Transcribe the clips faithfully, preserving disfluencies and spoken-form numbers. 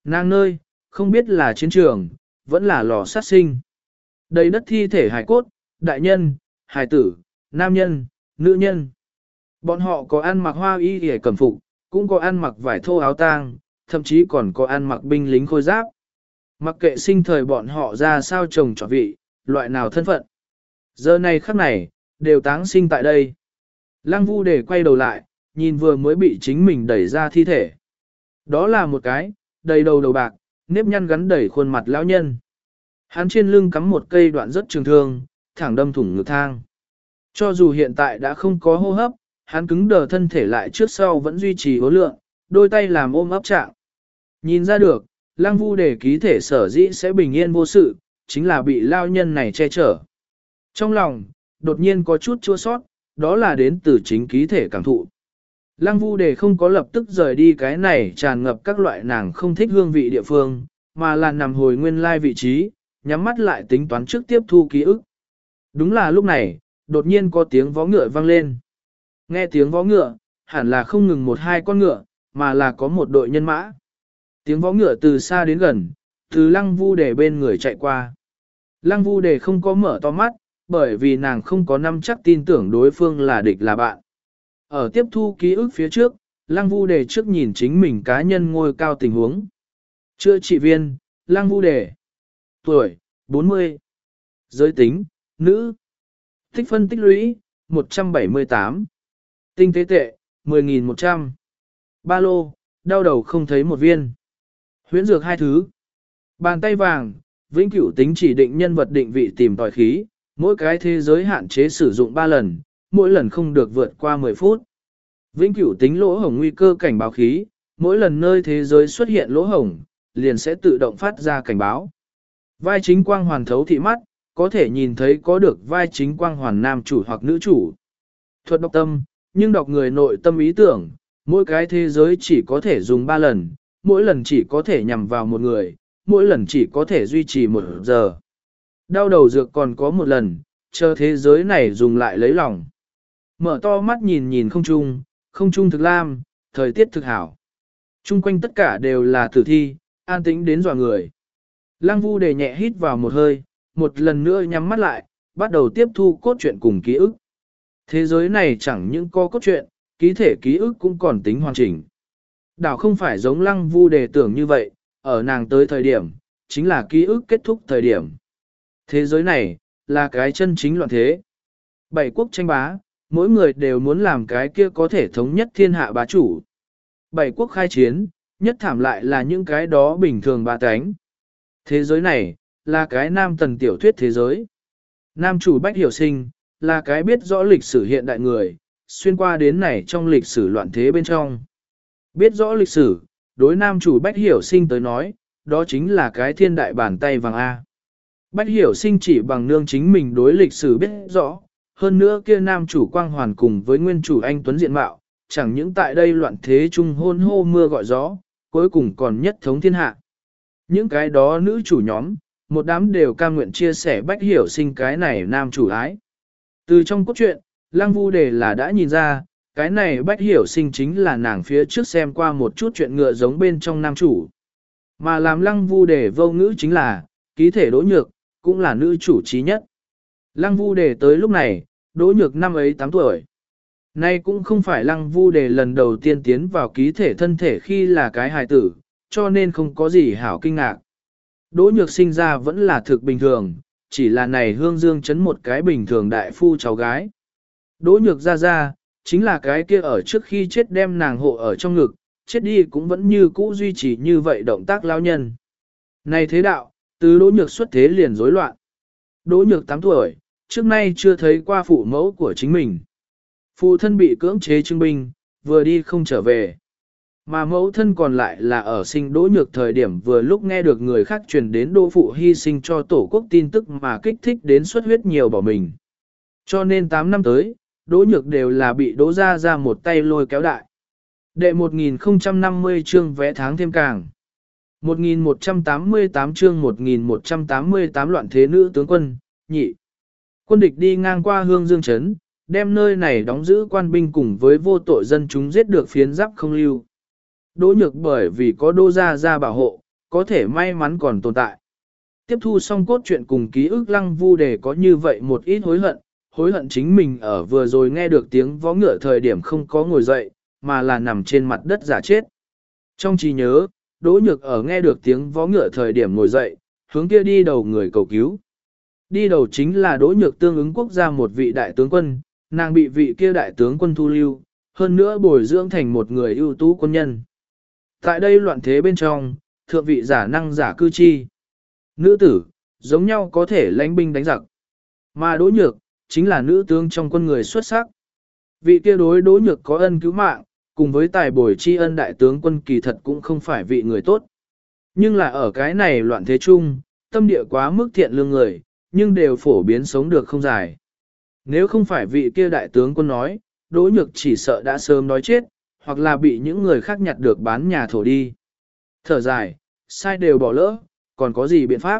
Nàng nơi, không biết là chiến trường, vẫn là lò sát sinh. Đầy đất thi thể hài cốt, đại nhân, hài tử, nam nhân, nữ nhân. Bọn họ có ăn mặc hoa y hề cẩm phục, cũng có ăn mặc vải thô áo tang, thậm chí còn có ăn mặc binh lính khôi giáp. Mặc kệ sinh thời bọn họ ra sao trồng trọt vị, loại nào thân phận. Giờ này khắc này, đều táng sinh tại đây. Lăng Vu để quay đầu lại, nhìn vừa mới bị chính mình đẩy ra thi thể. Đó là một cái, đầy đầu đầu bạc, nếp nhăn gắn đầy khuôn mặt lão nhân. Hắn trên lưng cắm một cây đoạn rất trường thương, thẳng đâm thủng ngực thang. Cho dù hiện tại đã không có hô hấp, hắn cứng đờ thân thể lại trước sau vẫn duy trì hố lượng, đôi tay làm ôm ấp trạng. Nhìn ra được, Lăng Vu để ký thể sở dĩ sẽ bình yên vô sự, chính là bị lao nhân này che chở. Trong lòng, đột nhiên có chút chua sót, đó là đến từ chính ký thể cảm thụ. Lăng Vu đề không có lập tức rời đi cái này tràn ngập các loại nàng không thích hương vị địa phương, mà là nằm hồi nguyên lai vị trí, nhắm mắt lại tính toán trước tiếp thu ký ức. Đúng là lúc này, đột nhiên có tiếng vó ngựa vang lên. Nghe tiếng vó ngựa, hẳn là không ngừng một hai con ngựa, mà là có một đội nhân mã. Tiếng vó ngựa từ xa đến gần, từ Lăng Vu đề bên người chạy qua. Lăng Vu đề không có mở to mắt, bởi vì nàng không có nắm chắc tin tưởng đối phương là địch là bạn. Ở tiếp thu ký ức phía trước, Lăng Vu đề trước nhìn chính mình cá nhân ngôi cao tình huống. Chữa trị viên, Lăng Vu đề. Tuổi, bốn mươi. Giới tính, nữ. Tích phân tích lũy, một trăm bảy mươi tám. Tinh tế tệ, mười nghìn một trăm. Ba lô, đau đầu không thấy một viên. Huyễn dược hai thứ. Bàn tay vàng, vĩnh cửu tính chỉ định nhân vật định vị tìm tòi khí, mỗi cái thế giới hạn chế sử dụng ba lần, mỗi lần không được vượt qua mười phút. Vĩnh cửu tính lỗ hổng nguy cơ cảnh báo khí, mỗi lần nơi thế giới xuất hiện lỗ hổng, liền sẽ tự động phát ra cảnh báo. Vai chính quang hoàn thấu thị mắt, có thể nhìn thấy có được vai chính quang hoàn nam chủ hoặc nữ chủ. Thuật đọc tâm, nhưng đọc người nội tâm ý tưởng, mỗi cái thế giới chỉ có thể dùng ba lần, mỗi lần chỉ có thể nhằm vào một người, mỗi lần chỉ có thể duy trì một giờ. Đau đầu dược còn có một lần, chờ thế giới này dùng lại lấy lòng. Mở to mắt nhìn nhìn không trung, không trung thực lam, thời tiết thực hảo. Trung quanh tất cả đều là tử thi, an tĩnh đến dọa người. Lăng Vu đề nhẹ hít vào một hơi, một lần nữa nhắm mắt lại, bắt đầu tiếp thu cốt truyện cùng ký ức. Thế giới này chẳng những có cốt truyện, ký thể ký ức cũng còn tính hoàn chỉnh. Đảo không phải giống Lăng Vu đề tưởng như vậy, ở nàng tới thời điểm, chính là ký ức kết thúc thời điểm. Thế giới này, là cái chân chính loạn thế. Bảy quốc tranh bá, mỗi người đều muốn làm cái kia có thể thống nhất thiên hạ bá chủ. Bảy quốc khai chiến, nhất thảm lại là những cái đó bình thường ba cánh. Thế giới này, là cái nam tần tiểu thuyết thế giới. Nam chủ Bách Hiểu Sinh, là cái biết rõ lịch sử hiện đại người, xuyên qua đến này trong lịch sử loạn thế bên trong. Biết rõ lịch sử, đối nam chủ Bách Hiểu Sinh tới nói, đó chính là cái thiên đại bàn tay vàng A. Bách Hiểu Sinh chỉ bằng nương chính mình đối lịch sử biết rõ, hơn nữa kia nam chủ quang hoàn cùng với nguyên chủ anh Tuấn diện mạo, chẳng những tại đây loạn thế chung hôn hô mưa gọi gió, cuối cùng còn nhất thống thiên hạ. Những cái đó nữ chủ nhóm, một đám đều cam nguyện chia sẻ Bách Hiểu Sinh cái này nam chủ ái. Từ trong cốt truyện, Lăng Vu đề là đã nhìn ra, cái này Bách Hiểu Sinh chính là nàng phía trước xem qua một chút chuyện ngựa giống bên trong nam chủ. Mà làm Lăng Vu đề vô ngữ chính là, ký thể Đỗ Nhược, cũng là nữ chủ trí nhất. Lăng Vu đề tới lúc này, Đỗ Nhược năm ấy tám tuổi. Nay cũng không phải Lăng Vu đề lần đầu tiên tiến vào ký thể thân thể khi là cái hài tử, cho nên không có gì hảo kinh ngạc. Đỗ Nhược sinh ra vẫn là thực bình thường, chỉ là này hương dương chấn một cái bình thường đại phu cháu gái. Đỗ Nhược ra ra, chính là cái kia ở trước khi chết đem nàng hộ ở trong ngực, chết đi cũng vẫn như cũ duy trì như vậy động tác lao nhân. Này thế đạo, từ Đỗ Nhược xuất thế liền rối loạn. Đỗ Nhược tám tuổi, trước nay chưa thấy qua phụ mẫu của chính mình. Phụ thân bị cưỡng chế trưng binh, vừa đi không trở về. Mà mẫu thân còn lại là ở sinh Đỗ Nhược thời điểm vừa lúc nghe được người khác truyền đến Đỗ phụ hy sinh cho tổ quốc tin tức mà kích thích đến xuất huyết nhiều bỏ mình. Cho nên tám năm tới, Đỗ Nhược đều là bị Đỗ gia ra một tay lôi kéo đại. Đệ một nghìn không trăm năm mươi chương vẽ tháng thêm càng. một nghìn một trăm tám mươi tám chương một nghìn một trăm tám mươi tám loạn thế nữ tướng quân, nhị. Quân địch đi ngang qua Hương Dương Trấn, đem nơi này đóng giữ quan binh cùng với vô tội dân chúng giết được phiến giáp không lưu. Đỗ Nhược bởi vì có Đỗ gia gia bảo hộ, có thể may mắn còn tồn tại. Tiếp thu xong cốt truyện cùng ký ức Lăng Vu Đề có như vậy một ít hối hận, hối hận chính mình ở vừa rồi nghe được tiếng vó ngựa thời điểm không có ngồi dậy, mà là nằm trên mặt đất giả chết. Trong trí nhớ, Đỗ Nhược ở nghe được tiếng vó ngựa thời điểm ngồi dậy, hướng kia đi đầu người cầu cứu. Đi đầu chính là Đỗ Nhược tương ứng quốc gia một vị đại tướng quân, nàng bị vị kia đại tướng quân thu lưu, hơn nữa bồi dưỡng thành một người ưu tú quân nhân. Tại đây loạn thế bên trong, thượng vị giả năng giả cư chi. Nữ tử, giống nhau có thể lãnh binh đánh giặc. Mà Đỗ Nhược, chính là nữ tướng trong quân người xuất sắc. Vị kia đối Đỗ Nhược có ân cứu mạng, cùng với tài bồi tri ân đại tướng quân kỳ thật cũng không phải vị người tốt. Nhưng là ở cái này loạn thế chung, tâm địa quá mức thiện lương người, nhưng đều phổ biến sống được không dài. Nếu không phải vị kia đại tướng quân nói, Đỗ Nhược chỉ sợ đã sớm đói chết, hoặc là bị những người khác nhặt được bán nhà thổ đi. Thở dài, sai đều bỏ lỡ, còn có gì biện pháp?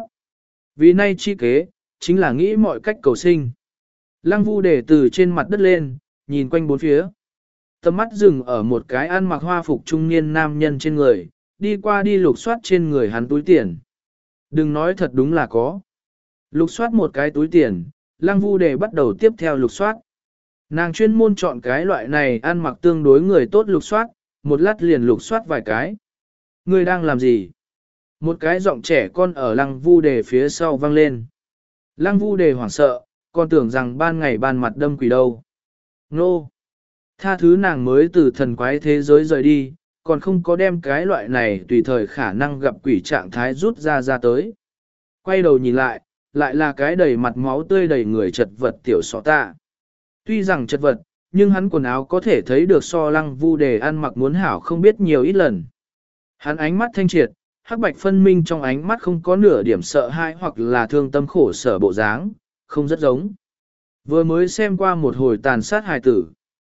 Vì nay chi kế, chính là nghĩ mọi cách cầu sinh. Lăng Vu Đề từ trên mặt đất lên, nhìn quanh bốn phía. Tầm mắt dừng ở một cái ăn mặc hoa phục trung niên nam nhân trên người, đi qua đi lục soát trên người hắn túi tiền. Đừng nói thật đúng là có. Lục soát một cái túi tiền, Lăng Vu Đề bắt đầu tiếp theo lục soát. Nàng chuyên môn chọn cái loại này ăn mặc tương đối người tốt lục soát, một lát liền lục soát vài cái. Người đang làm gì? Một cái giọng trẻ con ở Lăng Vu Đề phía sau vang lên. Lăng Vu Đề hoảng sợ, còn tưởng rằng ban ngày ban mặt đâm quỷ đâu. Nô! Tha thứ nàng mới từ thần quái thế giới rời đi, còn không có đem cái loại này tùy thời khả năng gặp quỷ trạng thái rút ra ra tới. Quay đầu nhìn lại, lại là cái đầy mặt máu tươi đầy người chật vật tiểu sọ tạ. Tuy rằng chật vật, nhưng hắn quần áo có thể thấy được so Lăng Vu Đề ăn mặc muốn hảo không biết nhiều ít lần. Hắn ánh mắt thanh triệt, hắc bạch phân minh trong ánh mắt không có nửa điểm sợ hãi hoặc là thương tâm khổ sở bộ dáng, không rất giống. Vừa mới xem qua một hồi tàn sát hài tử.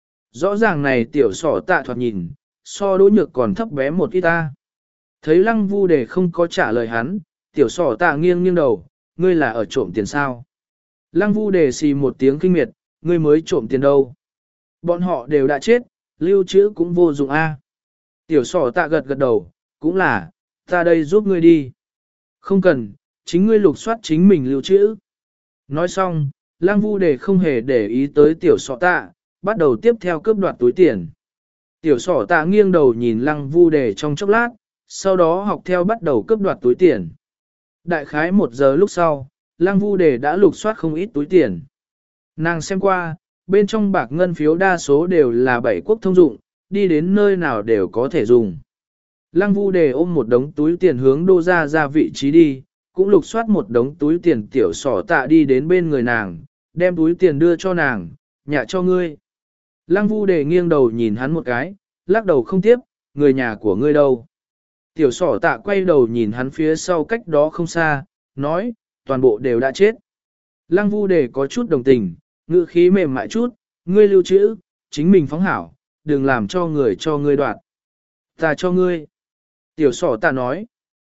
Rõ ràng này tiểu sỏ tạ thoạt nhìn, so Đỗ Nhược còn thấp bé một ít ta. Thấy Lăng Vu Đề không có trả lời hắn, tiểu sỏ tạ nghiêng nghiêng đầu, ngươi là ở trộm tiền sao? Lăng Vu Đề xì một tiếng kinh miệt, ngươi mới trộm tiền đâu? Bọn họ đều đã chết, lưu trữ cũng vô dụng a. Tiểu sỏ tạ gật gật đầu, cũng là, ta đây giúp ngươi đi. Không cần, chính ngươi lục soát chính mình lưu trữ. Nói xong, Lăng Vu Đề không hề để ý tới tiểu sọ tạ, bắt đầu tiếp theo cướp đoạt túi tiền. Tiểu sọ tạ nghiêng đầu nhìn Lăng Vu Đề trong chốc lát, sau đó học theo bắt đầu cướp đoạt túi tiền. Đại khái một giờ lúc sau, Lăng Vu Đề đã lục soát không ít túi tiền. Nàng xem qua, bên trong bạc ngân phiếu đa số đều là bảy quốc thông dụng, đi đến nơi nào đều có thể dùng. Lăng Vu Đề ôm một đống túi tiền hướng Đô Gia Gia vị trí đi, cũng lục soát một đống túi tiền tiểu sỏ tạ đi đến bên người nàng, đem túi tiền đưa cho nàng, nhạ cho ngươi. Lăng Vu Đề nghiêng đầu nhìn hắn một cái, lắc đầu không tiếp, người nhà của ngươi đâu. Tiểu sỏ tạ quay đầu nhìn hắn phía sau cách đó không xa, nói, toàn bộ đều đã chết. Lăng Vu Đề có chút đồng tình, ngữ khí mềm mại chút, ngươi lưu trữ, chính mình phóng hảo, đừng làm cho người cho ngươi đoạt. Ta cho ngươi. Tiểu sỏ tạ nói,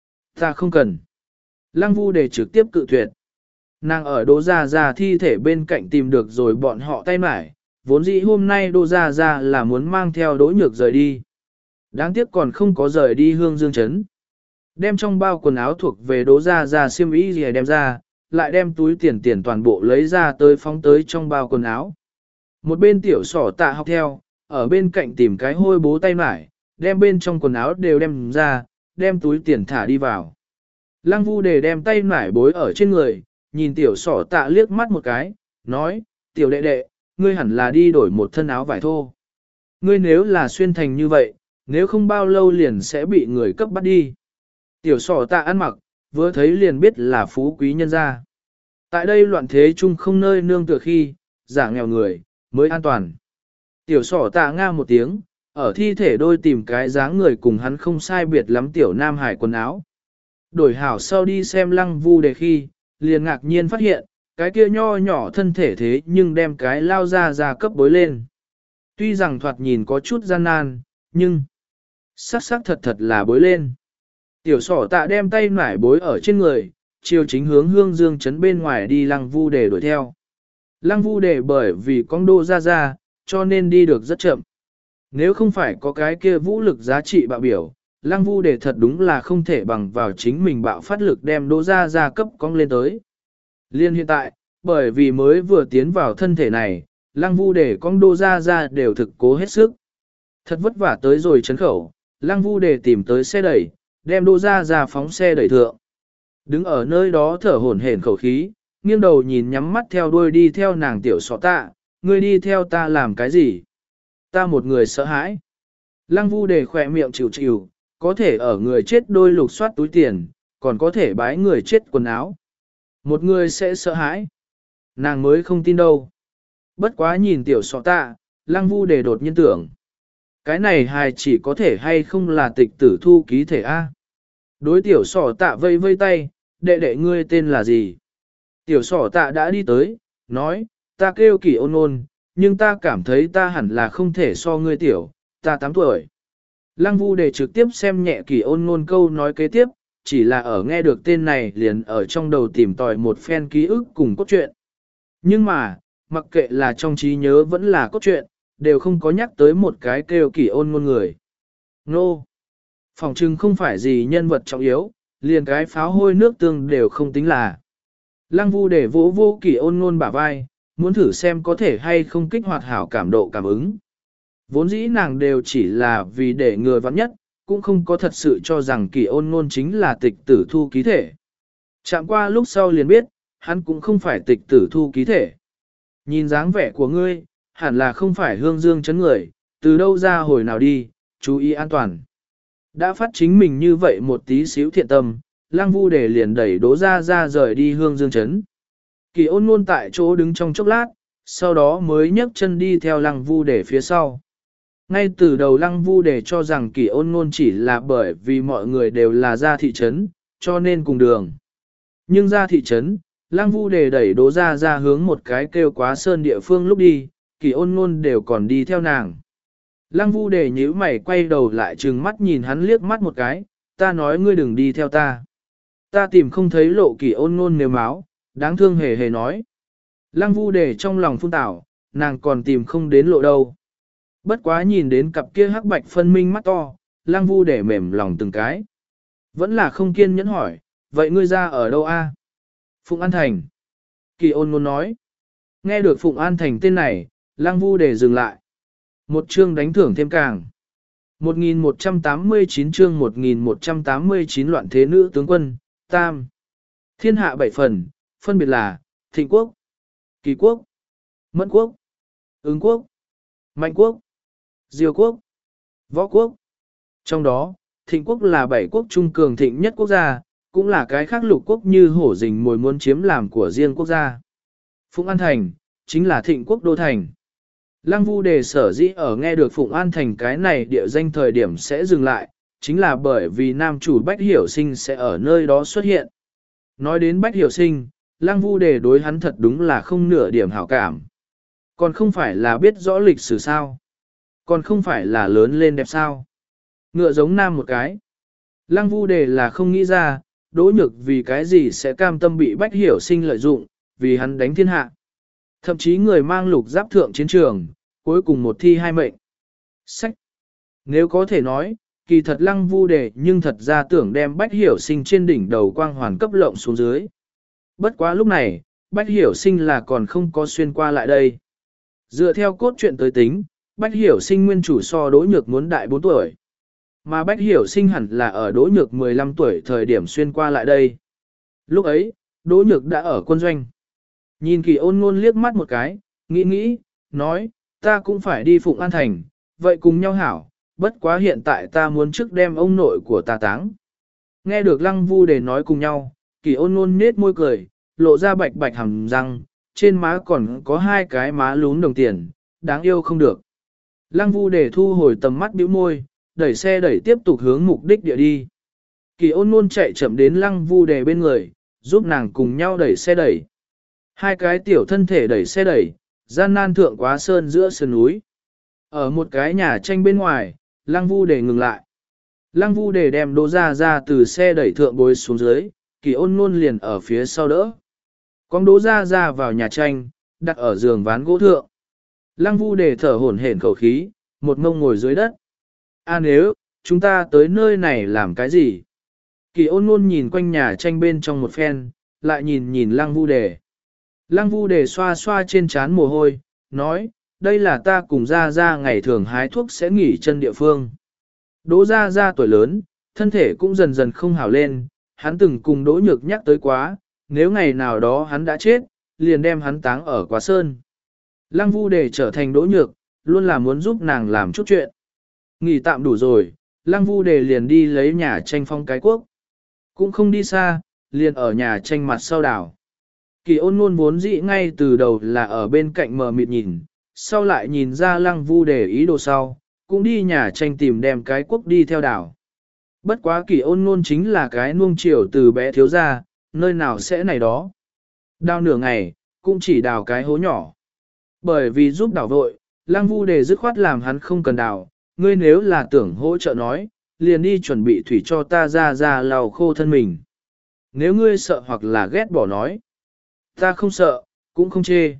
ta không cần. Lăng Vu Đề trực tiếp cự tuyệt. Nàng ở Đỗ Gia Gia thi thể bên cạnh tìm được rồi bọn họ tay mải, vốn dĩ hôm nay Đỗ Gia Gia là muốn mang theo Đỗ Nhược rời đi. Đáng tiếc còn không có rời đi Hương Dương Trấn. Đem trong bao quần áo thuộc về Đỗ Gia Gia xiêm y gì đem ra, lại đem túi tiền tiền toàn bộ lấy ra tới phóng tới trong bao quần áo. Một bên tiểu sỏ tạ học theo, ở bên cạnh tìm cái hôi bố tay mải, đem bên trong quần áo đều đem ra, đem túi tiền thả đi vào. Lăng Vu Đề đem tay mải bối ở trên người, nhìn tiểu sỏ tạ liếc mắt một cái, nói, tiểu đệ đệ, ngươi hẳn là đi đổi một thân áo vải thô. Ngươi nếu là xuyên thành như vậy, nếu không bao lâu liền sẽ bị người cấp bắt đi. Tiểu sỏ tạ ăn mặc, vừa thấy liền biết là phú quý nhân gia. Tại đây loạn thế chung không nơi nương tựa khi, giả nghèo người, mới an toàn. Tiểu sỏ tạ nga một tiếng, ở thi thể đôi tìm cái dáng người cùng hắn không sai biệt lắm tiểu nam hải quần áo. Đổi hảo sau đi xem Lăng Vu Đề khi, liền ngạc nhiên phát hiện, cái kia nho nhỏ thân thể thế nhưng đem cái lao ra ra cấp bối lên. Tuy rằng thoạt nhìn có chút gian nan, nhưng sắc sắc thật thật là bối lên. Tiểu sỏ tạ đem tay nải bối ở trên người, chiều chính hướng Hương Dương Trấn bên ngoài đi Lăng Vu Đề đuổi theo. Lăng Vu Đề bởi vì con Đô Gia Gia, cho nên đi được rất chậm. Nếu không phải có cái kia vũ lực giá trị bạo biểu, Lăng Vu Đề thật đúng là không thể bằng vào chính mình bạo phát lực đem Đỗ Gia Gia cấp cong lên tới. Liên hiện tại, bởi vì mới vừa tiến vào thân thể này, Lăng Vu Đề cong Đỗ Gia Gia đều thực cố hết sức. Thật vất vả tới rồi chấn khẩu, Lăng Vu Đề tìm tới xe đẩy, đem Đỗ Gia Gia phóng xe đẩy thượng. Đứng ở nơi đó thở hổn hển khẩu khí, nghiêng đầu nhìn nhắm mắt theo đuôi đi theo nàng tiểu sọ tạ, ngươi đi theo ta làm cái gì? Ta một người sợ hãi. Lăng Vu Đề khỏe miệng chịu chịu, có thể ở người chết đôi lục soát túi tiền, còn có thể bái người chết quần áo. Một người sẽ sợ hãi. Nàng mới không tin đâu. Bất quá nhìn tiểu sọ tạ, Lăng Vu Đề đột nhiên tưởng. Cái này hài chỉ có thể hay không là tịch tử thu ký thể A. Đối tiểu sọ tạ vây vây tay, đệ đệ ngươi tên là gì? Tiểu sọ tạ đã đi tới, nói, ta kêu Kỳ Ôn Ôn, nhưng ta cảm thấy ta hẳn là không thể so ngươi tiểu, ta tám tuổi. Lăng Vu Đề trực tiếp xem nhẹ Kỳ Ôn Ôn câu nói kế tiếp, chỉ là ở nghe được tên này liền ở trong đầu tìm tòi một phen ký ức cùng cốt truyện. Nhưng mà, mặc kệ là trong trí nhớ vẫn là cốt truyện, đều không có nhắc tới một cái kêu Kỳ Ôn Ôn người. Nô! Phòng trưng không phải gì nhân vật trọng yếu, liền cái pháo hôi nước tương đều không tính là. Lăng Vu Đề vỗ vô Kỳ Ôn Ôn bả vai, muốn thử xem có thể hay không kích hoạt hảo cảm độ cảm ứng. Vốn dĩ nàng đều chỉ là vì để người vắng nhất, cũng không có thật sự cho rằng Kỳ Ôn Ôn chính là tịch tử thu ký thể. Chạm qua lúc sau liền biết, hắn cũng không phải tịch tử thu ký thể. Nhìn dáng vẻ của ngươi, hẳn là không phải hương dương chấn người, từ đâu ra hồi nào đi, chú ý an toàn. Đã phát chính mình như vậy một tí xíu thiện tâm, Lăng Vu Đề liền đẩy Đỗ Gia Gia rời đi hương dương chấn. Kỳ Ôn Ôn tại chỗ đứng trong chốc lát, sau đó mới nhấc chân đi theo Lăng Vu Đề phía sau. Ngay từ đầu Lăng Vu Đề cho rằng Kỳ Ôn Ôn chỉ là bởi vì mọi người đều là ra thị trấn, cho nên cùng đường. Nhưng ra thị trấn, Lăng Vu Đề đẩy Đỗ Gia Gia hướng một cái kêu Quá Sơn địa phương lúc đi, Kỳ Ôn Ôn đều còn đi theo nàng. Lăng Vu Đề nhíu mày quay đầu lại trừng mắt nhìn hắn liếc mắt một cái, ta nói ngươi đừng đi theo ta. Ta tìm không thấy lộ Kỳ Ôn Ôn nếu máu, đáng thương hề hề nói. Lăng Vu Đề trong lòng phun tảo, nàng còn tìm không đến lộ đâu. Bất quá nhìn đến cặp kia hắc bạch phân minh mắt to, Lăng Vu Đề mềm lòng từng cái. Vẫn là không kiên nhẫn hỏi, vậy ngươi ra ở đâu a? Phụng An Thành. Kỳ Ôn Ôn nói. Nghe được Phụng An Thành tên này, Lăng Vu Đề dừng lại. Một chương đánh thưởng thêm càng. một nghìn một trăm tám mươi chín chương một nghìn một trăm tám mươi chín loạn thế nữ tướng quân, Tam. Thiên hạ bảy phần, phân biệt là, Thịnh Quốc, Kỳ Quốc, Mẫn Quốc, Ứng Quốc, Mạnh Quốc, Diêu Quốc, Võ Quốc. Trong đó, Thịnh Quốc là bảy quốc trung cường thịnh nhất quốc gia, cũng là cái khác lục quốc như hổ rình mồi muốn chiếm làm của riêng quốc gia. Phụng An Thành, chính là Thịnh Quốc đô thành. Lăng Vu Đề sở dĩ ở nghe được Phụng An Thành cái này địa danh thời điểm sẽ dừng lại, chính là bởi vì nam chủ Bách Hiểu Sinh sẽ ở nơi đó xuất hiện. Nói đến Bách Hiểu Sinh, Lăng Vu Đề đối hắn thật đúng là không nửa điểm hảo cảm. Còn không phải là biết rõ lịch sử sao? Còn không phải là lớn lên đẹp sao? Ngựa giống nam một cái. Lăng Vu Đề là không nghĩ ra, Đỗ Nhược vì cái gì sẽ cam tâm bị Bách Hiểu Sinh lợi dụng, vì hắn đánh thiên hạ. Thậm chí người mang lục giáp thượng chiến trường, cuối cùng một thi hai mệnh. Sách. Nếu có thể nói, kỳ thật Lăng Vu Đề nhưng thật ra tưởng đem Bách Hiểu Sinh trên đỉnh đầu quang hoàn cấp lộng xuống dưới. Bất quá lúc này, Bách Hiểu Sinh là còn không có xuyên qua lại đây. Dựa theo cốt truyện tới tính, Bách Hiểu Sinh nguyên chủ so Đỗ Nhược muốn đại bốn tuổi. Mà Bách Hiểu Sinh hẳn là ở Đỗ Nhược mười lăm tuổi thời điểm xuyên qua lại đây. Lúc ấy, Đỗ Nhược đã ở quân doanh. Nhìn Kỳ Ôn Ngôn liếc mắt một cái, nghĩ nghĩ, nói, ta cũng phải đi Phụng An Thành, vậy cùng nhau hảo, bất quá hiện tại ta muốn trước đem ông nội của ta táng. Nghe được Lăng Vu Đề nói cùng nhau, Kỳ Ôn Ngôn nết môi cười, lộ ra bạch bạch hàm răng, trên má còn có hai cái má lún đồng tiền, đáng yêu không được. Lăng Vu Đề thu hồi tầm mắt bĩu môi, đẩy xe đẩy tiếp tục hướng mục đích địa đi. Kỳ Ôn Ngôn chạy chậm đến Lăng Vu Đề bên người, giúp nàng cùng nhau đẩy xe đẩy. Hai cái tiểu thân thể đẩy xe đẩy, gian nan thượng Quá Sơn giữa sườn núi. Ở một cái nhà tranh bên ngoài, Lăng Vu Đề ngừng lại. Lăng Vu Đề đem Đỗ Gia Gia từ xe đẩy thượng bối xuống dưới, Kỳ Ôn Ngôn liền ở phía sau đỡ. Con Đỗ Gia Gia vào nhà tranh, đặt ở giường ván gỗ thượng. Lăng Vu Đề thở hổn hển khẩu khí, một ngông ngồi dưới đất. A nếu, chúng ta tới nơi này làm cái gì? Kỳ ôn ngôn nhìn quanh nhà tranh bên trong một phen, lại nhìn nhìn lăng vu đề. Lăng vu đề xoa xoa trên trán mồ hôi, nói, đây là ta cùng ra ra ngày thường hái thuốc sẽ nghỉ chân địa phương. Đỗ ra ra tuổi lớn, thân thể cũng dần dần không hảo lên, hắn từng cùng Đỗ Nhược nhắc tới quá, nếu ngày nào đó hắn đã chết, liền đem hắn táng ở Quá Sơn. Lăng Vu Đề trở thành Đỗ Nhược, luôn là muốn giúp nàng làm chút chuyện. Nghỉ tạm đủ rồi, Lăng Vu Đề liền đi lấy nhà tranh phong cái quốc. Cũng không đi xa, liền ở nhà tranh mặt sau đảo. Kỳ ôn luôn vốn dĩ ngay từ đầu là ở bên cạnh mờ mịt nhìn, sau lại nhìn ra Lăng Vu Đề ý đồ sau, cũng đi nhà tranh tìm đem cái quốc đi theo đảo. Bất quá kỳ ôn ngôn chính là cái nuông chiều từ bé thiếu ra, nơi nào sẽ này đó. Đào nửa ngày, cũng chỉ đào cái hố nhỏ. Bởi vì giúp đào vội, Lăng Vu Đề dứt khoát làm hắn không cần đào, ngươi nếu là tưởng hỗ trợ nói, liền đi chuẩn bị thủy cho ta ra ra lau khô thân mình. Nếu ngươi sợ hoặc là ghét bỏ nói, ta không sợ, cũng không chê.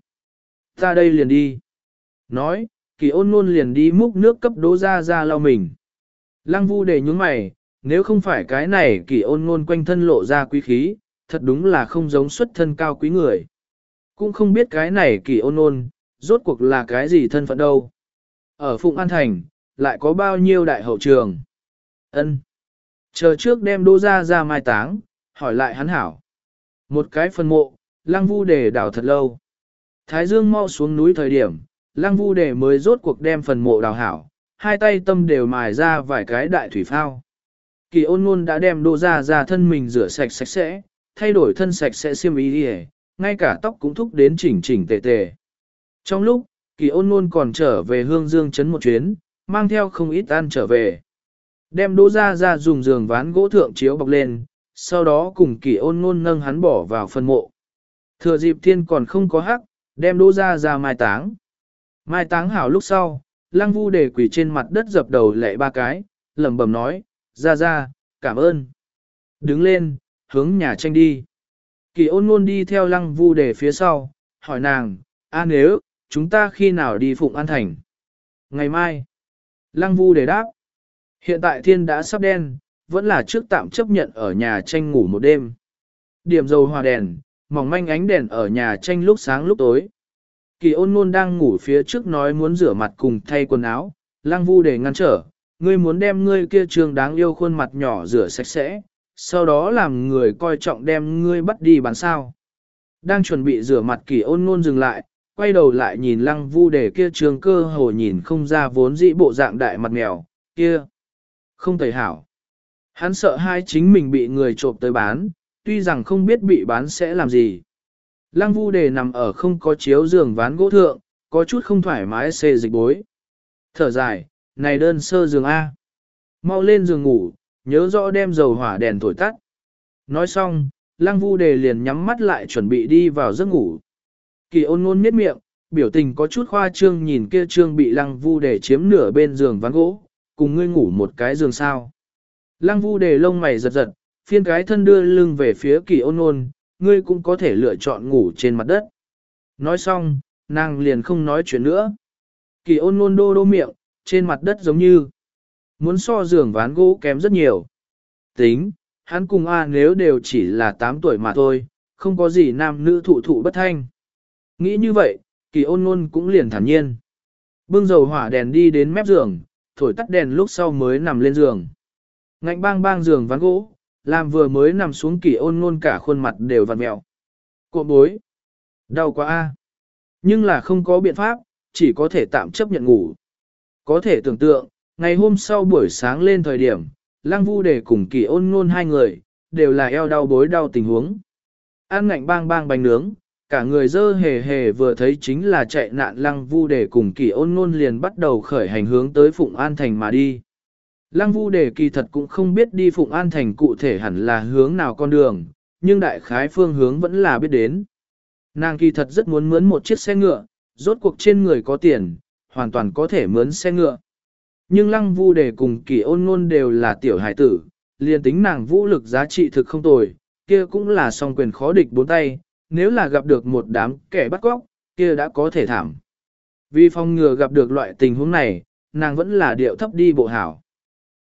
Ta đây liền đi. Nói, kỳ ôn ngôn liền đi múc nước cấp Đỗ ra ra lau mình. Lăng Vu Đề nhúng mày, nếu không phải cái này kỳ ôn ngôn quanh thân lộ ra quý khí, thật đúng là không giống xuất thân cao quý người. Cũng không biết cái này kỳ ôn ngôn, rốt cuộc là cái gì thân phận đâu. Ở Phụng An Thành, lại có bao nhiêu đại hậu trường. Ân, chờ trước đem Đỗ ra ra mai táng, hỏi lại hắn hảo. Một cái phần mộ, Lăng Vu Đề đảo thật lâu. Thái Dương mau xuống núi thời điểm, Lăng Vu Đề mới rốt cuộc đem phần mộ đào hảo, hai tay tâm đều mài ra vài cái đại thủy phao. Kỳ ôn ngôn đã đem Đỗ ra ra thân mình rửa sạch sạch sẽ, thay đổi thân sạch sẽ xiêm y đi, ngay cả tóc cũng thúc đến chỉnh chỉnh tề tề. Trong lúc, kỳ ôn ngôn còn trở về Hương Dương trấn một chuyến, mang theo không ít ăn trở về. Đem Đỗ ra ra dùng giường ván gỗ thượng chiếu bọc lên, sau đó cùng kỳ ôn ngôn nâng hắn bỏ vào phân mộ. Thừa dịp thiên còn không có hắc, đem Đỗ ra ra mai táng. Mai táng hảo lúc sau, Lăng Vu Đề quỳ trên mặt đất dập đầu lạy ba cái, lẩm bẩm nói, ra ra, cảm ơn. Đứng lên, hướng nhà tranh đi. Kỳ ôn ngôn đi theo Lăng Vu Đề phía sau, hỏi nàng, a nếu, chúng ta khi nào đi Phụng An Thành? Ngày mai. Lăng Vu Đề đáp. Hiện tại thiên đã sắp đen, vẫn là trước tạm chấp nhận ở nhà tranh ngủ một đêm. Điểm dầu hòa đèn, mỏng manh ánh đèn ở nhà tranh lúc sáng lúc tối. Kỳ ôn ngôn đang ngủ phía trước nói muốn rửa mặt cùng thay quần áo, Lăng Vu Đề ngăn trở, ngươi muốn đem ngươi kia trường đáng yêu khuôn mặt nhỏ rửa sạch sẽ, sau đó làm người coi trọng đem ngươi bắt đi bán sao. Đang chuẩn bị rửa mặt Kỳ ôn ngôn dừng lại, quay đầu lại nhìn Lăng Vu Đề kia trường cơ hồ nhìn không ra vốn dĩ bộ dạng đại mặt mèo, kia. Không tẩy hảo. Hắn sợ hai chính mình bị người trộm tới bán, tuy rằng không biết bị bán sẽ làm gì. Lăng Vu Đề nằm ở không có chiếu giường ván gỗ thượng, có chút không thoải mái xê dịch bối. Thở dài, này đơn sơ giường A. Mau lên giường ngủ, nhớ rõ đem dầu hỏa đèn thổi tắt. Nói xong, Lăng Vu Đề liền nhắm mắt lại chuẩn bị đi vào giấc ngủ. Kỳ ôn ngôn miết miệng, biểu tình có chút khoa trương nhìn kia trương bị Lăng Vu Đề chiếm nửa bên giường ván gỗ, cùng ngươi ngủ một cái giường sao. Lăng Vu Đề lông mày giật giật, phiên cái thân đưa lưng về phía Kỳ ôn ngôn, ngươi cũng có thể lựa chọn ngủ trên mặt đất. Nói xong, nàng liền không nói chuyện nữa. Kỳ ôn ngôn đô đô miệng, trên mặt đất giống như muốn so giường ván gỗ kém rất nhiều. Tính, hắn cùng A nếu đều chỉ là tám tuổi mà thôi, không có gì nam nữ thụ thụ bất thanh. Nghĩ như vậy, Kỳ ôn ngôn cũng liền thản nhiên. Bưng dầu hỏa đèn đi đến mép giường, thổi tắt đèn lúc sau mới nằm lên giường. Ngạnh bang bang giường ván gỗ, làm vừa mới nằm xuống Kỳ ôn ngôn cả khuôn mặt đều vặn mẹo. Cộm bối. Đau quá a. Nhưng là không có biện pháp, chỉ có thể tạm chấp nhận ngủ. Có thể tưởng tượng, ngày hôm sau buổi sáng lên thời điểm, Lăng Vu Đề cùng Kỳ ôn ngôn hai người, đều là eo đau bối đau tình huống. Ăn ngạnh bang bang bánh nướng, cả người dơ hề hề vừa thấy chính là chạy nạn Lăng Vu Đề cùng Kỳ ôn ngôn liền bắt đầu khởi hành hướng tới Phụng An Thành mà đi. Lăng Vu Đề kỳ thật cũng không biết đi Phụng An Thành cụ thể hẳn là hướng nào con đường, nhưng đại khái phương hướng vẫn là biết đến. Nàng kỳ thật rất muốn mướn một chiếc xe ngựa, rốt cuộc trên người có tiền, hoàn toàn có thể mướn xe ngựa. Nhưng Lăng Vu Đề cùng Kỳ ôn ngôn đều là tiểu hải tử, liền tính nàng vũ lực giá trị thực không tồi, kia cũng là song quyền khó địch bốn tay, nếu là gặp được một đám kẻ bắt cóc, kia đã có thể thảm. Vì phòng ngừa gặp được loại tình huống này, nàng vẫn là điệu thấp đi bộ hảo.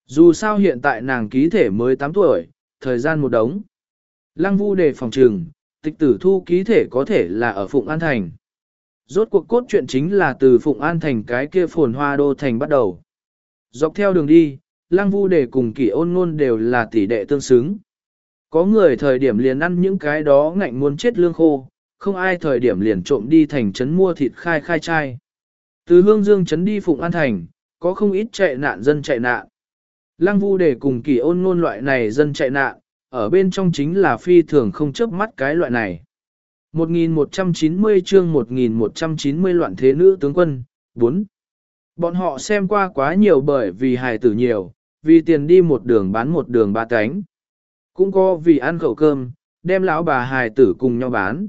Dù sao hiện tại nàng ký thể mới tám tuổi, thời gian một đống. Lăng Vu đề phòng trừng, tịch tử thu ký thể có thể là ở Phụng An Thành. Rốt cuộc cốt truyện chính là từ Phụng An Thành cái kia phồn hoa đô thành bắt đầu. Dọc theo đường đi, Lăng Vu đề cùng Kỷ Ôn Ngôn đều là tỷ đệ tương xứng. Có người thời điểm liền ăn những cái đó ngạnh muốn chết lương khô, không ai thời điểm liền trộm đi thành trấn mua thịt khai khai chai. Từ Hương Dương trấn đi Phụng An Thành, có không ít chạy nạn dân chạy nạn. Lăng Vu đề cùng Kỷ Ôn Ngôn loại này dân chạy nạn, ở bên trong chính là phi thường không chớp mắt cái loại này. một nghìn một trăm chín mươi chương một nghìn một trăm chín mươi loạn thế nữ tướng quân, bốn. Bọn họ xem qua quá nhiều bởi vì hài tử nhiều, vì tiền đi một đường bán một đường ba cánh. Cũng có vì ăn khẩu cơm, đem lão bà hài tử cùng nhau bán.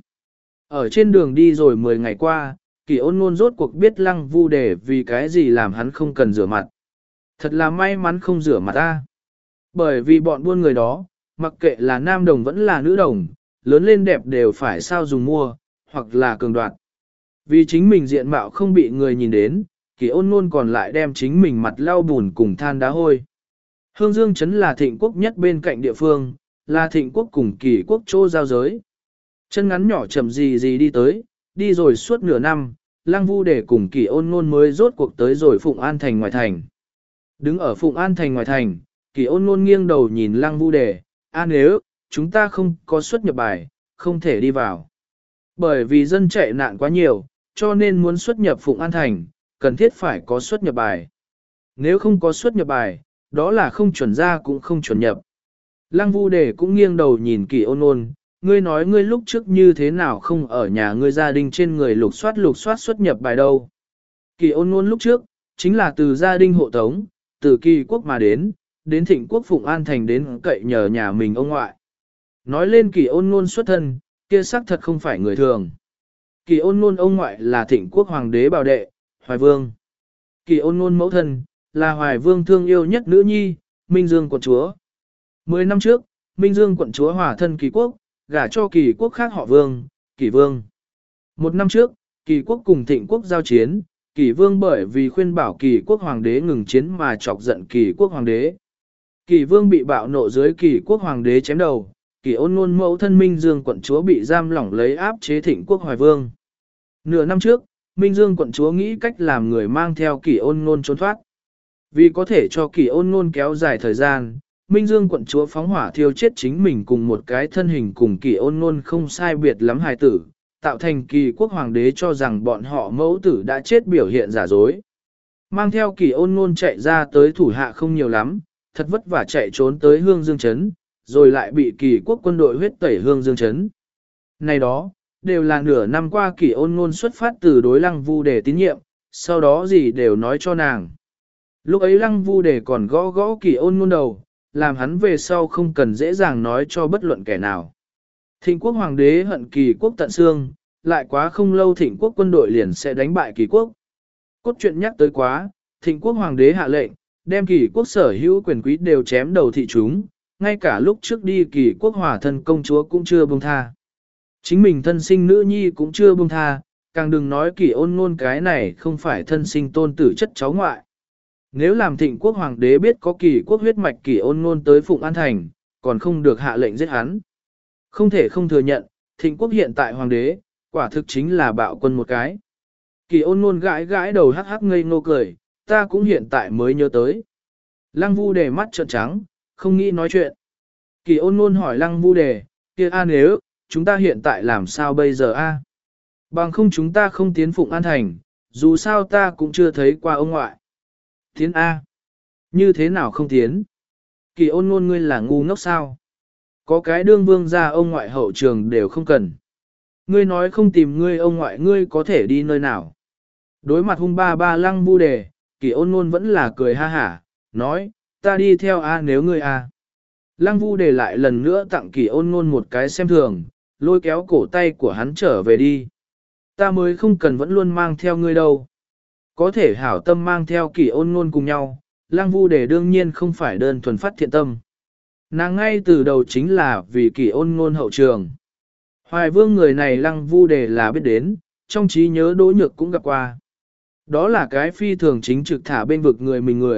Ở trên đường đi rồi mười ngày qua, Kỷ Ôn Ngôn rốt cuộc biết Lăng Vu đề vì cái gì làm hắn không cần rửa mặt. Thật là may mắn không rửa mặt ta. Bởi vì bọn buôn người đó, mặc kệ là nam đồng vẫn là nữ đồng, lớn lên đẹp đều phải sao dùng mua, hoặc là cường đoạt. Vì chính mình diện mạo không bị người nhìn đến, Kỷ Ôn Ngôn còn lại đem chính mình mặt lau bùn cùng than đá hôi. Hương Dương trấn là Thịnh quốc nhất bên cạnh địa phương, là Thịnh quốc cùng Kỷ quốc chỗ giao giới. Chân ngắn nhỏ chậm gì gì đi tới, đi rồi suốt nửa năm, Lăng Vu đề cùng Kỷ Ôn Ngôn mới rốt cuộc tới rồi Phụng An Thành ngoài thành. Đứng ở Phụng An Thành ngoài thành, Kỷ Ôn Ngôn nghiêng đầu nhìn Lăng Vu đề, a nếu, chúng ta không có xuất nhập bài, không thể đi vào. Bởi vì dân chạy nạn quá nhiều, cho nên muốn xuất nhập Phụng An Thành, cần thiết phải có xuất nhập bài. Nếu không có xuất nhập bài, đó là không chuẩn ra cũng không chuẩn nhập. Lăng Vu đề cũng nghiêng đầu nhìn Kỷ Ôn Ngôn, ngươi nói ngươi lúc trước như thế nào không ở nhà ngươi gia đình trên người lục soát lục soát xuất nhập bài đâu. Kỷ Ôn Ngôn lúc trước, chính là từ gia đình hộ tống, từ Kỳ quốc mà đến, đến Thịnh quốc Phụng An Thành đến cậy nhờ nhà mình ông ngoại. Nói lên Kỷ Ôn Ngôn xuất thân, kia xác thật không phải người thường. Kỷ Ôn Ngôn ông ngoại là Thịnh quốc hoàng đế Bảo Đệ, Hoài Vương. Kỷ Ôn Ngôn mẫu thân, là Hoài Vương thương yêu nhất nữ nhi, Minh Dương quận chúa. Mười năm trước, Minh Dương quận chúa hòa thân Kỳ quốc, gả cho Kỳ quốc khác họ Vương, Kỷ Vương. Một năm trước, Kỳ quốc cùng Thịnh quốc giao chiến, Kỷ Vương bởi vì khuyên bảo Kỳ quốc hoàng đế ngừng chiến mà chọc giận Kỳ quốc hoàng đế. Kỷ Vương bị bạo nộ dưới Kỷ quốc hoàng đế chém đầu, Kỷ Ôn Ngôn mẫu thân Minh Dương quận chúa bị giam lỏng lấy áp chế Thịnh quốc Hoài Vương. Nửa năm trước, Minh Dương quận chúa nghĩ cách làm người mang theo Kỷ Ôn Ngôn trốn thoát. Vì có thể cho Kỷ Ôn Ngôn kéo dài thời gian, Minh Dương quận chúa phóng hỏa thiêu chết chính mình cùng một cái thân hình cùng Kỷ Ôn Ngôn không sai biệt lắm hài tử, tạo thành Kỳ quốc hoàng đế cho rằng bọn họ mẫu tử đã chết biểu hiện giả dối. Mang theo Kỷ Ôn Ngôn chạy ra tới thủ hạ không nhiều lắm, thật vất vả chạy trốn tới Hương Dương trấn, rồi lại bị Kỳ quốc quân đội huyết tẩy Hương Dương trấn. Này đó, đều là nửa năm qua Kỷ Ôn Ngôn xuất phát từ đối Lăng Vu đề tín nhiệm, sau đó gì đều nói cho nàng. Lúc ấy Lăng Vu đề còn gõ gõ Kỷ Ôn Ngôn đầu, làm hắn về sau không cần dễ dàng nói cho bất luận kẻ nào. Thịnh quốc hoàng đế hận Kỳ quốc tận xương, lại quá không lâu Thịnh quốc quân đội liền sẽ đánh bại Kỳ quốc. Cốt truyện nhắc tới quá, Thịnh quốc hoàng đế hạ lệnh, đem Kỳ quốc sở hữu quyền quý đều chém đầu thị chúng, ngay cả lúc trước đi Kỳ quốc hòa thân công chúa cũng chưa buông tha. Chính mình thân sinh nữ nhi cũng chưa buông tha, càng đừng nói Kỷ Ôn Ngôn cái này không phải thân sinh tôn tử chất cháu ngoại. Nếu làm Thịnh quốc hoàng đế biết có Kỳ quốc huyết mạch Kỷ Ôn Ngôn tới Phụng An Thành, còn không được hạ lệnh giết hắn. Không thể không thừa nhận, Thịnh quốc hiện tại hoàng đế, quả thực chính là bạo quân một cái. Kỷ Ôn Ngôn gãi gãi đầu hắc hắc ngây ngô cười, ta cũng hiện tại mới nhớ tới. Lăng Vu đề mắt trợn trắng, không nghĩ nói chuyện. Kỷ Ôn Ngôn hỏi Lăng Vu đề, kia a nếu, chúng ta hiện tại làm sao bây giờ a? Bằng không chúng ta không tiến Phụng An Thành, dù sao ta cũng chưa thấy qua ông ngoại. Tiến A. Như thế nào không tiến? Kỷ Ôn Ngôn ngươi là ngu ngốc sao? Có cái đương vương gia ông ngoại hậu trường đều không cần. Ngươi nói không tìm ngươi ông ngoại ngươi có thể đi nơi nào? Đối mặt hung ba ba Lăng Vu đề, Kỷ Ôn Ngôn vẫn là cười ha hả, nói, ta đi theo A nếu ngươi A. Lăng Vu đề lại lần nữa tặng Kỷ Ôn Ngôn một cái xem thường, lôi kéo cổ tay của hắn trở về đi. Ta mới không cần vẫn luôn mang theo ngươi đâu. Có thể hảo tâm mang theo Kỷ Ôn Ngôn cùng nhau, Lăng Vu đề đương nhiên không phải đơn thuần phát thiện tâm. Nàng ngay từ đầu chính là vì Kỷ Ôn Ngôn hậu trường. Hoài Vương người này Lăng Vu đề là biết đến, trong trí nhớ Đỗ Nhược cũng gặp qua. Đó là cái phi thường chính trực thả bên vực người mình người,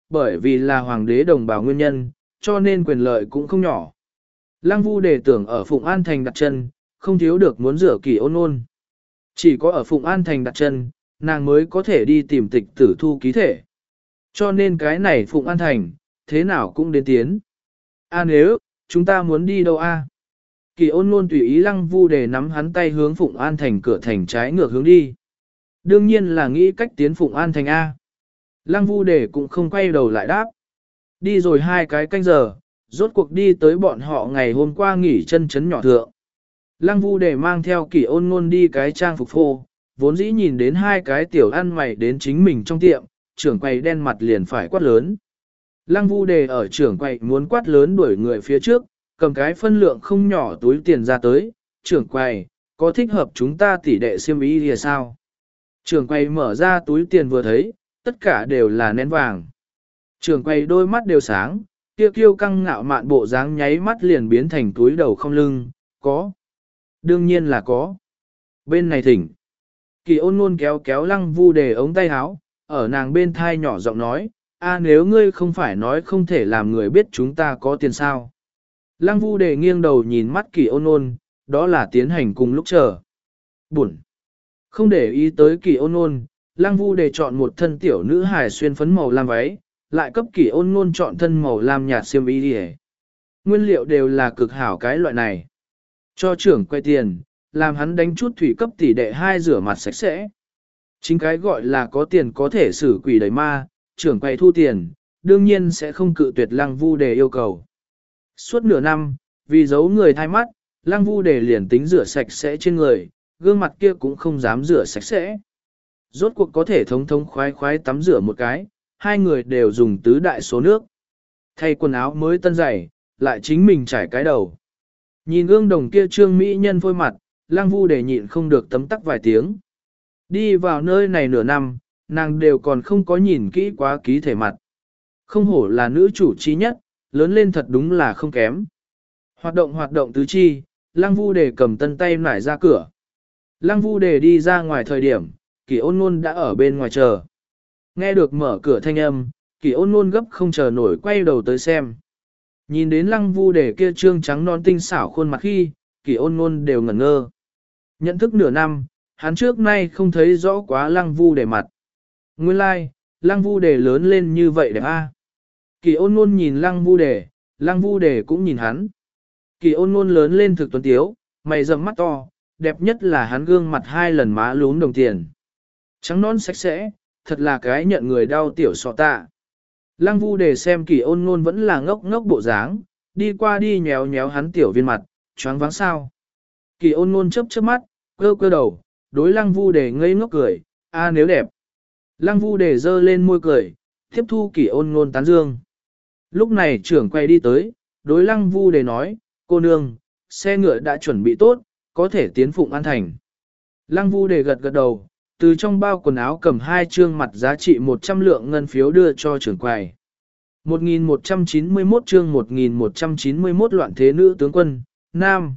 bởi vì là hoàng đế đồng bào nguyên nhân, cho nên quyền lợi cũng không nhỏ. Lăng Vu Đề tưởng ở Phụng An Thành đặt chân, không thiếu được muốn rửa Kỷ Ôn Ôn. Chỉ có ở Phụng An Thành đặt chân, nàng mới có thể đi tìm tịch tử thu ký thể. Cho nên cái này Phụng An Thành, thế nào cũng đến tiến. A nếu, chúng ta muốn đi đâu a? Kỷ Ôn Ôn tùy ý Lăng Vu Đề nắm hắn tay hướng Phụng An Thành cửa thành trái ngược hướng đi. Đương nhiên là nghĩ cách tiến Phụng An Thành A. Lăng Vu Đề cũng không quay đầu lại đáp. Đi rồi hai cái canh giờ, rốt cuộc đi tới bọn họ ngày hôm qua nghỉ chân chấn nhỏ thượng. Lăng Vu Đề mang theo Kỷ Ôn Ngôn đi cái trang phục phô, vốn dĩ nhìn đến hai cái tiểu ăn mày đến chính mình trong tiệm, trưởng quầy đen mặt liền phải quát lớn. Lăng Vu Đề ở trưởng quầy muốn quát lớn đuổi người phía trước, cầm cái phân lượng không nhỏ túi tiền ra tới, trưởng quầy, có thích hợp chúng ta tỉ đệ xiêm y thì sao? Trưởng quầy mở ra túi tiền vừa thấy, tất cả đều là nén vàng. Trưởng quầy đôi mắt đều sáng, kia kiêu căng ngạo mạn bộ dáng nháy mắt liền biến thành túi đầu không lưng, có. Đương nhiên là có. Bên này thỉnh. Kỳ Ôn Ngôn kéo kéo Lăng Vu Đề ống tay áo, ở nàng bên thai nhỏ giọng nói, a nếu ngươi không phải nói không thể làm người biết chúng ta có tiền sao. Lăng Vu Đề nghiêng đầu nhìn mắt Kỳ Ôn Ngôn, đó là tiến hành cùng lúc chờ. Buồn. Không để ý tới Kỳ Ôn Ngôn, Lăng Vu Đề chọn một thân tiểu nữ hài xuyên phấn màu lam váy, lại cấp Kỳ Ôn Ngôn chọn thân màu lam nhạt xiêm y đi. Nguyên liệu đều là cực hảo cái loại này. Cho trưởng quay tiền, làm hắn đánh chút thủy cấp tỷ đệ hai rửa mặt sạch sẽ. Chính cái gọi là có tiền có thể xử quỷ đẩy ma, trưởng quay thu tiền, đương nhiên sẽ không cự tuyệt Lăng Vu Đề yêu cầu. Suốt nửa năm, vì giấu người thay mắt, Lăng Vu Đề liền tính rửa sạch sẽ trên người, gương mặt kia cũng không dám rửa sạch sẽ. Rốt cuộc có thể thống thống khoái khoái tắm rửa một cái, hai người đều dùng tứ đại số nước. Thay quần áo mới tân giày, lại chính mình trải cái đầu. Nhìn gương đồng kia trương mỹ nhân phôi mặt, Lăng Vu Đề nhịn không được tấm tắc vài tiếng. Đi vào nơi này nửa năm, nàng đều còn không có nhìn kỹ quá ký thể mặt. Không hổ là nữ chủ trí nhất, lớn lên thật đúng là không kém. Hoạt động hoạt động tứ chi, Lăng Vu Đề cầm tân tay nải ra cửa. Lăng Vu Đề đi ra ngoài thời điểm, Kỷ Ôn Ngôn đã ở bên ngoài chờ. Nghe được mở cửa thanh âm, Kỷ Ôn Ngôn gấp không chờ nổi quay đầu tới xem. Nhìn đến Lăng Vu Đề kia trương trắng non tinh xảo khuôn mặt khi, Kỷ Ôn Ngôn đều ngẩn ngơ. Nhận thức nửa năm, hắn trước nay không thấy rõ quá Lăng Vu Đề mặt. Nguyên lai, like, Lăng Vu Đề lớn lên như vậy đẹp a. À. Kỷ Ôn Ngôn nhìn Lăng Vu Đề, Lăng Vu Đề cũng nhìn hắn. Kỷ Ôn Ngôn lớn lên thực tuấn tiếu, mày rậm mắt to, đẹp nhất là hắn gương mặt hai lần má lún đồng tiền. Trắng non sạch sẽ, thật là cái nhận người đau tiểu sọ tạ. Lăng Vu Đề xem Kỷ Ôn Ngôn vẫn là ngốc ngốc bộ dáng, đi qua đi nhéo nhéo hắn tiểu viên mặt, choáng váng sao. Kỷ Ôn Ngôn chớp chớp mắt, cơ cơ đầu, đối Lăng Vu Đề ngây ngốc cười, a nếu đẹp. Lăng Vu Đề giơ lên môi cười, tiếp thu Kỷ Ôn Ngôn tán dương. Lúc này trưởng quay đi tới, đối Lăng Vu Đề nói, cô nương, xe ngựa đã chuẩn bị tốt, có thể tiến Phụng An Thành. Lăng Vu Đề gật gật đầu, từ trong bao quần áo cầm hai trương mặt giá trị một trăm lượng ngân phiếu đưa cho trưởng quầy. một nghìn một trăm chín mươi mốt chương một nghìn một trăm chín mươi mốt loạn thế nữ tướng quân, Nam.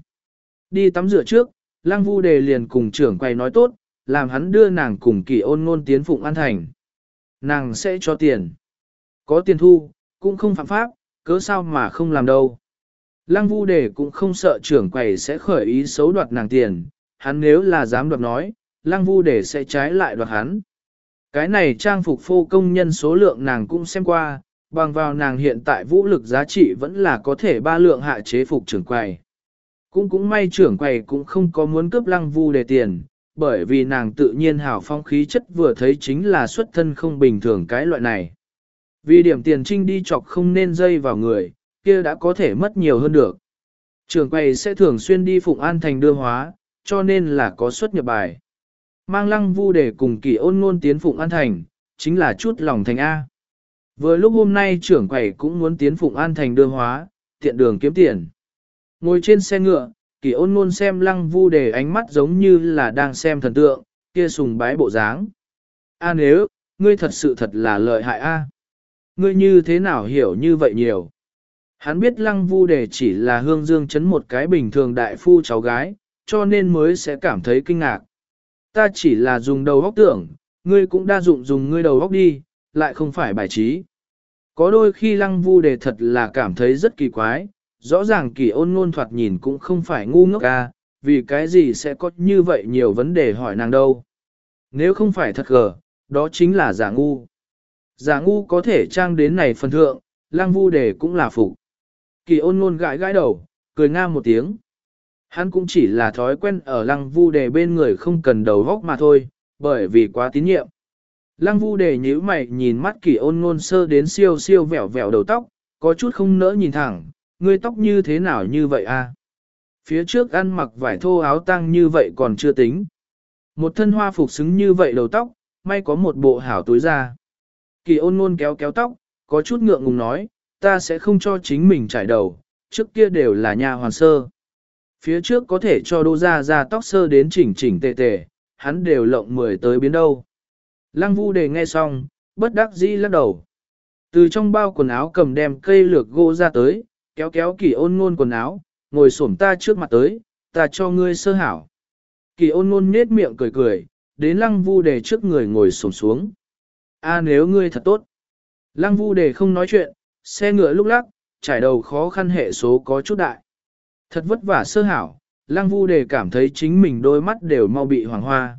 Đi tắm rửa trước, Lăng Vu Đề liền cùng trưởng quầy nói tốt, làm hắn đưa nàng cùng Kỷ Ôn Ngôn tiến Phụng An Thành. Nàng sẽ cho tiền. Có tiền thu, cũng không phạm pháp, cớ sao mà không làm đâu. Lăng Vu Đề cũng không sợ trưởng quầy sẽ khởi ý xấu đoạt nàng tiền, hắn nếu là dám đoạt nói, Lăng Vu Đề sẽ trái lại đoạt hắn. Cái này trang phục phô công nhân số lượng nàng cũng xem qua, bằng vào nàng hiện tại vũ lực giá trị vẫn là có thể ba lượng hạ chế phục trưởng quầy. Cũng cũng may trưởng quầy cũng không có muốn cướp Lăng Vu Đề tiền, bởi vì nàng tự nhiên hào phong khí chất vừa thấy chính là xuất thân không bình thường cái loại này. Vì điểm tiền trinh đi chọc không nên dây vào người, kia đã có thể mất nhiều hơn được. Trưởng quầy sẽ thường xuyên đi Phụng An Thành đưa hóa, cho nên là có xuất nhập bài. Mang Lăng Vu Đề cùng Kỷ Ôn Ngôn tiến Phụng An Thành, chính là chút lòng thành A. Vừa lúc hôm nay trưởng quầy cũng muốn tiến Phụng An Thành đưa hóa, tiện đường kiếm tiền. Ngồi trên xe ngựa, Kỷ Ôn Ngôn xem Lăng Vu Đề ánh mắt giống như là đang xem thần tượng, kia sùng bái bộ dáng. A nếu, ngươi thật sự thật là lợi hại A. Ngươi như thế nào hiểu như vậy nhiều? Hắn biết Lăng Vu Đề chỉ là hương dương chấn một cái bình thường đại phu cháu gái, cho nên mới sẽ cảm thấy kinh ngạc. Ta chỉ là dùng đầu óc tưởng, ngươi cũng đa dụng dùng ngươi đầu óc đi, lại không phải bài trí. Có đôi khi lăng vu đề thật là cảm thấy rất kỳ quái, rõ ràng kỳ ôn ngôn thoạt nhìn cũng không phải ngu ngốc ca, vì cái gì sẽ có như vậy nhiều vấn đề hỏi nàng đâu. Nếu không phải thật gờ, đó chính là giả ngu. Giả ngu có thể trang đến này phần thượng, lăng vu đề cũng là phục. Kỳ ôn ngôn gãi gãi đầu, cười nga một tiếng. Hắn cũng chỉ là thói quen ở lăng vu đề bên người không cần đầu góc mà thôi, bởi vì quá tín nhiệm. Lăng vu đề nhíu mày nhìn mắt kỳ ôn ngôn sơ đến siêu siêu vẹo vẹo đầu tóc, có chút không nỡ nhìn thẳng, ngươi tóc như thế nào như vậy a? Phía trước ăn mặc vải thô áo tang như vậy còn chưa tính. Một thân hoa phục xứng như vậy đầu tóc, may có một bộ hảo túi ra. Kỳ ôn ngôn kéo kéo tóc, có chút ngượng ngùng nói, ta sẽ không cho chính mình trải đầu, trước kia đều là nhà hoàn sơ. Phía trước có thể cho đô ra ra tóc sơ đến chỉnh chỉnh tề tề, hắn đều lộng mười tới biến đâu. Lăng vu đề nghe xong, bất đắc dĩ lắc đầu. Từ trong bao quần áo cầm đem cây lược gỗ ra tới, kéo kéo kỳ ôn ngôn quần áo, ngồi xổm ta trước mặt tới, ta cho ngươi sơ hảo. Kỳ ôn ngôn nết miệng cười cười, đến lăng vu đề trước người ngồi xổm xuống. A nếu ngươi thật tốt. Lăng vu đề không nói chuyện, xe ngựa lúc lắc, trải đầu khó khăn hệ số có chút đại. Thật vất vả sơ hảo, lăng vu đề cảm thấy chính mình đôi mắt đều mau bị hoàng hoa.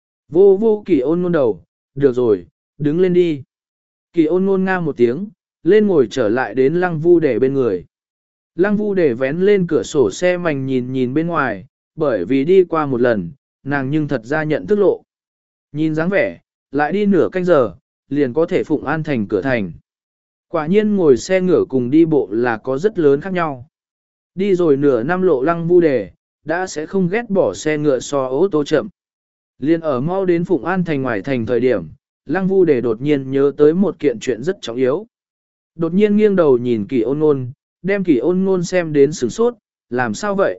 Vô vô kỳ ôn ngôn đầu, được rồi, đứng lên đi. Kỳ ôn ngôn nga một tiếng, lên ngồi trở lại đến lăng vu đề bên người. Lăng vu đề vén lên cửa sổ xe mảnh nhìn nhìn bên ngoài, bởi vì đi qua một lần, nàng nhưng thật ra nhận thức lộ. Nhìn dáng vẻ, lại đi nửa canh giờ, liền có thể Phụng An thành cửa thành. Quả nhiên ngồi xe ngựa cùng đi bộ là có rất lớn khác nhau. Đi rồi nửa năm lộ lăng vu đề, đã sẽ không ghét bỏ xe ngựa so ô tô chậm. Liên ở mau đến Phụng An thành ngoài thành thời điểm, lăng vu đề đột nhiên nhớ tới một kiện chuyện rất trọng yếu. Đột nhiên nghiêng đầu nhìn kỳ ôn ngôn, đem kỳ ôn ngôn xem đến sửng sốt, làm sao vậy?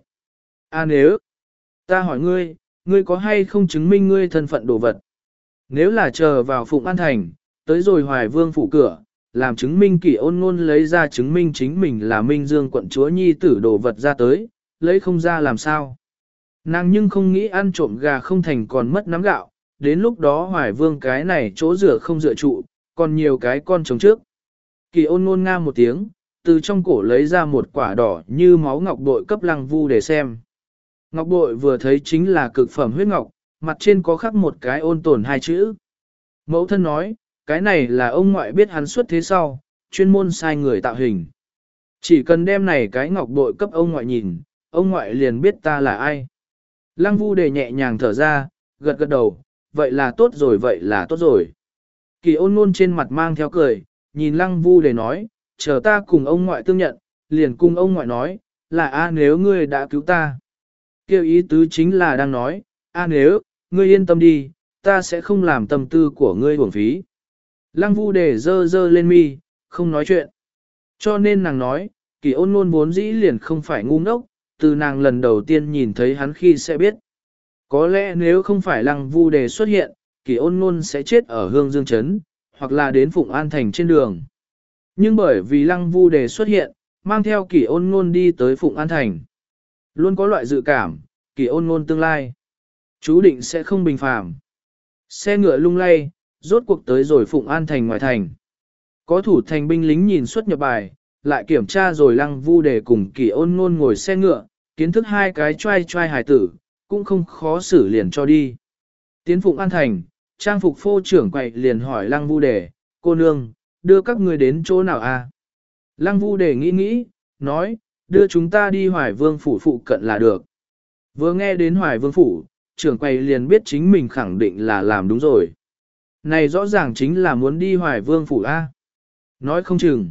À nếu, ta hỏi ngươi, ngươi có hay không chứng minh ngươi thân phận đồ vật? Nếu là chờ vào Phụng An thành, tới rồi Hoài Vương phủ cửa, làm chứng minh kỳ ôn ngôn lấy ra chứng minh chính mình là Minh Dương quận chúa nhi tử đồ vật ra tới, lấy không ra làm sao? Nàng nhưng không nghĩ ăn trộm gà không thành còn mất nắm gạo, đến lúc đó Hoài Vương cái này chỗ rửa không dựa trụ, còn nhiều cái con trống trước. Kỳ ôn ngôn nga một tiếng, từ trong cổ lấy ra một quả đỏ như máu ngọc bội cấp lăng vu để xem. Ngọc bội vừa thấy chính là cực phẩm huyết ngọc, mặt trên có khắc một cái ôn tồn hai chữ. Mẫu thân nói, cái này là ông ngoại biết hắn xuất thế sau, chuyên môn sai người tạo hình. Chỉ cần đem này cái ngọc bội cấp ông ngoại nhìn, ông ngoại liền biết ta là ai. Lăng vu để nhẹ nhàng thở ra, gật gật đầu, vậy là tốt rồi vậy là tốt rồi. Kỳ ôn ngôn trên mặt mang theo cười, nhìn lăng vu để nói, chờ ta cùng ông ngoại tương nhận, liền cùng ông ngoại nói, là a nếu ngươi đã cứu ta. Kêu ý tứ chính là đang nói, a nếu, ngươi yên tâm đi, ta sẽ không làm tâm tư của ngươi uổng phí. Lăng vu để dơ dơ lên mi, không nói chuyện. Cho nên nàng nói, kỳ ôn ngôn vốn dĩ liền không phải ngu ngốc, từ nàng lần đầu tiên nhìn thấy hắn khi sẽ biết. Có lẽ nếu không phải lăng vu đề xuất hiện, kỳ ôn ngôn sẽ chết ở Hương Dương Trấn, hoặc là đến Phụng An Thành trên đường. Nhưng bởi vì lăng vu đề xuất hiện, mang theo kỳ ôn ngôn đi tới Phụng An Thành. Luôn có loại dự cảm, kỳ ôn ngôn tương lai. Chú định sẽ không bình phàm. Xe ngựa lung lay, rốt cuộc tới rồi Phụng An Thành ngoài thành. Có thủ thành binh lính nhìn xuất nhập bài, lại kiểm tra rồi lăng vu đề cùng kỳ ôn ngôn ngồi xe ngựa, kiến thức hai cái trai trai hài tử, cũng không khó xử liền cho đi. Tiến Phụng An Thành, trang phục phô trưởng quậy liền hỏi lăng vu đề, cô nương, đưa các người đến chỗ nào a? Lăng vu đề nghĩ nghĩ, nói, đưa chúng ta đi Hoài Vương phủ phụ cận là được. Vừa nghe đến Hoài Vương phủ, trưởng quầy liền biết chính mình khẳng định là làm đúng rồi. Này rõ ràng chính là muốn đi Hoài Vương phủ a. Nói không chừng.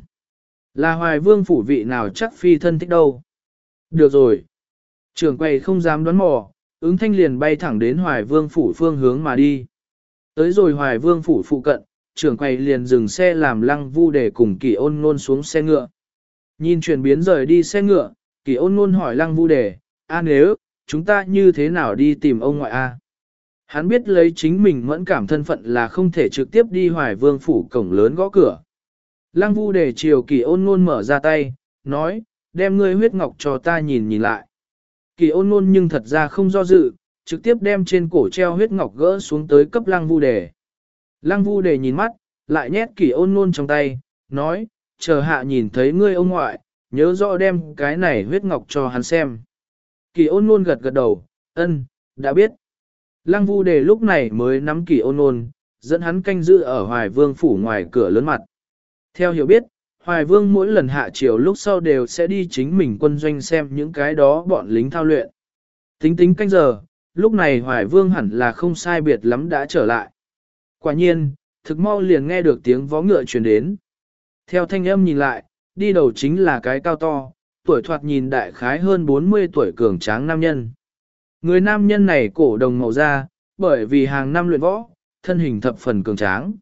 Là Hoài Vương phủ vị nào chắc phi thân thích đâu. Được rồi. Trưởng quầy không dám đoán mò, ứng thanh liền bay thẳng đến Hoài Vương phủ phương hướng mà đi. Tới rồi Hoài Vương phủ phụ cận, trưởng quầy liền dừng xe làm lăng vu để cùng kỳ ôn ngôn xuống xe ngựa. Nhìn chuyển biến rời đi xe ngựa, kỳ ôn ngôn hỏi lăng vu để, a nếu, chúng ta như thế nào đi tìm ông ngoại a? Hắn biết lấy chính mình mẫn cảm thân phận là không thể trực tiếp đi Hoài Vương phủ cổng lớn gõ cửa. Lăng vu để chiều kỳ ôn ngôn mở ra tay, nói, đem ngươi huyết ngọc cho ta nhìn nhìn lại. Kỳ ôn ngôn nhưng thật ra không do dự, trực tiếp đem trên cổ treo huyết ngọc gỡ xuống tới cấp lăng vu đề. Lăng vu đề nhìn mắt, lại nhét kỳ ôn ngôn trong tay, nói, chờ hạ nhìn thấy ngươi ông ngoại, nhớ rõ đem cái này huyết ngọc cho hắn xem. Kỳ ôn nôn gật gật đầu, ân, đã biết. Lăng Vu Đề lúc này mới nắm Kỳ ôn nôn, dẫn hắn canh giữ ở Hoài Vương phủ ngoài cửa lớn mặt. Theo hiểu biết, Hoài Vương mỗi lần hạ triều lúc sau đều sẽ đi chính mình quân doanh xem những cái đó bọn lính thao luyện. Tính tính canh giờ, lúc này Hoài Vương hẳn là không sai biệt lắm đã trở lại. Quả nhiên, thực mau liền nghe được tiếng vó ngựa truyền đến. Theo thanh âm nhìn lại, đi đầu chính là cái cao to, tuổi thoạt nhìn đại khái hơn bốn mươi tuổi cường tráng nam nhân. Người nam nhân này cổ đồng màu da, bởi vì hàng năm luyện võ, thân hình thập phần cường tráng.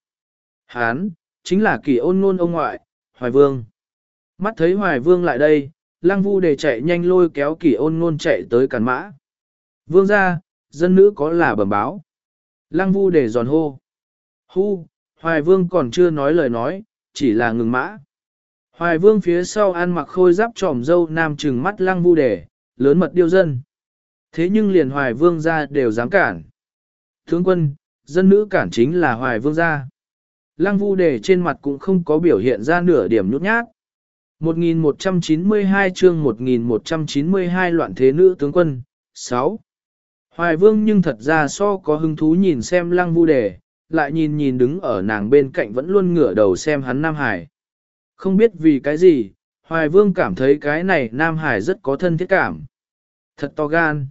Hán, chính là Kỳ ôn ngôn ông ngoại, Hoài Vương. Mắt thấy Hoài Vương lại đây, Lăng Vu Đề chạy nhanh lôi kéo Kỳ ôn ngôn chạy tới cản mã. Vương ra, dân nữ có là bẩm báo. Lăng Vu Đề giòn hô. Hu, Hoài Vương còn chưa nói lời nói, chỉ là ngừng mã. Hoài Vương phía sau ăn mặc khôi giáp tròm dâu nam trừng mắt Lăng Vu Đề, lớn mật điêu dân. Thế nhưng liền Hoài Vương ra đều dám cản. Tướng quân, dân nữ cản chính là Hoài Vương ra. Lăng Vu Đề trên mặt cũng không có biểu hiện ra nửa điểm nhút nhát. một nghìn một trăm chín mươi hai chương một nghìn một trăm chín mươi hai loạn thế nữ tướng quân, sáu. Hoài Vương nhưng thật ra so có hứng thú nhìn xem Lăng Vu Đề, lại nhìn nhìn đứng ở nàng bên cạnh vẫn luôn ngửa đầu xem hắn Nam Hải. Không biết vì cái gì, Hoài Vương cảm thấy cái này Nam Hải rất có thân thiết cảm. Thật to gan.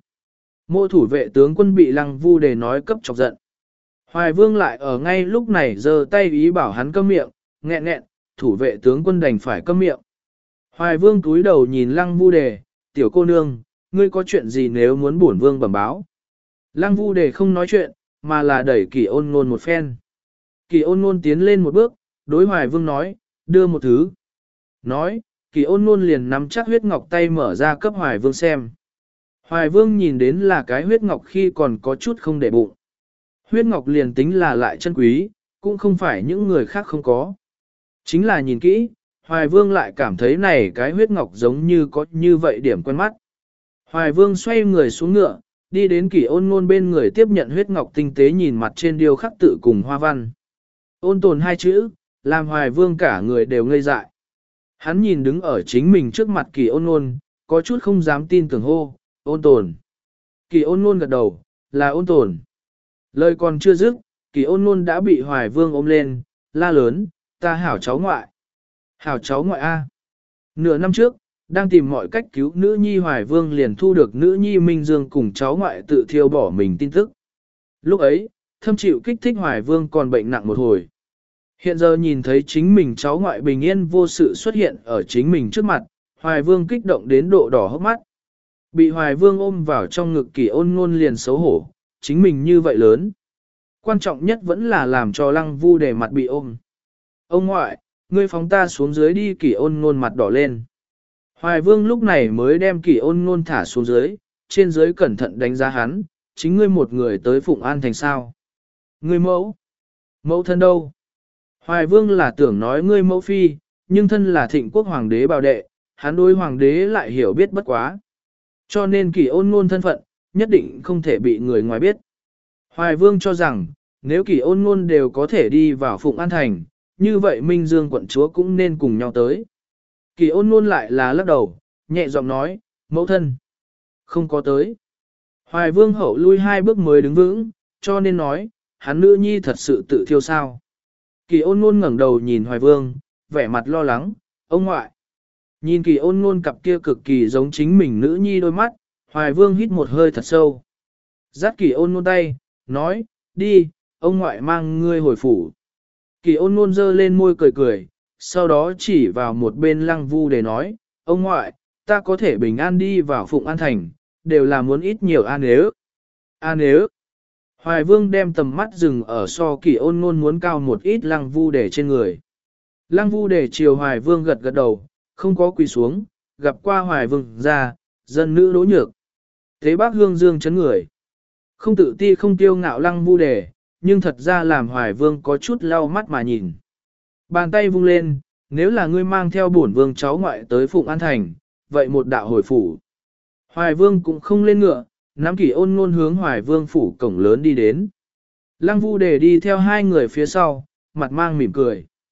Mô thủ vệ tướng quân bị Lăng Vu Đề nói cấp chọc giận. Hoài Vương lại ở ngay lúc này giơ tay ý bảo hắn câm miệng, nghẹn nghẹn, thủ vệ tướng quân đành phải câm miệng. Hoài Vương túi đầu nhìn Lăng Vu Đề, tiểu cô nương, ngươi có chuyện gì nếu muốn bổn vương bẩm báo. Lăng Vu Đề không nói chuyện, mà là đẩy Kỳ ôn ngôn một phen. Kỳ ôn ngôn tiến lên một bước, đối Hoài Vương nói, đưa một thứ. Nói, Kỳ ôn ngôn liền nắm chắc huyết ngọc tay mở ra cấp Hoài Vương xem. Hoài Vương nhìn đến là cái huyết ngọc khi còn có chút không để bụng. Huyết ngọc liền tính là lại chân quý, cũng không phải những người khác không có. Chính là nhìn kỹ, Hoài Vương lại cảm thấy này cái huyết ngọc giống như có như vậy điểm quen mắt. Hoài Vương xoay người xuống ngựa, đi đến Kỳ ôn ngôn bên người tiếp nhận huyết ngọc tinh tế nhìn mặt trên điêu khắc tự cùng hoa văn. Ôn tồn hai chữ, làm Hoài Vương cả người đều ngây dại. Hắn nhìn đứng ở chính mình trước mặt Kỳ ôn ngôn, có chút không dám tin tưởng hô, ôn tồn. Kỳ ôn ngôn gật đầu, là ôn tồn. Lời còn chưa dứt, Kỳ ôn ngôn đã bị Hoài Vương ôm lên, la lớn, ta hảo cháu ngoại. Hảo cháu ngoại A. Nửa năm trước, đang tìm mọi cách cứu nữ nhi Hoài Vương liền thu được nữ nhi Minh Dương cùng cháu ngoại tự thiêu bỏ mình tin tức. Lúc ấy, thâm chịu kích thích Hoài Vương còn bệnh nặng một hồi. Hiện giờ nhìn thấy chính mình cháu ngoại bình yên vô sự xuất hiện ở chính mình trước mặt, Hoài Vương kích động đến độ đỏ hốc mắt. Bị Hoài Vương ôm vào trong ngực Kỳ ôn ngôn liền xấu hổ, chính mình như vậy lớn. Quan trọng nhất vẫn là làm cho Lăng Vu Đề mặt bị ôm. Ông ngoại, ngươi phóng ta xuống dưới đi. Kỳ ôn ngôn mặt đỏ lên. Hoài Vương lúc này mới đem Kỳ ôn ngôn thả xuống dưới, trên dưới cẩn thận đánh giá hắn, chính ngươi một người tới Phụng An thành sao. Ngươi mẫu? Mẫu thân đâu? Hoài Vương là tưởng nói ngươi mẫu phi, nhưng thân là Thịnh quốc hoàng đế bào đệ, hắn đối hoàng đế lại hiểu biết bất quá. Cho nên Kỳ ôn ngôn thân phận, nhất định không thể bị người ngoài biết. Hoài Vương cho rằng, nếu Kỳ ôn ngôn đều có thể đi vào Phụng An thành, như vậy Minh Dương quận chúa cũng nên cùng nhau tới. Kỳ ôn ngôn lại là lắc đầu, nhẹ giọng nói, mẫu thân, không có tới. Hoài Vương hậu lui hai bước mới đứng vững, cho nên nói, hắn nữ nhi thật sự tự thiêu sao. Kỳ ôn ngôn ngẩng đầu nhìn Hoài Vương, vẻ mặt lo lắng, ông ngoại. Nhìn Kỳ ôn ngôn cặp kia cực kỳ giống chính mình nữ nhi đôi mắt, Hoài Vương hít một hơi thật sâu. Dắt Kỳ ôn ngôn tay, nói, đi, ông ngoại mang ngươi hồi phủ. Kỳ ôn ngôn dơ lên môi cười cười, sau đó chỉ vào một bên Lăng Vu để nói, ông ngoại, ta có thể bình an đi vào Phụng An thành, đều là muốn ít nhiều an nếu. An nếu. Hoài Vương đem tầm mắt dừng ở so Kỳ ôn ngôn muốn cao một ít Lăng Vu để trên người. Lăng Vu để chiều Hoài Vương gật gật đầu, không có quỳ xuống, gặp qua Hoài Vương ra, dân nữ đỗ nhược. Thế bác hương dương chấn người. Không tự ti không tiêu ngạo Lăng Vu đề, nhưng thật ra làm Hoài Vương có chút lau mắt mà nhìn. Bàn tay vung lên, nếu là ngươi mang theo bổn vương cháu ngoại tới Phụng An thành, vậy một đạo hồi phủ. Hoài Vương cũng không lên ngựa, nắm Kỳ ôn ngôn hướng Hoài Vương phủ cổng lớn đi đến. Lăng Vu đề đi theo hai người phía sau, mặt mang mỉm cười.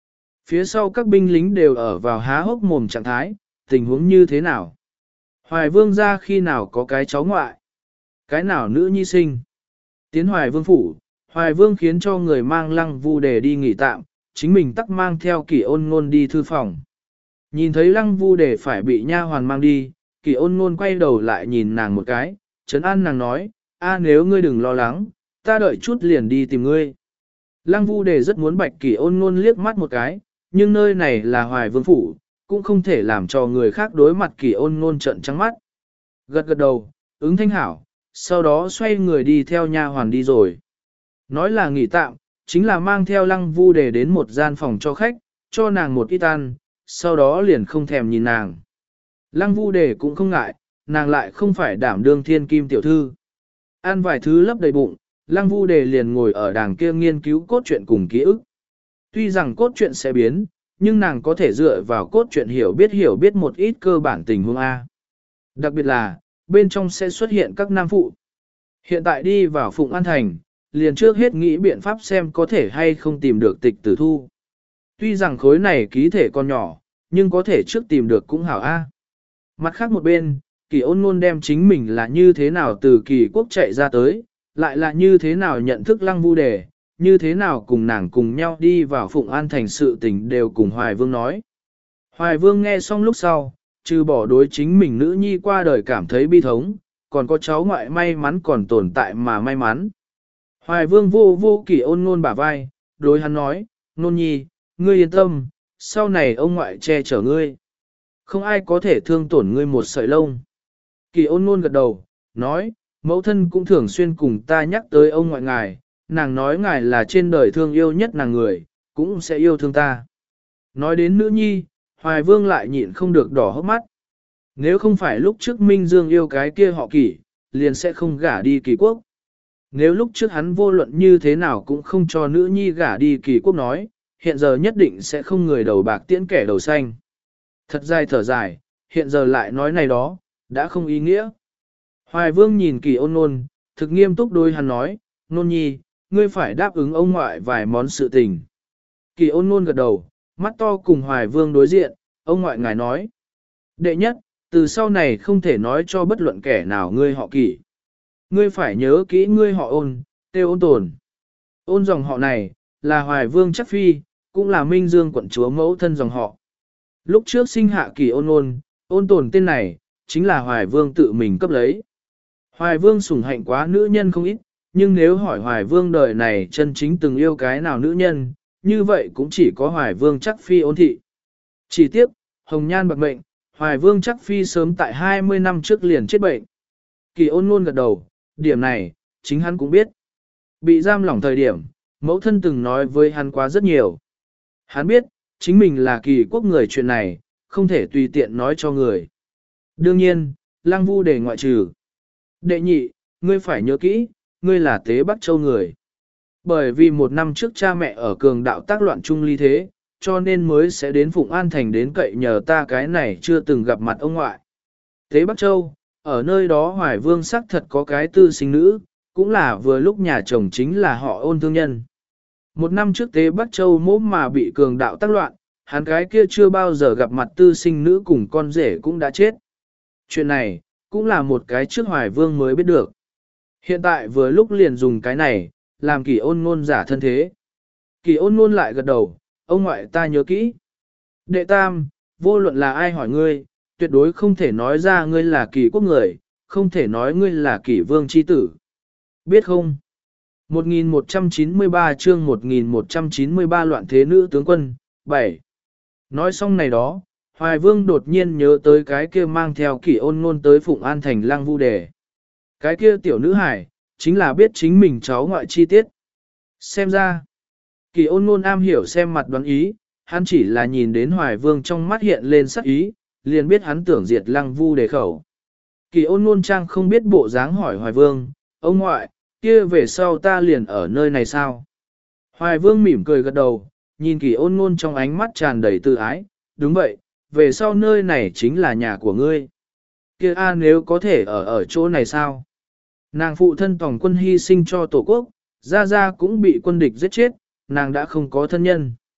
Phía sau các binh lính đều ở vào há hốc mồm trạng thái, tình huống như thế nào? Hoài vương ra khi nào có cái cháu ngoại? Cái nào nữ nhi sinh? Tiến hoài vương phủ, hoài vương khiến cho người mang lăng vu đề đi nghỉ tạm, chính mình tắc mang theo kỷ ôn ngôn đi thư phòng. Nhìn thấy lăng vu đề phải bị nha hoàn mang đi, kỷ ôn ngôn quay đầu lại nhìn nàng một cái, trấn an nàng nói, a nếu ngươi đừng lo lắng, ta đợi chút liền đi tìm ngươi. Lăng vu đề rất muốn bạch kỷ ôn ngôn liếc mắt một cái, nhưng nơi này là hoài vương phủ, cũng không thể làm cho người khác đối mặt kỷ ôn ngôn trận trắng mắt. Gật gật đầu, ứng thanh hảo, sau đó xoay người đi theo nha hoàn đi rồi. Nói là nghỉ tạm, chính là mang theo lăng vu đề đến một gian phòng cho khách, cho nàng một ít ăn, sau đó liền không thèm nhìn nàng. Lăng vu đề cũng không ngại, nàng lại không phải đảm đương thiên kim tiểu thư. Ăn vài thứ lấp đầy bụng, lăng vu đề liền ngồi ở đàng kia nghiên cứu cốt truyện cùng ký ức. Tuy rằng cốt truyện sẽ biến, nhưng nàng có thể dựa vào cốt truyện hiểu biết hiểu biết một ít cơ bản tình huống A. Đặc biệt là, bên trong sẽ xuất hiện các nam phụ. Hiện tại đi vào Phụng An Thành, liền trước hết nghĩ biện pháp xem có thể hay không tìm được tịch tử thu. Tuy rằng khối này ký thể còn nhỏ, nhưng có thể trước tìm được cũng hảo A. Mặt khác một bên, kỳ ôn ngôn đem chính mình là như thế nào từ kỳ quốc chạy ra tới, lại là như thế nào nhận thức lăng vu đề, như thế nào cùng nàng cùng nhau đi vào Phụng An Thành sự tình đều cùng Hoài Vương nói. Hoài Vương nghe xong lúc sau, trừ bỏ đối chính mình nữ nhi qua đời cảm thấy bi thống, còn có cháu ngoại may mắn còn tồn tại mà may mắn. Hoài Vương vô vô kỳ ôn ngôn bả vai, đối hắn nói, ngôn nhi, ngươi yên tâm, sau này ông ngoại che chở ngươi. Không ai có thể thương tổn ngươi một sợi lông. Kỳ ôn ngôn gật đầu, nói, mẫu thân cũng thường xuyên cùng ta nhắc tới ông ngoại ngài, nàng nói ngài là trên đời thương yêu nhất nàng người, cũng sẽ yêu thương ta. Nói đến nữ nhi, Hoài Vương lại nhịn không được đỏ hốc mắt. Nếu không phải lúc trước Minh Dương yêu cái kia họ Kỷ, liền sẽ không gả đi Kỳ quốc. Nếu lúc trước hắn vô luận như thế nào cũng không cho nữ nhi gả đi Kỳ quốc nói, hiện giờ nhất định sẽ không người đầu bạc tiễn kẻ đầu xanh. Thật dài thở dài, hiện giờ lại nói này đó, đã không ý nghĩa. Hoài Vương nhìn Kỳ ôn ngôn, thực nghiêm túc đôi hắn nói, ngôn nhi, ngươi phải đáp ứng ông ngoại vài món sự tình. Kỳ ôn ngôn gật đầu, mắt to cùng Hoài Vương đối diện, ông ngoại ngài nói. Đệ nhất, từ sau này không thể nói cho bất luận kẻ nào ngươi họ Kỷ. Ngươi phải nhớ kỹ ngươi họ ôn, tiêu ôn tồn. Ôn dòng họ này, là Hoài Vương chắc phi, cũng là Minh Dương quận chúa mẫu thân dòng họ. Lúc trước sinh hạ Kỷ ôn ôn, ôn tồn tên này, chính là Hoài Vương tự mình cấp lấy. Hoài Vương sủng hạnh quá nữ nhân không ít, nhưng nếu hỏi Hoài Vương đời này chân chính từng yêu cái nào nữ nhân, như vậy cũng chỉ có Hoài Vương chắc phi ôn thị. Chỉ tiếc, hồng nhan bạc mệnh, Hoài Vương chắc phi sớm tại hai mươi năm trước liền chết bệnh. Kỳ ôn ngôn gật đầu, điểm này, chính hắn cũng biết. Bị giam lỏng thời điểm, mẫu thân từng nói với hắn quá rất nhiều. Hắn biết, chính mình là Kỳ quốc người chuyện này, không thể tùy tiện nói cho người. Đương nhiên, Lăng Vu để ngoại trừ. Đệ nhị, ngươi phải nhớ kỹ, ngươi là Tế Bắc Châu người. Bởi vì một năm trước cha mẹ ở cường đạo tác loạn chung ly thế, cho nên mới sẽ đến Phụng An Thành đến cậy nhờ ta cái này chưa từng gặp mặt ông ngoại. Tế Bắc Châu, ở nơi đó Hoài Vương xác thật có cái tư sinh nữ, cũng là vừa lúc nhà chồng chính là họ Ôn thương nhân. Một năm trước Tế Bắc Châu mốm mà bị cường đạo tác loạn, hắn cái kia chưa bao giờ gặp mặt tư sinh nữ cùng con rể cũng đã chết. Chuyện này, cũng là một cái trước Hoài Vương mới biết được. Hiện tại vừa lúc liền dùng cái này, làm Kỳ ôn ngôn giả thân thế. Kỳ ôn ngôn lại gật đầu, ông ngoại ta nhớ kỹ. Đệ tam, vô luận là ai hỏi ngươi, tuyệt đối không thể nói ra ngươi là Kỳ quốc người, không thể nói ngươi là Kỳ vương chi tử. Biết không? một nghìn một trăm chín mươi ba chương một nghìn một trăm chín mươi ba loạn thế nữ tướng quân, bảy. Nói xong này đó, Hoài Vương đột nhiên nhớ tới cái kia mang theo Kỳ ôn ngôn tới Phụng An Thành Lăng Vu đề. Cái kia tiểu nữ hải, chính là biết chính mình cháu ngoại chi tiết. Xem ra, Kỳ ôn ngôn am hiểu xem mặt đoán ý, hắn chỉ là nhìn đến Hoài Vương trong mắt hiện lên sắc ý, liền biết hắn tưởng diệt Lăng Vu đề khẩu. Kỳ ôn ngôn trang không biết bộ dáng hỏi Hoài Vương, ông ngoại, kia về sau ta liền ở nơi này sao? Hoài Vương mỉm cười gật đầu, nhìn Kỳ ôn ngôn trong ánh mắt tràn đầy tự ái, đúng vậy, về sau nơi này chính là nhà của ngươi. Kia a nếu có thể ở ở chỗ này sao? Nàng phụ thân tổng quân hy sinh cho tổ quốc, Gia Gia cũng bị quân địch giết chết, nàng đã không có thân nhân.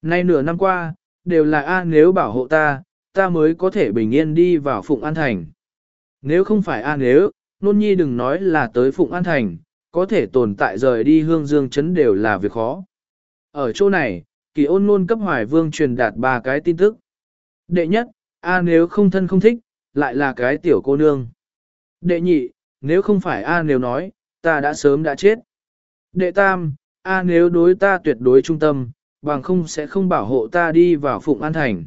Nay nửa năm qua, đều là A Nếu bảo hộ ta, ta mới có thể bình yên đi vào Phụng An Thành. Nếu không phải A Nếu, nôn nhi đừng nói là tới Phụng An Thành, có thể tồn tại rời đi Hương Dương Trấn đều là việc khó. Ở chỗ này, Kỳ Ôn Nôn cấp Hoài Vương truyền đạt ba cái tin tức. Đệ nhất, A Nếu không thân không thích, lại là cái tiểu cô nương. Đệ nhị, nếu không phải A Nếu nói, ta đã sớm đã chết. Đệ tam, A Nếu đối ta tuyệt đối trung tâm, bằng không sẽ không bảo hộ ta đi vào Phụng An Thành.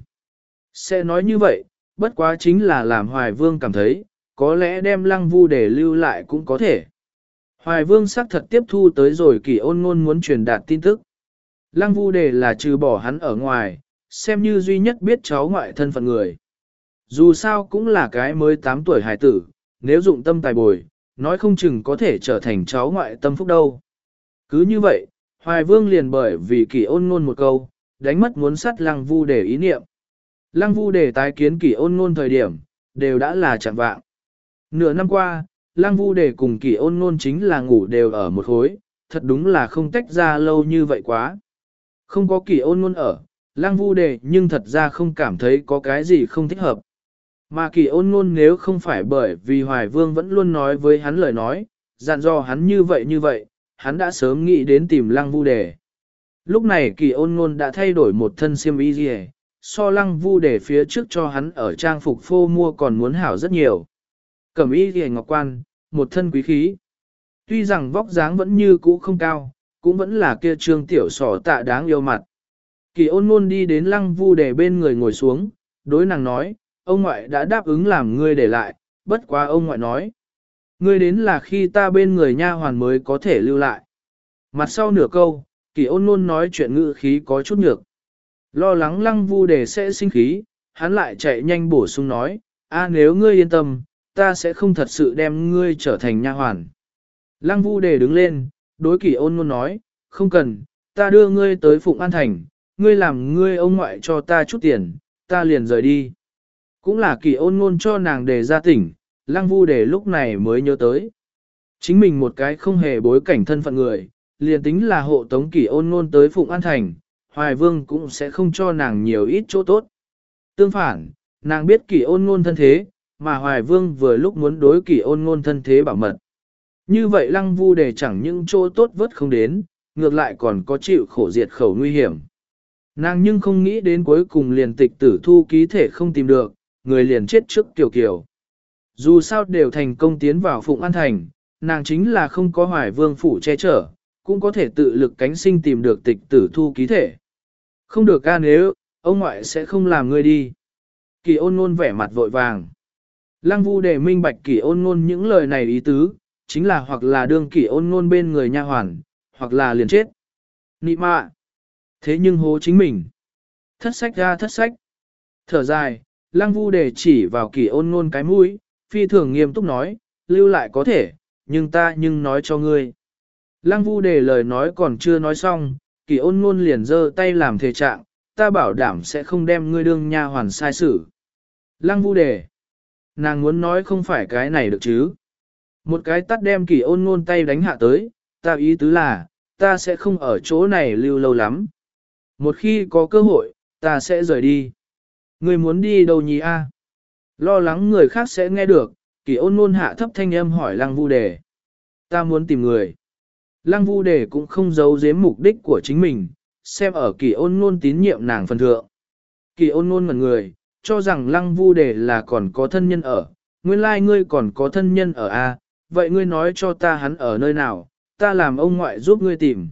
Sẽ nói như vậy, bất quá chính là làm Hoài Vương cảm thấy, có lẽ đem Lăng Vu để lưu lại cũng có thể. Hoài Vương xác thật tiếp thu tới rồi Kỳ Ôn Nôn muốn truyền đạt tin tức. Lăng Vu Đề là trừ bỏ hắn ở ngoài, xem như duy nhất biết cháu ngoại thân phận người. Dù sao cũng là cái mới tám tuổi hài tử, nếu dụng tâm tài bồi, nói không chừng có thể trở thành cháu ngoại tâm phúc đâu. Cứ như vậy, Hoài Vương liền bởi vì Kỳ Ôn Nôn một câu, đánh mất muốn sát Lăng Vu Đề ý niệm. Lăng Vu Đề tái kiến Kỳ Ôn Nôn thời điểm, đều đã là chẳng vạng. Nửa năm qua, Lăng Vu Đề cùng Kỳ Ôn Nôn chính là ngủ đều ở một khối, thật đúng là không tách ra lâu như vậy quá. Không có Kỳ Ôn Nôn ở, Lăng Vu Đề nhưng thật ra không cảm thấy có cái gì không thích hợp. Mà Kỳ Ôn Nôn nếu không phải bởi vì Hoài Vương vẫn luôn nói với hắn lời nói, dặn dò hắn như vậy như vậy, hắn đã sớm nghĩ đến tìm Lăng Vu Đề. Lúc này Kỳ Ôn Nôn đã thay đổi một thân xiêm y gì, so Lăng Vu Đề phía trước cho hắn ở trang phục phô mua còn muốn hảo rất nhiều. Cẩm y gì ngọc quan, một thân quý khí. Tuy rằng vóc dáng vẫn như cũ không cao, cũng vẫn là kia trương tiểu sỏ tạ đáng yêu mặt. Kỳ Ôn Nôn đi đến Lăng Vu Đề bên người ngồi xuống, đối nàng nói, ông ngoại đã đáp ứng làm ngươi để lại, bất quá ông ngoại nói. Ngươi đến là khi ta bên người nha hoàn mới có thể lưu lại. Mặt sau nửa câu, Kỳ Ôn Nôn nói chuyện ngữ khí có chút nhược. Lo lắng Lăng Vu Đề sẽ sinh khí, hắn lại chạy nhanh bổ sung nói, a nếu ngươi yên tâm, ta sẽ không thật sự đem ngươi trở thành nha hoàn. Lăng Vu Đề đứng lên, đối Kỳ Ôn Nôn nói, không cần, ta đưa ngươi tới Phụng An Thành, ngươi làm ngươi ông ngoại cho ta chút tiền, ta liền rời đi. Cũng là Kỳ Ôn Nôn cho nàng đề ra tỉnh, Lăng Vu Đề lúc này mới nhớ tới. Chính mình một cái không hề bối cảnh thân phận người, liền tính là hộ tống Kỳ Ôn Nôn tới Phụng An Thành, Hoài Vương cũng sẽ không cho nàng nhiều ít chỗ tốt. Tương phản, nàng biết Kỳ Ôn Nôn thân thế, mà Hoài Vương vừa lúc muốn đối Kỳ Ôn Nôn thân thế bảo mật. Như vậy Lăng Vu Đề chẳng những chỗ tốt vớt không đến, ngược lại còn có chịu khổ diệt khẩu nguy hiểm. Nàng nhưng không nghĩ đến cuối cùng liền tịch tử thu ký thể không tìm được, người liền chết trước Kiều Kiều. Dù sao đều thành công tiến vào Phụng An Thành, nàng chính là không có Hoài Vương phủ che chở, cũng có thể tự lực cánh sinh tìm được tịch tử thu ký thể. Không được ca nếu, ông ngoại sẽ không làm ngươi đi. Kỳ Ôn Nôn vẻ mặt vội vàng. Lăng Vu Đề minh bạch Kỳ Ôn Nôn những lời này ý tứ, chính là hoặc là đương Kỳ Ôn Nôn bên người nha hoàn, hoặc là liền chết. Nị mạ. Thế nhưng hố chính mình. Thất sách ra thất sách. Thở dài, Lăng Vu Đề chỉ vào Kỳ Ôn Nôn cái mũi, phi thường nghiêm túc nói, lưu lại có thể, nhưng ta nhưng nói cho ngươi. Lăng Vu Đề lời nói còn chưa nói xong, Kỳ Ôn Nôn liền giơ tay làm thề trạng, ta bảo đảm sẽ không đem ngươi đương nha hoàn sai xử. Lăng Vu Đề. Nàng muốn nói không phải cái này được chứ. Một cái tắt đem Kỳ Ôn Nôn tay đánh hạ tới, ta ý tứ là, ta sẽ không ở chỗ này lưu lâu lắm. Một khi có cơ hội, ta sẽ rời đi. Ngươi muốn đi đâu nhỉ a? Lo lắng người khác sẽ nghe được, Kỳ Ôn Nôn hạ thấp thanh âm hỏi Lăng Vu Đề. Ta muốn tìm người. Lăng Vu Đề cũng không giấu giếm mục đích của chính mình, xem ở Kỳ Ôn Nôn tín nhiệm nàng phần thượng. Kỳ Ôn Nôn ngẩn người, cho rằng Lăng Vu Đề là còn có thân nhân ở, nguyên lai like ngươi còn có thân nhân ở a, vậy ngươi nói cho ta hắn ở nơi nào, ta làm ông ngoại giúp ngươi tìm.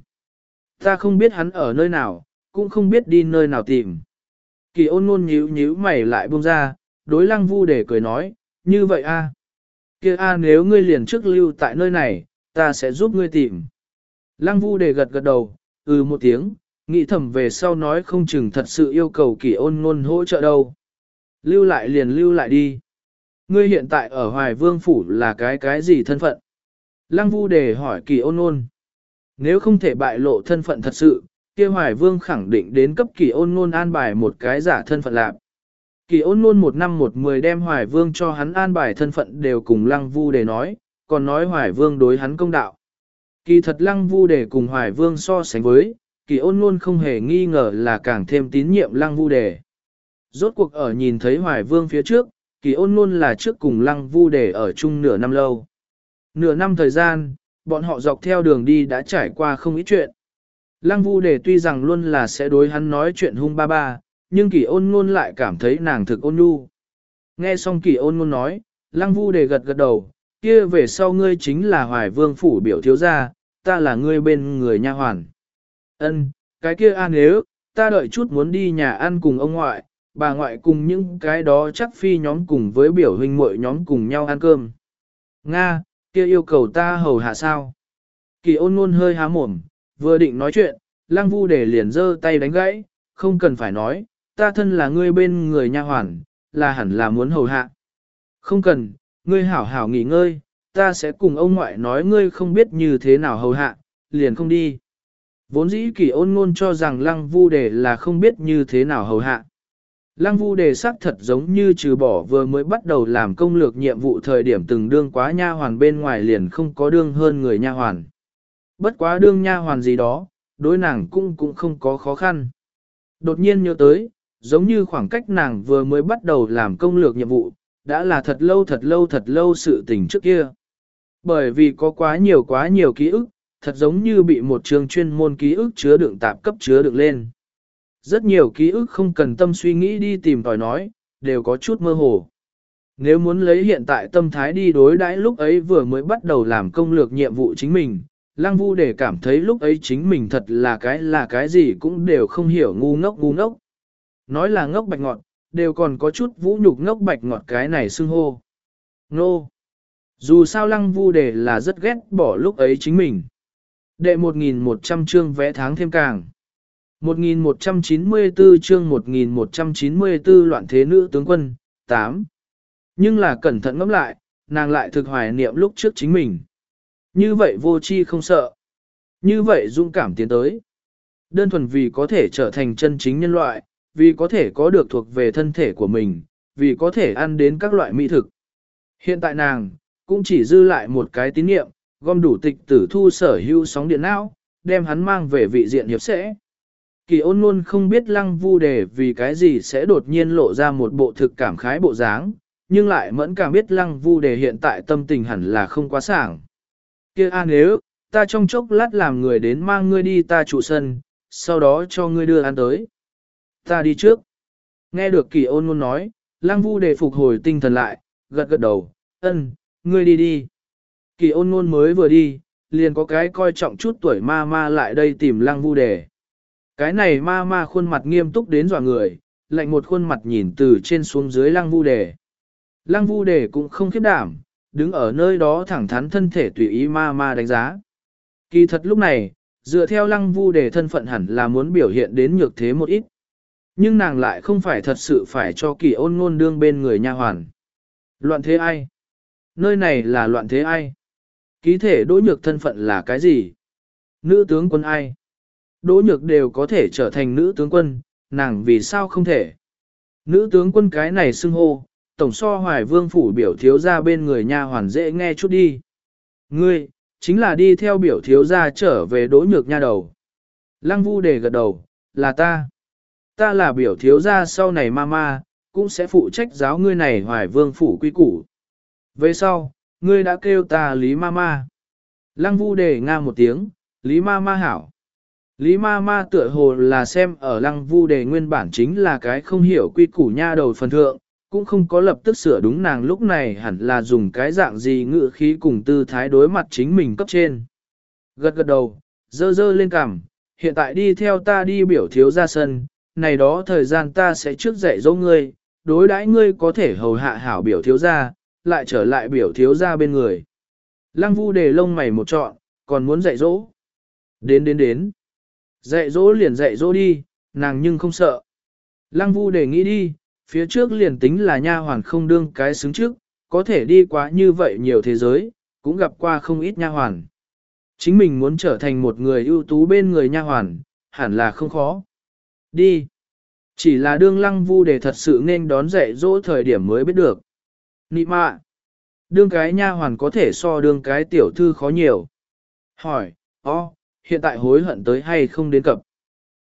Ta không biết hắn ở nơi nào, cũng không biết đi nơi nào tìm. Kỳ Ôn Nôn nhíu nhíu mày lại buông ra, đối Lăng Vu Đề cười nói, như vậy a, kia a nếu ngươi liền trước lưu tại nơi này, ta sẽ giúp ngươi tìm. Lăng Vu Đề gật gật đầu, ừ một tiếng, nghĩ thầm về sau nói không chừng thật sự yêu cầu Kỳ Ôn Nôn hỗ trợ đâu. Lưu lại liền lưu lại đi. Ngươi hiện tại ở Hoài Vương phủ là cái cái gì thân phận? Lăng Vu Đề hỏi Kỳ Ôn Nôn. Nếu không thể bại lộ thân phận thật sự, kia Hoài Vương khẳng định đến cấp Kỳ Ôn Nôn an bài một cái giả thân phận lạc. Kỳ Ôn Nôn một năm một mười đem Hoài Vương cho hắn an bài thân phận đều cùng Lăng Vu Đề nói, còn nói Hoài Vương đối hắn công đạo. Kỳ thật Lăng Vu Đề cùng Hoài Vương so sánh với, Kỳ Ôn Nôn không hề nghi ngờ là càng thêm tín nhiệm Lăng Vu Đề. Rốt cuộc ở nhìn thấy Hoài Vương phía trước, Kỳ Ôn Nôn là trước cùng Lăng Vu Đề ở chung nửa năm lâu. Nửa năm thời gian, bọn họ dọc theo đường đi đã trải qua không ít chuyện. Lăng Vu Đề tuy rằng luôn là sẽ đối hắn nói chuyện hung ba ba, nhưng Kỳ Ôn Nôn lại cảm thấy nàng thực ôn nhu. Nghe xong Kỳ Ôn Nôn nói, Lăng Vu Đề gật gật đầu, kia về sau ngươi chính là Hoài Vương phủ biểu thiếu gia, ta là ngươi bên người nha hoàn. Ân, cái kia an nếu, ta đợi chút muốn đi nhà ăn cùng ông ngoại, bà ngoại cùng những cái đó chắc phi nhóm cùng với biểu huynh muội nhóm cùng nhau ăn cơm. Nga, kia yêu cầu ta hầu hạ sao? Kỳ Ôn Nôn hơi há mồm, vừa định nói chuyện, Lăng Vu Đề liền giơ tay đánh gãy, không cần phải nói, ta thân là ngươi bên người nha hoàn, là hẳn là muốn hầu hạ. Không cần, ngươi hảo hảo nghỉ ngơi, ta sẽ cùng ông ngoại nói ngươi không biết như thế nào hầu hạ, liền không đi. Vốn dĩ Kỳ Ôn Ngôn cho rằng Lăng Vu Đề là không biết như thế nào hầu hạ. Lăng Vu Đề xác thật giống như trừ bỏ vừa mới bắt đầu làm công lược nhiệm vụ thời điểm từng đương quá nha hoàn bên ngoài liền không có đương hơn người nha hoàn. Bất quá đương nha hoàn gì đó, đối nàng cũng cũng không có khó khăn. Đột nhiên nhớ tới, giống như khoảng cách nàng vừa mới bắt đầu làm công lược nhiệm vụ, đã là thật lâu thật lâu thật lâu sự tình trước kia. Bởi vì có quá nhiều quá nhiều ký ức, thật giống như bị một trường chuyên môn ký ức chứa đựng tạp cấp chứa đựng lên. Rất nhiều ký ức không cần tâm suy nghĩ đi tìm tòi nói, đều có chút mơ hồ. Nếu muốn lấy hiện tại tâm thái đi đối đãi lúc ấy vừa mới bắt đầu làm công lược nhiệm vụ chính mình, Lăng Vu Đề cảm thấy lúc ấy chính mình thật là cái là cái gì cũng đều không hiểu, ngu ngốc ngu ngốc. Nói là ngốc bạch ngọt, đều còn có chút vũ nhục ngốc bạch ngọt cái này xưng hô. Nô! Dù sao Lăng Vu Đề là rất ghét bỏ lúc ấy chính mình. Đệ một nghìn một trăm chương vẽ tháng thêm càng. một nghìn một trăm chín mươi tư chương một nghìn một trăm chín mươi tư loạn thế nữ tướng quân, tám. Nhưng là cẩn thận ngẫm lại, nàng lại thực hoài niệm lúc trước chính mình. Như vậy vô chi không sợ. Như vậy dũng cảm tiến tới. Đơn thuần vì có thể trở thành chân chính nhân loại, vì có thể có được thuộc về thân thể của mình, vì có thể ăn đến các loại mỹ thực. Hiện tại nàng, cũng chỉ dư lại một cái tín niệm, gom đủ tịch tử thu sở hữu sóng điện não, đem hắn mang về vị diện hiệp sẽ. Kỳ Ôn luôn không biết Lăng Vu Đề vì cái gì sẽ đột nhiên lộ ra một bộ thực cảm khái bộ dáng, nhưng lại mẫn cảm biết Lăng Vu Đề hiện tại tâm tình hẳn là không quá sảng. Kia a nếu, ta trong chốc lát làm người đến mang ngươi đi ta trụ sân, sau đó cho ngươi đưa ăn tới. Ta đi trước. Nghe được Kỳ Ôn luôn nói, Lăng Vu Đề phục hồi tinh thần lại, gật gật đầu, ân, ngươi đi đi. Kỳ Ôn luôn mới vừa đi, liền có cái coi trọng chút tuổi ma ma lại đây tìm Lăng Vu Đề. Cái này ma ma khuôn mặt nghiêm túc đến dọa người, lạnh một khuôn mặt nhìn từ trên xuống dưới Lăng Vu Đề. Lăng Vu Đề cũng không khiếp đảm, đứng ở nơi đó thẳng thắn thân thể tùy ý ma ma đánh giá. Kỳ thật lúc này, dựa theo Lăng Vu Đề thân phận hẳn là muốn biểu hiện đến nhược thế một ít. Nhưng nàng lại không phải thật sự phải cho Kỳ Ôn Ngôn đương bên người nha hoàn. Loạn thế ai? Nơi này là loạn thế ai? Ký thể Đỗ Nhược thân phận là cái gì? Nữ tướng quân ai? Đỗ Nhược đều có thể trở thành nữ tướng quân, nàng vì sao không thể? Nữ tướng quân cái này xưng hô, tổng so Hoài Vương phủ biểu thiếu gia bên người nha hoàn dễ nghe chút đi. Ngươi, chính là đi theo biểu thiếu gia trở về Đỗ Nhược nha đầu. Lăng Vu Đề gật đầu, là ta. Ta là biểu thiếu gia sau này mama, cũng sẽ phụ trách giáo ngươi này Hoài Vương phủ quy củ. Về sau, ngươi đã kêu ta Lý Mama. Lăng Vu Đề nga một tiếng, Lý Mama hảo. Lý Mama tựa hồ là xem ở Lăng Vu Đề nguyên bản chính là cái không hiểu quy củ nha đầu phần thượng, cũng không có lập tức sửa đúng nàng lúc này hẳn là dùng cái dạng gì ngữ khí cùng tư thái đối mặt chính mình cấp trên. Gật gật đầu, dơ dơ lên cằm, hiện tại đi theo ta đi biểu thiếu ra sân, này đó thời gian ta sẽ trước dạy dỗ ngươi, đối đãi ngươi có thể hầu hạ hảo biểu thiếu ra, lại trở lại biểu thiếu ra bên người. Lăng Vu Đề lông mày một trọn, còn muốn dạy dỗ. Đến đến đến. Dạy dỗ liền dạy dỗ đi, nàng nhưng không sợ. Lăng Vu Đề nghĩ đi, phía trước liền tính là nha hoàn không đương cái xứng trước, có thể đi qua như vậy nhiều thế giới, cũng gặp qua không ít nha hoàn. Chính mình muốn trở thành một người ưu tú bên người nha hoàn, hẳn là không khó. Đi. Chỉ là đương Lăng Vu Đề thật sự nên đón dạy dỗ thời điểm mới biết được. Nị mạ. Đương cái nha hoàn có thể so đương cái tiểu thư khó nhiều. Hỏi, o, hiện tại hối hận tới hay không đến cập.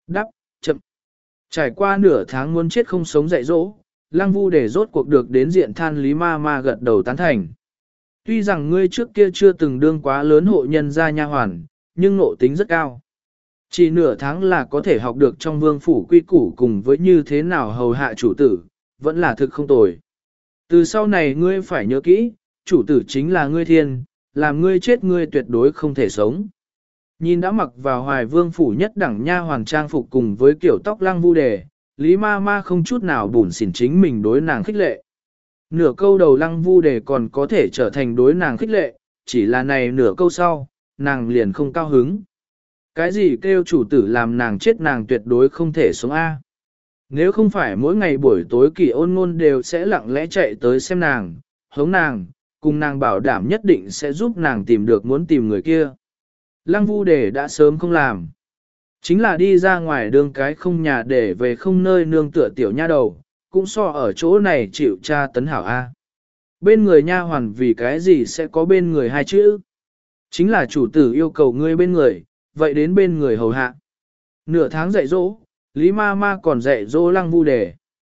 Đắp, chậm. Trải qua nửa tháng muốn chết không sống dạy dỗ, Lăng Vu để rốt cuộc được đến diện than Lý Ma Ma gật đầu tán thành. Tuy rằng ngươi trước kia chưa từng đương quá lớn hộ nhân gia nha hoàn, nhưng ngộ tính rất cao. Chỉ nửa tháng là có thể học được trong vương phủ quy củ cùng với như thế nào hầu hạ chủ tử, vẫn là thực không tồi. Từ sau này ngươi phải nhớ kỹ, chủ tử chính là ngươi thiên, làm ngươi chết ngươi tuyệt đối không thể sống. Nhìn đã mặc vào hoài vương phủ nhất đẳng nha hoàng trang phục cùng với kiểu tóc Lăng Vu đề, Lý Ma Ma không chút nào bùn xỉn chính mình đối nàng khích lệ. Nửa câu đầu Lăng Vu đề còn có thể trở thành đối nàng khích lệ, chỉ là này nửa câu sau, nàng liền không cao hứng. Cái gì kêu chủ tử làm nàng chết nàng tuyệt đối không thể sống A. Nếu không phải mỗi ngày buổi tối Kỳ Ôn Ngôn đều sẽ lặng lẽ chạy tới xem nàng, hống nàng, cùng nàng bảo đảm nhất định sẽ giúp nàng tìm được muốn tìm người kia. Lăng Vu đề đã sớm không làm. Chính là đi ra ngoài đường cái không nhà để về không nơi nương tựa tiểu nha đầu, cũng so ở chỗ này chịu tra tấn hảo A. Bên người nha hoàn vì cái gì sẽ có bên người hai chữ? Chính là chủ tử yêu cầu ngươi bên người, vậy đến bên người hầu hạ. Nửa tháng dạy dỗ, Lý Ma Ma còn dạy dỗ Lăng Vu đề.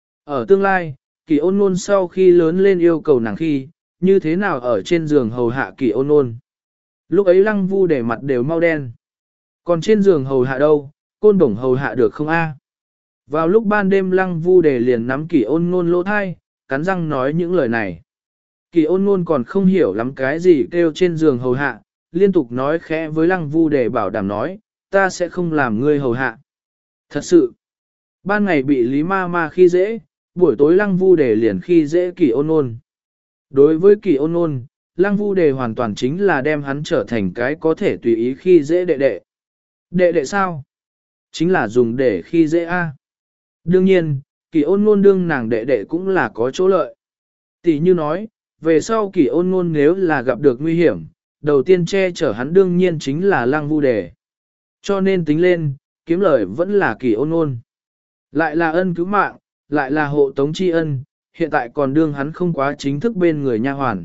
Ở tương lai, Kỳ Ôn Nôn sau khi lớn lên yêu cầu nàng khi, như thế nào ở trên giường hầu hạ Kỳ Ôn Nôn. Lúc ấy Lăng Vu đề mặt đều mau đen. Còn trên giường hầu hạ đâu, côn đồng hầu hạ được không a? Vào lúc ban đêm Lăng Vu đề liền nắm Kỳ Ôn Nôn lỗ thai, cắn răng nói những lời này. Kỳ Ôn Nôn còn không hiểu lắm cái gì kêu trên giường hầu hạ, liên tục nói khẽ với Lăng Vu đề bảo đảm nói, ta sẽ không làm ngươi hầu hạ. Thật sự, ban ngày bị Lý Ma Ma khi dễ, buổi tối Lăng Vu đề liền khi dễ Kỳ Ôn Nôn. Đối với Kỳ Ôn Nôn, Lăng Vu đề hoàn toàn chính là đem hắn trở thành cái có thể tùy ý khi dễ đệ đệ. Đệ đệ sao? Chính là dùng để khi dễ A. Đương nhiên, Kỳ Ôn Nôn đương nàng đệ đệ cũng là có chỗ lợi. Tỷ như nói, về sau Kỳ Ôn Nôn nếu là gặp được nguy hiểm, đầu tiên che chở hắn đương nhiên chính là Lăng Vu đề. Cho nên tính lên, kiếm lời vẫn là Kỳ Ôn Nôn. Lại là ân cứu mạng, lại là hộ tống tri ân, hiện tại còn đương hắn không quá chính thức bên người nha hoàn.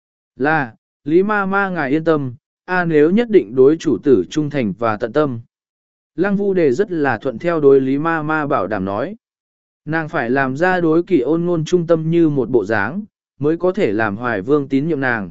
Là, Lý Ma Ma ngài yên tâm, a nếu nhất định đối chủ tử trung thành và tận tâm. Lăng Vu đề rất là thuận theo đối Lý Ma Ma bảo đảm nói. Nàng phải làm ra đối Kỳ Ôn Ngôn trung tâm như một bộ dáng, mới có thể làm Hoài Vương tín nhiệm nàng.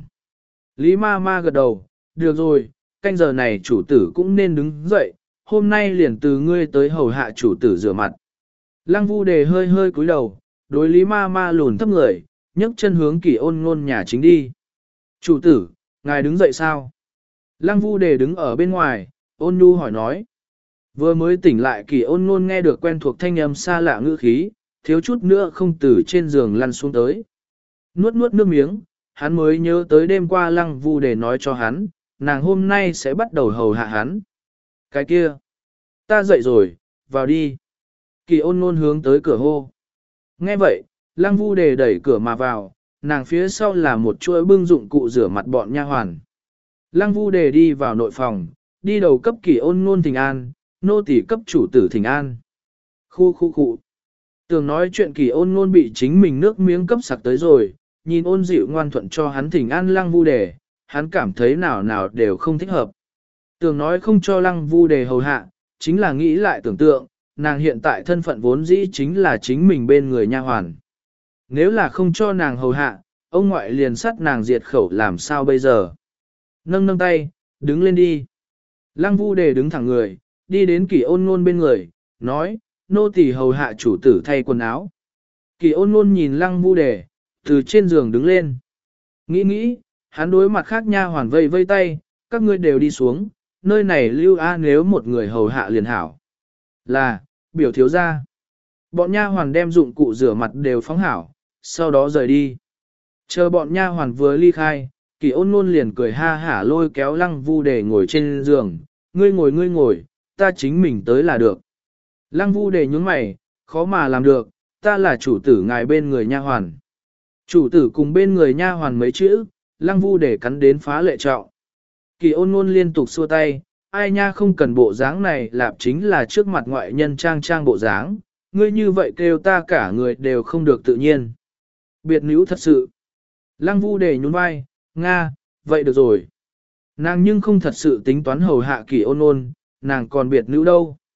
Lý Ma Ma gật đầu, được rồi, canh giờ này chủ tử cũng nên đứng dậy, hôm nay liền từ ngươi tới hầu hạ chủ tử rửa mặt. Lăng Vu đề hơi hơi cúi đầu, đối Lý Ma Ma lùn thấp người, nhấc chân hướng Kỳ Ôn Ngôn nhà chính đi. Chủ tử, ngài đứng dậy sao? Lăng Vu đề đứng ở bên ngoài, ôn nhu hỏi nói. Vừa mới tỉnh lại Kỳ Ôn Ngôn nghe được quen thuộc thanh âm xa lạ ngữ khí, thiếu chút nữa không từ trên giường lăn xuống tới. Nuốt nuốt nước miếng, hắn mới nhớ tới đêm qua Lăng Vu đề nói cho hắn, nàng hôm nay sẽ bắt đầu hầu hạ hắn. Cái kia, ta dậy rồi, vào đi. Kỳ Ôn Ngôn hướng tới cửa hô. Nghe vậy, Lăng Vu đề đẩy cửa mà vào, nàng phía sau là một chuỗi bưng dụng cụ rửa mặt bọn nha hoàn. Lăng Vu đề đi vào nội phòng, đi đầu cấp Kỳ Ôn Ngôn thỉnh an, nô tỳ cấp chủ tử thỉnh an. Khu khu khu. Tưởng nói chuyện Kỳ Ôn Ngôn bị chính mình nước miếng cấp sặc tới rồi, nhìn ôn dịu ngoan thuận cho hắn thỉnh an Lăng Vu đề, hắn cảm thấy nào nào đều không thích hợp. Tưởng nói không cho Lăng Vu đề hầu hạ, chính là nghĩ lại tưởng tượng, nàng hiện tại thân phận vốn dĩ chính là chính mình bên người nha hoàn. Nếu là không cho nàng hầu hạ, ông ngoại liền sát nàng diệt khẩu làm sao bây giờ. Nâng nâng tay, đứng lên đi. Lăng Vu đề đứng thẳng người, đi đến Kỳ Ôn Ngôn bên người, nói, nô tỳ hầu hạ chủ tử thay quần áo. Kỳ Ôn Ngôn nhìn Lăng Vu đề, từ trên giường đứng lên. Nghĩ nghĩ, hắn đối mặt khác nha hoàn vây vây tay, các ngươi đều đi xuống, nơi này lưu a nếu một người hầu hạ liền hảo. Là, biểu thiếu gia. Bọn nha hoàn đem dụng cụ rửa mặt đều phóng hảo, sau đó rời đi. Chờ bọn nha hoàn vừa ly khai, Kỳ Ôn Ngôn liền cười ha hả lôi kéo Lăng Vu đề ngồi trên giường, ngươi ngồi ngươi ngồi, ta chính mình tới là được. Lăng Vu đề nhướng mày, khó mà làm được, ta là chủ tử ngài bên người nha hoàn. Chủ tử cùng bên người nha hoàn mấy chữ, Lăng Vu đề cắn đến phá lệ trọng. Kỳ Ôn Ngôn liên tục xua tay, ai nha không cần bộ dáng này lạp chính là trước mặt ngoại nhân trang trang bộ dáng, ngươi như vậy kêu ta cả người đều không được tự nhiên. Biệt nữ thật sự. Lăng Vu đề nhún vai, Nga, vậy được rồi. Nàng nhưng không thật sự tính toán hầu hạ Kỳ Ôn Ngôn, nàng còn biệt nữ đâu.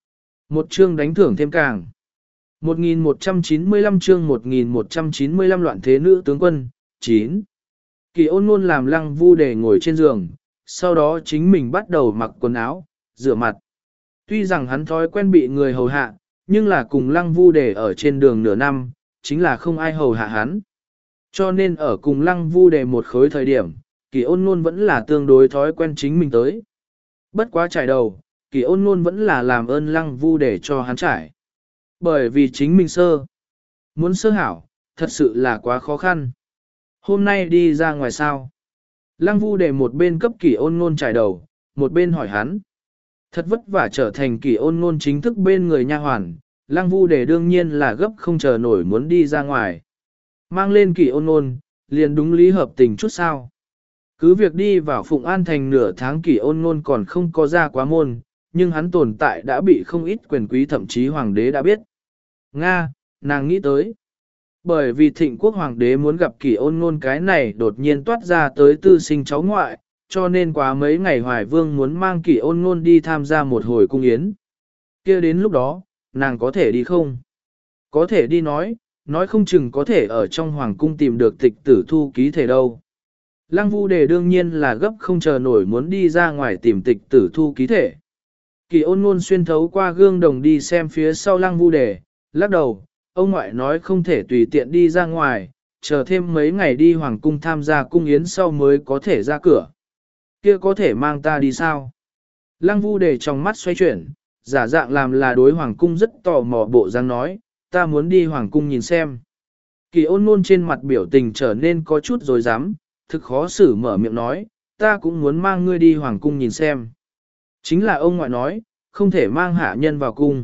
Một chương đánh thưởng thêm càng. một nghìn một trăm chín mươi lăm chương một nghìn một trăm chín mươi lăm loạn thế nữ tướng quân, chín. Kỳ ôn luôn làm Lăng Vu Đề ngồi trên giường, sau đó chính mình bắt đầu mặc quần áo, rửa mặt. Tuy rằng hắn thói quen bị người hầu hạ, nhưng là cùng Lăng Vu Đề ở trên đường nửa năm, chính là không ai hầu hạ hắn. Cho nên ở cùng Lăng Vu Đề một khối thời điểm, Kỳ ôn luôn vẫn là tương đối thói quen chính mình tới. Bất quá trải đầu, Kỳ ôn luôn vẫn là làm ơn Lăng Vu Đề cho hắn trải. Bởi vì chính mình sơ. Muốn sơ hảo, thật sự là quá khó khăn. Hôm nay đi ra ngoài sao? Lăng Vu Đề một bên cấp Kỳ ôn luôn trải đầu, một bên hỏi hắn. Thật vất vả trở thành Kỳ ôn luôn chính thức bên người nha hoàn, Lăng Vu Đề đương nhiên là gấp không chờ nổi muốn đi ra ngoài. Mang lên Kỳ ôn luôn, liền đúng lý hợp tình chút sao. Cứ việc đi vào Phụng An Thành nửa tháng Kỳ ôn luôn còn không có ra quá môn, nhưng hắn tồn tại đã bị không ít quyền quý thậm chí hoàng đế đã biết. Nga, nàng nghĩ tới. Bởi vì thịnh quốc hoàng đế muốn gặp Kỳ ôn ngôn cái này đột nhiên toát ra tới tư sinh cháu ngoại, cho nên quá mấy ngày Hoài Vương muốn mang Kỳ ôn ngôn đi tham gia một hồi cung yến. Kia đến lúc đó, nàng có thể đi không? Có thể đi nói, nói không chừng có thể ở trong hoàng cung tìm được tịch tử thu ký thể đâu. Lăng Vu Đề đương nhiên là gấp không chờ nổi muốn đi ra ngoài tìm tịch tử thu ký thể. Kỳ ôn ngôn xuyên thấu qua gương đồng đi xem phía sau Lăng Vu Đề, lắc đầu, ông ngoại nói không thể tùy tiện đi ra ngoài, chờ thêm mấy ngày đi hoàng cung tham gia cung yến sau mới có thể ra cửa. Kia có thể mang ta đi sao? Lăng Vu Đề trong mắt xoay chuyển, giả dạng làm là đối hoàng cung rất tò mò bộ dáng nói, ta muốn đi hoàng cung nhìn xem. Kỳ ôn ngôn trên mặt biểu tình trở nên có chút rồi dám, thực khó xử mở miệng nói, ta cũng muốn mang ngươi đi hoàng cung nhìn xem. Chính là ông ngoại nói, không thể mang hạ nhân vào cung.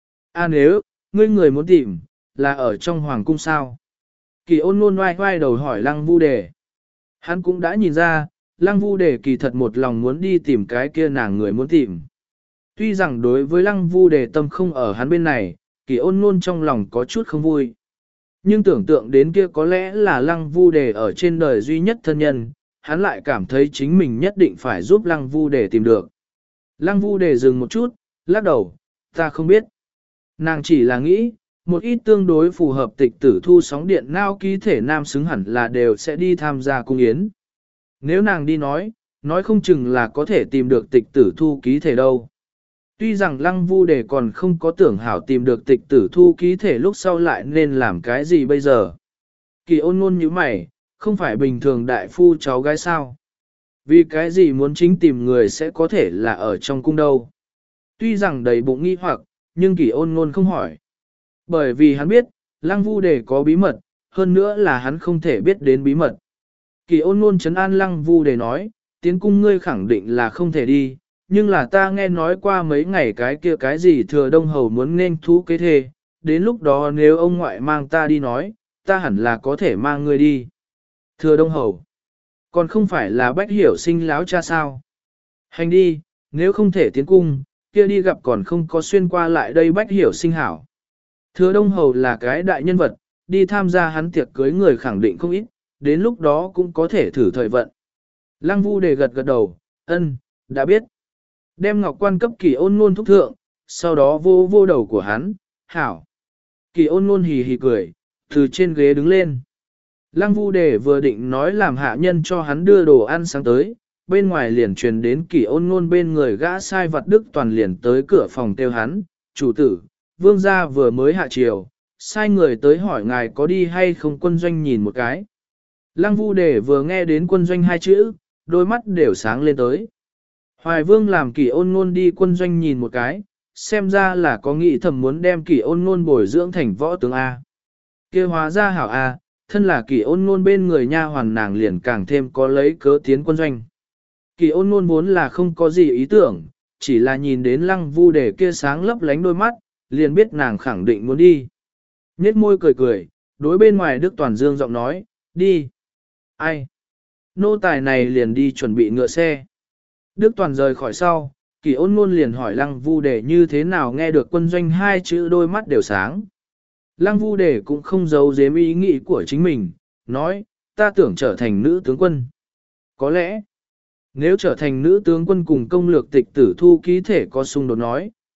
A nếu, ngươi người muốn tìm, là ở trong hoàng cung sao? Kỳ ôn luôn oai oai đầu hỏi Lăng Vu Đề. Hắn cũng đã nhìn ra, Lăng Vu Đề kỳ thật một lòng muốn đi tìm cái kia nàng người muốn tìm. Tuy rằng đối với Lăng Vu Đề tâm không ở hắn bên này, Kỳ ôn luôn trong lòng có chút không vui. Nhưng tưởng tượng đến kia có lẽ là Lăng Vu Đề ở trên đời duy nhất thân nhân, hắn lại cảm thấy chính mình nhất định phải giúp Lăng Vu Đề tìm được. Lăng Vu Đề dừng một chút, lắc đầu, ta không biết. Nàng chỉ là nghĩ, một ít tương đối phù hợp tịch tử thu sóng điện nao ký thể nam xứng hẳn là đều sẽ đi tham gia cung yến. Nếu nàng đi nói, nói không chừng là có thể tìm được tịch tử thu ký thể đâu. Tuy rằng Lăng Vu Đề còn không có tưởng hảo tìm được tịch tử thu ký thể lúc sau lại nên làm cái gì bây giờ. Kỳ ôn ngôn như mày, không phải bình thường đại phu cháu gái sao. Vì cái gì muốn chính tìm người sẽ có thể là ở trong cung đâu. Tuy rằng đầy bụng nghi hoặc, nhưng Kỳ ôn ngôn không hỏi. Bởi vì hắn biết, Lăng Vu Đề có bí mật, hơn nữa là hắn không thể biết đến bí mật. Kỳ ôn ngôn trấn an Lăng Vu Đề nói, tiến cung ngươi khẳng định là không thể đi, nhưng là ta nghe nói qua mấy ngày cái kia cái gì thừa đông hầu muốn nên thú kế thê, đến lúc đó nếu ông ngoại mang ta đi nói, ta hẳn là có thể mang ngươi đi. Thừa đông hầu, còn không phải là bách hiểu sinh láo cha sao. Hành đi, nếu không thể tiến cung, kia đi gặp còn không có xuyên qua lại đây bách hiểu sinh hảo. Thừa đông hầu là cái đại nhân vật, đi tham gia hắn tiệc cưới người khẳng định không ít, đến lúc đó cũng có thể thử thời vận. Lăng Vu Đề gật gật đầu, ân, đã biết. Đem ngọc quan cấp Kỳ ôn ngôn thúc thượng, sau đó vô vô đầu của hắn, hảo. Kỳ ôn ngôn hì hì cười, từ trên ghế đứng lên. Lăng Vu Đề vừa định nói làm hạ nhân cho hắn đưa đồ ăn sáng tới, bên ngoài liền truyền đến Kỳ ôn ngôn bên người gã sai vặt Đức Toàn liền tới cửa phòng kêu hắn, chủ tử, vương gia vừa mới hạ triều, sai người tới hỏi ngài có đi hay không quân doanh nhìn một cái. Lăng Vu Đề vừa nghe đến quân doanh hai chữ, đôi mắt đều sáng lên tới. Hoài Vương làm Kỳ ôn ngôn đi quân doanh nhìn một cái, xem ra là có nghĩ thầm muốn đem Kỳ ôn ngôn bồi dưỡng thành võ tướng A. Kia hóa ra hảo A, thân là Kỳ ôn ngôn bên người nha hoàn nàng liền càng thêm có lấy cớ tiến quân doanh. Kỳ ôn ngôn vốn là không có gì ý tưởng, chỉ là nhìn đến Lăng Vu Đề kia sáng lấp lánh đôi mắt, liền biết nàng khẳng định muốn đi. Nhết môi cười cười, đối bên ngoài Đức Toàn Dương giọng nói, đi. Ai? Nô tài này liền đi chuẩn bị ngựa xe. Đức Toàn rời khỏi sau, Kỳ ôn ngôn liền hỏi Lăng Vu Đề như thế nào nghe được quân doanh hai chữ đôi mắt đều sáng. Lăng Vu Đề cũng không giấu giếm ý nghĩ của chính mình, nói, ta tưởng trở thành nữ tướng quân. Có lẽ, nếu trở thành nữ tướng quân cùng công lược tịch tử thu ký thể có xung đột nói,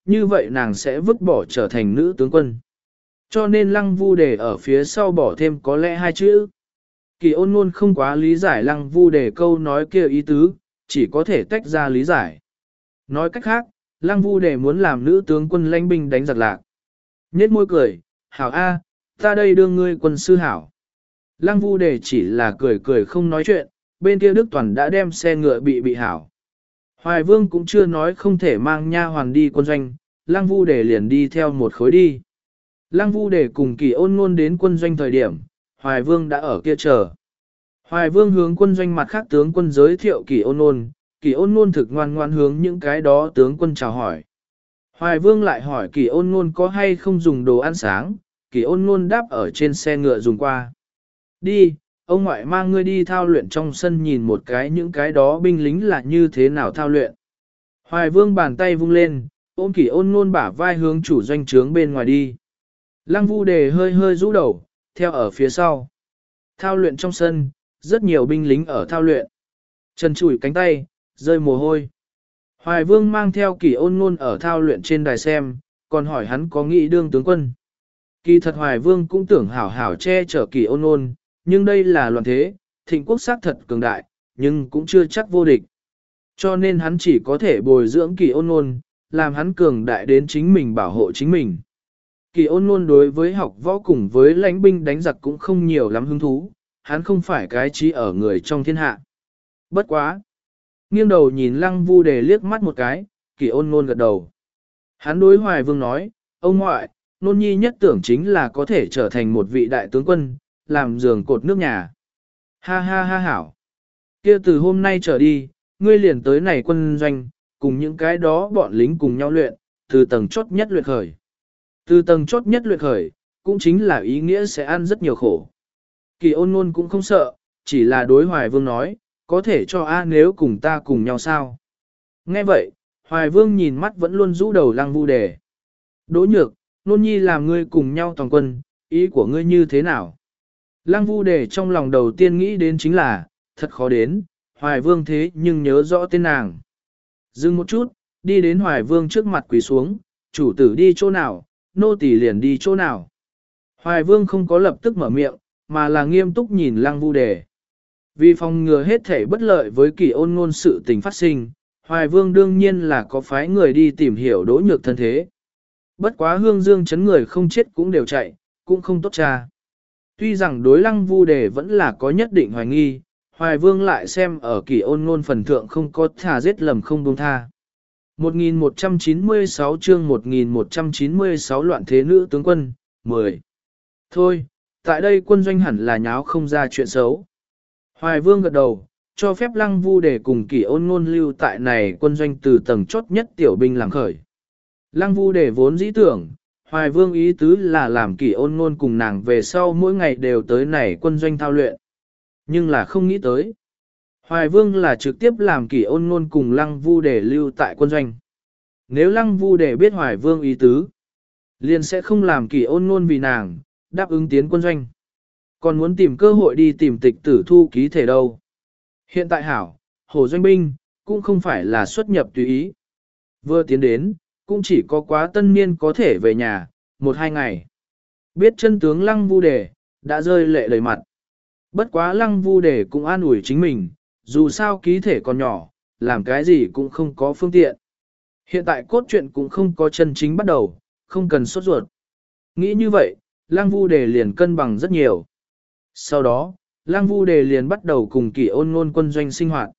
như vậy nàng sẽ vứt bỏ trở thành nữ tướng quân. Cho nên lăng vu đề ở phía sau bỏ thêm có lẽ hai chữ. Kỳ ôn luôn không quá lý giải lăng vu đề câu nói kia ý tứ, chỉ có thể tách ra lý giải. Nói cách khác, lăng vu đề muốn làm nữ tướng quân lãnh binh đánh giặc lạc. Nhết môi cười, hảo A, ta đây đưa ngươi quân sư hảo. Lăng vu đề chỉ là cười cười không nói chuyện, bên kia Đức Toàn đã đem xe ngựa bị bị hảo. Hoài Vương cũng chưa nói không thể mang nha hoàn đi quân doanh, Lăng vu đề liền đi theo một khối đi. Lăng vu đề cùng Kỳ ôn ngôn đến quân doanh thời điểm, Hoài Vương đã ở kia chờ. Hoài Vương hướng quân doanh mặt khác tướng quân giới thiệu Kỳ ôn ngôn, Kỳ ôn ngôn thực ngoan ngoan hướng những cái đó tướng quân chào hỏi. Hoài Vương lại hỏi Kỳ ôn ngôn có hay không dùng đồ ăn sáng, Kỳ ôn ngôn đáp ở trên xe ngựa dùng qua. Đi, ông ngoại mang ngươi đi thao luyện trong sân nhìn một cái những cái đó binh lính là như thế nào thao luyện. Hoài Vương bàn tay vung lên, ôm Kỳ ôn ngôn bả vai hướng chủ doanh trướng bên ngoài đi. Lăng vu đề hơi hơi rũ đầu, theo ở phía sau. Thao luyện trong sân, rất nhiều binh lính ở thao luyện. Trần chủi cánh tay, rơi mồ hôi. Hoài Vương mang theo Kỳ ôn ngôn ở thao luyện trên đài xem, còn hỏi hắn có nghĩ đương tướng quân. Kỳ thật Hoài Vương cũng tưởng hảo hảo che chở Kỳ ôn ngôn, nhưng đây là loạn thế, thịnh quốc xác thật cường đại, nhưng cũng chưa chắc vô địch. Cho nên hắn chỉ có thể bồi dưỡng Kỳ ôn ngôn, làm hắn cường đại đến chính mình bảo hộ chính mình. Kỳ ôn ngôn đối với học võ cùng với lãnh binh đánh giặc cũng không nhiều lắm hứng thú, hắn không phải cái trí ở người trong thiên hạ. Bất quá. Nghiêng đầu nhìn Lăng vu đề liếc mắt một cái, Kỳ ôn ngôn gật đầu. Hắn đối Hoài Vương nói, ông ngoại, nôn nhi nhất tưởng chính là có thể trở thành một vị đại tướng quân, làm giường cột nước nhà. Ha ha ha hảo. Kia từ hôm nay trở đi, ngươi liền tới này quân doanh, cùng những cái đó bọn lính cùng nhau luyện, từ tầng chốt nhất luyện khởi. Từ tầng chốt nhất luyện khởi, cũng chính là ý nghĩa sẽ ăn rất nhiều khổ. Kỳ ôn ngôn cũng không sợ, chỉ là đối Hoài Vương nói, có thể cho A nếu cùng ta cùng nhau sao. Nghe vậy, Hoài Vương nhìn mắt vẫn luôn rũ đầu Lăng vu đề. Đỗ nhược, nôn nhi làm ngươi cùng nhau toàn quân, ý của ngươi như thế nào? Lăng vu đề trong lòng đầu tiên nghĩ đến chính là, thật khó đến, Hoài Vương thế nhưng nhớ rõ tên nàng. Dừng một chút, đi đến Hoài Vương trước mặt quỳ xuống, chủ tử đi chỗ nào, nô tỳ liền đi chỗ nào. Hoài Vương không có lập tức mở miệng, mà là nghiêm túc nhìn Lăng vu đề. Vì phòng ngừa hết thể bất lợi với Kỳ ôn ngôn sự tình phát sinh, Hoài Vương đương nhiên là có phái người đi tìm hiểu Đỗ nhược thân thế. Bất quá hương dương chấn người không chết cũng đều chạy, cũng không tốt cha. Tuy rằng đối Lăng vu đề vẫn là có nhất định hoài nghi, Hoài Vương lại xem ở Kỳ ôn ngôn phần thượng không có thà giết lầm không buông tha. một nghìn một trăm chín mươi sáu chương một nghìn một trăm chín mươi sáu loạn thế nữ tướng quân, mười. Thôi, tại đây quân doanh hẳn là nháo không ra chuyện xấu. Hoài Vương gật đầu, cho phép Lăng vu đề cùng Kỳ ôn ngôn lưu tại này quân doanh từ tầng chốt nhất tiểu binh làm khởi. Lăng vu đề vốn dĩ tưởng, Hoài Vương ý tứ là làm Kỳ ôn ngôn cùng nàng về sau mỗi ngày đều tới này quân doanh thao luyện. Nhưng là không nghĩ tới. Hoài Vương là trực tiếp làm Kỳ ôn ngôn cùng Lăng vu đề lưu tại quân doanh. Nếu Lăng vu đề biết Hoài Vương ý tứ, liền sẽ không làm Kỳ ôn ngôn vì nàng, đáp ứng tiến quân doanh. Còn muốn tìm cơ hội đi tìm tịch tử thu ký thể đâu. Hiện tại hảo, hồ doanh binh, cũng không phải là xuất nhập tùy ý. Vừa tiến đến, cũng chỉ có quá tân niên có thể về nhà, một hai ngày. Biết chân tướng Lăng vu đề, đã rơi lệ đầy mặt. Bất quá Lăng vu đề cũng an ủi chính mình, dù sao ký thể còn nhỏ, làm cái gì cũng không có phương tiện. Hiện tại cốt truyện cũng không có chân chính bắt đầu, không cần sốt ruột. Nghĩ như vậy, Lăng vu đề liền cân bằng rất nhiều. Sau đó, Lăng vu đề liền bắt đầu cùng Kỳ ôn ngôn quân doanh sinh hoạt.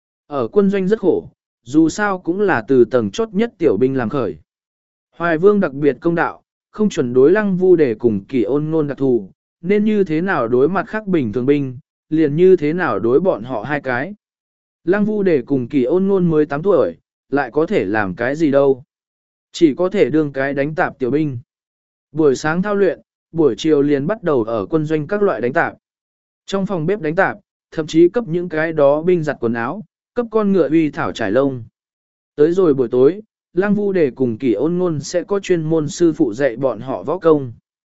Ở quân doanh rất khổ, dù sao cũng là từ tầng chốt nhất tiểu binh làm khởi. Hoài Vương đặc biệt công đạo, không chuẩn đối Lăng vu đề cùng Kỳ ôn ngôn đặc thù, nên như thế nào đối mặt khác bình thường binh, liền như thế nào đối bọn họ hai cái. Lăng vu đề cùng Kỳ ôn ngôn mới tám tuổi, lại có thể làm cái gì đâu. Chỉ có thể đương cái đánh tạp tiểu binh. Buổi sáng thao luyện, buổi chiều liền bắt đầu ở quân doanh các loại đánh tạp. Trong phòng bếp đánh tạp, thậm chí cấp những cái đó binh giặt quần áo, cấp con ngựa uy thảo trải lông. Tới rồi buổi tối, Lăng vu đề cùng Kỳ ôn ngôn sẽ có chuyên môn sư phụ dạy bọn họ võ công.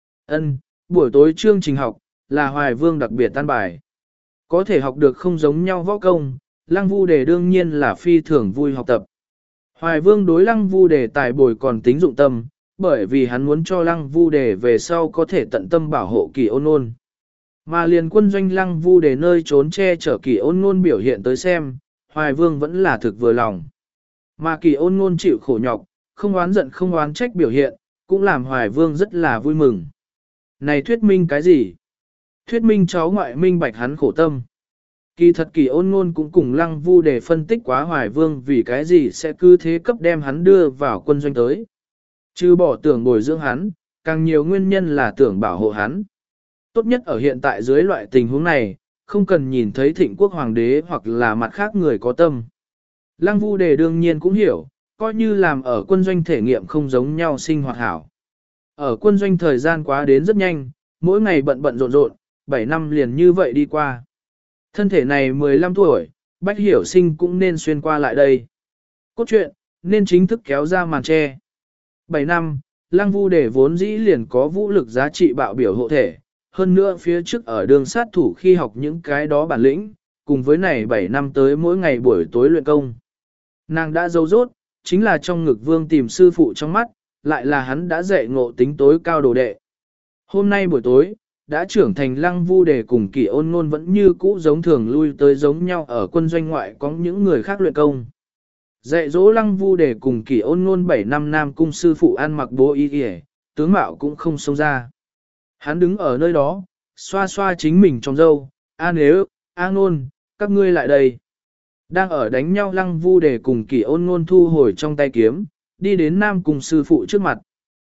Ân, buổi tối chương trình học, là Hoài Vương đặc biệt tan bài. Có thể học được không giống nhau võ công, Lăng vu đề đương nhiên là phi thường vui học tập. Hoài Vương đối Lăng Vu Đề tài bồi còn tính dụng tâm, bởi vì hắn muốn cho Lăng Vu Đề về sau có thể tận tâm bảo hộ Kỳ Ôn Nôn. Mà liền quân doanh Lăng Vu Đề nơi trốn che chở Kỳ Ôn Nôn biểu hiện tới xem, Hoài Vương vẫn là thực vừa lòng. Mà Kỳ Ôn Nôn chịu khổ nhọc, không oán giận không oán trách biểu hiện, cũng làm Hoài Vương rất là vui mừng. Này thuyết minh cái gì? Thuyết minh cháu ngoại minh bạch hắn khổ tâm. Kỳ thật Kỳ Ôn Nôn cũng cùng Lăng Vu Đề phân tích quá Hoài Vương vì cái gì sẽ cứ thế cấp đem hắn đưa vào quân doanh tới. Chứ bỏ tưởng bồi dưỡng hắn, càng nhiều nguyên nhân là tưởng bảo hộ hắn. Tốt nhất ở hiện tại dưới loại tình huống này, không cần nhìn thấy thịnh quốc hoàng đế hoặc là mặt khác người có tâm. Lăng Vu Đề đương nhiên cũng hiểu, coi như làm ở quân doanh thể nghiệm không giống nhau sinh hoạt hảo. Ở quân doanh thời gian quá đến rất nhanh, mỗi ngày bận bận rộn rộn, bảy năm liền như vậy đi qua. Thân thể này mười lăm tuổi, Bách Hiểu Sinh cũng nên xuyên qua lại đây. Cốt truyện, nên chính thức kéo ra màn che. bảy năm, Lăng Vu Đề vốn dĩ liền có vũ lực giá trị bạo biểu hộ thể, hơn nữa phía trước ở đường sát thủ khi học những cái đó bản lĩnh, cùng với này bảy năm tới mỗi ngày buổi tối luyện công. Nàng đã dấu rốt, chính là trong ngực vương tìm sư phụ trong mắt, lại là hắn đã dạy ngộ tính tối cao đồ đệ. Hôm nay buổi tối, đã trưởng thành Lăng Vu Đề cùng Kỳ Ôn Nôn vẫn như cũ giống thường lui tới giống nhau ở quân doanh ngoại có những người khác luyện công. Dạy dỗ Lăng Vu Đề cùng Kỳ Ôn Nôn bảy năm nam cung sư phụ ăn mặc bố y y, tướng mạo cũng không xông ra. Hắn đứng ở nơi đó, xoa xoa chính mình trong râu, a nếu, a Nôn, các ngươi lại đây. Đang ở đánh nhau Lăng Vu Đề cùng Kỳ Ôn Nôn thu hồi trong tay kiếm, đi đến nam cung sư phụ trước mặt.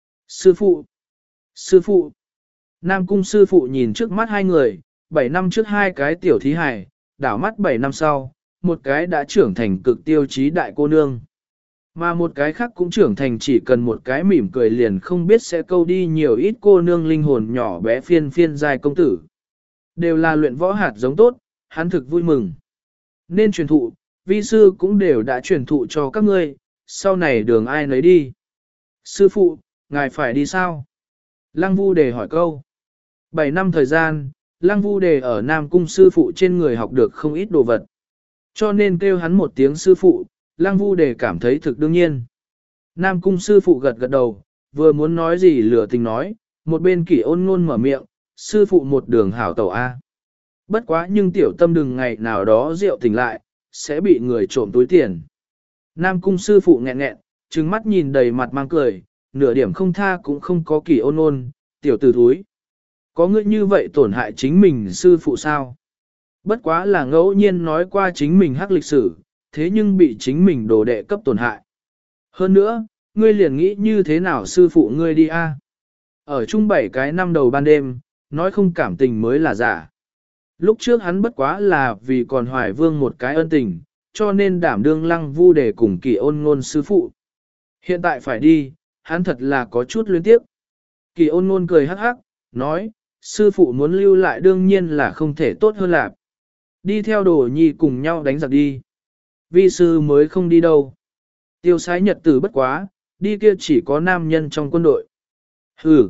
Sư phụ! Sư phụ! Nam cung sư phụ nhìn trước mắt hai người, bảy năm trước hai cái tiểu thí hài, đảo mắt bảy năm sau, một cái đã trưởng thành cực tiêu chí đại cô nương. Mà một cái khác cũng trưởng thành chỉ cần một cái mỉm cười liền không biết sẽ câu đi nhiều ít cô nương linh hồn nhỏ bé phiên phiên dài công tử. Đều là luyện võ hạt giống tốt, hắn thực vui mừng. Nên truyền thụ, vi sư cũng đều đã truyền thụ cho các ngươi, sau này đường ai nấy đi. Sư phụ, ngài phải đi sao? Lăng Vu Đề hỏi câu. Bảy năm thời gian, Lăng Vu Đề ở Nam Cung sư phụ trên người học được không ít đồ vật. Cho nên kêu hắn một tiếng sư phụ, Lăng Vu Đề cảm thấy thực đương nhiên. Nam Cung sư phụ gật gật đầu, vừa muốn nói gì lửa tình nói, một bên Kỳ Ôn Nôn mở miệng, sư phụ một đường hảo tẩu A. Bất quá nhưng tiểu tâm đừng ngày nào đó rượu tỉnh lại, sẽ bị người trộm túi tiền. Nam Cung sư phụ nghẹn nghẹn, trừng mắt nhìn đầy mặt mang cười, nửa điểm không tha cũng không có Kỳ Ôn Nôn, tiểu tử thúi. Có ngươi như vậy tổn hại chính mình sư phụ sao? Bất quá là ngẫu nhiên nói qua chính mình hắc lịch sử, thế nhưng bị chính mình đồ đệ cấp tổn hại. Hơn nữa, ngươi liền nghĩ như thế nào sư phụ ngươi đi a? Ở chung bảy cái năm đầu ban đêm, nói không cảm tình mới là giả. Lúc trước hắn bất quá là vì còn Hoài Vương một cái ân tình, cho nên đảm đương Lăng Vu Đề cùng Kỳ Ôn Nôn sư phụ. Hiện tại phải đi, hắn thật là có chút luyến tiếc. Kỳ Ôn Nôn cười hắc hắc, nói, sư phụ muốn lưu lại đương nhiên là không thể tốt hơn lạc. Đi theo đồ nhi cùng nhau đánh giặc đi. Vi sư mới không đi đâu. Tiêu sái nhật tử bất quá, đi kia chỉ có nam nhân trong quân đội. Hừ.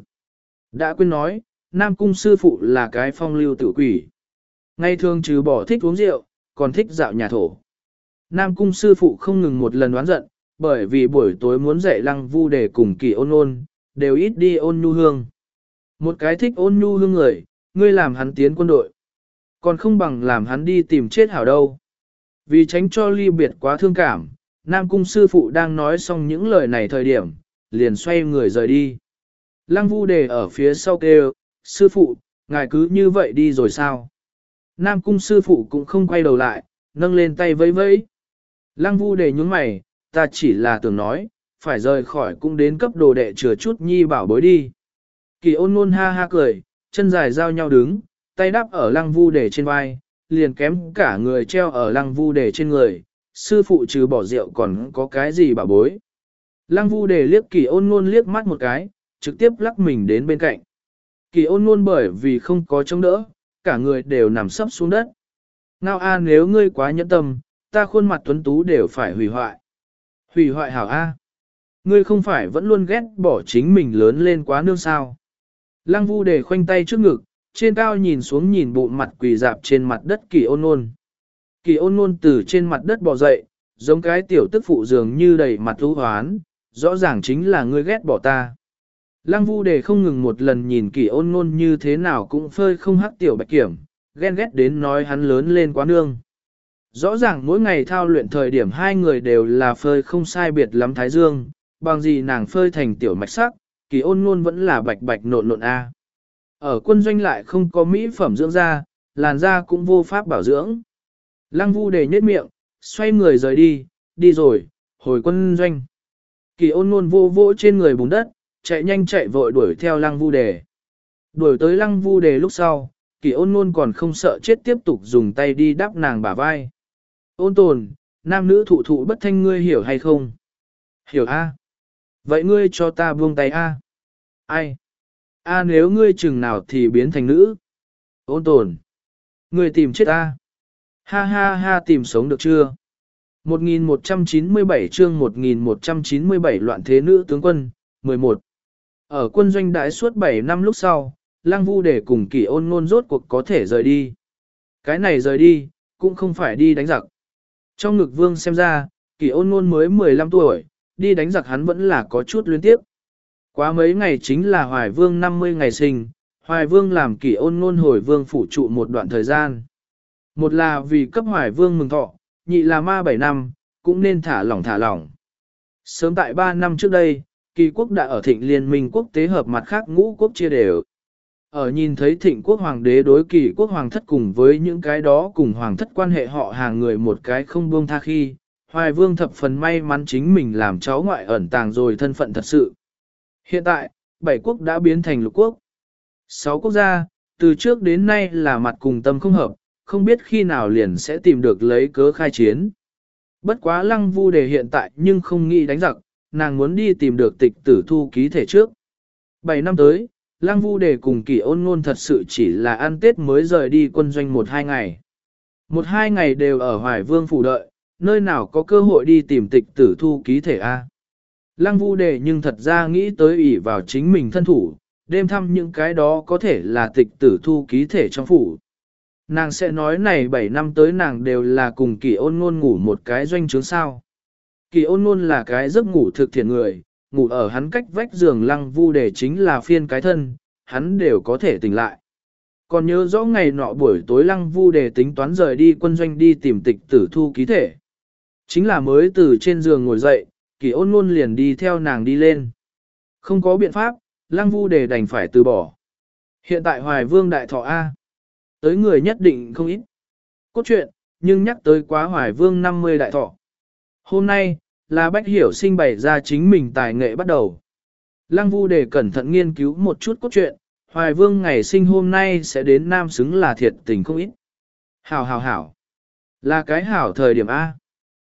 Đã quên nói, Nam Cung sư phụ là cái phong lưu tử quỷ. Ngày thường trừ bỏ thích uống rượu, còn thích dạo nhà thổ. Nam Cung sư phụ không ngừng một lần oán giận, bởi vì buổi tối muốn dạy Lăng Vu Đề cùng Kỳ Ôn Nôn, đều ít đi ôn nhu hương. Một cái thích ôn nhu hương người, ngươi làm hắn tiến quân đội. Còn không bằng làm hắn đi tìm chết hảo đâu. Vì tránh cho ly biệt quá thương cảm, Nam Cung sư phụ đang nói xong những lời này thời điểm, liền xoay người rời đi. Lăng Vu Đề ở phía sau kêu, sư phụ, ngài cứ như vậy đi rồi sao? Nam Cung sư phụ cũng không quay đầu lại, nâng lên tay vẫy vẫy. Lăng Vu Đề nhúng mày, ta chỉ là tưởng nói, phải rời khỏi cũng đến cấp đồ đệ chừa chút nhi bảo bối đi. Kỳ Ôn Nôn ha ha cười, chân dài giao nhau đứng, tay đắp ở Lăng Vu Đề trên vai, liền kém cả người treo ở Lăng Vu Đề trên người, sư phụ trừ bỏ rượu còn có cái gì bảo bối. Lăng Vu Đề liếc Kỳ Ôn Nôn liếc mắt một cái, trực tiếp lắc mình đến bên cạnh. Kỳ Ôn Nôn bởi vì không có chống đỡ, cả người đều nằm sấp xuống đất. Ngao a nếu ngươi quá nhẫn tâm, ta khuôn mặt tuấn tú đều phải hủy hoại. Hủy hoại hảo a. Ngươi không phải vẫn luôn ghét bỏ chính mình lớn lên quá nương sao. Lăng Vu Đề khoanh tay trước ngực, trên cao nhìn xuống nhìn bụng mặt quỳ dạp trên mặt đất Kỳ Ôn Nôn. Kỳ Ôn Nôn từ trên mặt đất bò dậy, giống cái tiểu tức phụ dường như đầy mặt u hoán, rõ ràng chính là ngươi ghét bỏ ta. Lăng Vu Đề không ngừng một lần nhìn Kỷ Ôn Nôn như thế nào cũng phơi không hắc tiểu bạch kiểm, ghen ghét đến nói hắn lớn lên quá nương. Rõ ràng mỗi ngày thao luyện thời điểm hai người đều là phơi không sai biệt lắm thái dương, bằng gì nàng phơi thành tiểu mạch sắc, Kỷ Ôn Nôn vẫn là bạch bạch nộn nộn a. Ở quân doanh lại không có mỹ phẩm dưỡng da, làn da cũng vô pháp bảo dưỡng. Lăng Vu Đề nhếch miệng, xoay người rời đi, đi rồi, hồi quân doanh. Kỷ Ôn Nôn vô vỗ trên người bùn đất, chạy nhanh chạy vội đuổi theo Lăng Vu Đề. Đuổi tới Lăng Vu Đề lúc sau, Kỷ Ôn Nôn còn không sợ chết tiếp tục dùng tay đi đắp nàng bả vai. Ôn Tồn, nam nữ thụ thụ bất thanh ngươi hiểu hay không? Hiểu a. Vậy ngươi cho ta buông tay a. Ai? A nếu ngươi chừng nào thì biến thành nữ. Ôn Tồn. Ngươi tìm chết a. Ha ha ha tìm sống được chưa? một nghìn một trăm chín mươi bảy chương một nghìn một trăm chín mươi bảy loạn thế nữ tướng quân, mười một. Ở quân doanh đãi suốt bảy năm lúc sau, Lăng Vu Đề cùng Kỷ Ôn Nôn rốt cuộc có thể rời đi. Cái này rời đi, cũng không phải đi đánh giặc. Trong ngực vương xem ra, Kỷ Ôn Nôn mới mười lăm tuổi, đi đánh giặc hắn vẫn là có chút luyến tiếp. Quá mấy ngày chính là Hoài Vương năm mươi ngày sinh, Hoài Vương làm Kỷ Ôn Nôn hồi vương phủ trụ một đoạn thời gian. Một là vì cấp Hoài Vương mừng thọ, nhị là ma bảy năm, cũng nên thả lỏng thả lỏng. Sớm tại ba năm trước đây, Kỳ quốc đã ở thịnh liên minh quốc tế hợp mặt khác ngũ quốc chia đều. Ở nhìn thấy thịnh quốc hoàng đế đối Kỳ quốc hoàng thất cùng với những cái đó cùng hoàng thất quan hệ họ hàng người một cái không buông tha khi, Hoài Vương thập phần may mắn chính mình làm cháu ngoại ẩn tàng rồi thân phận thật sự. Hiện tại, bảy quốc đã biến thành lục quốc. Sáu quốc gia, từ trước đến nay là mặt cùng tâm không hợp, không biết khi nào liền sẽ tìm được lấy cớ khai chiến. Bất quá Lăng Vu Đề hiện tại nhưng không nghĩ đánh giặc, nàng muốn đi tìm được tịch tử thu ký thể trước. Bảy năm tới, Lăng Vu Đề cùng Kỷ Ôn Nôn thật sự chỉ là ăn Tết mới rời đi quân doanh một hai ngày. Một hai ngày đều ở Hoài Vương phủ đợi, nơi nào có cơ hội đi tìm tịch tử thu ký thể A. Lăng Vu Đề nhưng thật ra nghĩ tới ỷ vào chính mình thân thủ, đêm thăm những cái đó có thể là tịch tử thu ký thể trong phủ. Nàng sẽ nói này bảy năm tới nàng đều là cùng Kỷ Ôn Nôn ngủ một cái doanh trướng sao. Kỷ Ôn Nôn là cái giấc ngủ thực thiện người, ngủ ở hắn cách vách giường Lăng Vu Đề chính là phiên cái thân, hắn đều có thể tỉnh lại. Còn nhớ rõ ngày nọ buổi tối Lăng Vu Đề tính toán rời đi quân doanh đi tìm tịch tử thu ký thể. Chính là mới từ trên giường ngồi dậy, Kỷ Ôn Nôn liền đi theo nàng đi lên. Không có biện pháp, Lăng Vu Đề đành phải từ bỏ. Hiện tại Hoài Vương đại thọ A. Tới người nhất định không ít. Cốt truyện, nhưng nhắc tới quá Hoài Vương năm mươi đại thọ. Hôm nay, là Bách Hiểu Sinh bày ra chính mình tài nghệ bắt đầu. Lăng Vu Đề cẩn thận nghiên cứu một chút cốt truyện, Hoài Vương ngày sinh hôm nay sẽ đến Nam xứng là thiệt tình không ít. Hảo hảo hảo. Là cái hảo thời điểm A.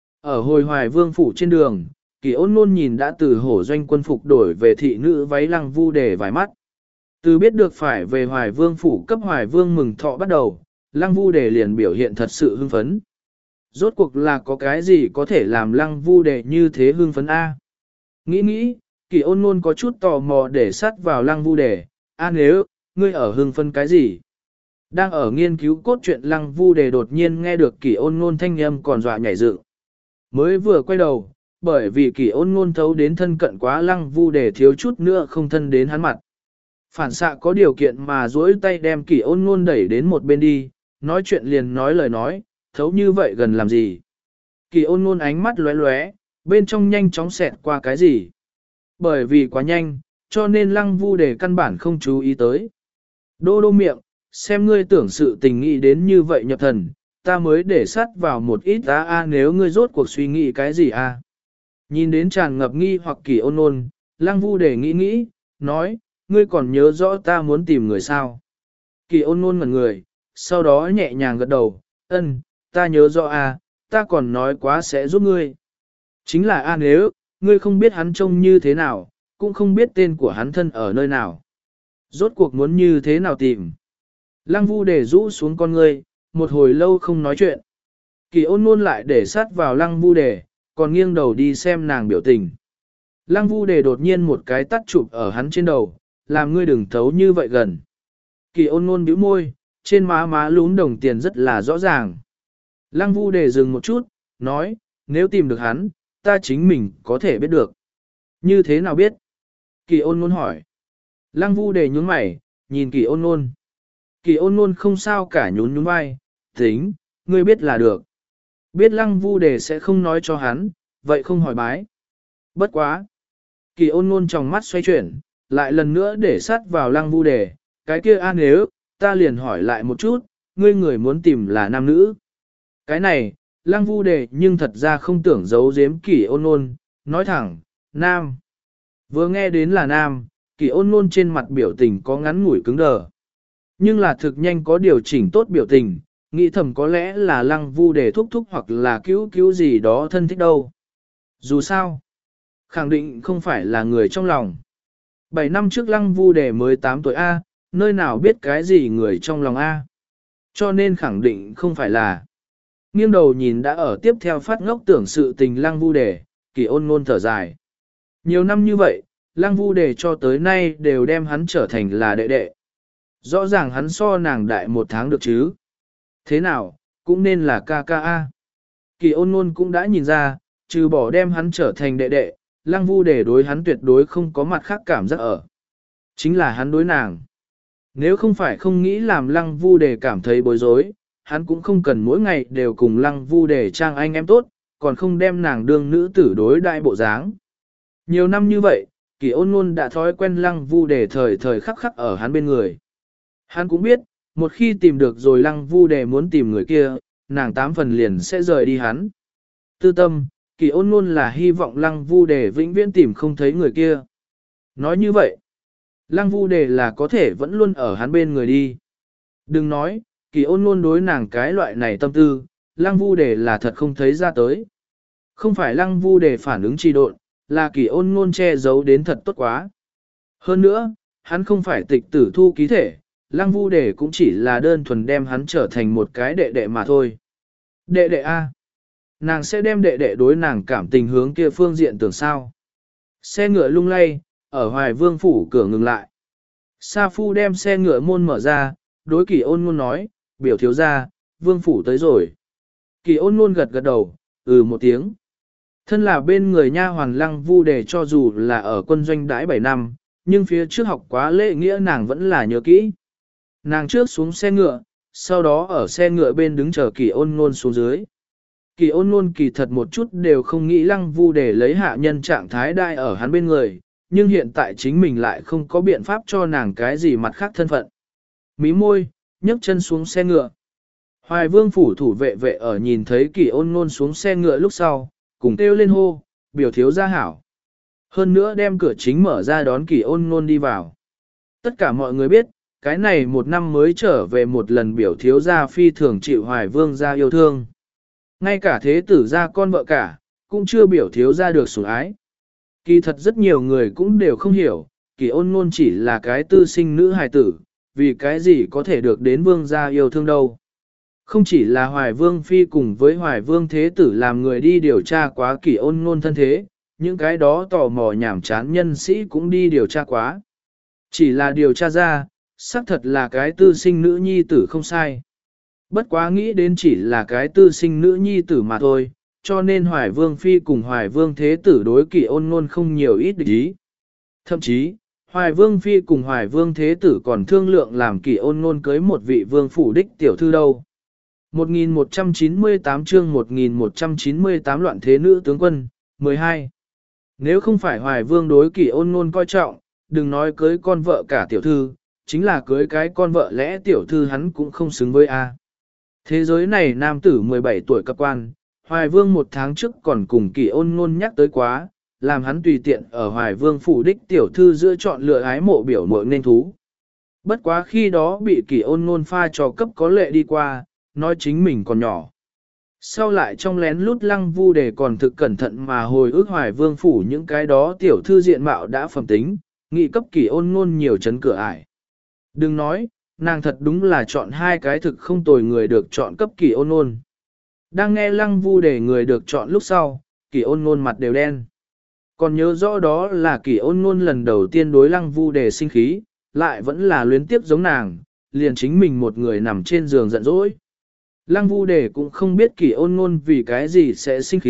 Ở hồi Hoài Vương phủ trên đường, Kỷ Ôn Nôn nhìn đã từ hổ doanh quân phục đổi về thị nữ váy Lăng Vu Đề vài mắt. Từ biết được phải về Hoài Vương phủ cấp Hoài Vương mừng thọ bắt đầu, Lăng Vu Đề liền biểu hiện thật sự hưng phấn. Rốt cuộc là có cái gì có thể làm Lăng Vu Đề như thế hưng phấn A. Nghĩ nghĩ, Kỷ Ôn Nôn có chút tò mò để sát vào Lăng Vu Đề, a nếu, ngươi ở hưng phấn cái gì? Đang ở nghiên cứu cốt truyện Lăng Vu Đề đột nhiên nghe được Kỷ Ôn Nôn thanh âm còn dọa nhảy dựng. Mới vừa quay đầu, bởi vì Kỷ Ôn Nôn thấu đến thân cận quá Lăng Vu Đề thiếu chút nữa không thân đến hắn mặt. Phản xạ có điều kiện mà duỗi tay đem Kỷ Ôn Nôn đẩy đến một bên đi, nói chuyện liền nói lời nói, thấu như vậy gần làm gì. Kỷ Ôn Nôn ánh mắt lóe lóe, bên trong nhanh chóng xẹt qua cái gì. Bởi vì quá nhanh, cho nên Lăng Vu Đề căn bản không chú ý tới. Đô đô miệng, xem ngươi tưởng sự tình nghĩ đến như vậy nhập thần, ta mới để sát vào một ít á a nếu ngươi rốt cuộc suy nghĩ cái gì a. Nhìn đến tràn ngập nghi hoặc Kỷ Ôn Nôn, Lăng Vu Đề nghĩ nghĩ, nói, ngươi còn nhớ rõ ta muốn tìm người sao. Kỷ Ôn Nôn ngẩn người, sau đó nhẹ nhàng gật đầu, ân, ta nhớ rõ a, ta còn nói quá sẽ giúp ngươi. Chính là a nếu, ngươi không biết hắn trông như thế nào, cũng không biết tên của hắn thân ở nơi nào. Rốt cuộc muốn như thế nào tìm. Lăng Vu Đề rũ xuống con ngươi, một hồi lâu không nói chuyện. Kỷ Ôn Nôn lại để sát vào Lăng Vu Đề, còn nghiêng đầu đi xem nàng biểu tình. Lăng Vu Đề đột nhiên một cái tắt chụp ở hắn trên đầu, làm ngươi đừng thấu như vậy gần. Kỷ Ôn Nôn bĩu môi, trên má má lún đồng tiền rất là rõ ràng. Lăng Vu Đề dừng một chút, nói, nếu tìm được hắn, ta chính mình có thể biết được. Như thế nào biết? Kỳ ôn ngôn hỏi. Lăng Vu Đề nhún mày, nhìn Kỳ ôn ngôn. Kỳ ôn ngôn không sao cả nhún nhún vai, tính, ngươi biết là được. Biết Lăng Vu Đề sẽ không nói cho hắn, vậy không hỏi bái. Bất quá. Kỳ ôn ngôn trong mắt xoay chuyển, lại lần nữa để sát vào Lăng Vu Đề, cái kia an nếu, ta liền hỏi lại một chút, ngươi người muốn tìm là nam nữ. Cái này, Lăng Vu Đề nhưng thật ra không tưởng giấu giếm Kỳ ôn ngôn, nói thẳng, nam. Vừa nghe đến là nam, Kỳ ôn ngôn trên mặt biểu tình có ngắn ngủi cứng đờ. Nhưng là thực nhanh có điều chỉnh tốt biểu tình, nghĩ thầm có lẽ là Lăng Vu Đề thúc thúc hoặc là cứu cứu gì đó thân thích đâu. Dù sao, khẳng định không phải là người trong lòng. Bảy năm trước Lăng Vu Đề mới tám tuổi A, nơi nào biết cái gì người trong lòng A. Cho nên khẳng định không phải là. Nghiêng đầu nhìn đã ở tiếp theo phát ngốc tưởng sự tình Lăng Vu Đề, Kỳ ôn ngôn thở dài. Nhiều năm như vậy, Lăng Vu Đề cho tới nay đều đem hắn trở thành là đệ đệ. Rõ ràng hắn so nàng đại một tháng được chứ. Thế nào, cũng nên là ca ca A. Kỳ ôn ngôn cũng đã nhìn ra, trừ bỏ đem hắn trở thành đệ đệ, Lăng Vu Đề đối hắn tuyệt đối không có mặt khác cảm giác ở. Chính là hắn đối nàng. Nếu không phải không nghĩ làm Lăng Vu Đề cảm thấy bối rối, hắn cũng không cần mỗi ngày đều cùng Lăng Vu Đề trang anh em tốt, còn không đem nàng đương nữ tử đối đại bộ dáng. Nhiều năm như vậy, Kỳ ôn ngôn đã thói quen Lăng Vu Đề thời thời khắc khắc ở hắn bên người. Hắn cũng biết, một khi tìm được rồi Lăng Vu Đề muốn tìm người kia, nàng tám phần liền sẽ rời đi hắn. Tư tâm, Kỳ ôn ngôn là hy vọng Lăng Vu Đề vĩnh viễn tìm không thấy người kia. Nói như vậy, Lăng Vu Đề là có thể vẫn luôn ở hắn bên người đi. Đừng nói, Kỳ ôn ngôn đối nàng cái loại này tâm tư, Lăng Vu Đề là thật không thấy ra tới. Không phải Lăng Vu Đề phản ứng trì độn, là Kỳ ôn ngôn che giấu đến thật tốt quá. Hơn nữa, hắn không phải tịch tử thu ký thể, Lăng Vu Đề cũng chỉ là đơn thuần đem hắn trở thành một cái đệ đệ mà thôi. Đệ đệ A. Nàng sẽ đem đệ đệ đối nàng cảm tình hướng kia phương diện tưởng sao. Xe ngựa lung lay, ở Hoài Vương phủ cửa ngừng lại. Sa Phu đem xe ngựa môn mở ra, đối Kỳ ôn ngôn nói, biểu thiếu ra, Vương phủ tới rồi. Kỳ ôn ngôn gật gật đầu, ừ một tiếng. Thân là bên người nha hoàn Lăng Vu Đề cho dù là ở quân doanh đãi bảy năm, nhưng phía trước học quá lễ nghĩa nàng vẫn là nhớ kỹ. Nàng trước xuống xe ngựa, sau đó ở xe ngựa bên đứng chờ Kỳ ôn ngôn xuống dưới. Kỳ ôn ngôn kỳ thật một chút đều không nghĩ Lăng Vu Đề lấy hạ nhân trạng thái đai ở hắn bên người, nhưng hiện tại chính mình lại không có biện pháp cho nàng cái gì mặt khác thân phận. Mí môi, nhấc chân xuống xe ngựa. Hoài Vương phủ thủ vệ vệ ở nhìn thấy Kỳ ôn ngôn xuống xe ngựa lúc sau, cùng kêu lên hô, biểu thiếu gia hảo. Hơn nữa đem cửa chính mở ra đón Kỳ ôn ngôn đi vào. Tất cả mọi người biết, cái này một năm mới trở về một lần biểu thiếu gia phi thường chịu Hoài Vương gia yêu thương. Ngay cả thế tử gia con vợ cả, cũng chưa biểu thiếu gia được sủng ái. Kỳ thật rất nhiều người cũng đều không hiểu, Kỳ ôn ngôn chỉ là cái tư sinh nữ hài tử, vì cái gì có thể được đến vương gia yêu thương đâu. Không chỉ là Hoài Vương phi cùng với Hoài Vương thế tử làm người đi điều tra quá Kỳ ôn ngôn thân thế, những cái đó tò mò nhảm chán nhân sĩ cũng đi điều tra quá. Chỉ là điều tra ra, xác thật là cái tư sinh nữ nhi tử không sai. Bất quá nghĩ đến chỉ là cái tư sinh nữ nhi tử mà thôi, cho nên Hoài Vương phi cùng Hoài Vương thế tử đối Kỳ ôn ngôn không nhiều ít địch ý. Thậm chí, Hoài Vương phi cùng Hoài Vương thế tử còn thương lượng làm Kỳ ôn ngôn cưới một vị vương phủ đích tiểu thư đâu. một nghìn một trăm chín mươi tám chương một nghìn một trăm chín mươi tám loạn thế nữ tướng quân, mười hai. Nếu không phải Hoài Vương đối Kỳ ôn ngôn coi trọng, đừng nói cưới con vợ cả tiểu thư, chính là cưới cái con vợ lẽ tiểu thư hắn cũng không xứng với A. Thế giới này nam tử mười bảy tuổi cấp quan, Hoài Vương một tháng trước còn cùng Kỳ ôn ngôn nhắc tới quá, làm hắn tùy tiện ở Hoài Vương phủ đích tiểu thư giữa chọn lựa ái mộ biểu muội nên thú. Bất quá khi đó bị Kỳ ôn ngôn pha trò cấp có lệ đi qua, nói chính mình còn nhỏ. Sau lại trong lén lút Lăng Vu Đề còn thực cẩn thận mà hồi ức Hoài Vương phủ những cái đó tiểu thư diện mạo đã phẩm tính, nghị cấp Kỳ ôn ngôn nhiều chấn cửa ải. Đừng nói, nàng thật đúng là chọn hai cái thực không tồi người được chọn cấp Kỳ ôn ngôn. Đang nghe Lăng Vu Đề người được chọn lúc sau, Kỳ ôn ngôn mặt đều đen. Còn nhớ rõ đó là Kỳ ôn ngôn lần đầu tiên đối Lăng Vu Đề sinh khí, lại vẫn là luyến tiếp giống nàng, liền chính mình một người nằm trên giường giận dỗi. Lăng Vu Đề cũng không biết Kỳ ôn ngôn vì cái gì sẽ sinh khí,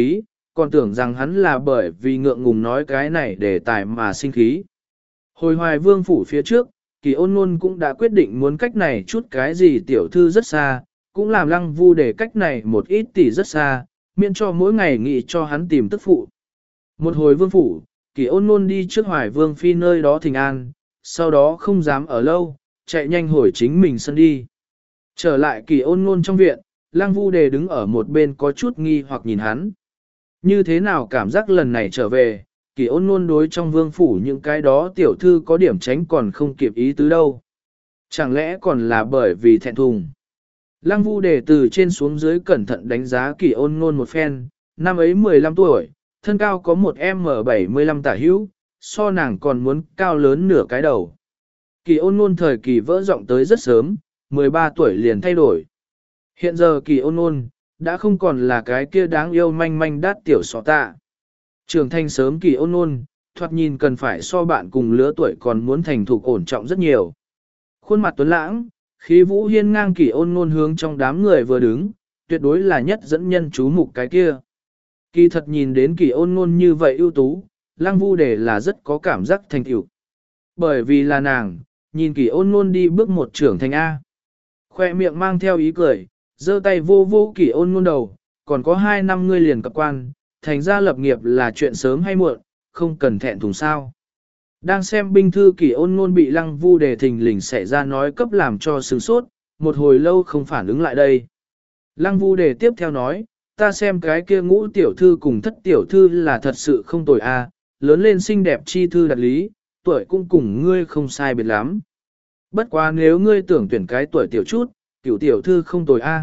còn tưởng rằng hắn là bởi vì ngượng ngùng nói cái này để tài mà sinh khí. Hồi hoài vương phủ phía trước, Kỳ Ôn Nôn cũng đã quyết định muốn cách này chút cái gì tiểu thư rất xa, cũng làm Lăng Vu để cách này một ít tỷ rất xa, miễn cho mỗi ngày nghĩ cho hắn tìm tức phụ. Một hồi vương phủ, Kỳ Ôn Nôn đi trước hoài vương phi nơi đó thỉnh an, sau đó không dám ở lâu, chạy nhanh hồi chính mình sân đi. Trở lại Kỳ Ôn Nôn trong viện, Lăng Vu Đề đứng ở một bên có chút nghi hoặc nhìn hắn. Như thế nào cảm giác lần này trở về, Kỳ Ôn Nôn đối trong vương phủ những cái đó tiểu thư có điểm tránh còn không kịp ý tứ đâu. Chẳng lẽ còn là bởi vì thẹn thùng. Lăng Vu Đề từ trên xuống dưới cẩn thận đánh giá Kỳ Ôn Nôn một phen, năm ấy mười lăm tuổi, thân cao có một em bảy mươi lăm tả hữu, so nàng còn muốn cao lớn nửa cái đầu. Kỳ Ôn Nôn thời kỳ vỡ rộng tới rất sớm, mười ba tuổi liền thay đổi. Hiện giờ Kỳ Ôn Nôn đã không còn là cái kia đáng yêu manh manh đát tiểu sọ tạ. Trưởng thành sớm Kỳ Ôn Nôn, thoạt nhìn cần phải so bạn cùng lứa tuổi còn muốn thành thục ổn trọng rất nhiều. Khuôn mặt tuấn lãng, khí vũ hiên ngang Kỳ Ôn Nôn hướng trong đám người vừa đứng, tuyệt đối là nhất dẫn nhân chú mục cái kia. Kỳ thật nhìn đến Kỳ Ôn Nôn như vậy ưu tú, Lăng Vu Đề là rất có cảm giác thành tựu. Bởi vì là nàng, nhìn Kỳ Ôn Nôn đi bước một trưởng thành A. Khoe miệng mang theo ý cười, giơ tay vô vô Kỳ Ôn Nôn đầu, còn có hai năm ngươi liền cập quan, thành ra lập nghiệp là chuyện sớm hay muộn, không cần thẹn thùng sao. Đang xem binh thư Kỳ Ôn Nôn bị Lăng Vu Đề thình lình xảy ra nói cấp làm cho sửng sốt, một hồi lâu không phản ứng lại đây. Lăng Vu Đề tiếp theo nói, ta xem cái kia ngũ tiểu thư cùng thất tiểu thư là thật sự không tồi a, lớn lên xinh đẹp chi thư đặt lý, tuổi cũng cùng ngươi không sai biệt lắm. Bất quá nếu ngươi tưởng tuyển cái tuổi tiểu chút, cửu tiểu thư không tồi a.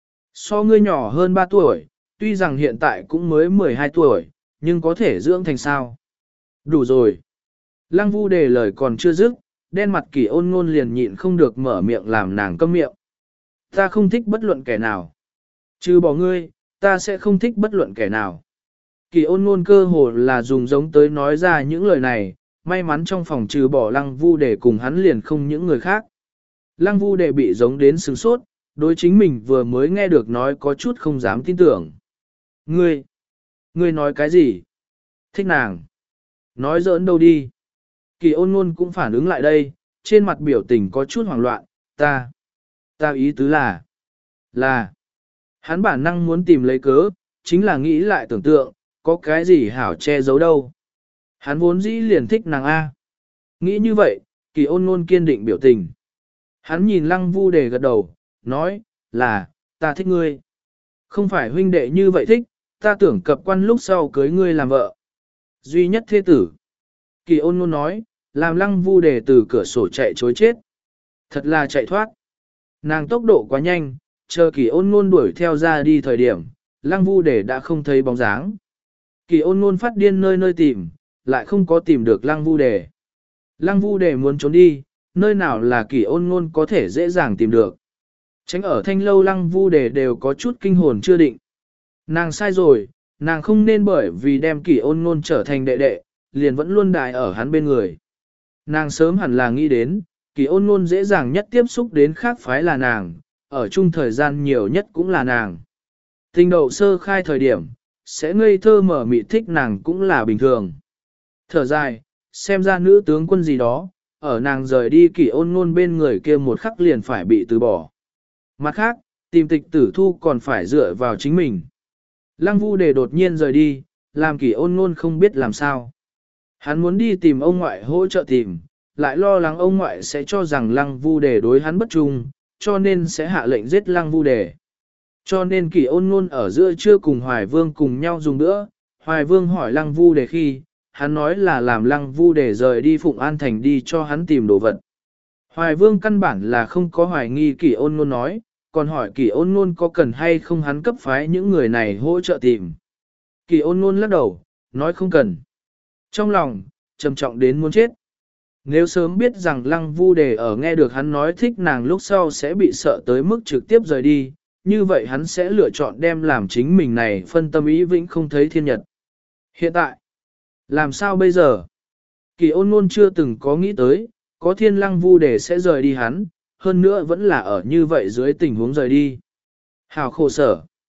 So ngươi nhỏ hơn ba tuổi, tuy rằng hiện tại cũng mới mười hai tuổi, nhưng có thể dưỡng thành sao. Đủ rồi. Lăng Vu Đề lời còn chưa dứt, đen mặt Kỳ Ôn Nôn liền nhịn không được mở miệng làm nàng câm miệng. Ta không thích bất luận kẻ nào. Trừ bỏ ngươi, ta sẽ không thích bất luận kẻ nào. Kỳ Ôn Nôn cơ hồ là dùng giống tới nói ra những lời này, may mắn trong phòng trừ bỏ Lăng Vu Đề cùng hắn liền không những người khác. Lăng Vu Đề bị giống đến sửng sốt, đối chính mình vừa mới nghe được nói có chút không dám tin tưởng. Ngươi, ngươi nói cái gì? Thích nàng. Nói giỡn đâu đi. Kỳ Ôn Nôn cũng phản ứng lại đây, trên mặt biểu tình có chút hoảng loạn, ta, ta ý tứ là, là, hắn bản năng muốn tìm lấy cớ, chính là nghĩ lại tưởng tượng, có cái gì hảo che giấu đâu. Hắn vốn dĩ liền thích nàng A. Nghĩ như vậy, Kỳ Ôn Nôn kiên định biểu tình. Hắn nhìn Lăng Vu Đề gật đầu, nói, là, ta thích ngươi. Không phải huynh đệ như vậy thích, ta tưởng cập quan lúc sau cưới ngươi làm vợ. Duy nhất thế tử. Kỳ Ôn Nôn nói, làm Lăng Vu Đề từ cửa sổ chạy chối chết. Thật là chạy thoát. Nàng tốc độ quá nhanh, chờ Kỳ Ôn Nôn đuổi theo ra đi thời điểm, Lăng Vu Đề đã không thấy bóng dáng. Kỳ Ôn Nôn phát điên nơi nơi tìm, lại không có tìm được Lăng Vu Đề. Lăng Vu Đề muốn trốn đi, nơi nào là Kỳ Ôn Nôn có thể dễ dàng tìm được. Tránh ở thanh lâu Lăng Vu Đề đều có chút kinh hồn chưa định. Nàng sai rồi, nàng không nên bởi vì đem Kỳ Ôn Nôn trở thành đệ đệ, liền vẫn luôn đại ở hắn bên người. Nàng sớm hẳn là nghĩ đến, Kỳ Ôn Nôn dễ dàng nhất tiếp xúc đến khác phái là nàng, ở chung thời gian nhiều nhất cũng là nàng. Tình đậu sơ khai thời điểm, sẽ ngây thơ mở mị thích nàng cũng là bình thường. Thở dài, xem ra nữ tướng quân gì đó, ở nàng rời đi Kỳ Ôn Nôn bên người kia một khắc liền phải bị từ bỏ. Mặt khác, tìm tịch tử thu còn phải dựa vào chính mình. Lăng Vu Đề đột nhiên rời đi, làm Kỳ Ôn Nôn không biết làm sao. Hắn muốn đi tìm ông ngoại hỗ trợ tìm, lại lo lắng ông ngoại sẽ cho rằng Lăng Vu Đề đối hắn bất trung, cho nên sẽ hạ lệnh giết Lăng Vu Đề. Cho nên Kỳ Ôn Nôn ở giữa trưa cùng Hoài Vương cùng nhau dùng nữa, Hoài Vương hỏi Lăng Vu Đề khi, hắn nói là làm Lăng Vu Đề rời đi Phụng An Thành đi cho hắn tìm đồ vật. Hoài Vương căn bản là không có hoài nghi Kỳ Ôn Nôn nói, còn hỏi Kỳ Ôn Nôn có cần hay không hắn cấp phái những người này hỗ trợ tìm. Kỳ Ôn Nôn lắc đầu, nói không cần. Trong lòng, trầm trọng đến muốn chết. Nếu sớm biết rằng Lăng Vu Đề ở nghe được hắn nói thích nàng lúc sau sẽ bị sợ tới mức trực tiếp rời đi, như vậy hắn sẽ lựa chọn đem làm chính mình này phân tâm ý vĩnh không thấy thiên nhật. Hiện tại, làm sao bây giờ? Kỳ Ôn Nôn chưa từng có nghĩ tới, có thiên Lăng Vu Đề sẽ rời đi hắn, hơn nữa vẫn là ở như vậy dưới tình huống rời đi. Hào khổ sở.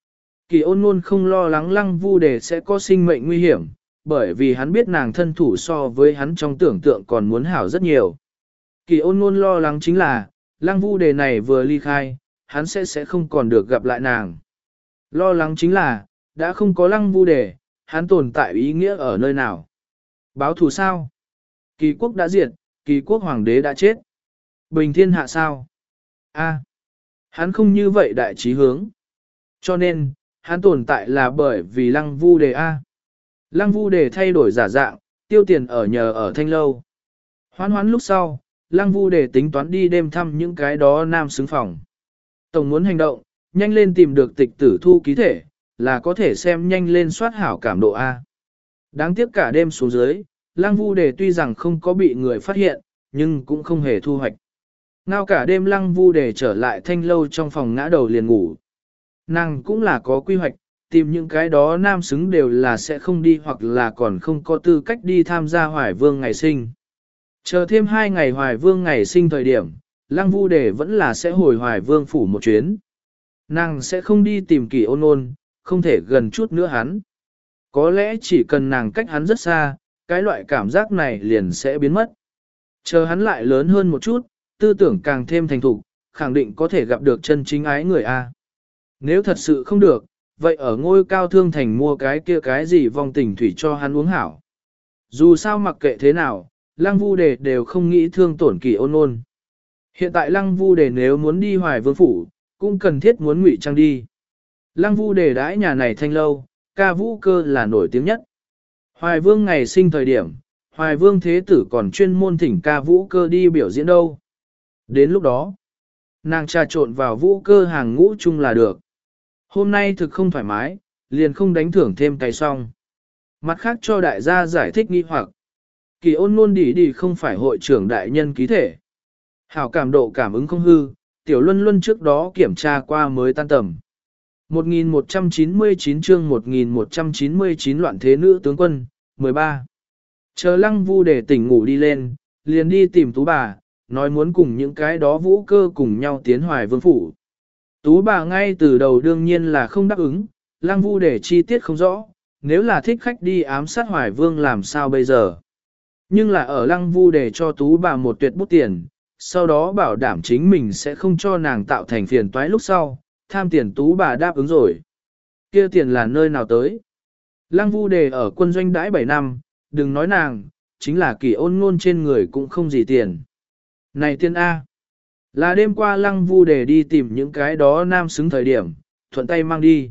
Kỳ ôn luôn không lo lắng lăng vu đề sẽ có sinh mệnh nguy hiểm, bởi vì hắn biết nàng thân thủ so với hắn trong tưởng tượng còn muốn hảo rất nhiều. Kỳ ôn luôn lo lắng chính là, lăng vu đề này vừa ly khai, hắn sẽ sẽ không còn được gặp lại nàng. Lo lắng chính là, đã không có lăng vu đề, hắn tồn tại ý nghĩa ở nơi nào. Báo thù sao? Kỳ quốc đã diệt, kỳ quốc hoàng đế đã chết. Bình thiên hạ sao? A, hắn không như vậy đại trí hướng. Cho nên, hắn tồn tại là bởi vì lăng vu đề A. Lăng vu đề thay đổi giả dạng, tiêu tiền ở nhờ ở thanh lâu. Hoán hoán lúc sau, lăng vu đề tính toán đi đêm thăm những cái đó nam xứng phòng. Tổng muốn hành động, nhanh lên tìm được tịch tử thu ký thể, là có thể xem nhanh lên soát hảo cảm độ A. Đáng tiếc cả đêm xuống dưới, lăng vu đề tuy rằng không có bị người phát hiện, nhưng cũng không hề thu hoạch. Ngao cả đêm lăng vu đề trở lại thanh lâu trong phòng ngã đầu liền ngủ. Nàng cũng là có quy hoạch, tìm những cái đó nam xứng đều là sẽ không đi hoặc là còn không có tư cách đi tham gia hoài vương ngày sinh. Chờ thêm hai ngày hoài vương ngày sinh thời điểm, lăng vu đề vẫn là sẽ hồi hoài vương phủ một chuyến. Nàng sẽ không đi tìm Kỳ ôn ôn, không thể gần chút nữa hắn. Có lẽ chỉ cần nàng cách hắn rất xa, cái loại cảm giác này liền sẽ biến mất. Chờ hắn lại lớn hơn một chút, tư tưởng càng thêm thành thục, khẳng định có thể gặp được chân chính ái người A. Nếu thật sự không được, vậy ở ngôi cao thương thành mua cái kia cái gì vong tình thủy cho hắn uống hảo. Dù sao mặc kệ thế nào, lăng vu đề đều không nghĩ thương tổn Kỳ ôn ôn. Hiện tại lăng vu đề nếu muốn đi hoài vương phủ, cũng cần thiết muốn ngụy trang đi. Lăng vu đề đãi nhà này thanh lâu, ca vũ cơ là nổi tiếng nhất. Hoài vương ngày sinh thời điểm, hoài vương thế tử còn chuyên môn thỉnh ca vũ cơ đi biểu diễn đâu. Đến lúc đó, nàng trà trộn vào vũ cơ hàng ngũ chung là được. Hôm nay thực không thoải mái, liền không đánh thưởng thêm cày xong. Mặt khác cho đại gia giải thích nghi hoặc. Kỳ ôn luôn đi đi không phải hội trưởng đại nhân ký thể. Hảo cảm độ cảm ứng không hư, tiểu luân luân trước đó kiểm tra qua mới tan tầm. một nghìn một trăm chín mươi chín chương một nghìn một trăm chín mươi chín loạn thế nữ tướng quân, mười ba. Chờ lăng vu để tỉnh ngủ đi lên, liền đi tìm tú bà, nói muốn cùng những cái đó vũ cơ cùng nhau tiến hoài vương phủ. Tú bà ngay từ đầu đương nhiên là không đáp ứng, lăng vu để chi tiết không rõ, nếu là thích khách đi ám sát hoài vương làm sao bây giờ. Nhưng là ở lăng vu để cho tú bà một tuyệt bút tiền, sau đó bảo đảm chính mình sẽ không cho nàng tạo thành phiền toái lúc sau, tham tiền tú bà đáp ứng rồi. Kia tiền là nơi nào tới? Lăng vu đề ở quân doanh đãi bảy năm, đừng nói nàng, chính là Kỳ ôn ngôn trên người cũng không gì tiền. Này tiên A, là đêm qua lăng vu đề đi tìm những cái đó nam xứng thời điểm, thuận tay mang đi.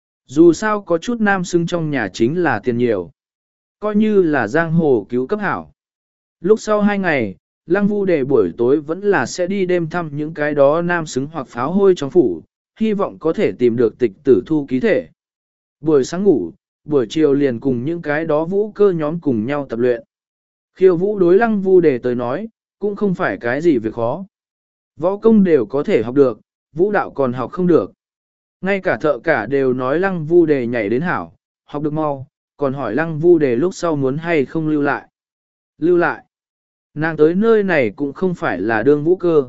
Dù sao có chút nam xứng trong nhà chính là tiền nhiều. Coi như là giang hồ cứu cấp hảo. Lúc sau hai ngày, lăng vu đề buổi tối vẫn là sẽ đi đêm thăm những cái đó nam xứng hoặc pháo hôi trong phủ, hy vọng có thể tìm được tịch tử thu ký thể. Buổi sáng ngủ, buổi chiều liền cùng những cái đó vũ cơ nhóm cùng nhau tập luyện. Khiêu vũ đối lăng vu đề tới nói, cũng không phải cái gì việc khó. Võ công đều có thể học được, vũ đạo còn học không được. Ngay cả thợ cả đều nói lăng vu đề nhảy đến hảo, học được mau, còn hỏi lăng vu đề lúc sau muốn hay không lưu lại. Lưu lại. Nàng tới nơi này cũng không phải là đương vũ cơ.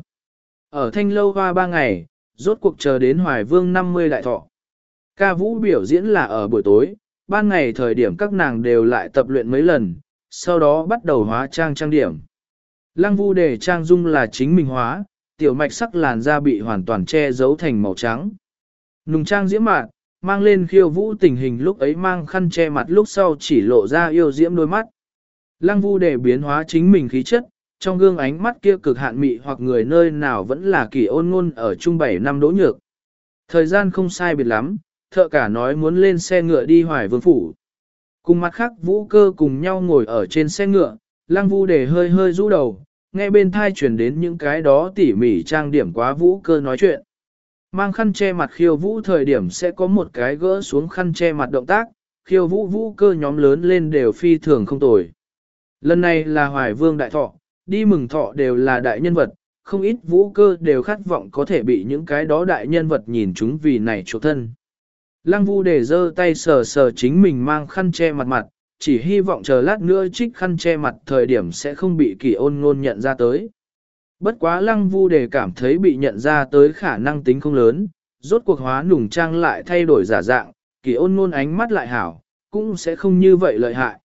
Ở thanh lâu hoa ba ngày, rốt cuộc chờ đến hoài vương năm mươi đại thọ. Ca vũ biểu diễn là ở buổi tối, ban ngày thời điểm các nàng đều lại tập luyện mấy lần, sau đó bắt đầu hóa trang trang điểm. Lăng vu đề trang dung là chính mình hóa, tiểu mạch sắc làn da bị hoàn toàn che giấu thành màu trắng. Nùng trang diễm mạn, mang lên khiêu vũ tình hình lúc ấy mang khăn che mặt lúc sau chỉ lộ ra yêu diễm đôi mắt. Lăng vu đề biến hóa chính mình khí chất, trong gương ánh mắt kia cực hạn mị hoặc người nơi nào vẫn là Kỳ ôn ngôn ở trung bảy năm đỗ nhược. Thời gian không sai biệt lắm, thợ cả nói muốn lên xe ngựa đi hoài vương phủ. Cùng mặt khác vũ cơ cùng nhau ngồi ở trên xe ngựa, lăng vu đề hơi hơi rũ đầu, nghe bên thai chuyển đến những cái đó tỉ mỉ trang điểm quá vũ cơ nói chuyện. Mang khăn che mặt khiêu vũ thời điểm sẽ có một cái gỡ xuống khăn che mặt động tác, khiêu vũ vũ cơ nhóm lớn lên đều phi thường không tồi. Lần này là hoài vương đại thọ, đi mừng thọ đều là đại nhân vật, không ít vũ cơ đều khát vọng có thể bị những cái đó đại nhân vật nhìn chúng vì này chỗ thân. Lăng vu đề giơ tay sờ sờ chính mình mang khăn che mặt mặt, chỉ hy vọng chờ lát nữa trích khăn che mặt thời điểm sẽ không bị Kỳ ôn ngôn nhận ra tới. Bất quá lăng vu đề cảm thấy bị nhận ra tới khả năng tính không lớn, Rốt cuộc hóa nùng trang lại thay đổi giả dạng, kỳ ôn ngôn ánh mắt lại hảo, cũng sẽ không như vậy lợi hại.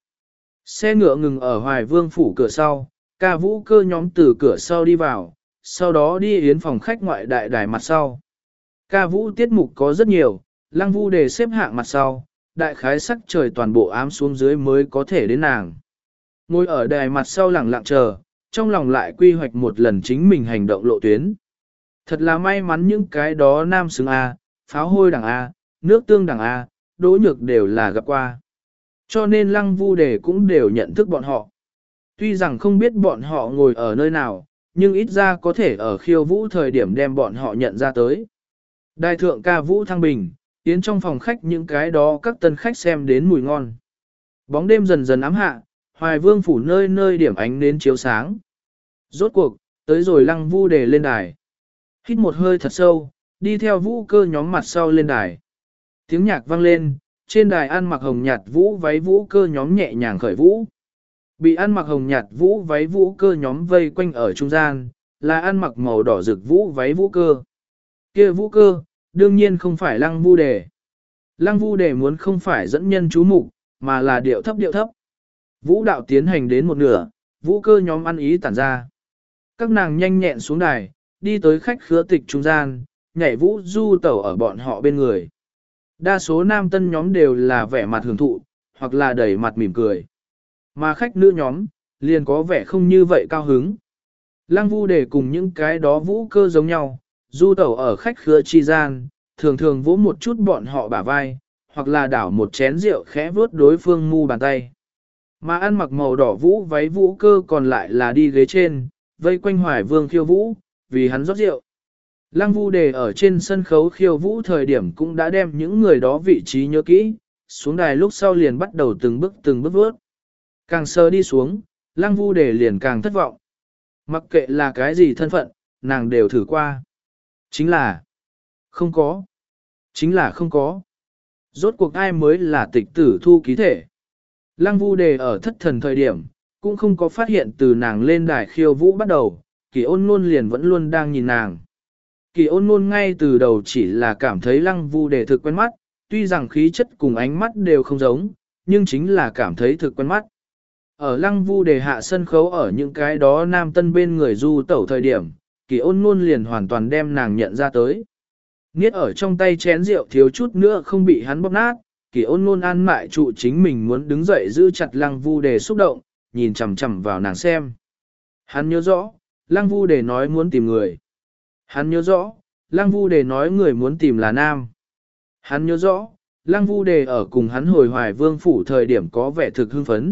Xe ngựa ngừng ở Hoài Vương phủ cửa sau, ca vũ cơ nhóm từ cửa sau đi vào, sau đó đi yến phòng khách ngoại đại đài mặt sau. Ca vũ tiết mục có rất nhiều, Lăng Vu Đề xếp hạng mặt sau, đại khái sắc trời toàn bộ ám xuống dưới mới có thể đến nàng. Ngồi ở đài mặt sau lẳng lặng chờ, trong lòng lại quy hoạch một lần chính mình hành động lộ tuyến. Thật là may mắn những cái đó nam xứng A, pháo hôi đằng A, nước tương đằng A, đỗ nhược đều là gặp qua. Cho nên Lăng Vu Đề cũng đều nhận thức bọn họ. Tuy rằng không biết bọn họ ngồi ở nơi nào, nhưng ít ra có thể ở khiêu vũ thời điểm đem bọn họ nhận ra tới. Đại thượng ca vũ thăng bình, tiến trong phòng khách những cái đó các tân khách xem đến mùi ngon. Bóng đêm dần dần ám hạ, Hoài Vương phủ nơi nơi điểm ánh nến chiếu sáng. Rốt cuộc, tới rồi Lăng Vu Đề lên đài. Hít một hơi thật sâu, đi theo vũ cơ nhóm mặt sau lên đài. Tiếng nhạc vang lên, trên đài ăn mặc hồng nhạt vũ váy vũ cơ nhóm nhẹ nhàng khởi vũ. Bị ăn mặc hồng nhạt vũ váy vũ cơ nhóm vây quanh ở trung gian, là ăn mặc màu đỏ rực vũ váy vũ cơ. Kia vũ cơ, đương nhiên không phải Lăng Vu Đề. Lăng Vu Đề muốn không phải dẫn nhân chú mục, mà là điệu thấp điệu thấp. Vũ đạo tiến hành đến một nửa, vũ cơ nhóm ăn ý tản ra. Các nàng nhanh nhẹn xuống đài, đi tới khách khứa tịch trung gian, nhảy vũ du tẩu ở bọn họ bên người. Đa số nam tân nhóm đều là vẻ mặt hưởng thụ, hoặc là đầy mặt mỉm cười. Mà khách nữ nhóm, liền có vẻ không như vậy cao hứng. Lăng Vu Đề cùng những cái đó vũ cơ giống nhau, du tẩu ở khách khứa chi gian, thường thường vỗ một chút bọn họ bả vai, hoặc là đảo một chén rượu khẽ vuốt đối phương mu bàn tay. Mà ăn mặc màu đỏ vũ váy vũ cơ còn lại là đi ghế trên, vây quanh Hoài Vương khiêu vũ, vì hắn rót rượu. Lăng Vu Đề ở trên sân khấu khiêu vũ thời điểm cũng đã đem những người đó vị trí nhớ kỹ, xuống đài lúc sau liền bắt đầu từng bước từng bước vớt. Càng sơ đi xuống, Lăng Vu Đề liền càng thất vọng. Mặc kệ là cái gì thân phận, nàng đều thử qua. Chính là không có. Chính là không có. Rốt cuộc ai mới là tịch tử thu ký thể. Lăng Vu Đề ở thất thần thời điểm, cũng không có phát hiện từ nàng lên đài khiêu vũ bắt đầu, Kỳ Ôn Nôn liền vẫn luôn đang nhìn nàng. Kỳ Ôn Nôn ngay từ đầu chỉ là cảm thấy Lăng Vu Đề thực quen mắt, tuy rằng khí chất cùng ánh mắt đều không giống, nhưng chính là cảm thấy thực quen mắt. Ở Lăng Vu Đề hạ sân khấu ở những cái đó nam tân bên người du tẩu thời điểm, Kỳ Ôn Nôn liền hoàn toàn đem nàng nhận ra tới. Niết ở trong tay chén rượu thiếu chút nữa không bị hắn bóp nát, Kỳ Ôn Nôn an mại trụ chính mình muốn đứng dậy giữ chặt Lăng Vu Đề xúc động, nhìn chằm chằm vào nàng xem. Hắn nhớ rõ, Lăng Vu Đề nói muốn tìm người. Hắn nhớ rõ, Lăng Vu Đề nói người muốn tìm là nam. Hắn nhớ rõ, Lăng Vu Đề ở cùng hắn hồi Hoài Vương phủ thời điểm có vẻ thực hưng phấn.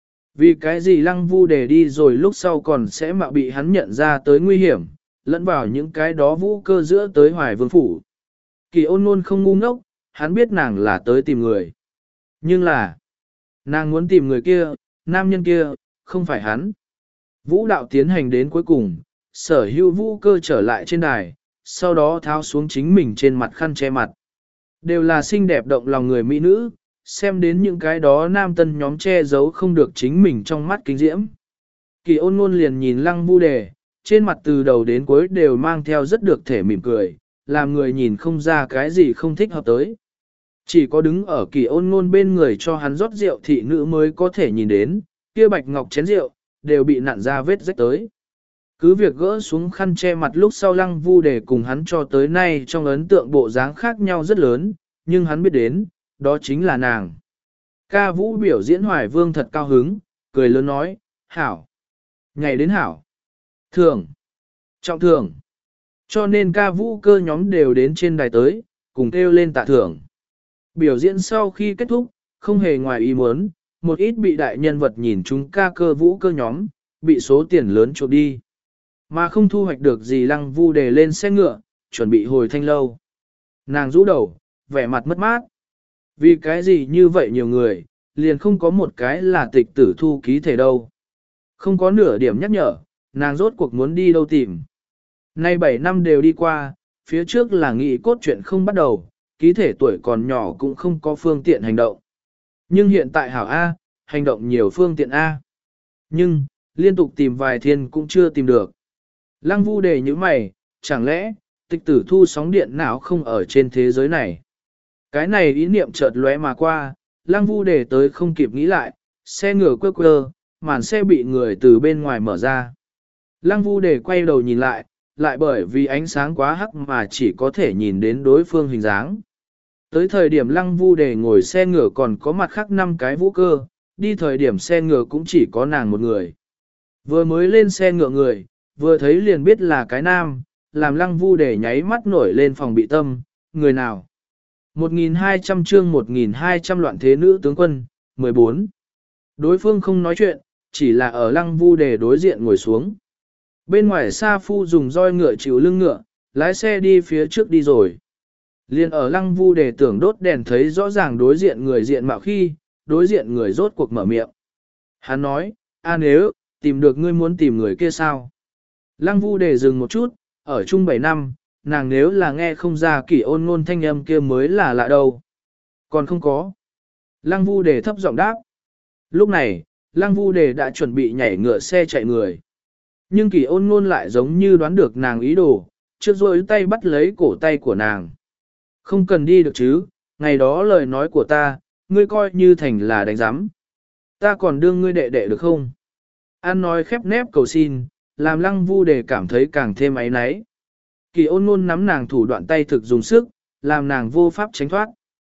Vì cái gì Lăng Vu Đề đi rồi lúc sau còn sẽ mạo bị hắn nhận ra tới nguy hiểm, lẫn vào những cái đó vũ cơ giữa tới Hoài Vương phủ. Kỳ Ôn Nôn không ngu ngốc, hắn biết nàng là tới tìm người. Nhưng là, nàng muốn tìm người kia, nam nhân kia, không phải hắn. Vũ đạo tiến hành đến cuối cùng, sở hữu vũ cơ trở lại trên đài, sau đó tháo xuống chính mình trên mặt khăn che mặt. Đều là xinh đẹp động lòng người mỹ nữ, xem đến những cái đó nam tân nhóm che giấu không được chính mình trong mắt kinh diễm. Kỳ Ôn Nôn liền nhìn Lăng Vu Đề, trên mặt từ đầu đến cuối đều mang theo rất được thể mỉm cười, làm người nhìn không ra cái gì không thích hợp tới. Chỉ có đứng ở Kỳ Ôn Nôn bên người cho hắn rót rượu thị nữ mới có thể nhìn đến, kia bạch ngọc chén rượu, đều bị nặn ra vết rách tới. Cứ việc gỡ xuống khăn che mặt lúc sau Lăng Vu Đề cùng hắn cho tới nay trong ấn tượng bộ dáng khác nhau rất lớn, nhưng hắn biết đến, đó chính là nàng. Ca vũ biểu diễn Hoài Vương thật cao hứng, cười lớn nói, hảo, ngày đến hảo, thưởng, trọng thưởng. Cho nên ca vũ cơ nhóm đều đến trên đài tới, cùng kêu lên tạ thưởng. Biểu diễn sau khi kết thúc, không hề ngoài ý muốn, một ít bị đại nhân vật nhìn chúng ca cơ vũ cơ nhóm, bị số tiền lớn chuộc đi. Mà không thu hoạch được gì Lăng Vu Đề lên xe ngựa, chuẩn bị hồi Thanh Lâu. Nàng rũ đầu, vẻ mặt mất mát. Vì cái gì như vậy nhiều người, liền không có một cái là tịch tử thu ký thể đâu. Không có nửa điểm nhắc nhở, nàng rốt cuộc muốn đi đâu tìm. Nay bảy năm đều đi qua, phía trước là nghị cốt chuyện không bắt đầu, ký thể tuổi còn nhỏ cũng không có phương tiện hành động. Nhưng hiện tại hảo A, hành động nhiều phương tiện A. Nhưng, liên tục tìm vài thiên cũng chưa tìm được. Lăng Vu Đề như mày, chẳng lẽ, Tịch tử thu sóng điện não không ở trên thế giới này. Cái này ý niệm chợt lóe mà qua, Lăng Vu Đề tới không kịp nghĩ lại, xe ngựa quơ quơ, màn xe bị người từ bên ngoài mở ra. Lăng Vu Đề quay đầu nhìn lại, lại bởi vì ánh sáng quá hắc mà chỉ có thể nhìn đến đối phương hình dáng. Tới thời điểm Lăng Vu Đề ngồi xe ngựa còn có mặt khác năm cái vũ cơ, đi thời điểm xe ngựa cũng chỉ có nàng một người. Vừa mới lên xe ngựa người, vừa thấy liền biết là cái nam, làm Lăng Vu Đề nháy mắt nổi lên phòng bị tâm, người nào. một nghìn hai trăm chương một nghìn hai trăm loạn thế nữ tướng quân, mười bốn. Đối phương không nói chuyện, chỉ là ở Lăng Vu Đề đối diện ngồi xuống. Bên ngoài Sa Phu dùng roi ngựa chịu lưng ngựa, lái xe đi phía trước đi rồi. Liên ở Lăng Vu Đề tưởng đốt đèn thấy rõ ràng đối diện người diện mạo khi, đối diện người rốt cuộc mở miệng. Hắn nói, a nếu, tìm được ngươi muốn tìm người kia sao? Lăng Vu Đề dừng một chút, ở chung bảy năm, nàng nếu là nghe không ra kỷ ôn ngôn thanh âm kia mới là lạ đâu. Còn không có. Lăng Vu Đề thấp giọng đáp. Lúc này, Lăng Vu Đề đã chuẩn bị nhảy ngựa xe chạy người. Nhưng kỷ ôn ngôn lại giống như đoán được nàng ý đồ, trước rồi tay bắt lấy cổ tay của nàng. Không cần đi được chứ, ngày đó lời nói của ta, ngươi coi như thành là đánh giám. Ta còn đương ngươi đệ đệ được không? An nói khép nép cầu xin, làm Lăng Vu Đề cảm thấy càng thêm áy náy. Kỳ ôn ngôn nắm nàng thủ đoạn tay thực dùng sức, làm nàng vô pháp tránh thoát.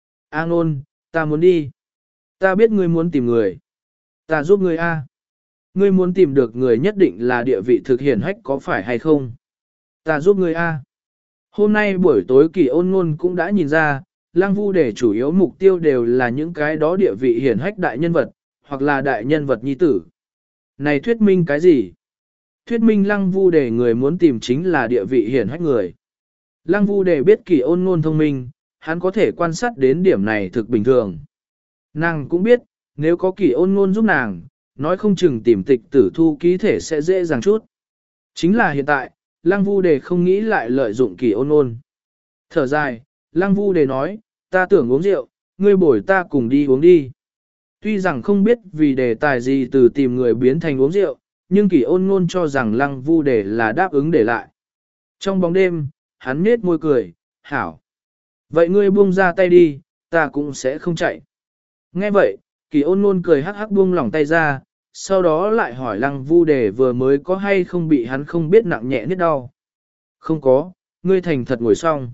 A ngôn, ta muốn đi. Ta biết ngươi muốn tìm người. Ta giúp ngươi a. Ngươi muốn tìm được người nhất định là địa vị thực hiển hách có phải hay không? Ta giúp ngươi a. Hôm nay buổi tối Kỳ ôn ngôn cũng đã nhìn ra, Lăng Vu Đề chủ yếu mục tiêu đều là những cái đó địa vị hiển hách đại nhân vật, hoặc là đại nhân vật nhi tử. Này thuyết minh cái gì? Thuyết minh Lăng Vu Đề người muốn tìm chính là địa vị hiển hách người. Lăng Vu Đề biết Kỳ ôn ngôn thông minh, hắn có thể quan sát đến điểm này thực bình thường. Nàng cũng biết, nếu có Kỳ ôn ngôn giúp nàng, nói không chừng tìm tịch tử thu ký thể sẽ dễ dàng chút. Chính là hiện tại, Lăng Vu Đề không nghĩ lại lợi dụng Kỳ ôn ngôn. Thở dài, Lăng Vu Đề nói, ta tưởng uống rượu, ngươi bồi ta cùng đi uống đi. Tuy rằng không biết vì đề tài gì từ tìm người biến thành uống rượu, nhưng Kỳ ôn ngôn cho rằng Lăng Vu Đề là đáp ứng để lại. Trong bóng đêm, hắn nết môi cười, hảo. Vậy ngươi buông ra tay đi, ta cũng sẽ không chạy. Nghe vậy, Kỳ ôn ngôn cười hắc hắc buông lỏng tay ra, sau đó lại hỏi Lăng Vu Đề vừa mới có hay không bị hắn không biết nặng nhẹ niết đau. Không có, ngươi thành thật ngồi xong.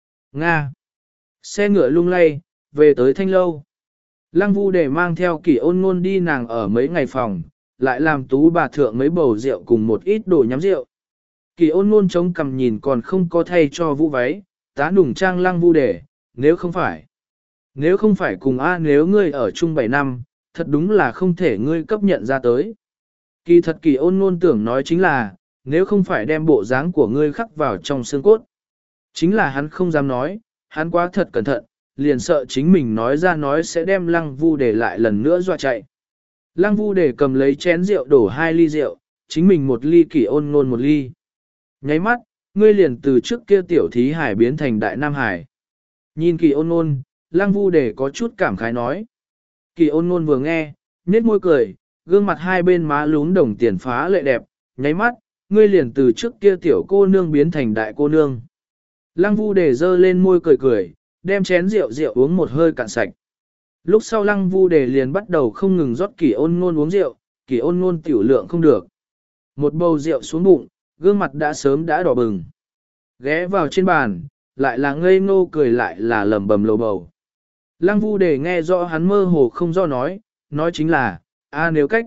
Nga. Xe ngựa lung lay, về tới Thanh Lâu. Lăng Vu Đề mang theo Kỳ ôn ngôn đi nàng ở mấy ngày phòng, lại làm tú bà thượng mấy bầu rượu cùng một ít đồ nhắm rượu. Kỳ ôn ngôn chống cằm nhìn còn không có thay cho vũ váy, tá nùng trang Lăng Vu Đề, nếu không phải. Nếu không phải cùng A nếu ngươi ở chung bảy năm, thật đúng là không thể ngươi cấp nhận ra tới. Kỳ thật Kỳ ôn ngôn tưởng nói chính là, nếu không phải đem bộ dáng của ngươi khắc vào trong xương cốt. Chính là hắn không dám nói, hắn quá thật cẩn thận, liền sợ chính mình nói ra nói sẽ đem Lăng Vu Đề lại lần nữa dọa chạy. Lăng Vu Đề cầm lấy chén rượu đổ hai ly rượu, chính mình một ly Kỳ ôn ngôn một ly. Nháy mắt, ngươi liền từ trước kia tiểu thí hải biến thành đại nam hải. Nhìn Kỳ ôn ngôn, Lăng Vu Đề có chút cảm khái nói. Kỳ ôn ngôn vừa nghe, nhếch môi cười, gương mặt hai bên má lún đồng tiền phá lệ đẹp, nháy mắt, ngươi liền từ trước kia tiểu cô nương biến thành đại cô nương. Lăng Vu Đề giơ lên môi cười cười, đem chén rượu rượu uống một hơi cạn sạch. Lúc sau Lăng Vu Đề liền bắt đầu không ngừng rót Kỳ ôn ngôn uống rượu, Kỳ ôn ngôn tiểu lượng không được. Một bầu rượu xuống bụng, gương mặt đã sớm đã đỏ bừng. Ghé vào trên bàn, lại là ngây ngô cười lại là lẩm bẩm lầu bầu. Lăng Vu Đề nghe rõ hắn mơ hồ không do nói, nói chính là, a nếu cách.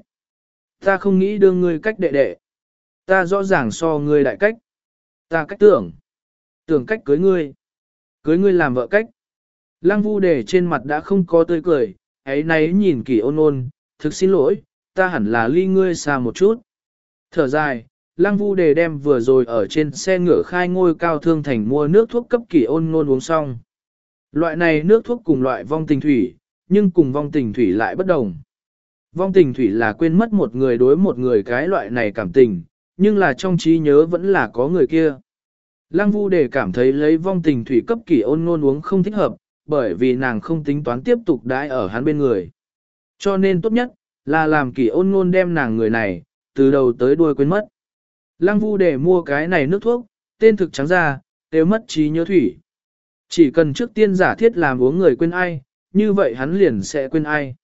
Ta không nghĩ đưa ngươi cách đệ đệ. Ta rõ ràng so ngươi đại cách. Ta cách tưởng. Tưởng cách cưới ngươi. Cưới ngươi làm vợ cách. Lăng Vu Đề trên mặt đã không có tươi cười, ấy nấy nhìn Kỳ ôn ngôn, thực xin lỗi, ta hẳn là ly ngươi xa một chút. Thở dài, Lăng Vu Đề đem vừa rồi ở trên xe ngựa khai ngôi cao thương thành mua nước thuốc cấp Kỳ ôn ngôn uống xong. Loại này nước thuốc cùng loại vong tình thủy, nhưng cùng vong tình thủy lại bất đồng. Vong tình thủy là quên mất một người đối một người cái loại này cảm tình, nhưng là trong trí nhớ vẫn là có người kia. Lăng Vu Đề cảm thấy lấy vong tình thủy cấp Kỳ ôn ngôn uống không thích hợp, bởi vì nàng không tính toán tiếp tục đãi ở hắn bên người. Cho nên tốt nhất, là làm Kỳ ôn ngôn đem nàng người này, từ đầu tới đuôi quên mất. Lăng Vu Đề mua cái này nước thuốc, tên thực trắng ra, Nếu mất trí nhớ thủy. Chỉ cần trước tiên giả thiết làm uống người quên ai, như vậy hắn liền sẽ quên ai.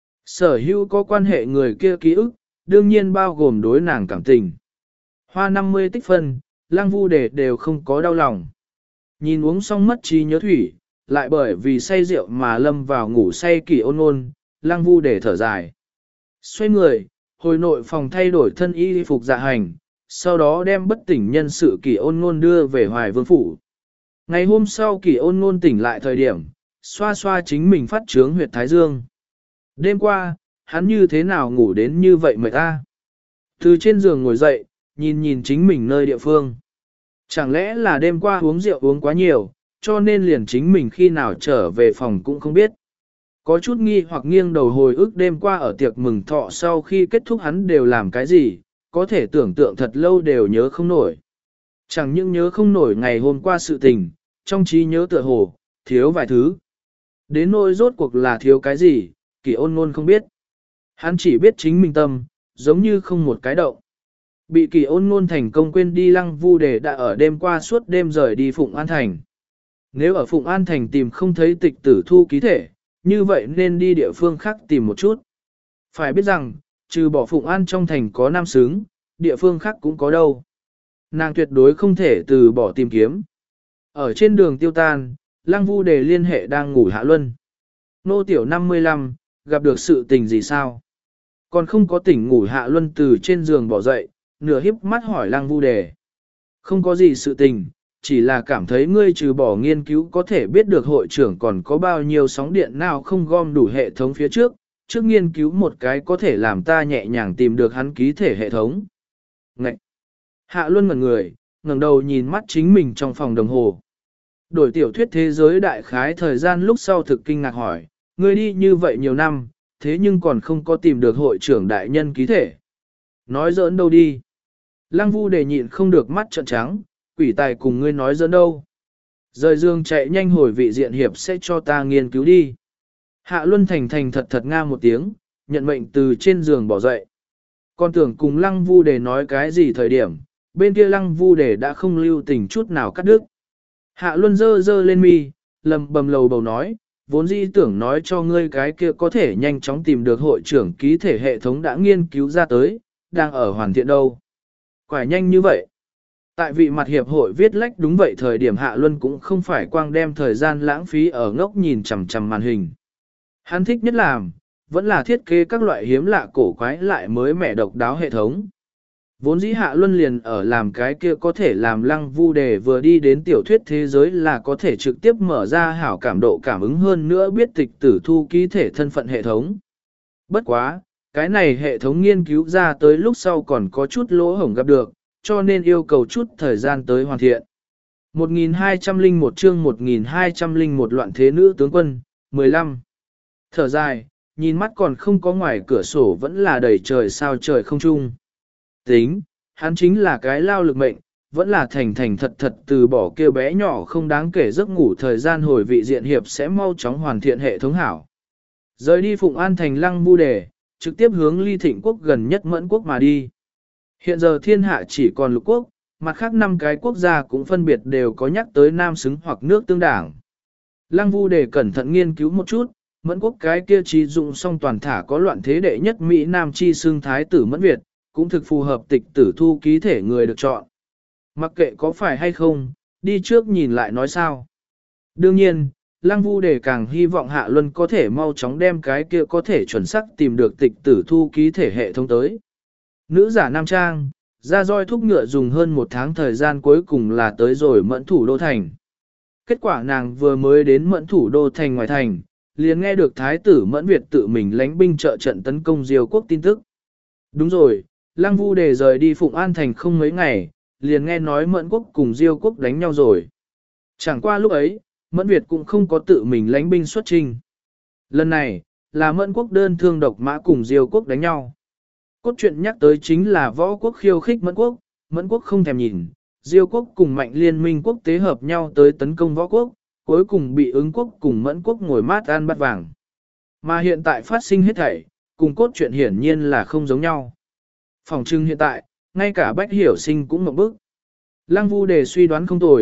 Sở hữu có quan hệ người kia ký ức, đương nhiên bao gồm đối nàng cảm tình. Hoa năm mươi tích phân, Lăng Vu Đề đều không có đau lòng. Nhìn uống xong mất trí nhớ thủy, lại bởi vì say rượu mà lâm vào ngủ say Kỷ Ôn Ôn, Lăng Vu Đề thở dài. Xoay người, hồi nội phòng thay đổi thân y phục dạ hành, sau đó đem bất tỉnh nhân sự Kỷ Ôn Ôn đưa về Hoài Vương phủ. Ngày hôm sau Kỷ Ôn Ôn tỉnh lại thời điểm, xoa xoa chính mình phát trướng huyệt thái dương. Đêm qua, hắn như thế nào ngủ đến như vậy mệt ta? Từ trên giường ngồi dậy, nhìn nhìn chính mình nơi địa phương. Chẳng lẽ là đêm qua uống rượu uống quá nhiều, cho nên liền chính mình khi nào trở về phòng cũng không biết. Có chút nghi hoặc nghiêng đầu hồi ức đêm qua ở tiệc mừng thọ sau khi kết thúc hắn đều làm cái gì, có thể tưởng tượng thật lâu đều nhớ không nổi. Chẳng những nhớ không nổi ngày hôm qua sự tình, trong trí nhớ tựa hồ, thiếu vài thứ. Đến nỗi rốt cuộc là thiếu cái gì, Kỷ Ôn Ôn không biết. Hắn chỉ biết chính mình tâm, giống như không một cái động. Bị Kỷ Ôn Ôn thành công quên đi Lăng Vu Đề đã ở đêm qua suốt đêm rời đi Phụng An Thành. Nếu ở Phụng An Thành tìm không thấy tịch tử thu ký thể, như vậy nên đi địa phương khác tìm một chút. Phải biết rằng, trừ bỏ Phụng An trong thành có nam xứng, địa phương khác cũng có đâu. Nàng tuyệt đối không thể từ bỏ tìm kiếm. Ở trên đường tiêu tan, Lăng Vu Đề liên hệ đang ngủ Hạ Luân. Nô tiểu năm mươi lăm, gặp được sự tình gì sao? Còn không có tỉnh ngủ Hạ Luân từ trên giường bỏ dậy, nửa híp mắt hỏi Lăng Vu Đề. Không có gì sự tình, chỉ là cảm thấy ngươi trừ bỏ nghiên cứu có thể biết được hội trưởng còn có bao nhiêu sóng điện nào không gom đủ hệ thống phía trước, trước nghiên cứu một cái có thể làm ta nhẹ nhàng tìm được hắn ký thể hệ thống. Ngậy! Hạ Luân ngẩn người, ngẩng đầu nhìn mắt chính mình trong phòng đồng hồ. Đổi tiểu thuyết thế giới đại khái thời gian lúc sau thực kinh ngạc hỏi, ngươi đi như vậy nhiều năm, thế nhưng còn không có tìm được hội trưởng đại nhân ký thể. Nói giỡn đâu đi. Lăng Vu Đề nhịn không được mắt trợn trắng, quỷ tài cùng ngươi nói giỡn đâu. Rời giường chạy nhanh hồi vị diện hiệp sẽ cho ta nghiên cứu đi. Hạ Luân thành thành thật thật nga một tiếng, nhận mệnh từ trên giường bỏ dậy. Còn tưởng cùng Lăng Vu Đề nói cái gì thời điểm, bên kia Lăng Vu Đề đã không lưu tình chút nào cắt đứt. Hạ Luân dơ dơ lên mi, lầm bầm lầu bầu nói, vốn dĩ tưởng nói cho ngươi cái kia có thể nhanh chóng tìm được hội trưởng ký thể hệ thống đã nghiên cứu ra tới, đang ở hoàn thiện đâu. Quải nhanh như vậy. Tại vị mặt hiệp hội viết lách đúng vậy thời điểm Hạ Luân cũng không phải quang đem thời gian lãng phí ở ngốc nhìn chằm chằm màn hình. Hắn thích nhất làm, vẫn là thiết kế các loại hiếm lạ cổ quái lại mới mẻ độc đáo hệ thống. Vốn dĩ Hạ Luân liền ở làm cái kia có thể làm Lăng Vu Đề vừa đi đến tiểu thuyết thế giới là có thể trực tiếp mở ra hảo cảm độ cảm ứng hơn nữa biết tịch tử thu ký thể thân phận hệ thống. Bất quá, cái này hệ thống nghiên cứu ra tới lúc sau còn có chút lỗ hổng gặp được, cho nên yêu cầu chút thời gian tới hoàn thiện. một nghìn hai trăm lẻ một chương một nghìn hai trăm lẻ một loạn thế nữ tướng quân, mười lăm. Thở dài, nhìn mắt còn không có ngoài cửa sổ vẫn là đầy trời sao trời không trung. Tính, hắn chính là cái lao lực mệnh, vẫn là thành thành thật thật từ bỏ kêu bé nhỏ không đáng kể giấc ngủ thời gian hồi vị diện hiệp sẽ mau chóng hoàn thiện hệ thống hảo. Rời đi Phụng An thành Lăng Vu Đề, trực tiếp hướng Ly Thịnh quốc gần nhất Mẫn quốc mà đi. Hiện giờ thiên hạ chỉ còn lục quốc, mặt khác năm cái quốc gia cũng phân biệt đều có nhắc tới nam xứng hoặc nước tương đảng. Lăng Vu Đề cẩn thận nghiên cứu một chút, Mẫn quốc cái kia trí dụng song toàn thả có loạn thế đệ nhất Mỹ Nam chi xương thái tử Mẫn Việt, cũng thực phù hợp tịch tử thu ký thể người được chọn. Mặc kệ có phải hay không, đi trước nhìn lại nói sao. Đương nhiên, Lăng Vu Đề càng hy vọng Hạ Luân có thể mau chóng đem cái kia có thể chuẩn xác tìm được tịch tử thu ký thể hệ thống tới. Nữ giả nam trang, ra roi thúc ngựa dùng hơn một tháng thời gian cuối cùng là tới rồi Mẫn thủ đô thành. Kết quả nàng vừa mới đến Mẫn thủ đô thành ngoài thành, liền nghe được thái tử Mẫn Việt tự mình lãnh binh trợ trận tấn công Diêu quốc tin tức. Đúng rồi, Lăng Vu Đề rời đi Phụng An thành không mấy ngày, liền nghe nói Mẫn quốc cùng Diêu quốc đánh nhau rồi. Chẳng qua lúc ấy, Mẫn Việt cũng không có tự mình lãnh binh xuất chinh. Lần này, là Mẫn quốc đơn thương độc mã cùng Diêu quốc đánh nhau. Cốt truyện nhắc tới chính là võ quốc khiêu khích Mẫn quốc, Mẫn quốc không thèm nhìn, Diêu quốc cùng mạnh liên minh quốc tế hợp nhau tới tấn công võ quốc, cuối cùng bị ứng quốc cùng Mẫn quốc ngồi mát ăn bát vàng. Mà hiện tại phát sinh hết thảy, cùng cốt truyện hiển nhiên là không giống nhau. Phòng trưng hiện tại, ngay cả Bách Hiểu Sinh cũng mộng bức. Lăng Vu Đề suy đoán không tồi,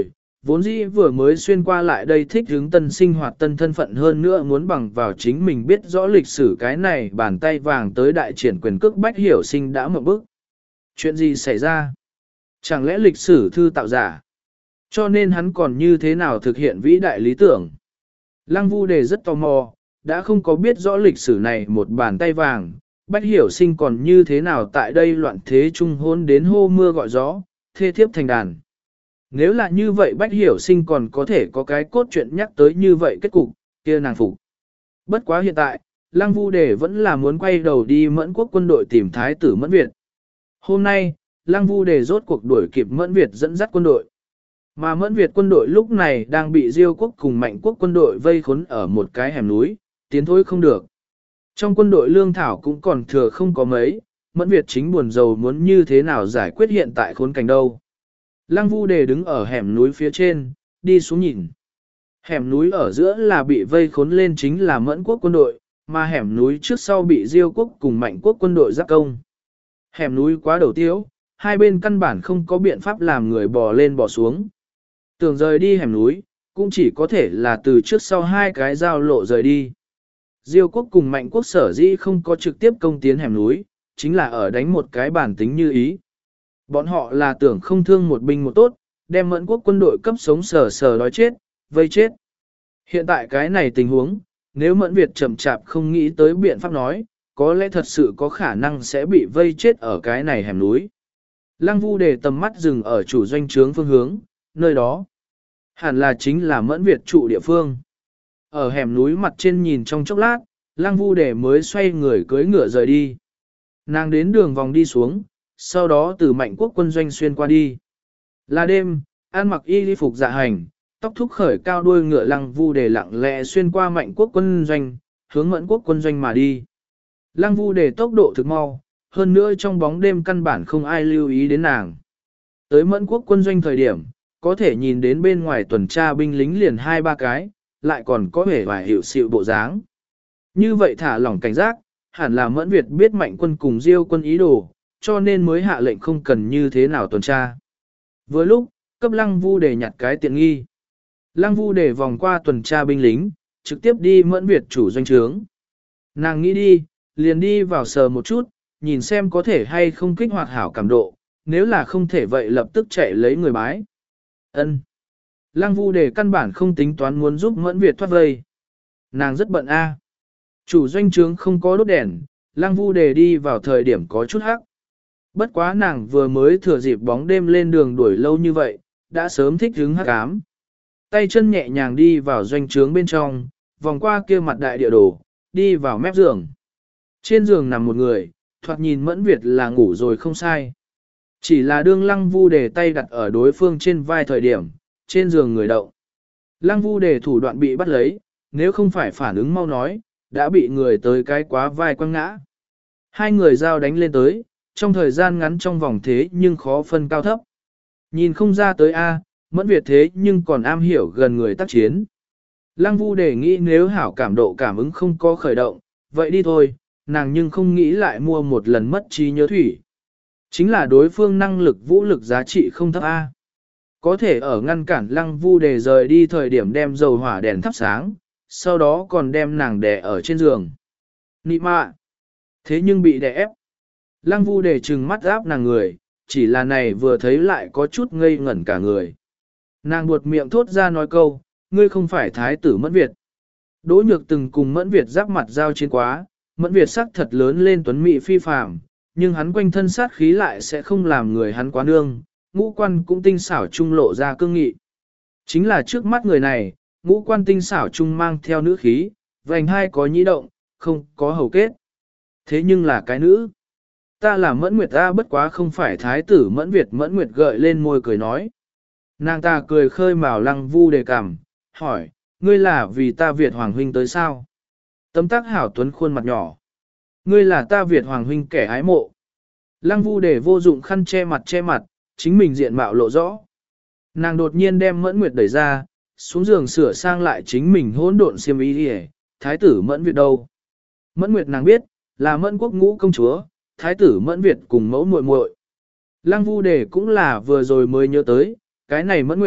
vốn dĩ vừa mới xuyên qua lại đây thích hướng tân sinh hoạt tân thân phận hơn nữa muốn bằng vào chính mình biết rõ lịch sử cái này bàn tay vàng tới đại triển quyền cước Bách Hiểu Sinh đã mộng bức. Chuyện gì xảy ra? Chẳng lẽ lịch sử thư tạo giả? Cho nên hắn còn như thế nào thực hiện vĩ đại lý tưởng? Lăng Vu Đề rất tò mò, đã không có biết rõ lịch sử này một bàn tay vàng, Bách Hiểu Sinh còn như thế nào tại đây loạn thế trung hôn đến hô mưa gọi gió, thê thiếp thành đàn. Nếu là như vậy Bách Hiểu Sinh còn có thể có cái cốt truyện nhắc tới như vậy kết cục, kia nàng phục. Bất quá hiện tại, Lăng Vu Đề vẫn là muốn quay đầu đi Mẫn Quốc quân đội tìm Thái tử Mẫn Việt. Hôm nay, Lăng Vu Đề rốt cuộc đuổi kịp Mẫn Việt dẫn dắt quân đội. Mà Mẫn Việt quân đội lúc này đang bị Diêu quốc cùng Mạnh quốc quân đội vây khốn ở một cái hẻm núi, tiến thối không được. Trong quân đội lương thảo cũng còn thừa không có mấy, Mẫn Việt chính buồn rầu muốn như thế nào giải quyết hiện tại khốn cảnh đâu. Lăng Vu Đề đứng ở hẻm núi phía trên, đi xuống nhìn. Hẻm núi ở giữa là bị vây khốn lên chính là Mẫn quốc quân đội, mà hẻm núi trước sau bị Diêu quốc cùng Mạnh quốc quân đội giáp công. Hẻm núi quá đầu tiếu, hai bên căn bản không có biện pháp làm người bò lên bò xuống. Tưởng rời đi hẻm núi, cũng chỉ có thể là từ trước sau hai cái giao lộ rời đi. Diêu quốc cùng Mạnh quốc sở dĩ không có trực tiếp công tiến hẻm núi, chính là ở đánh một cái bản tính như ý. Bọn họ là tưởng không thương một binh một tốt, đem Mẫn quốc quân đội cấp sống sờ sờ đói chết, vây chết. Hiện tại cái này tình huống, nếu Mẫn Việt chậm chạp không nghĩ tới biện pháp nói, có lẽ thật sự có khả năng sẽ bị vây chết ở cái này hẻm núi. Lăng Vu Đề tầm mắt dừng ở chủ doanh trướng phương hướng, nơi đó hẳn là chính là Mẫn Việt trụ địa phương. Ở hẻm núi mặt trên nhìn trong chốc lát, Lăng Vu Đề mới xoay người cưỡi ngựa rời đi. Nàng đến đường vòng đi xuống, sau đó từ Mạnh quốc quân doanh xuyên qua đi. Là đêm, ăn mặc y đi phục dạ hành, tóc thúc khởi cao đuôi ngựa Lăng Vu Đề lặng lẽ xuyên qua Mạnh quốc quân doanh, hướng Mẫn quốc quân doanh mà đi. Lăng Vu Đề tốc độ thực mau, hơn nữa trong bóng đêm căn bản không ai lưu ý đến nàng. Tới Mẫn quốc quân doanh thời điểm, có thể nhìn đến bên ngoài tuần tra binh lính liền hai ba cái, lại còn có vẻ vài hiệu xịu bộ dáng. Như vậy thả lỏng cảnh giác, hẳn là Mẫn Việt biết Mạnh quân cùng Diêu quân ý đồ, cho nên mới hạ lệnh không cần như thế nào tuần tra. Vừa lúc, cấp Lăng Vu Đề nhặt cái tiện nghi. Lăng Vu Đề vòng qua tuần tra binh lính, trực tiếp đi Mẫn Việt chủ doanh trướng. Nàng nghĩ đi, liền đi vào sờ một chút, nhìn xem có thể hay không kích hoạt hảo cảm độ, nếu là không thể vậy lập tức chạy lấy người bái. Ân. Lăng Vu Đề căn bản không tính toán muốn giúp Mẫn Việt thoát vây. Nàng rất bận a. Chủ doanh trướng không có đốt đèn, Lăng Vu Đề đi vào thời điểm có chút hắc. Bất quá nàng vừa mới thừa dịp bóng đêm lên đường đuổi lâu như vậy, đã sớm thích hứng hắc ám. Tay chân nhẹ nhàng đi vào doanh trướng bên trong, vòng qua kia mặt đại địa đồ, đi vào mép giường. Trên giường nằm một người, thoạt nhìn Mẫn Việt là ngủ rồi không sai. Chỉ là đương Lăng Vu Đề tay đặt ở đối phương trên vai thời điểm, trên giường người động. Lăng Vu Đề thủ đoạn bị bắt lấy, nếu không phải phản ứng mau nói, đã bị người tới cái quá vai quăng ngã. Hai người giao đánh lên tới, trong thời gian ngắn trong vòng thế nhưng khó phân cao thấp. Nhìn không ra tới A, Mẫn Việt thế nhưng còn am hiểu gần người tác chiến. Lăng Vu Đề nghĩ nếu hảo cảm độ cảm ứng không có khởi động, vậy đi thôi, nàng nhưng không nghĩ lại mua một lần mất trí nhớ thủy. Chính là đối phương năng lực vũ lực giá trị không thấp A. Có thể ở ngăn cản Lăng Vu Đề rời đi thời điểm đem dầu hỏa đèn thắp sáng, sau đó còn đem nàng đè ở trên giường. Nị mạ! Thế nhưng bị đè ép. Lăng Vu Đề trừng mắt áp nàng người, chỉ là này vừa thấy lại có chút ngây ngẩn cả người. Nàng buột miệng thốt ra nói câu, ngươi không phải thái tử Mẫn Việt. Đỗ Nhược từng cùng Mẫn Việt giáp mặt giao chiến quá, Mẫn Việt sắc thật lớn lên tuấn mỹ phi phàm, nhưng hắn quanh thân sát khí lại sẽ không làm người hắn quá nương, ngũ quan cũng tinh xảo trung lộ ra cương nghị. Chính là trước mắt người này, ngũ quan tinh xảo trung mang theo nữ khí, vành hai có nhĩ động, không có hầu kết. Thế nhưng là cái nữ. Ta là Mẫn Nguyệt ta bất quá không phải thái tử Mẫn Việt. Mẫn Nguyệt gợi lên môi cười nói. Nàng ta cười khơi mào Lăng Vu Đề cảm, hỏi, ngươi là vì ta Việt Hoàng huynh tới sao? Tấm tác hảo tuấn khuôn mặt nhỏ. Ngươi là ta Việt Hoàng huynh kẻ ái mộ. Lăng Vu Đề vô dụng khăn che mặt che mặt, chính mình diện mạo lộ rõ. Nàng đột nhiên đem Mẫn Nguyệt đẩy ra, xuống giường sửa sang lại chính mình hỗn độn xiêm y đi, thái tử Mẫn Việt đâu? Mẫn Nguyệt nàng biết, là Mẫn quốc ngũ công chúa, thái tử Mẫn Việt cùng mẫu muội muội. Lăng Vu Đề cũng là vừa rồi mới nhớ tới, cái này Mẫn Nguyệt,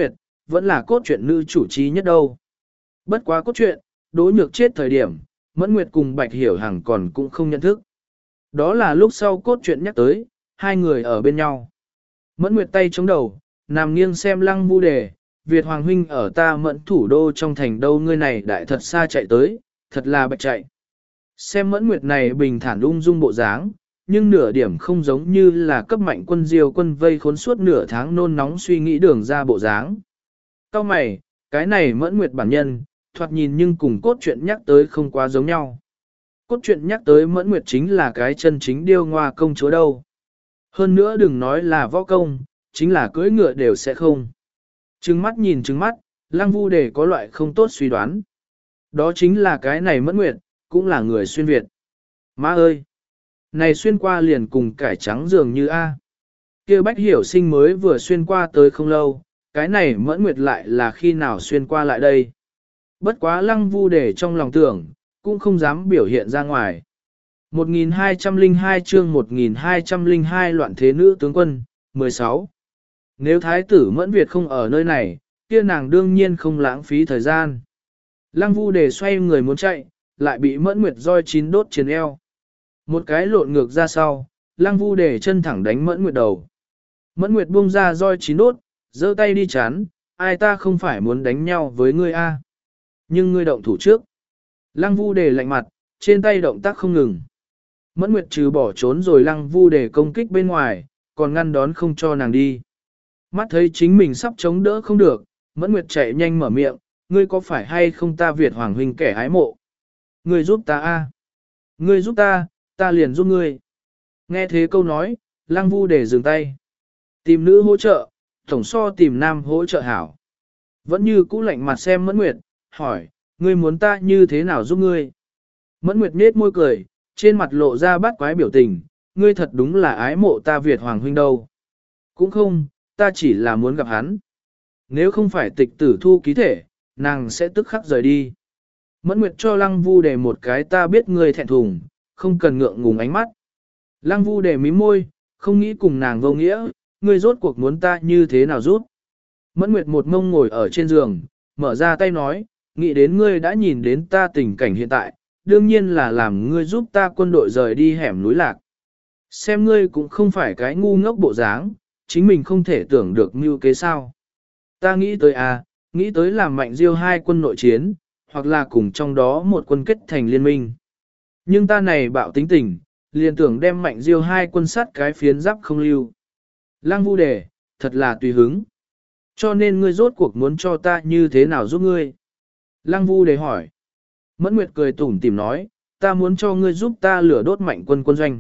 vẫn là cốt truyện nữ chủ trí nhất đâu. Bất quá cốt truyện, Đỗ Nhược chết thời điểm, Mẫn Nguyệt cùng Bạch Hiểu Hằng còn cũng không nhận thức. Đó là lúc sau cốt truyện nhắc tới, hai người ở bên nhau. Mẫn Nguyệt tay chống đầu, nằm nghiêng xem Lăng Vu Đề, Việt Hoàng huynh ở ta Mẫn thủ đô trong thành đâu, ngươi này đại thật xa chạy tới, thật là bạch chạy. Xem Mẫn Nguyệt này bình thản ung dung bộ dáng, nhưng nửa điểm không giống như là cấp mạnh quân diêu quân vây khốn suốt nửa tháng nôn nóng suy nghĩ đường ra bộ dáng. Cao mày, cái này Mẫn Nguyệt bản nhân, thoạt nhìn nhưng cùng cốt truyện nhắc tới không quá giống nhau. Cốt truyện nhắc tới Mẫn Nguyệt chính là cái chân chính điêu ngoa công chúa đâu. Hơn nữa đừng nói là võ công, chính là cưỡi ngựa đều sẽ không. Trừng mắt nhìn trừng mắt, Lăng Vu Đề có loại không tốt suy đoán. Đó chính là cái này Mẫn Nguyệt, cũng là người xuyên Việt. Má ơi! Này xuyên qua liền cùng cải trắng dường như A. Kia Bách Hiểu Sinh mới vừa xuyên qua tới không lâu, cái này Mẫn Nguyệt lại là khi nào xuyên qua lại đây. Bất quá Lăng Vu Đề trong lòng tưởng, cũng không dám biểu hiện ra ngoài. một nghìn hai trăm lẻ hai chương một nghìn hai trăm lẻ hai loạn thế nữ tướng quân, mười sáu. Nếu thái tử Mẫn Việt không ở nơi này, kia nàng đương nhiên không lãng phí thời gian. Lăng Vu Đề xoay người muốn chạy, lại bị Mẫn Nguyệt roi chín đốt trên eo. Một cái lộn ngược ra sau, Lăng Vu Đề chân thẳng đánh Mẫn Nguyệt đầu. Mẫn Nguyệt buông ra roi chín đốt, giơ tay đi chán, ai ta không phải muốn đánh nhau với ngươi a? Nhưng ngươi động thủ trước. Lăng Vu Đề lạnh mặt, trên tay động tác không ngừng. Mẫn Nguyệt trừ bỏ trốn rồi Lăng Vu Đề công kích bên ngoài, còn ngăn đón không cho nàng đi. Mắt thấy chính mình sắp chống đỡ không được, Mẫn Nguyệt chạy nhanh mở miệng, ngươi có phải hay không ta Việt Hoàng huynh kẻ ái mộ? Ngươi giúp ta a, Ngươi giúp ta, ta liền giúp ngươi. Nghe thế câu nói, Lăng Vu Đề dừng tay. Tìm nữ hỗ trợ, tổng so tìm nam hỗ trợ hảo. Vẫn như cũ lạnh mặt xem Mẫn Nguyệt, hỏi, ngươi muốn ta như thế nào giúp ngươi? Mẫn Nguyệt nết môi cười, trên mặt lộ ra bát quái biểu tình, ngươi thật đúng là ái mộ ta Việt Hoàng huynh đâu. Cũng không, ta chỉ là muốn gặp hắn. Nếu không phải tịch tử thu ký thể, nàng sẽ tức khắc rời đi. Mẫn Nguyệt cho Lăng Vu Đề một cái ta biết ngươi thẹn thùng, không cần ngượng ngùng ánh mắt. Lăng Vu Đề mím môi, không nghĩ cùng nàng vô nghĩa, ngươi rốt cuộc muốn ta như thế nào giúp. Mẫn Nguyệt một mông ngồi ở trên giường, mở ra tay nói, nghĩ đến ngươi đã nhìn đến ta tình cảnh hiện tại, đương nhiên là làm ngươi giúp ta quân đội rời đi hẻm núi lạc. Xem ngươi cũng không phải cái ngu ngốc bộ dáng, chính mình không thể tưởng được mưu kế sao. Ta nghĩ tới à, nghĩ tới làm mạnh diêu hai quân nội chiến, hoặc là cùng trong đó một quân kết thành liên minh. Nhưng ta này bạo tính tình, liền tưởng đem mạnh diêu hai quân sát cái phiến giáp không lưu. Lăng Vu Đề, thật là tùy hứng. Cho nên ngươi rốt cuộc muốn cho ta như thế nào giúp ngươi? Lăng Vu Đề hỏi. Mẫn Nguyệt cười tủm tỉm nói, ta muốn cho ngươi giúp ta lửa đốt mạnh quân quân doanh.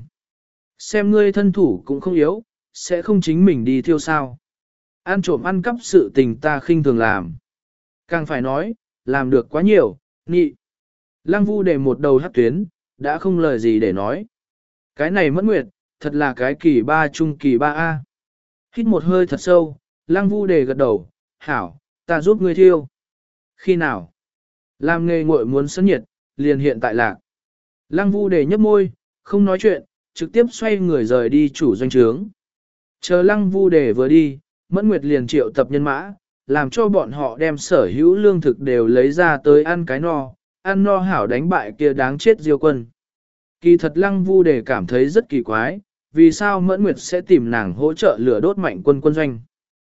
Xem ngươi thân thủ cũng không yếu, sẽ không chính mình đi thiêu sao. Ăn trộm ăn cắp sự tình ta khinh thường làm. Càng phải nói, làm được quá nhiều, nhị. Lăng Vu Đề một đầu hắc tuyến, đã không lời gì để nói. Cái này Mẫn Nguyệt, thật là cái kỳ ba trung kỳ ba A. Hít một hơi thật sâu, Lăng Vu Đề gật đầu, hảo, ta giúp ngươi thiêu. Khi nào? Làm nghề nguội muốn sân nhiệt, liền hiện tại lạc. Lăng Vu Đề nhấp môi, không nói chuyện, trực tiếp xoay người rời đi chủ doanh trướng. Chờ Lăng Vu Đề vừa đi, Mẫn Nguyệt liền triệu tập nhân mã, làm cho bọn họ đem sở hữu lương thực đều lấy ra tới ăn cái no, ăn no hảo đánh bại kia đáng chết diêu quân. Kỳ thật Lăng Vu Đề cảm thấy rất kỳ quái, vì sao Mẫn Nguyệt sẽ tìm nàng hỗ trợ lửa đốt mạnh quân quân doanh.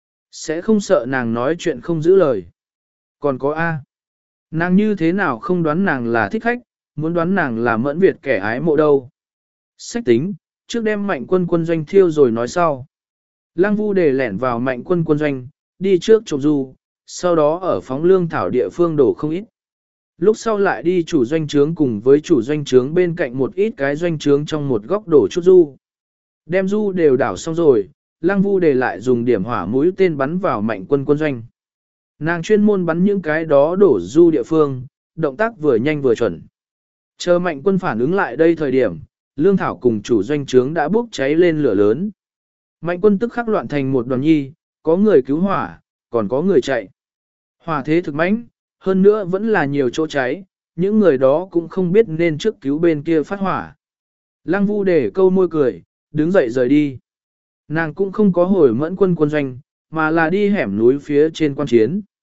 Sẽ không sợ nàng nói chuyện không giữ lời. Còn có A. Nàng như thế nào không đoán nàng là thích khách, muốn đoán nàng là Mẫn Việt kẻ ái mộ đâu. Sách tính, trước đem mạnh quân quân doanh thiêu rồi nói sau. Lăng Vu Đề lẻn vào mạnh quân quân doanh, đi trước trộm du, sau đó ở phóng lương thảo địa phương đổ không ít. Lúc sau lại đi chủ doanh trướng cùng với chủ doanh trướng bên cạnh một ít cái doanh trướng trong một góc đổ chút du. Đem du đều đảo xong rồi, Lăng Vu Đề lại dùng điểm hỏa mũi tên bắn vào mạnh quân quân doanh. Nàng chuyên môn bắn những cái đó đổ du địa phương, động tác vừa nhanh vừa chuẩn. Chờ mạnh quân phản ứng lại đây thời điểm, lương thảo cùng chủ doanh trướng đã bốc cháy lên lửa lớn. Mạnh quân tức khắc loạn thành một đoàn nhi, có người cứu hỏa, còn có người chạy. Hỏa thế thực mãnh, hơn nữa vẫn là nhiều chỗ cháy, những người đó cũng không biết nên trước cứu bên kia phát hỏa. Lăng Vu Đề câu môi cười, đứng dậy rời đi. Nàng cũng không có hồi Mẫn quân quân doanh, mà là đi hẻm núi phía trên quan chiến.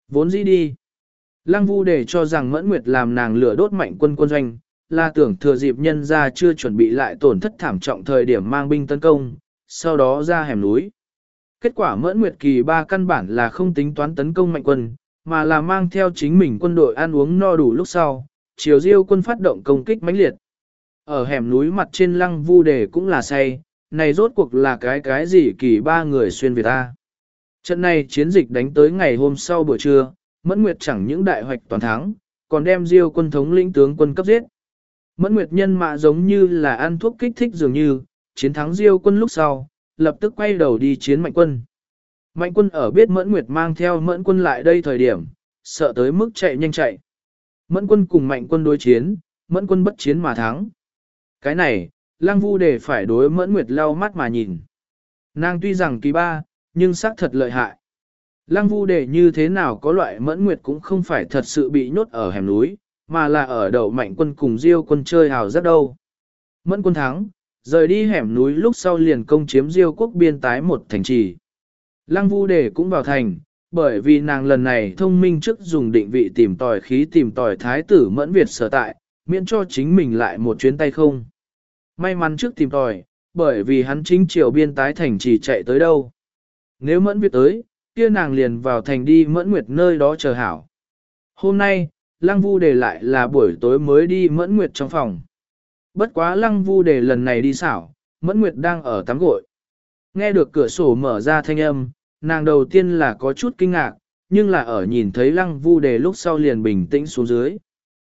Vốn dĩ đi. Lăng Vu để cho rằng Mẫn Nguyệt làm nàng lửa đốt Mạnh Quân quân doanh, là tưởng thừa dịp nhân ra chưa chuẩn bị lại tổn thất thảm trọng thời điểm mang binh tấn công, sau đó ra hẻm núi. Kết quả Mẫn Nguyệt kỳ ba căn bản là không tính toán tấn công Mạnh Quân, mà là mang theo chính mình quân đội ăn uống no đủ lúc sau, chiều Diêu quân phát động công kích mãnh liệt. Ở hẻm núi mặt trên Lăng Vu đề cũng là say, này rốt cuộc là cái cái gì kỳ ba người xuyên Việt ta. Trận này chiến dịch đánh tới ngày hôm sau buổi trưa, Mẫn Nguyệt chẳng những đại hoạch toàn thắng, còn đem Diêu quân thống lĩnh tướng quân cấp giết. Mẫn Nguyệt nhân mã giống như là ăn thuốc kích thích dường như, chiến thắng Diêu quân lúc sau, lập tức quay đầu đi chiến Mạnh Quân. Mạnh Quân ở biết Mẫn Nguyệt mang theo Mẫn Quân lại đây thời điểm, sợ tới mức chạy nhanh chạy. Mẫn Quân cùng Mạnh Quân đối chiến, Mẫn Quân bất chiến mà thắng. Cái này, Lăng Vu đề phải đối Mẫn Nguyệt lau mắt mà nhìn. Nàng tuy rằng kỳ ba, nhưng xác thật lợi hại. Lăng Vu đề như thế nào có loại Mẫn Nguyệt cũng không phải thật sự bị nhốt ở hẻm núi, mà là ở đầu Mạnh Quân cùng Diêu quân chơi hào rất đâu. Mẫn Quân thắng, rời đi hẻm núi lúc sau liền công chiếm Diêu quốc biên tái một thành trì. Lăng Vu đề cũng vào thành, bởi vì nàng lần này thông minh trước dùng định vị tìm tòi khí tìm tòi thái tử Mẫn Việt sở tại, miễn cho chính mình lại một chuyến tay không. May mắn trước tìm tòi, bởi vì hắn chính chiều biên tái thành trì chạy tới đâu. Nếu Mẫn Việt tới, kia nàng liền vào thành đi Mẫn Nguyệt nơi đó chờ hảo. Hôm nay, Lăng Vu đề lại là buổi tối mới đi Mẫn Nguyệt trong phòng. Bất quá Lăng Vu đề lần này đi xảo, Mẫn Nguyệt đang ở tắm gội. Nghe được cửa sổ mở ra thanh âm, nàng đầu tiên là có chút kinh ngạc, nhưng là ở nhìn thấy Lăng Vu đề lúc sau liền bình tĩnh xuống dưới.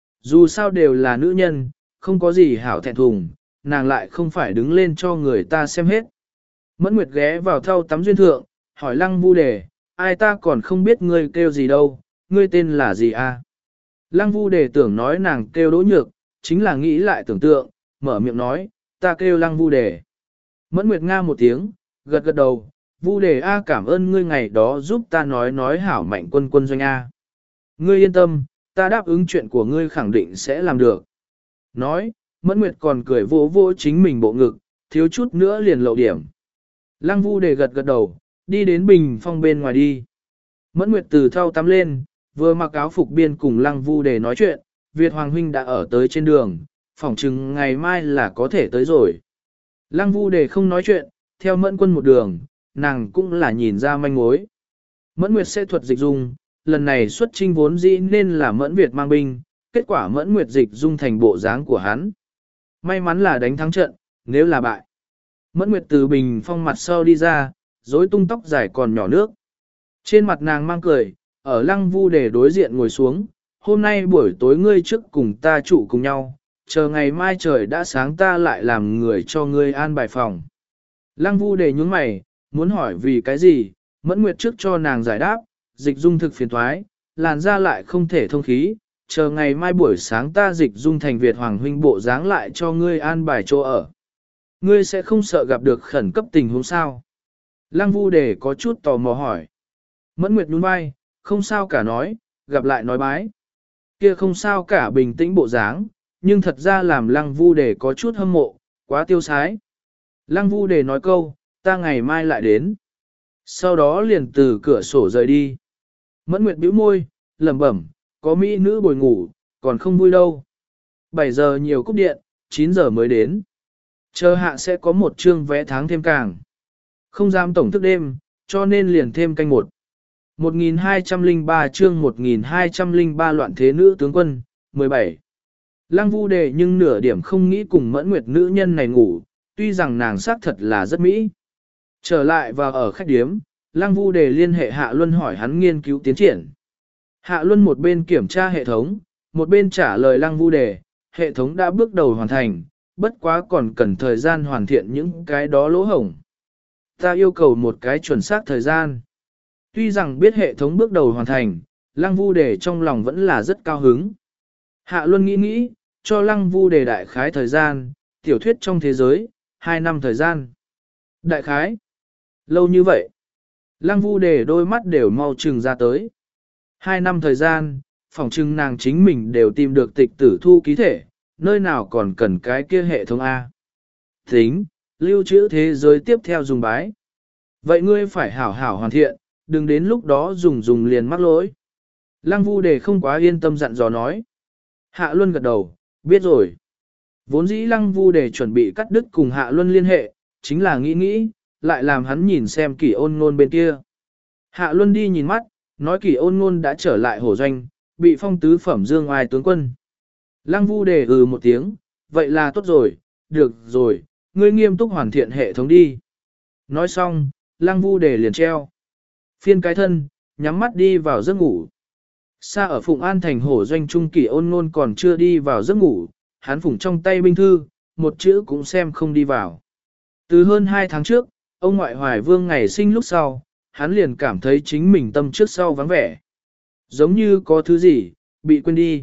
Dù sao đều là nữ nhân, không có gì hảo thẹn thùng, nàng lại không phải đứng lên cho người ta xem hết. Mẫn Nguyệt ghé vào thau tắm duyên thượng, hỏi Lăng Vu đề, ai ta còn không biết ngươi kêu gì đâu, ngươi tên là gì à? Lăng Vu đề tưởng nói nàng kêu Đỗ Nhược, chính là nghĩ lại tưởng tượng, mở miệng nói, ta kêu Lăng Vu đề. Mẫn Nguyệt nga một tiếng, gật gật đầu, Vu đề A cảm ơn ngươi ngày đó giúp ta nói nói hảo Mạnh Quân quân doanh A. Ngươi yên tâm, ta đáp ứng chuyện của ngươi khẳng định sẽ làm được. Nói, Mẫn Nguyệt còn cười vỗ vỗ chính mình bộ ngực, thiếu chút nữa liền lộ điểm. Lăng Vu đề gật gật đầu, đi đến bình phong bên ngoài đi. Mẫn Nguyệt từ thau tắm lên, vừa mặc áo phục biên cùng Lăng Vu đề nói chuyện, Việt Hoàng huynh đã ở tới trên đường, phỏng chừng ngày mai là có thể tới rồi. Lăng Vu đề không nói chuyện, theo Mẫn Quân một đường, nàng cũng là nhìn ra manh mối. Mẫn Nguyệt sẽ thuật dịch dung, lần này xuất chinh vốn dĩ nên là Mẫn Việt mang binh, kết quả Mẫn Nguyệt dịch dung thành bộ dáng của hắn. May mắn là đánh thắng trận, nếu là bại. Mẫn Nguyệt từ bình phong mặt sau đi ra, rối tung tóc dài còn nhỏ nước. Trên mặt nàng mang cười, ở Lăng Vu đề đối diện ngồi xuống, hôm nay buổi tối ngươi trước cùng ta trụ cùng nhau, chờ ngày mai trời đã sáng ta lại làm người cho ngươi an bài phòng. Lăng Vu đề nhướng mày, muốn hỏi vì cái gì, Mẫn Nguyệt trước cho nàng giải đáp, dịch dung thực phiền thoái, làn da lại không thể thông khí, chờ ngày mai buổi sáng ta dịch dung thành Việt Hoàng huynh bộ dáng lại cho ngươi an bài chỗ ở. Ngươi sẽ không sợ gặp được khẩn cấp tình huống sao? Lăng Vu đề có chút tò mò hỏi. Mẫn Nguyệt nhún vai, không sao cả nói, gặp lại nói bái. Kia không sao cả bình tĩnh bộ dáng, nhưng thật ra làm Lăng Vu đề có chút hâm mộ, quá tiêu sái. Lăng Vu đề nói câu, ta ngày mai lại đến. Sau đó liền từ cửa sổ rời đi. Mẫn Nguyệt bĩu môi, lẩm bẩm, có mỹ nữ bồi ngủ, còn không vui đâu. bảy giờ nhiều cúp điện, chín giờ mới đến. Chờ hạ sẽ có một chương vé tháng thêm càng. Không dám tổng thức đêm, cho nên liền thêm canh một. một nghìn hai trăm lẻ ba chương một nghìn hai trăm lẻ ba loạn thế nữ tướng quân, mười bảy. Lăng Vu đề nhưng nửa điểm không nghĩ cùng Mẫn Nguyệt nữ nhân này ngủ, tuy rằng nàng xác thật là rất mỹ. Trở lại và ở khách điếm, Lăng Vu đề liên hệ Hạ Luân hỏi hắn nghiên cứu tiến triển. Hạ Luân một bên kiểm tra hệ thống, một bên trả lời Lăng Vu đề, hệ thống đã bước đầu hoàn thành, bất quá còn cần thời gian hoàn thiện những cái đó lỗ hổng. Ta yêu cầu một cái chuẩn xác thời gian. Tuy rằng biết hệ thống bước đầu hoàn thành, Lăng Vu đề trong lòng vẫn là rất cao hứng. Hạ Luân nghĩ nghĩ, cho Lăng Vu đề đại khái thời gian, tiểu thuyết trong thế giới, hai năm thời gian. Đại khái? Lâu như vậy? Lăng Vu đề đôi mắt đều mau trừng ra tới. Hai năm thời gian, phỏng chừng nàng chính mình đều tìm được tịch tử thu ký thể, nơi nào còn cần cái kia hệ thống A. Tính, lưu trữ thế giới tiếp theo dùng bái. Vậy ngươi phải hảo hảo hoàn thiện, đừng đến lúc đó dùng dùng liền mắc lỗi. Lăng Vu Đề không quá yên tâm dặn dò nói. Hạ Luân gật đầu, biết rồi. Vốn dĩ Lăng Vu Đề chuẩn bị cắt đứt cùng Hạ Luân liên hệ, chính là nghĩ nghĩ, lại làm hắn nhìn xem Kỷ Ôn Ngôn bên kia. Hạ Luân đi nhìn mắt, nói Kỷ Ôn Ngôn đã trở lại hổ doanh, bị phong tứ phẩm dương oai tướng quân. Lăng Vu Đề ừ một tiếng, vậy là tốt rồi, được rồi, ngươi nghiêm túc hoàn thiện hệ thống đi. Nói xong, Lăng Vu Đề liền treo. Phiên cái thân, nhắm mắt đi vào giấc ngủ. Xa ở Phụng An thành hổ doanh trung Kỷ Ôn Ngôn còn chưa đi vào giấc ngủ, hắn phủng trong tay binh thư, một chữ cũng xem không đi vào. Từ hơn hai tháng trước, ông ngoại Hoài Vương ngày sinh lúc sau, hắn liền cảm thấy chính mình tâm trước sau vắng vẻ. Giống như có thứ gì, bị quên đi.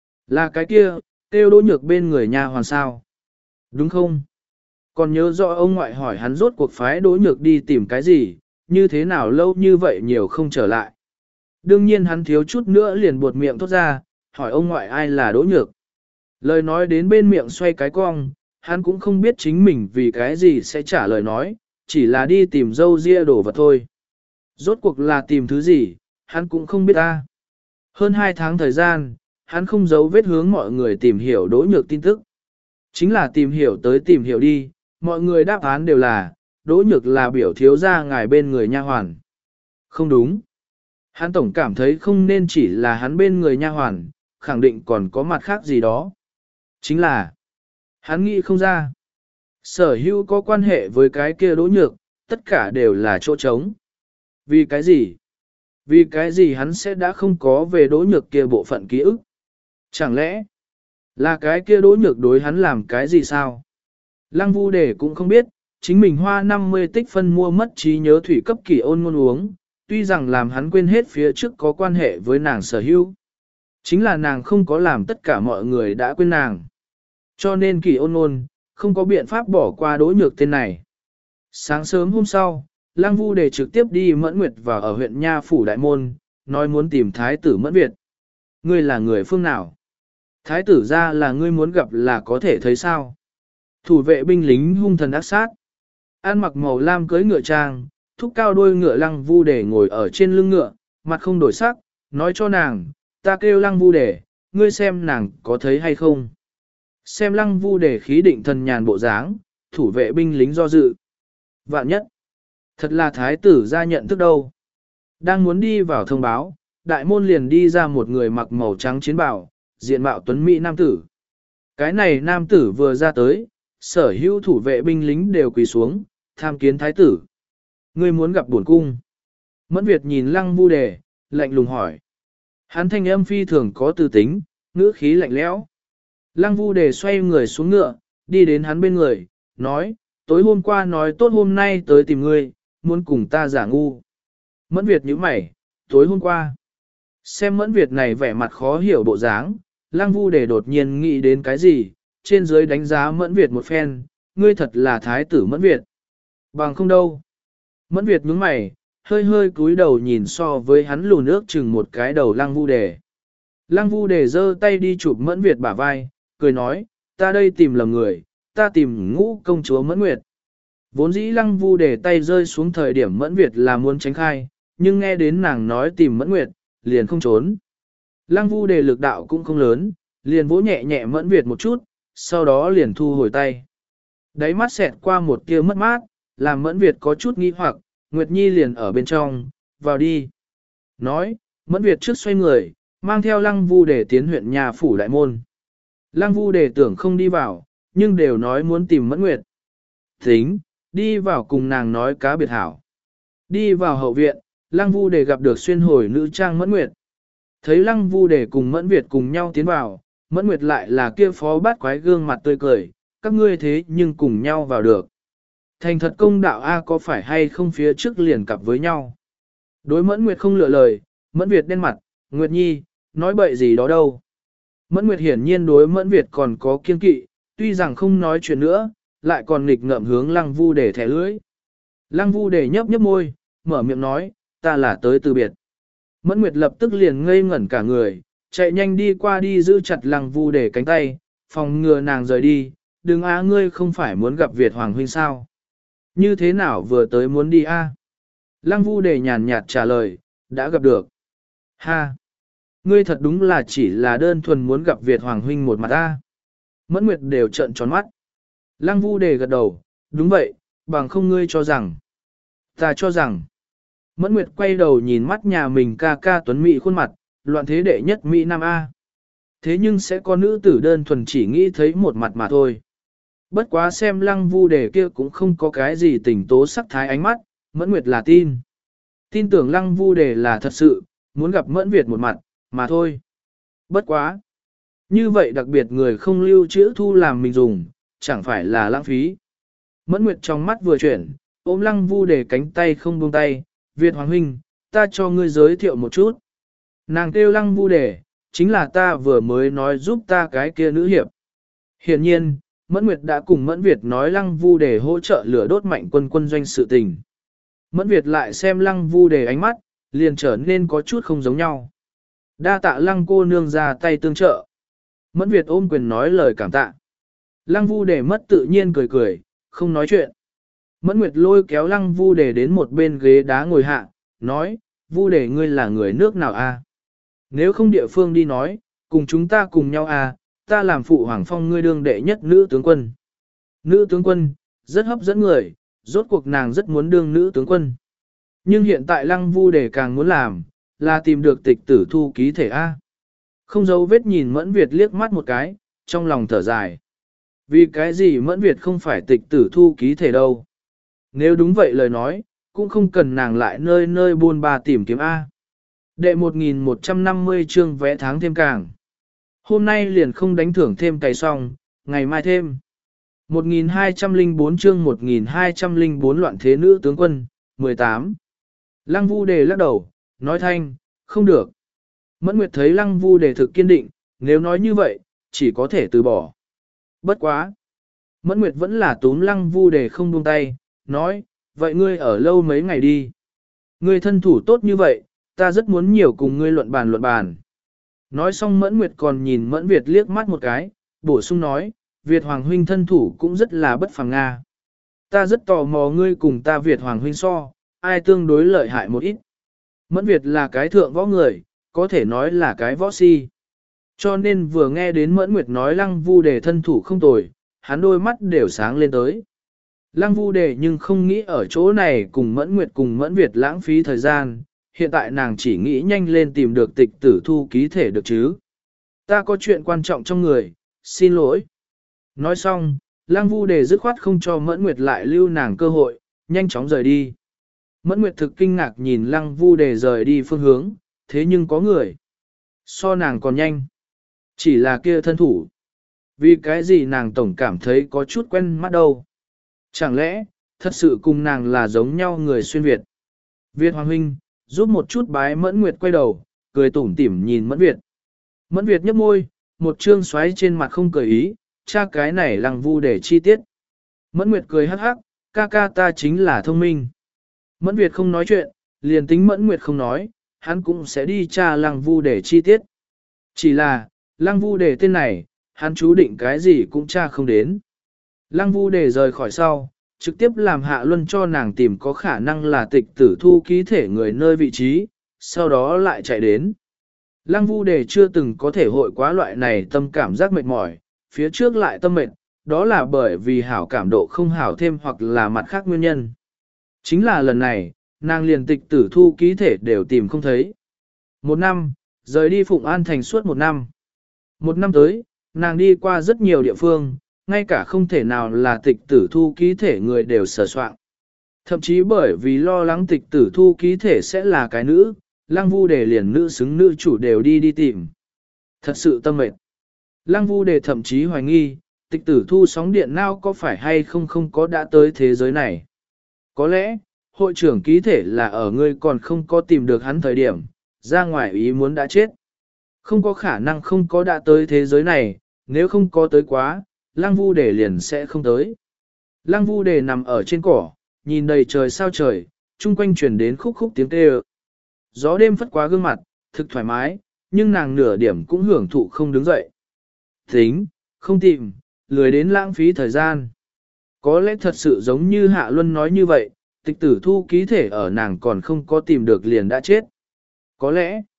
Là cái kia, kêu Đỗ Nhược bên người nhà hoàn sao. Đúng không? Còn nhớ rõ ông ngoại hỏi hắn rốt cuộc phái Đỗ Nhược đi tìm cái gì, như thế nào lâu như vậy nhiều không trở lại. Đương nhiên hắn thiếu chút nữa liền buột miệng thốt ra, hỏi ông ngoại ai là Đỗ Nhược. Lời nói đến bên miệng xoay cái cong, hắn cũng không biết chính mình vì cái gì sẽ trả lời nói, chỉ là đi tìm dâu ria đổ vật thôi. Rốt cuộc là tìm thứ gì, hắn cũng không biết ta. Hơn hai tháng thời gian, hắn không giấu vết hướng mọi người tìm hiểu Đỗ Nhược tin tức. Chính là tìm hiểu tới tìm hiểu đi, mọi người đáp án đều là, Đỗ Nhược là biểu thiếu gia ngài bên người nha hoàn. Không đúng. Hắn tổng cảm thấy không nên chỉ là hắn bên người nha hoàn, khẳng định còn có mặt khác gì đó. Chính là, hắn nghĩ không ra. Sở hữu có quan hệ với cái kia Đỗ Nhược, tất cả đều là chỗ trống. Vì cái gì? Vì cái gì hắn sẽ đã không có về Đỗ Nhược kia bộ phận ký ức? Chẳng lẽ, là cái kia Đỗ Nhược đối hắn làm cái gì sao? Lăng Vu Đề cũng không biết, chính mình hoa năm mươi tích phân mua mất trí nhớ thủy cấp Kỷ Ôn Ngôn uống, tuy rằng làm hắn quên hết phía trước có quan hệ với nàng sở hữu. Chính là nàng không có làm tất cả mọi người đã quên nàng. Cho nên Kỷ Ôn Ngôn không có biện pháp bỏ qua Đỗ Nhược tên này. Sáng sớm hôm sau, Lăng Vu Đề trực tiếp đi Mẫn Nguyệt vào ở huyện Nha Phủ Đại Môn, nói muốn tìm Thái tử Mẫn Việt. Ngươi là người phương nào? Thái tử ra là ngươi muốn gặp là có thể thấy sao? Thủ vệ binh lính hung thần ác sát. An mặc màu lam cưới ngựa trang, thúc cao đuôi ngựa Lăng Vu Đề ngồi ở trên lưng ngựa, mặt không đổi sắc, nói cho nàng, ta kêu Lăng Vu Đề, ngươi xem nàng có thấy hay không? Xem Lăng Vu Đề khí định thần nhàn bộ dáng, thủ vệ binh lính do dự. Vạn nhất, thật là thái tử ra nhận thức đâu. Đang muốn đi vào thông báo, đại môn liền đi ra một người mặc màu trắng chiến bào, diện mạo tuấn mỹ nam tử. Cái này nam tử vừa ra tới, sở hữu thủ vệ binh lính đều quỳ xuống, tham kiến thái tử. Ngươi muốn gặp bổn cung. Mẫn Việt nhìn Lăng Vu Đề, lạnh lùng hỏi. Hắn thanh âm phi thường có tư tính, ngữ khí lạnh lẽo. Lăng Vu Đề xoay người xuống ngựa, đi đến hắn bên người, nói, tối hôm qua nói tốt hôm nay tới tìm ngươi, muốn cùng ta giả ngu. Mẫn Việt nhíu mày, tối hôm qua. Xem Mẫn Việt này vẻ mặt khó hiểu bộ dáng, Lăng Vu Đề đột nhiên nghĩ đến cái gì, trên dưới đánh giá Mẫn Việt một phen, ngươi thật là thái tử Mẫn Việt. Bằng không đâu. Mẫn Việt nhướng mày, hơi hơi cúi đầu nhìn so với hắn lùn ước chừng một cái đầu Lăng Vu Đề. Lăng Vu Đề giơ tay đi chụp Mẫn Việt bả vai, cười nói, ta đây tìm lầm người, ta tìm ngũ công chúa Mẫn Nguyệt. Vốn dĩ Lăng Vu Đề tay rơi xuống thời điểm Mẫn Việt là muốn tránh khai, nhưng nghe đến nàng nói tìm Mẫn Nguyệt, liền không trốn. Lăng Vu Đề lực đạo cũng không lớn, liền vỗ nhẹ nhẹ Mẫn Việt một chút, sau đó liền thu hồi tay. Đáy mắt xẹt qua một tia mất mát, làm Mẫn Việt có chút nghi hoặc, Nguyệt Nhi liền ở bên trong, vào đi. Nói, Mẫn Việt trước xoay người, mang theo Lăng Vu Đề tiến huyện nhà phủ đại môn. Lăng Vu Đề tưởng không đi vào, nhưng đều nói muốn tìm Mẫn Nguyệt. Tính, đi vào cùng nàng nói cá biệt hảo. Đi vào hậu viện, Lăng Vu Đề gặp được xuyên hồi nữ trang Mẫn Nguyệt. Thấy Lăng Vu Đề cùng Mẫn Việt cùng nhau tiến vào, Mẫn Nguyệt lại là kia phó bát quái gương mặt tươi cười, các ngươi thế nhưng cùng nhau vào được. Thành thật công đạo A có phải hay không phía trước liền cặp với nhau. Đối Mẫn Nguyệt không lựa lời, Mẫn Việt đen mặt, Nguyệt Nhi, nói bậy gì đó đâu. Mẫn Nguyệt hiển nhiên đối Mẫn Việt còn có kiên kỵ, tuy rằng không nói chuyện nữa, lại còn nghịch ngợm hướng Lăng Vu Đề thẻ lưỡi. Lăng Vu Đề nhấp nhấp môi, mở miệng nói, ta là tới từ biệt. Mẫn Nguyệt lập tức liền ngây ngẩn cả người, chạy nhanh đi qua đi giữ chặt Lăng Vu Đề cánh tay, phòng ngừa nàng rời đi, đừng á ngươi không phải muốn gặp Việt Hoàng huynh sao. Như thế nào vừa tới muốn đi a? Lăng Vu Đề nhàn nhạt trả lời, đã gặp được. Ha! Ngươi thật đúng là chỉ là đơn thuần muốn gặp Việt Hoàng huynh một mặt ta. Mẫn Nguyệt đều trợn tròn mắt. Lăng Vu Đề gật đầu, đúng vậy, bằng không ngươi cho rằng. Ta cho rằng. Mẫn Nguyệt quay đầu nhìn mắt nhà mình ca ca tuấn mỹ khuôn mặt, loạn thế đệ nhất Mỹ Nam A. Thế nhưng sẽ có nữ tử đơn thuần chỉ nghĩ thấy một mặt mà thôi. Bất quá xem Lăng Vu Đề kia cũng không có cái gì tình tố sắc thái ánh mắt, Mẫn Nguyệt là tin. Tin tưởng Lăng Vu Đề là thật sự, muốn gặp Mẫn Việt một mặt, mà thôi. Bất quá. Như vậy đặc biệt người không lưu trữ thu làm mình dùng, chẳng phải là lãng phí. Mẫn Nguyệt trong mắt vừa chuyển, ôm Lăng Vu Đề cánh tay không buông tay, Việt Hoàng huynh, ta cho ngươi giới thiệu một chút. Nàng kêu Lăng Vu Đề, chính là ta vừa mới nói giúp ta cái kia nữ hiệp. Hiện nhiên, Mẫn Nguyệt đã cùng Mẫn Việt nói Lăng Vu Đề hỗ trợ lửa đốt mạnh quân quân doanh sự tình. Mẫn Việt lại xem Lăng Vu Đề ánh mắt, liền trở nên có chút không giống nhau. Đa tạ Lăng cô nương ra tay tương trợ. Mẫn Việt ôm quyền nói lời cảm tạ. Lăng Vu Đề mất tự nhiên cười cười, không nói chuyện. Mẫn Nguyệt lôi kéo Lăng Vu Đề đến một bên ghế đá ngồi hạ, nói, Vu Đề ngươi là người nước nào a? Nếu không địa phương đi nói, cùng chúng ta cùng nhau a, ta làm phụ hoàng phong ngươi đương đệ nhất nữ tướng quân. Nữ tướng quân, rất hấp dẫn người, rốt cuộc nàng rất muốn đương nữ tướng quân. Nhưng hiện tại Lăng Vu Đề càng muốn làm, là tìm được tịch tử thu ký thể A. Không giấu vết nhìn Mẫn Việt liếc mắt một cái, trong lòng thở dài. Vì cái gì Mẫn Việt không phải tịch tử thu ký thể đâu. Nếu đúng vậy lời nói, cũng không cần nàng lại nơi nơi buôn ba tìm kiếm A. Đệ một nghìn một trăm năm mươi chương vẽ tháng thêm càng. Hôm nay liền không đánh thưởng thêm cày xong, ngày mai thêm. một nghìn hai trăm lẻ bốn chương một nghìn hai trăm lẻ bốn loạn thế nữ tướng quân, mười tám. Lăng Vu Đề lắc đầu, nói thanh, không được. Mẫn Nguyệt thấy Lăng Vu Đề thực kiên định, nếu nói như vậy, chỉ có thể từ bỏ. Bất quá. Mẫn Nguyệt vẫn là túm Lăng Vu Đề không buông tay, nói, vậy ngươi ở lâu mấy ngày đi. Ngươi thân thủ tốt như vậy, ta rất muốn nhiều cùng ngươi luận bàn luận bàn. Nói xong Mẫn Nguyệt còn nhìn Mẫn Việt liếc mắt một cái, bổ sung nói, Việt Hoàng huynh thân thủ cũng rất là bất phàm Nga. Ta rất tò mò ngươi cùng ta Việt Hoàng huynh so, ai tương đối lợi hại một ít. Mẫn Việt là cái thượng võ người, có thể nói là cái võ si. Cho nên vừa nghe đến Mẫn Nguyệt nói Lăng Vu Đề thân thủ không tồi, hắn đôi mắt đều sáng lên tới. Lăng Vu Đề nhưng không nghĩ ở chỗ này cùng Mẫn Nguyệt cùng Mẫn Việt lãng phí thời gian, hiện tại nàng chỉ nghĩ nhanh lên tìm được tịch tử thu ký thể được chứ. Ta có chuyện quan trọng trong người, xin lỗi. Nói xong, Lăng Vu Đề dứt khoát không cho Mẫn Nguyệt lại lưu nàng cơ hội, nhanh chóng rời đi. Mẫn Nguyệt thực kinh ngạc nhìn Lăng Vu Đề rời đi phương hướng, thế nhưng có người. So nàng còn nhanh. Chỉ là kia thân thủ. Vì cái gì nàng tổng cảm thấy có chút quen mắt đâu. Chẳng lẽ, thật sự cùng nàng là giống nhau người xuyên Việt. Việt Hoàng huynh, giúp một chút bái Mẫn Nguyệt quay đầu, cười tủm tỉm nhìn Mẫn Việt. Mẫn Việt nhấp môi, một trương xoáy trên mặt không cười ý, cha cái này Lăng Vu Đề chi tiết. Mẫn Nguyệt cười hắc hắc, ca ca ta chính là thông minh. Mẫn Việt không nói chuyện, liền tính Mẫn Nguyệt không nói, hắn cũng sẽ đi tra Lăng Vu Đề chi tiết. Chỉ là, Lăng Vu Đề tên này, hắn chú định cái gì cũng tra không đến. Lăng Vu Đề rời khỏi sau, trực tiếp làm Hạ Luân cho nàng tìm có khả năng là tịch tử thu ký thể người nơi vị trí, sau đó lại chạy đến. Lăng Vu Đề chưa từng có thể hội quá loại này tâm cảm giác mệt mỏi, phía trước lại tâm mệt, đó là bởi vì hảo cảm độ không hảo thêm hoặc là mặt khác nguyên nhân. Chính là lần này, nàng liền tịch tử thu ký thể đều tìm không thấy. Một năm, rời đi Phụng An Thành suốt một năm. Một năm tới, nàng đi qua rất nhiều địa phương, ngay cả không thể nào là tịch tử thu ký thể người đều sờ soạn. Thậm chí bởi vì lo lắng tịch tử thu ký thể sẽ là cái nữ, Lăng Vu Đề liền nữ xứng nữ chủ đều đi đi tìm. Thật sự tâm mệt. Lăng Vu Đề thậm chí hoài nghi, tịch tử thu sóng điện nào có phải hay không không có đã tới thế giới này. Có lẽ, hội trưởng ký thể là ở ngươi còn không có tìm được hắn thời điểm, ra ngoài ý muốn đã chết. Không có khả năng không có đã tới thế giới này, nếu không có tới quá, Lăng Vu Đề liền sẽ không tới. Lăng Vu Đề nằm ở trên cỏ, nhìn đầy trời sao trời, chung quanh truyền đến khúc khúc tiếng kêu. Gió đêm phất quá gương mặt, thực thoải mái, nhưng nàng nửa điểm cũng hưởng thụ không đứng dậy. Tính, không tìm, lười đến lãng phí thời gian. Có lẽ thật sự giống như Hạ Luân nói như vậy, tịch tử thu ký thể ở nàng còn không có tìm được liền đã chết. Có lẽ,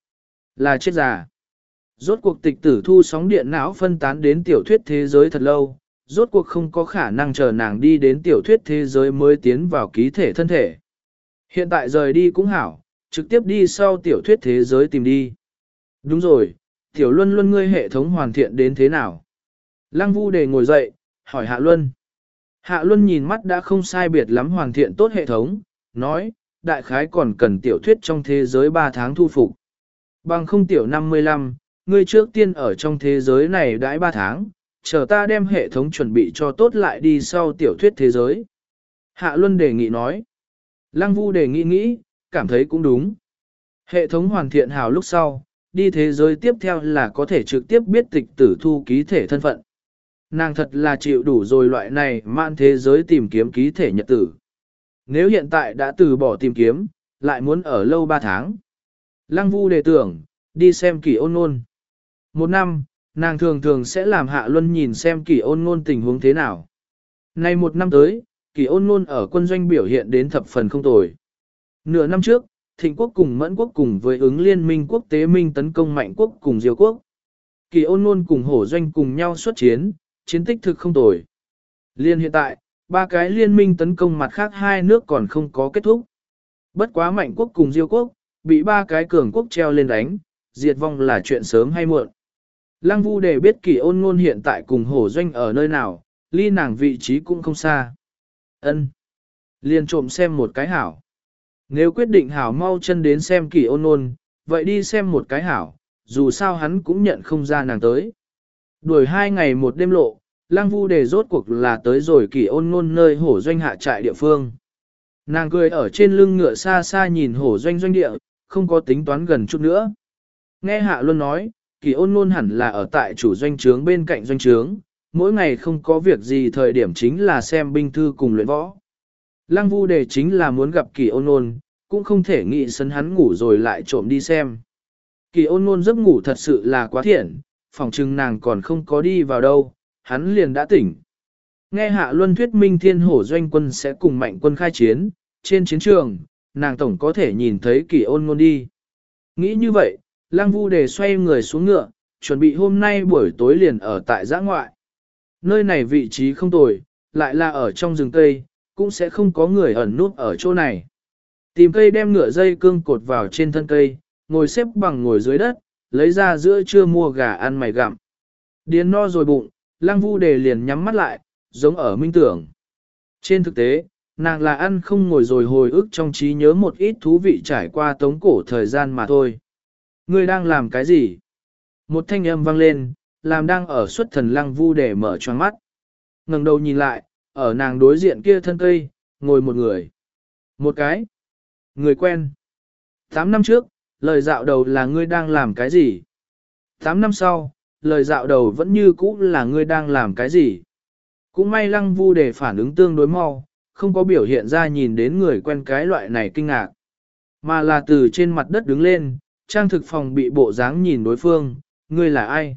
Là chết già. Rốt cuộc tịch tử thu sóng điện não phân tán đến tiểu thuyết thế giới thật lâu, rốt cuộc không có khả năng chờ nàng đi đến tiểu thuyết thế giới mới tiến vào ký thể thân thể. Hiện tại rời đi cũng hảo, trực tiếp đi sau tiểu thuyết thế giới tìm đi. Đúng rồi, tiểu luân luân ngươi hệ thống hoàn thiện đến thế nào? Lăng Vu Đề ngồi dậy, hỏi Hạ Luân. Hạ Luân nhìn mắt đã không sai biệt lắm hoàn thiện tốt hệ thống, nói, đại khái còn cần tiểu thuyết trong thế giới ba tháng thu phục. Bằng không tiểu năm mươi lăm, ngươi trước tiên ở trong thế giới này đãi ba tháng, chờ ta đem hệ thống chuẩn bị cho tốt lại đi sau tiểu thuyết thế giới. Hạ Luân đề nghị nói. Lăng Vu đề nghị nghĩ, cảm thấy cũng đúng. Hệ thống hoàn thiện hào lúc sau, đi thế giới tiếp theo là có thể trực tiếp biết tịch tử thu ký thể thân phận. Nàng thật là chịu đủ rồi loại này mạn thế giới tìm kiếm ký thể nhật tử. Nếu hiện tại đã từ bỏ tìm kiếm, lại muốn ở lâu ba tháng. Lăng Vu đề tưởng, đi xem Kỷ Ôn Nôn. Một năm, nàng thường thường sẽ làm Hạ Luân nhìn xem Kỷ Ôn Nôn tình huống thế nào. Nay một năm tới, Kỷ Ôn Nôn ở quân doanh biểu hiện đến thập phần không tồi. Nửa năm trước, Thịnh quốc cùng Mẫn quốc cùng với ứng liên minh quốc tế minh tấn công Mạnh quốc cùng Diêu quốc. Kỷ Ôn Nôn cùng Hổ doanh cùng nhau xuất chiến, chiến tích thực không tồi. Liên hiện tại, ba cái liên minh tấn công mặt khác hai nước còn không có kết thúc. Bất quá Mạnh quốc cùng Diêu quốc, bị ba cái cường quốc treo lên đánh, diệt vong là chuyện sớm hay muộn. Lăng Vu để biết Kỷ Ôn Nôn hiện tại cùng Hổ doanh ở nơi nào, ly nàng vị trí cũng không xa. Ân, liền trộm xem một cái hảo. Nếu quyết định hảo mau chân đến xem Kỷ Ôn Nôn, vậy đi xem một cái hảo, dù sao hắn cũng nhận không ra nàng tới. Đuổi hai ngày một đêm lộ, Lăng Vu đề rốt cuộc là tới rồi Kỷ Ôn Nôn nơi Hổ doanh hạ trại địa phương. Nàng cười ở trên lưng ngựa xa xa nhìn Hổ doanh doanh địa, không có tính toán gần chút nữa. Nghe Hạ Luân nói, Kỷ Ôn Nôn hẳn là ở tại chủ doanh trướng bên cạnh doanh trướng, mỗi ngày không có việc gì thời điểm chính là xem binh thư cùng luyện võ. Lăng Vu đề chính là muốn gặp Kỷ Ôn Nôn, cũng không thể nghĩ sấn hắn ngủ rồi lại trộm đi xem. Kỷ Ôn Nôn giấc ngủ thật sự là quá thiện, phòng trừng nàng còn không có đi vào đâu, hắn liền đã tỉnh. Nghe Hạ Luân thuyết minh thiên hổ doanh quân sẽ cùng Mạnh quân khai chiến, trên chiến trường, nàng tổng có thể nhìn thấy Kỷ Ôn Nôn đi. Nghĩ như vậy, Lăng Vu đề xoay người xuống ngựa, chuẩn bị hôm nay buổi tối liền ở tại giã ngoại. Nơi này vị trí không tồi, lại là ở trong rừng cây, cũng sẽ không có người ẩn núp ở chỗ này. Tìm cây đem ngựa dây cương cột vào trên thân cây, ngồi xếp bằng ngồi dưới đất, lấy ra giữa trưa mua gà ăn mày gặm. Điền no rồi bụng, Lăng Vu đề liền nhắm mắt lại, giống ở minh tưởng. Trên thực tế, nàng là ăn không ngồi rồi hồi ức trong trí nhớ một ít thú vị trải qua tống cổ thời gian mà thôi. Ngươi đang làm cái gì? Một thanh âm vang lên, làm đang ở xuất thần Lăng Vu đề mở choáng mắt. Ngẩng đầu nhìn lại, ở nàng đối diện kia thân cây, ngồi một người. Một cái. Người quen. Tám năm trước, lời dạo đầu là ngươi đang làm cái gì? Tám năm sau, lời dạo đầu vẫn như cũ là ngươi đang làm cái gì? Cũng may Lăng Vu đề phản ứng tương đối mau, không có biểu hiện ra nhìn đến người quen cái loại này kinh ngạc. Mà là từ trên mặt đất đứng lên, trang thực phòng bị bộ dáng nhìn đối phương, ngươi là ai?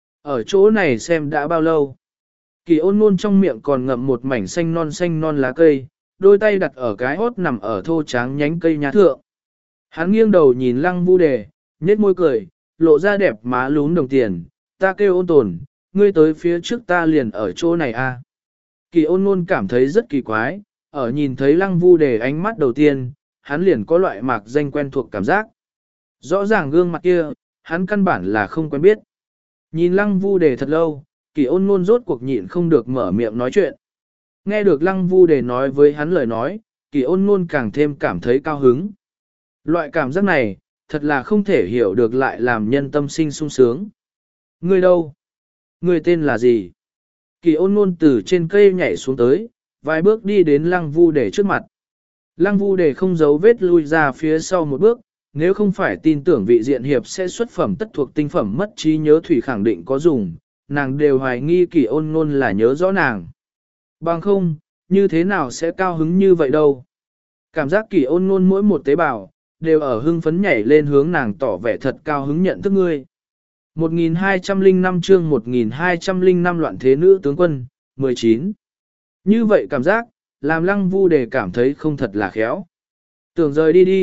Ở chỗ này xem đã bao lâu? Kỷ Ôn Nôn trong miệng còn ngậm một mảnh xanh non xanh non lá cây, đôi tay đặt ở cái hốt nằm ở thô tráng nhánh cây nhá thượng. Hắn nghiêng đầu nhìn Lăng Vu đề, nhếch môi cười, lộ ra đẹp má lún đồng tiền, ta kêu Ôn Tồn, ngươi tới phía trước ta liền ở chỗ này a. À. Kỷ Ôn Nôn cảm thấy rất kỳ quái, ở nhìn thấy Lăng Vu đề ánh mắt đầu tiên, hắn liền có loại mạc danh quen thuộc cảm giác. Rõ ràng gương mặt kia, hắn căn bản là không quen biết. Nhìn Lăng Vu đề thật lâu, Kỷ Ôn Nôn rốt cuộc nhịn không được mở miệng nói chuyện. Nghe được Lăng Vu đề nói với hắn lời nói, Kỷ Ôn Nôn càng thêm cảm thấy cao hứng. Loại cảm giác này, thật là không thể hiểu được lại làm nhân tâm sinh sung sướng. Ngươi đâu? Ngươi tên là gì? Kỷ Ôn Nôn từ trên cây nhảy xuống tới, vài bước đi đến Lăng Vu đề trước mặt. Lăng Vu đề không giấu vết lui ra phía sau một bước, nếu không phải tin tưởng vị diện hiệp sẽ xuất phẩm tất thuộc tinh phẩm mất trí nhớ thủy khẳng định có dùng, nàng đều hoài nghi Kỷ Ôn Nôn là nhớ rõ nàng. Bằng không, như thế nào sẽ cao hứng như vậy đâu. Cảm giác Kỷ Ôn Nôn mỗi một tế bào, đều ở hưng phấn nhảy lên hướng nàng tỏ vẻ thật cao hứng nhận thức ngươi. một nghìn hai trăm lẻ năm chương một nghìn hai trăm lẻ năm loạn thế nữ tướng quân, mười chín. Như vậy cảm giác, làm Lăng Vu đề cảm thấy không thật là khéo. Tưởng rời đi đi,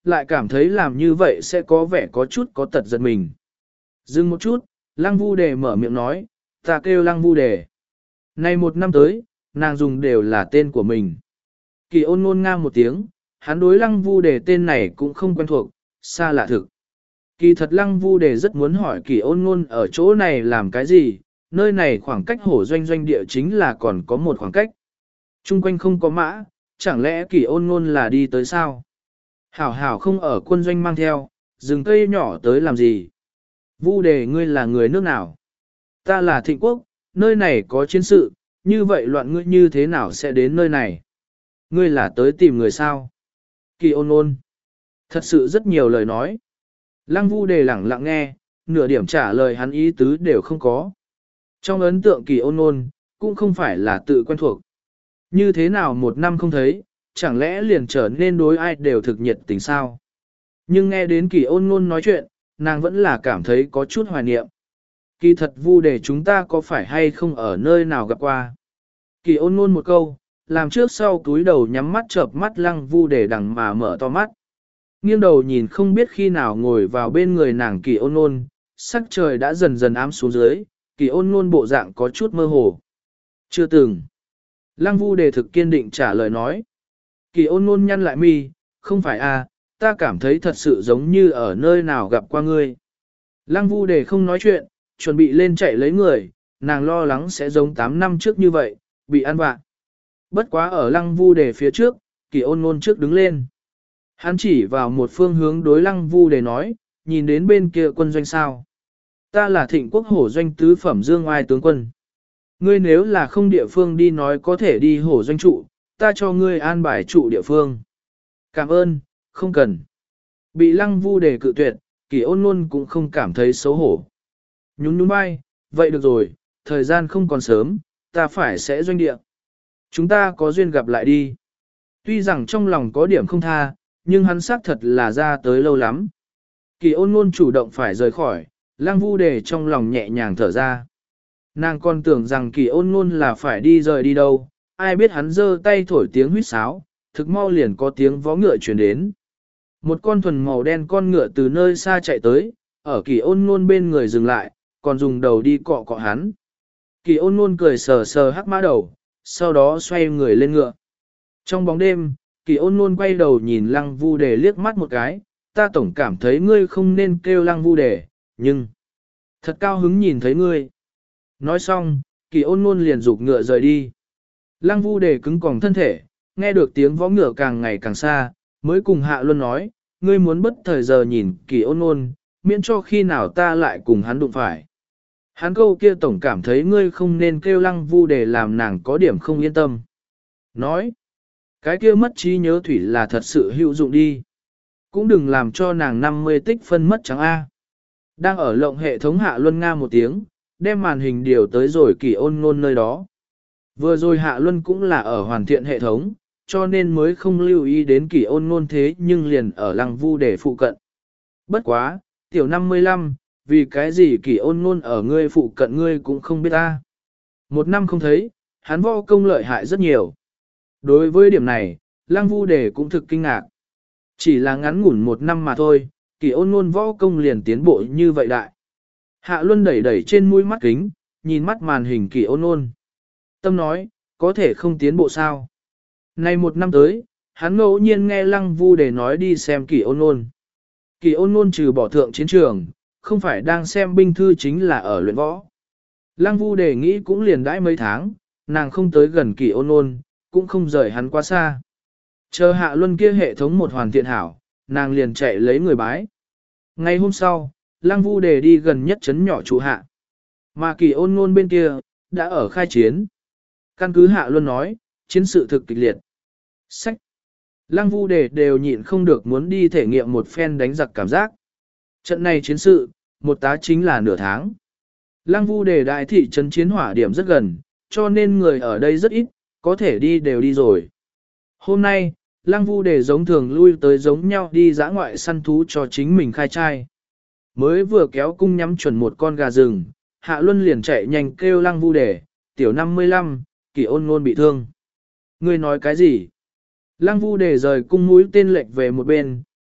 lại cảm thấy làm như vậy sẽ có vẻ có chút có tật giật mình. Dừng một chút, Lăng Vu Đề mở miệng nói, ta kêu Lăng Vu Đề. Nay một năm tới, nàng dùng đều là tên của mình. Kỳ ôn ngôn nga một tiếng, hắn đối Lăng Vu Đề tên này cũng không quen thuộc, xa lạ thực. Kỳ thật Lăng Vu Đề rất muốn hỏi Kỳ ôn ngôn ở chỗ này làm cái gì, nơi này khoảng cách hổ doanh doanh địa chính là còn có một khoảng cách. Trung quanh không có mã, chẳng lẽ Kỳ ôn ngôn là đi tới sao? Hảo hảo không ở quân doanh mang theo, rừng cây nhỏ tới làm gì? Vu Đề ngươi là người nước nào? Ta là Thịnh Quốc, nơi này có chiến sự, như vậy loạn ngươi như thế nào sẽ đến nơi này? Ngươi là tới tìm người sao? Kỳ ôn ôn. Thật sự rất nhiều lời nói. Lăng Vu Đề lẳng lặng nghe, nửa điểm trả lời hắn ý tứ đều không có. Trong ấn tượng Kỳ ôn ôn, cũng không phải là tự quen thuộc. Như thế nào một năm không thấy, chẳng lẽ liền trở nên đối ai đều thực nhiệt tình sao? Nhưng nghe đến Kỳ ôn ngôn nói chuyện, nàng vẫn là cảm thấy có chút hoài niệm. Kỳ thật Vu Đề chúng ta có phải hay không ở nơi nào gặp qua? Kỳ ôn ngôn một câu, làm trước sau túi đầu nhắm mắt chợp mắt Lăng Vu Đề đằng mà mở to mắt. Nghiêng đầu nhìn không biết khi nào ngồi vào bên người nàng Kỳ ôn ngôn, sắc trời đã dần dần ám xuống dưới, Kỳ ôn ngôn bộ dạng có chút mơ hồ. Chưa từng. Lăng Vu Đề thực kiên định trả lời nói. Kỳ ôn ngôn nhăn lại mi, không phải à, ta cảm thấy thật sự giống như ở nơi nào gặp qua ngươi. Lăng Vu Đề không nói chuyện, chuẩn bị lên chạy lấy người, nàng lo lắng sẽ giống tám năm trước như vậy, bị ăn vạ. Bất quá ở Lăng Vu Đề phía trước, Kỳ ôn ngôn trước đứng lên. Hắn chỉ vào một phương hướng đối Lăng Vu Đề nói, nhìn đến bên kia quân doanh sao. Ta là Thịnh Quốc hổ doanh tứ phẩm Dương Oai tướng quân. Ngươi nếu là không địa phương đi nói có thể đi hổ doanh trụ, ta cho ngươi an bài trụ địa phương. Cảm ơn, không cần. Bị Lăng Vu Đề cự tuyệt, Kỳ ôn ngôn cũng không cảm thấy xấu hổ. Nhún nhún vai, vậy được rồi, thời gian không còn sớm, ta phải sẽ doanh địa. Chúng ta có duyên gặp lại đi. Tuy rằng trong lòng có điểm không tha, nhưng hắn xác thật là ra tới lâu lắm. Kỳ ôn ngôn chủ động phải rời khỏi, Lăng Vu Đề trong lòng nhẹ nhàng thở ra. Nàng còn tưởng rằng Kỳ ôn ngôn là phải đi rời đi đâu, ai biết hắn giơ tay thổi tiếng huýt sáo, thực mau liền có tiếng vó ngựa truyền đến. Một con thuần màu đen con ngựa từ nơi xa chạy tới, ở Kỳ ôn ngôn bên người dừng lại, còn dùng đầu đi cọ cọ hắn. Kỳ ôn ngôn cười sờ sờ hắc mã đầu, sau đó xoay người lên ngựa. Trong bóng đêm, Kỳ ôn ngôn quay đầu nhìn Lăng Vu Đề liếc mắt một cái, ta tổng cảm thấy ngươi không nên kêu Lăng Vu Đề, nhưng thật cao hứng nhìn thấy ngươi. Nói xong, Kỳ ôn ngôn liền rục ngựa rời đi. Lăng Vu Đề cứng còng thân thể, nghe được tiếng vó ngựa càng ngày càng xa, mới cùng Hạ Luân nói, ngươi muốn bất thời giờ nhìn Kỳ ôn ngôn, miễn cho khi nào ta lại cùng hắn đụng phải. Hắn câu kia tổng cảm thấy ngươi không nên kêu Lăng Vu Đề làm nàng có điểm không yên tâm. Nói, cái kia mất trí nhớ thủy là thật sự hữu dụng đi. Cũng đừng làm cho nàng năm mươi tích phân mất trắng A. Đang ở lộng hệ thống Hạ Luân nga một tiếng, đem màn hình điều tới rồi Kỳ ôn ngôn nơi đó. Vừa rồi Hạ Luân cũng là ở hoàn thiện hệ thống, cho nên mới không lưu ý đến Kỳ ôn ngôn thế nhưng liền ở Lăng Vu Đề phụ cận. Bất quá, tiểu năm mươi lăm, vì cái gì Kỳ ôn ngôn ở ngươi phụ cận ngươi cũng không biết ta. Một năm không thấy, hắn võ công lợi hại rất nhiều. Đối với điểm này, Lăng Vu Đề cũng thực kinh ngạc. Chỉ là ngắn ngủn một năm mà thôi, Kỳ ôn ngôn võ công liền tiến bộ như vậy đại. Hạ Luân đẩy đẩy trên mũi mắt kính, nhìn mắt màn hình Kỳ ôn ngôn. Tâm nói, có thể không tiến bộ sao? Nay một năm tới, hắn ngẫu nhiên nghe Lăng Vu Đề nói đi xem Kỳ ôn ngôn. Kỳ ôn ngôn trừ bỏ thượng chiến trường, không phải đang xem binh thư chính là ở luyện võ. Lăng Vu Đề nghĩ cũng liền đãi mấy tháng, nàng không tới gần Kỳ ôn ngôn, cũng không rời hắn quá xa. Chờ Hạ Luân kia hệ thống một hoàn thiện hảo, nàng liền chạy lấy người bái. Ngày hôm sau, Lăng Vu Đề đi gần nhất trấn nhỏ trụ hạ. Mà Kỳ ôn ngôn bên kia, đã ở khai chiến. Căn cứ Hạ Luân nói, chiến sự thực kịch liệt. Sách. Lăng Vu Đề đều nhịn không được muốn đi thể nghiệm một phen đánh giặc cảm giác. Trận này chiến sự, một tá chính là nửa tháng. Lăng Vu Đề đại thị trấn chiến hỏa điểm rất gần, cho nên người ở đây rất ít, có thể đi đều đi rồi. Hôm nay, Lăng Vu Đề giống thường lui tới giống nhau đi dã ngoại săn thú cho chính mình khai trai. Mới vừa kéo cung nhắm chuẩn một con gà rừng, Hạ Luân liền chạy nhanh kêu Lăng Vu Đề, tiểu năm mươi lăm, Kỳ ôn ngôn bị thương. Ngươi nói cái gì? Lăng Vu Đề rời cung mũi tên lệch về một bên,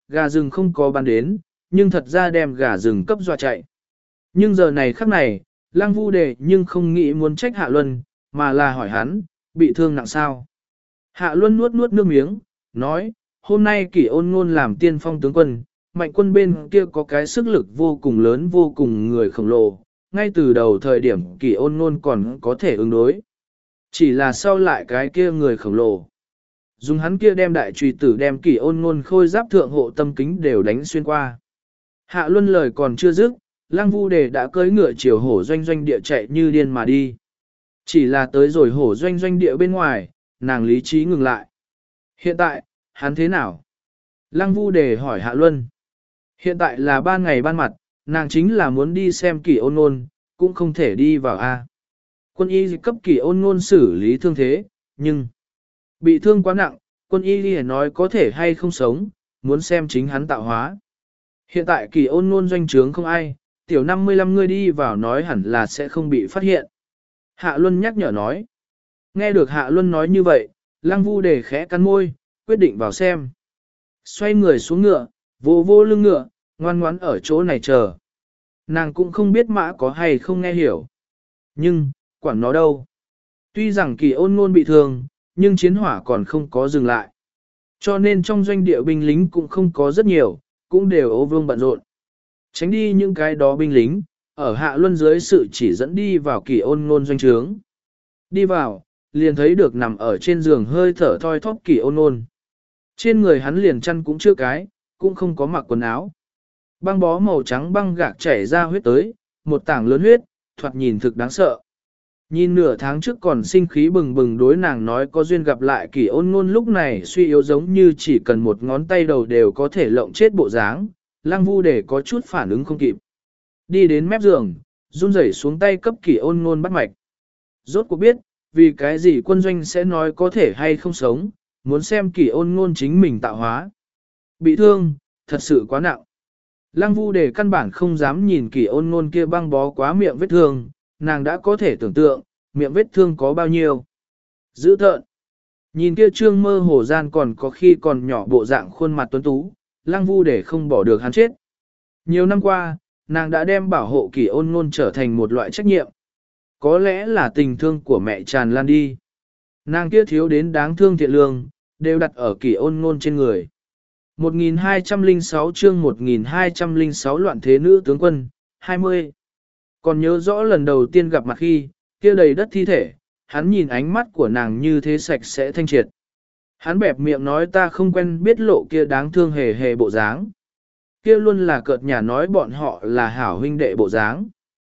gà rừng không có bán đến, nhưng thật ra đem gà rừng cấp dọa chạy. Nhưng giờ này khắc này, Lăng Vu Đề nhưng không nghĩ muốn trách Hạ Luân, mà là hỏi hắn, bị thương nặng sao? Hạ Luân nuốt nuốt nước miếng, nói, hôm nay Kỷ Ôn Ngôn làm tiên phong tướng quân, mạnh quân bên kia có cái sức lực vô cùng lớn vô cùng người khổng lồ, ngay từ đầu thời điểm Kỷ Ôn Ngôn còn có thể ứng đối. Chỉ là sau lại cái kia người khổng lồ. Dùng hắn kia đem đại trùy tử đem Kỷ Ôn Ngôn khôi giáp thượng hộ tâm kính đều đánh xuyên qua. Hạ Luân lời còn chưa dứt, Lăng Vu Đề đã cưỡi ngựa chiều hổ doanh doanh địa chạy như điên mà đi. Chỉ là tới rồi hổ doanh doanh địa bên ngoài, nàng lý trí ngừng lại. Hiện tại, hắn thế nào? Lăng Vu Đề hỏi Hạ Luân. Hiện tại là ban ngày ban mặt, nàng chính là muốn đi xem Kỷ Ôn Ngôn, cũng không thể đi vào A. Quân y cấp Kỷ Ôn Ngôn xử lý thương thế, nhưng bị thương quá nặng, quân y nói có thể hay không sống, muốn xem chính hắn tạo hóa. Hiện tại Kỷ Ôn Ngôn doanh trướng không ai, tiểu năm mươi lăm người đi vào nói hẳn là sẽ không bị phát hiện. Hạ Luân nhắc nhở nói. Nghe được Hạ Luân nói như vậy, Lăng Vu Đề khẽ cắn môi, quyết định vào xem. Xoay người xuống ngựa, vô vô lưng ngựa, ngoan ngoãn ở chỗ này chờ. Nàng cũng không biết mã có hay không nghe hiểu. Nhưng, quản nó đâu. Tuy rằng Kỷ Ôn Ngôn bị thương, nhưng chiến hỏa còn không có dừng lại. Cho nên trong doanh địa binh lính cũng không có rất nhiều, cũng đều ố vương bận rộn. Tránh đi những cái đó binh lính, ở Hạ Luân dưới sự chỉ dẫn đi vào Kỷ Ôn Ngôn doanh trướng. Đi vào, liền thấy được nằm ở trên giường hơi thở thoi thóp Kỷ Ôn Ngôn. Trên người hắn liền chăn cũng chưa cái, cũng không có mặc quần áo. Băng bó màu trắng băng gạc chảy ra huyết tới, một tảng lớn huyết, thoạt nhìn thực đáng sợ. Nhìn nửa tháng trước còn sinh khí bừng bừng đối nàng nói có duyên gặp lại Kỷ Ôn Ngôn lúc này suy yếu giống như chỉ cần một ngón tay đầu đều có thể lộng chết bộ dáng, Lăng Vu Đề có chút phản ứng không kịp. Đi đến mép giường, run rẩy xuống tay cấp Kỷ Ôn Ngôn bắt mạch. Rốt cuộc biết, vì cái gì quân doanh sẽ nói có thể hay không sống, muốn xem Kỷ Ôn Ngôn chính mình tạo hóa. Bị thương, thật sự quá nặng. Lăng Vu Đề căn bản không dám nhìn Kỷ Ôn Ngôn kia băng bó quá miệng vết thương, nàng đã có thể tưởng tượng, miệng vết thương có bao nhiêu. Dữ tợn. Nhìn kia trương mơ hồ gian còn có khi còn nhỏ bộ dạng khuôn mặt tuấn tú, Lăng Vu Đề không bỏ được hắn chết. Nhiều năm qua, nàng đã đem bảo hộ Kỷ Ôn Ngôn trở thành một loại trách nhiệm. Có lẽ là tình thương của mẹ tràn lan đi. Nàng kia thiếu đến đáng thương thiện lương, đều đặt ở Kỷ Ôn Ngôn trên người. một nghìn hai trăm lẻ sáu chương một nghìn hai trăm lẻ sáu loạn thế nữ tướng quân, hai mươi. Còn nhớ rõ lần đầu tiên gặp mặt khi, kia đầy đất thi thể, hắn nhìn ánh mắt của nàng như thế sạch sẽ thanh triệt. Hắn bẹp miệng nói ta không quen biết lộ kia đáng thương hề hề bộ dáng. Kia luôn là cợt nhà nói bọn họ là hảo huynh đệ bộ dáng.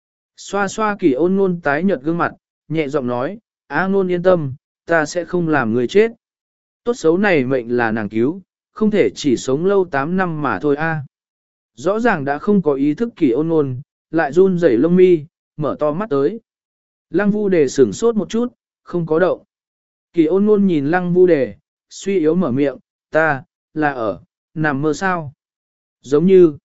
Xoa xoa Kỷ Ôn Ngôn tái nhợt gương mặt, nhẹ giọng nói, Á Ngôn yên tâm, ta sẽ không làm người chết. Tốt xấu này mệnh là nàng cứu, không thể chỉ sống lâu tám năm mà thôi a. Rõ ràng đã không có ý thức Kỷ Ôn Ngôn, lại run rẩy lông mi, mở to mắt tới. Lăng Vu Đề sửng sốt một chút, không có động. Kỷ Ôn Ngôn nhìn Lăng Vu Đề, suy yếu mở miệng, ta, là ở, nằm mơ sao? Giống như,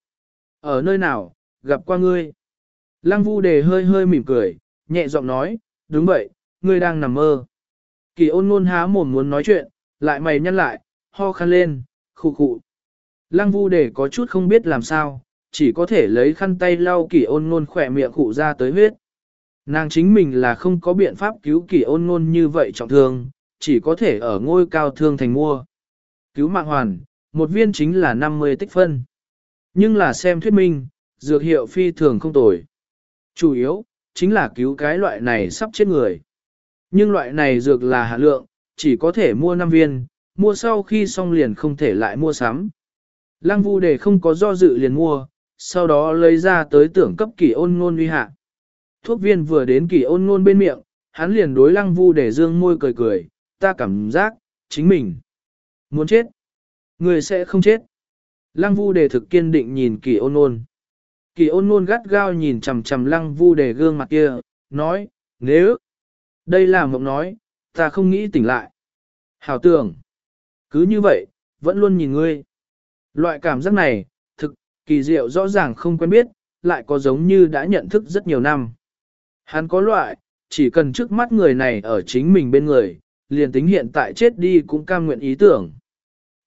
ở nơi nào, gặp qua ngươi. Lăng Vu Đề hơi hơi mỉm cười, nhẹ giọng nói, đúng vậy, ngươi đang nằm mơ. Kỷ Ôn Ngôn há mồm muốn nói chuyện, lại mày nhăn lại, ho khăn lên, khụ khụ. Lăng Vu Đề có chút không biết làm sao, chỉ có thể lấy khăn tay lau Kỷ Ôn Ngôn khỏe miệng khụ ra tới huyết. Nàng chính mình là không có biện pháp cứu Kỷ Ôn Ngôn như vậy trọng thương, chỉ có thể ở ngôi cao thương thành mua. Cứu mạng hoàn, một viên chính là năm mươi tích phân. Nhưng là xem thuyết minh, dược hiệu phi thường không tồi. Chủ yếu, chính là cứu cái loại này sắp chết người. Nhưng loại này dược là hạ lượng, chỉ có thể mua năm viên, mua sau khi xong liền không thể lại mua sắm. Lăng Vu Đề không có do dự liền mua, sau đó lấy ra tới tưởng cấp Kỷ Ôn Ngôn uy hạ. Thuốc viên vừa đến Kỷ Ôn Ngôn bên miệng, hắn liền đối Lăng Vu Đề dương môi cười cười, ta cảm giác, chính mình muốn chết. Người sẽ không chết. Lăng Vu Đề thực kiên định nhìn Kỷ Ôn Ngôn. Kỷ Ôn Ngôn gắt gao nhìn chằm chằm Lăng Vu Đề gương mặt kia, nói, nếu đây là mộng nói, ta không nghĩ tỉnh lại. Hảo tưởng. Cứ như vậy, vẫn luôn nhìn ngươi. Loại cảm giác này, thực, kỳ diệu rõ ràng không quen biết, lại có giống như đã nhận thức rất nhiều năm. Hắn có loại, chỉ cần trước mắt người này ở chính mình bên người, liền tính hiện tại chết đi cũng cam nguyện ý tưởng.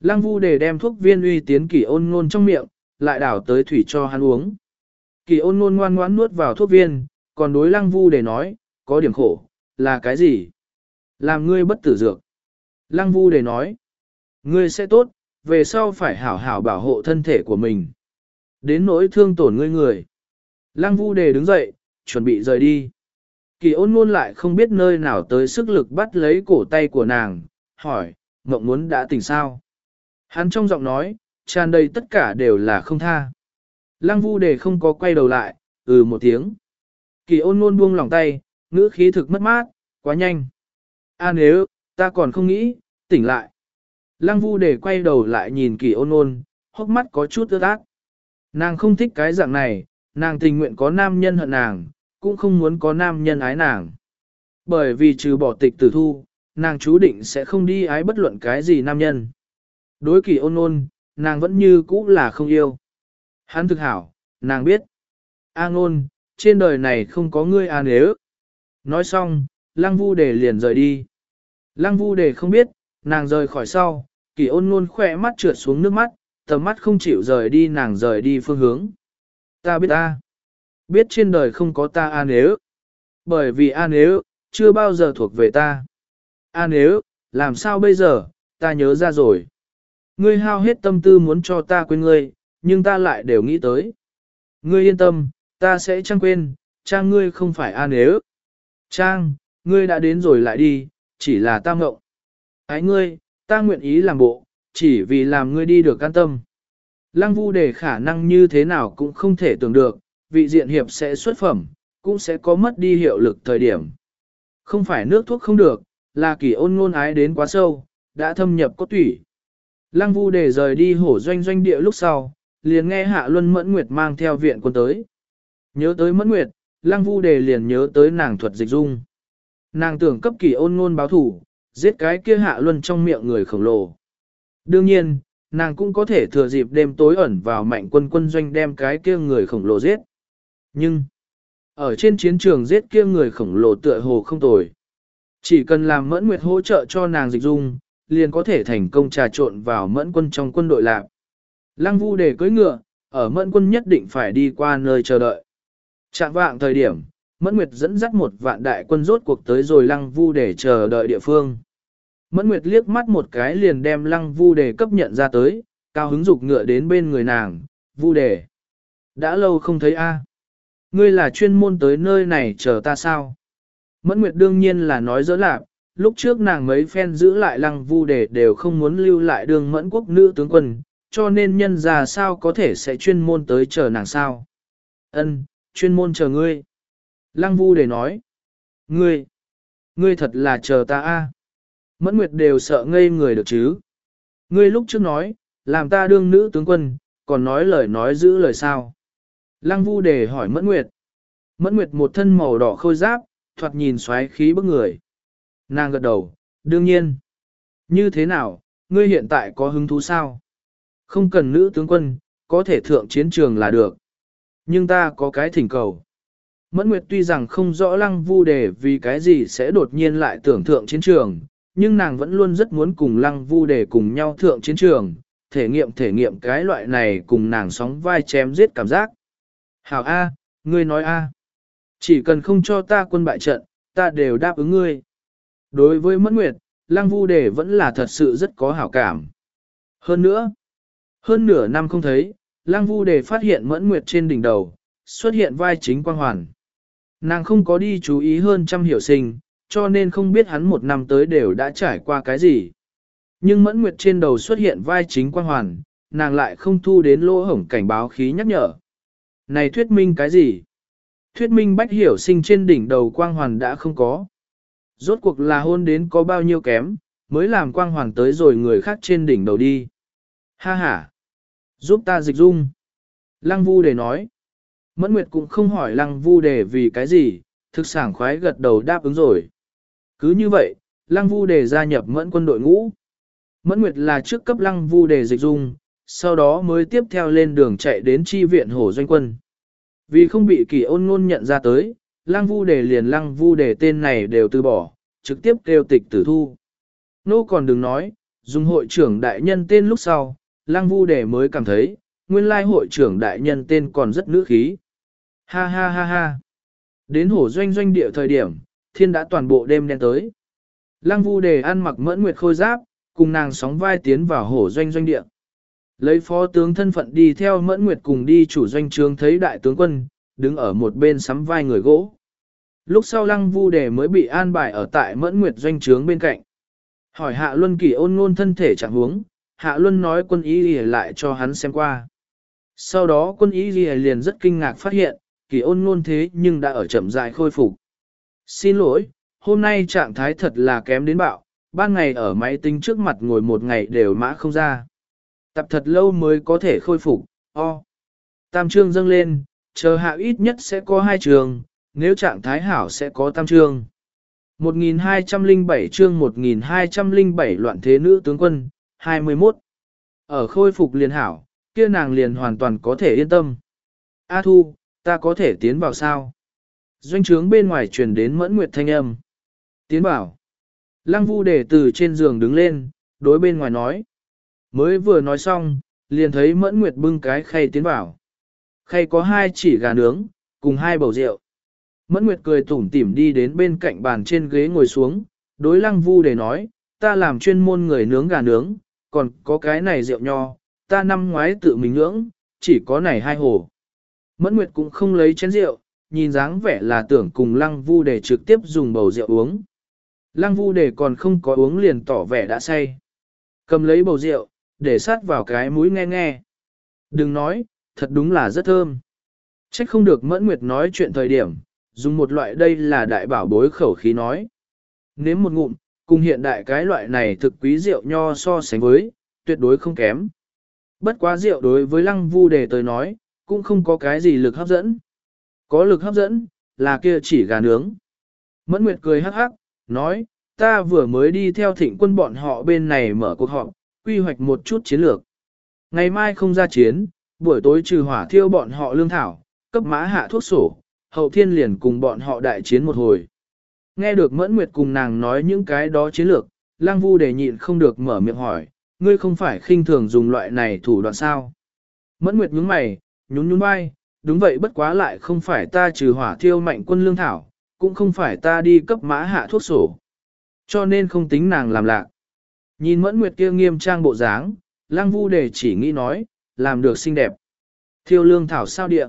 Lăng Vu Đề đem thuốc viên uy tiến Kỳ Ôn Ngôn trong miệng, lại đảo tới thủy cho hắn uống. Kỳ Ôn Ngôn ngoan ngoãn nuốt vào thuốc viên, còn đối Lăng Vu Đề nói, có điểm khổ, là cái gì? Làm ngươi bất tử dược. Lăng Vu Đề nói, ngươi sẽ tốt, về sau phải hảo hảo bảo hộ thân thể của mình. Đến nỗi thương tổn ngươi người. Lăng Vu Đề đứng dậy, chuẩn bị rời đi. Kỳ Ôn Ngôn lại không biết nơi nào tới sức lực bắt lấy cổ tay của nàng, hỏi, Ngộng muốn đã tỉnh sao? Hắn trong giọng nói, tràn đầy tất cả đều là không tha. Lăng Vu Đề không có quay đầu lại, ừ một tiếng. Kỳ Ôn Ngôn buông lòng tay, ngữ khí thực mất mát, quá nhanh. A nếu, ta còn không nghĩ, tỉnh lại. Lăng Vu Đề quay đầu lại nhìn Kỳ Ôn Ngôn, hốc mắt có chút ướt át. Nàng không thích cái dạng này, nàng tình nguyện có nam nhân hận nàng, cũng không muốn có nam nhân ái nàng. Bởi vì trừ bỏ tịch tử thu, nàng chú định sẽ không đi ái bất luận cái gì nam nhân. Đối Kỳ Ôn Ngôn, nàng vẫn như cũ là không yêu. Hắn thực hảo, nàng biết. A Ngôn, trên đời này không có ngươi à nếu. Nói xong, Lăng Vu Đề liền rời đi. Lăng Vu Đề không biết, nàng rời khỏi sau, Kỳ Ôn Ngôn khỏe mắt trượt xuống nước mắt, tầm mắt không chịu rời đi nàng rời đi phương hướng. Ta biết ta. Biết trên đời không có ta a nếu. Bởi vì a nếu, chưa bao giờ thuộc về ta. A nếu, làm sao bây giờ, ta nhớ ra rồi. Ngươi hao hết tâm tư muốn cho ta quên ngươi, nhưng ta lại đều nghĩ tới. Ngươi yên tâm, ta sẽ chẳng quên, Trang ngươi không phải a nếu. Trang, ngươi đã đến rồi lại đi, chỉ là ta ngộng. Ái ngươi, ta nguyện ý làm bộ, chỉ vì làm ngươi đi được an tâm. Lăng Vu Đề khả năng như thế nào cũng không thể tưởng được, vị diện hiệp sẽ xuất phẩm, cũng sẽ có mất đi hiệu lực thời điểm. Không phải nước thuốc không được, là Kỳ Ôn Ngôn ái đến quá sâu, đã thâm nhập cốt tủy. Lăng Vu Đề rời đi hổ doanh doanh địa lúc sau, liền nghe Hạ Luân Mẫn Nguyệt mang theo viện quân tới. Nhớ tới Mẫn Nguyệt, Lăng Vu Đề liền nhớ tới nàng thuật dịch dung. Nàng tưởng cấp Kỳ Ôn Ngôn báo thủ, giết cái kia Hạ Luân trong miệng người khổng lồ. Đương nhiên, nàng cũng có thể thừa dịp đêm tối ẩn vào Mạnh Quân quân doanh đem cái kia người khổng lồ giết. Nhưng, ở trên chiến trường giết kia người khổng lồ tựa hồ không tồi. Chỉ cần làm Mẫn Nguyệt hỗ trợ cho nàng dịch dung, liền có thể thành công trà trộn vào Mẫn Quân trong quân đội lạc. Lăng Vu Đề cưỡi ngựa, ở Mẫn Quân nhất định phải đi qua nơi chờ đợi. Trạng vạng thời điểm, Mẫn Nguyệt dẫn dắt một vạn đại quân rốt cuộc tới rồi Lăng Vu Đề chờ đợi địa phương. Mẫn Nguyệt liếc mắt một cái liền đem Lăng Vu Đề cấp nhận ra tới, cao hứng dục ngựa đến bên người nàng, Vu Đề. Đã lâu không thấy a, ngươi là chuyên môn tới nơi này chờ ta sao? Mẫn Nguyệt đương nhiên là nói dỡ lạc, lúc trước nàng mấy phen giữ lại Lăng Vu Đề đều không muốn lưu lại đường Mẫn quốc nữ tướng quân, cho nên nhân ra sao có thể sẽ chuyên môn tới chờ nàng sao? Ân, chuyên môn chờ ngươi. Lăng Vu Đề nói, ngươi, ngươi thật là chờ ta a. Mẫn Nguyệt đều sợ ngây người được chứ. Ngươi lúc trước nói, làm ta đương nữ tướng quân, còn nói lời nói giữ lời sao. Lăng Vu Đề hỏi Mẫn Nguyệt. Mẫn Nguyệt một thân màu đỏ khôi giáp, thoạt nhìn xoáy khí bức người. Nàng gật đầu, đương nhiên. Như thế nào, ngươi hiện tại có hứng thú sao? Không cần nữ tướng quân, có thể thượng chiến trường là được. Nhưng ta có cái thỉnh cầu. Mẫn Nguyệt tuy rằng không rõ Lăng Vu Đề vì cái gì sẽ đột nhiên lại tưởng thượng chiến trường, nhưng nàng vẫn luôn rất muốn cùng Lăng Vu Đề cùng nhau thượng chiến trường, thể nghiệm thể nghiệm cái loại này cùng nàng sóng vai chém giết cảm giác. Hảo A, ngươi nói A. Chỉ cần không cho ta quân bại trận, ta đều đáp ứng ngươi. Đối với Mẫn Nguyệt, Lăng Vu Đề vẫn là thật sự rất có hảo cảm. Hơn nữa, hơn nửa năm không thấy, Lăng Vu Đề phát hiện Mẫn Nguyệt trên đỉnh đầu, xuất hiện vai chính quang hoàn. Nàng không có đi chú ý hơn trăm hiểu sinh, cho nên không biết hắn một năm tới đều đã trải qua cái gì. Nhưng Mẫn Nguyệt trên đầu xuất hiện vai chính quang hoàn, nàng lại không thu đến lỗ hổng cảnh báo khí nhắc nhở. Này thuyết minh cái gì? Thuyết minh bách hiểu sinh trên đỉnh đầu quang hoàn đã không có. Rốt cuộc là hôn đến có bao nhiêu kém, mới làm quang hoàn tới rồi người khác trên đỉnh đầu đi. Ha ha! Giúp ta dịch dung. Lăng Vu Đề nói. Mẫn Nguyệt cũng không hỏi Lăng Vu Đề vì cái gì, thực sảng khoái gật đầu đáp ứng rồi. Cứ như vậy, Lăng Vu Đề gia nhập Mẫn quân đội ngũ. Mẫn Nguyệt là trước cấp Lăng Vu Đề dịch dung, sau đó mới tiếp theo lên đường chạy đến chi viện hổ doanh quân. Vì không bị Kỳ Ôn Ngôn nhận ra tới, Lăng Vu Đề liền Lăng Vu Đề tên này đều từ bỏ, trực tiếp kêu tịch tử thu. Nô còn đừng nói, Dùng hội trưởng đại nhân tên lúc sau, Lăng Vu Đề mới cảm thấy, nguyên lai hội trưởng đại nhân tên còn rất nữ khí. Ha ha ha ha. Đến hổ doanh doanh địa thời điểm, thiên đã toàn bộ đêm đen tới. Lăng Vu Đề ăn mặc mẫn nguyệt khôi giáp, cùng nàng sóng vai tiến vào hổ doanh doanh địa. Lấy phó tướng thân phận đi theo mẫn nguyệt cùng đi chủ doanh trướng thấy đại tướng quân, đứng ở một bên sắm vai người gỗ. Lúc sau Lăng Vu Đề mới bị an bài ở tại mẫn nguyệt doanh trướng bên cạnh. Hỏi Hạ Luân Kỳ ôn ngôn thân thể trạng huống, Hạ Luân nói quân ý gì lại cho hắn xem qua. Sau đó quân ý gì liền rất kinh ngạc phát hiện, Kỳ ôn ngôn thế nhưng đã ở chậm rãi khôi phục. Xin lỗi, hôm nay trạng thái thật là kém đến bạo, ban ngày ở máy tính trước mặt ngồi một ngày đều mã không ra. Tập thật lâu mới có thể khôi phục, o. Tam trương dâng lên, chờ hạ ít nhất sẽ có hai trường, nếu trạng thái hảo sẽ có tam trương. một nghìn hai trăm lẻ bảy chương một nghìn hai trăm lẻ bảy loạn thế nữ tướng quân, hai mươi mốt. Ở khôi phục liền hảo, kia nàng liền hoàn toàn có thể yên tâm. A Thu, ta có thể tiến vào sao? Doanh trướng bên ngoài truyền đến mẫn nguyệt thanh âm. Tiến vào. Lăng Vu Đề từ trên giường đứng lên, đối bên ngoài nói. Mới vừa nói xong, liền thấy mẫn nguyệt bưng cái khay tiến vào. Khay có hai chỉ gà nướng, cùng hai bầu rượu. Mẫn nguyệt cười tủm tỉm đi đến bên cạnh bàn trên ghế ngồi xuống, đối Lăng Vu Đề nói, ta làm chuyên môn người nướng gà nướng, còn có cái này rượu nho, ta năm ngoái tự mình nướng, chỉ có này hai hồ. Mẫn nguyệt cũng không lấy chén rượu, nhìn dáng vẻ là tưởng cùng Lăng Vu Đề trực tiếp dùng bầu rượu uống. Lăng Vu Đề còn không có uống liền tỏ vẻ đã say. Cầm lấy bầu rượu, để sát vào cái mũi nghe nghe. Đừng nói, thật đúng là rất thơm. Trách không được Mẫn Nguyệt nói chuyện thời điểm, dùng một loại đây là đại bảo bối khẩu khí nói. Nếm một ngụm, cùng hiện đại cái loại này thực quý rượu nho so sánh với, tuyệt đối không kém. Bất quá rượu đối với Lăng Vu Đề tới nói, cũng không có cái gì lực hấp dẫn. Có lực hấp dẫn, là kia chỉ gà nướng. Mẫn Nguyệt cười hắc hắc, nói, ta vừa mới đi theo thịnh quân bọn họ bên này mở cuộc họp, quy hoạch một chút chiến lược. Ngày mai không ra chiến, buổi tối trừ hỏa thiêu bọn họ lương thảo, cấp mã hạ thuốc sổ, hậu thiên liền cùng bọn họ đại chiến một hồi. Nghe được Mẫn Nguyệt cùng nàng nói những cái đó chiến lược, Lăng Vu Đề nhịn không được mở miệng hỏi, ngươi không phải khinh thường dùng loại này thủ đoạn sao? Mẫn Nguyệt nhướng mày, nhún nhún vai, đúng vậy bất quá lại không phải ta trừ hỏa thiêu mạnh quân lương thảo, cũng không phải ta đi cấp mã hạ thuốc sổ. Cho nên không tính nàng làm lạc. Nhìn Mẫn Nguyệt kia nghiêm trang bộ dáng, Lăng Vu Đề chỉ nghĩ nói, làm được xinh đẹp. Thiêu lương thảo sao địa?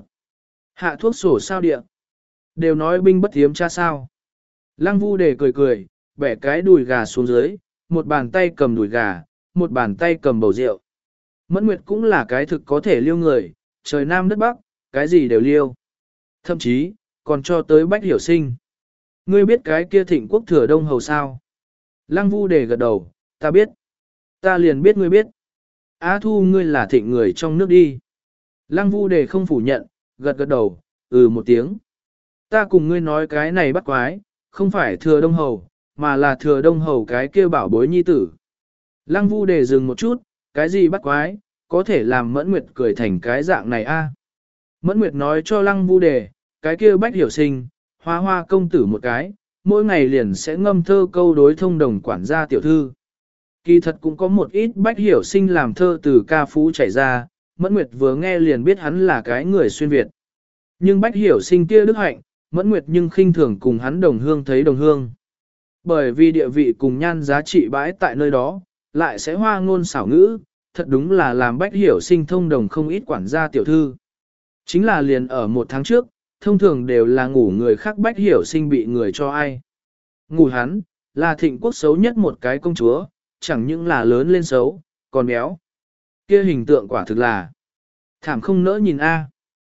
Hạ thuốc sổ sao địa? Đều nói binh bất tiếm cha sao? Lăng Vu Đề cười cười, bẻ cái đùi gà xuống dưới, một bàn tay cầm đùi gà, một bàn tay cầm bầu rượu. Mẫn Nguyệt cũng là cái thực có thể liêu người, trời nam đất bắc, cái gì đều liêu. Thậm chí, còn cho tới Bách Hiểu Sinh. Ngươi biết cái kia thịnh quốc thừa đông hầu sao? Lăng Vu Đề gật đầu, ta biết. Ta liền biết ngươi biết. Á Thu ngươi là thịnh người trong nước đi. Lăng Vu Đề không phủ nhận, gật gật đầu, ừ một tiếng. Ta cùng ngươi nói cái này bắt quái, không phải thừa đông hầu, mà là thừa đông hầu cái kia bảo bối nhi tử. Lăng Vu Đề dừng một chút, cái gì bắt quái, có thể làm Mẫn Nguyệt cười thành cái dạng này a? Mẫn Nguyệt nói cho Lăng Vu Đề, cái kia Bách Hiểu Sinh, hoa hoa công tử một cái, mỗi ngày liền sẽ ngâm thơ câu đối thông đồng quản gia tiểu thư. Kỳ thật cũng có một ít Bách Hiểu Sinh làm thơ từ ca phú chảy ra, Mẫn Nguyệt vừa nghe liền biết hắn là cái người xuyên Việt. Nhưng Bách Hiểu Sinh kia đức hạnh, Mẫn Nguyệt nhưng khinh thường cùng hắn đồng hương thấy đồng hương. Bởi vì địa vị cùng nhan giá trị bãi tại nơi đó, lại sẽ hoa ngôn xảo ngữ, thật đúng là làm Bách Hiểu Sinh thông đồng không ít quản gia tiểu thư. Chính là liền ở một tháng trước, thông thường đều là ngủ người khác Bách Hiểu Sinh bị người cho ai. Ngủ hắn, là thịnh quốc xấu nhất một cái công chúa, chẳng những là lớn lên xấu, còn béo. Kia hình tượng quả thực là thảm không nỡ nhìn a.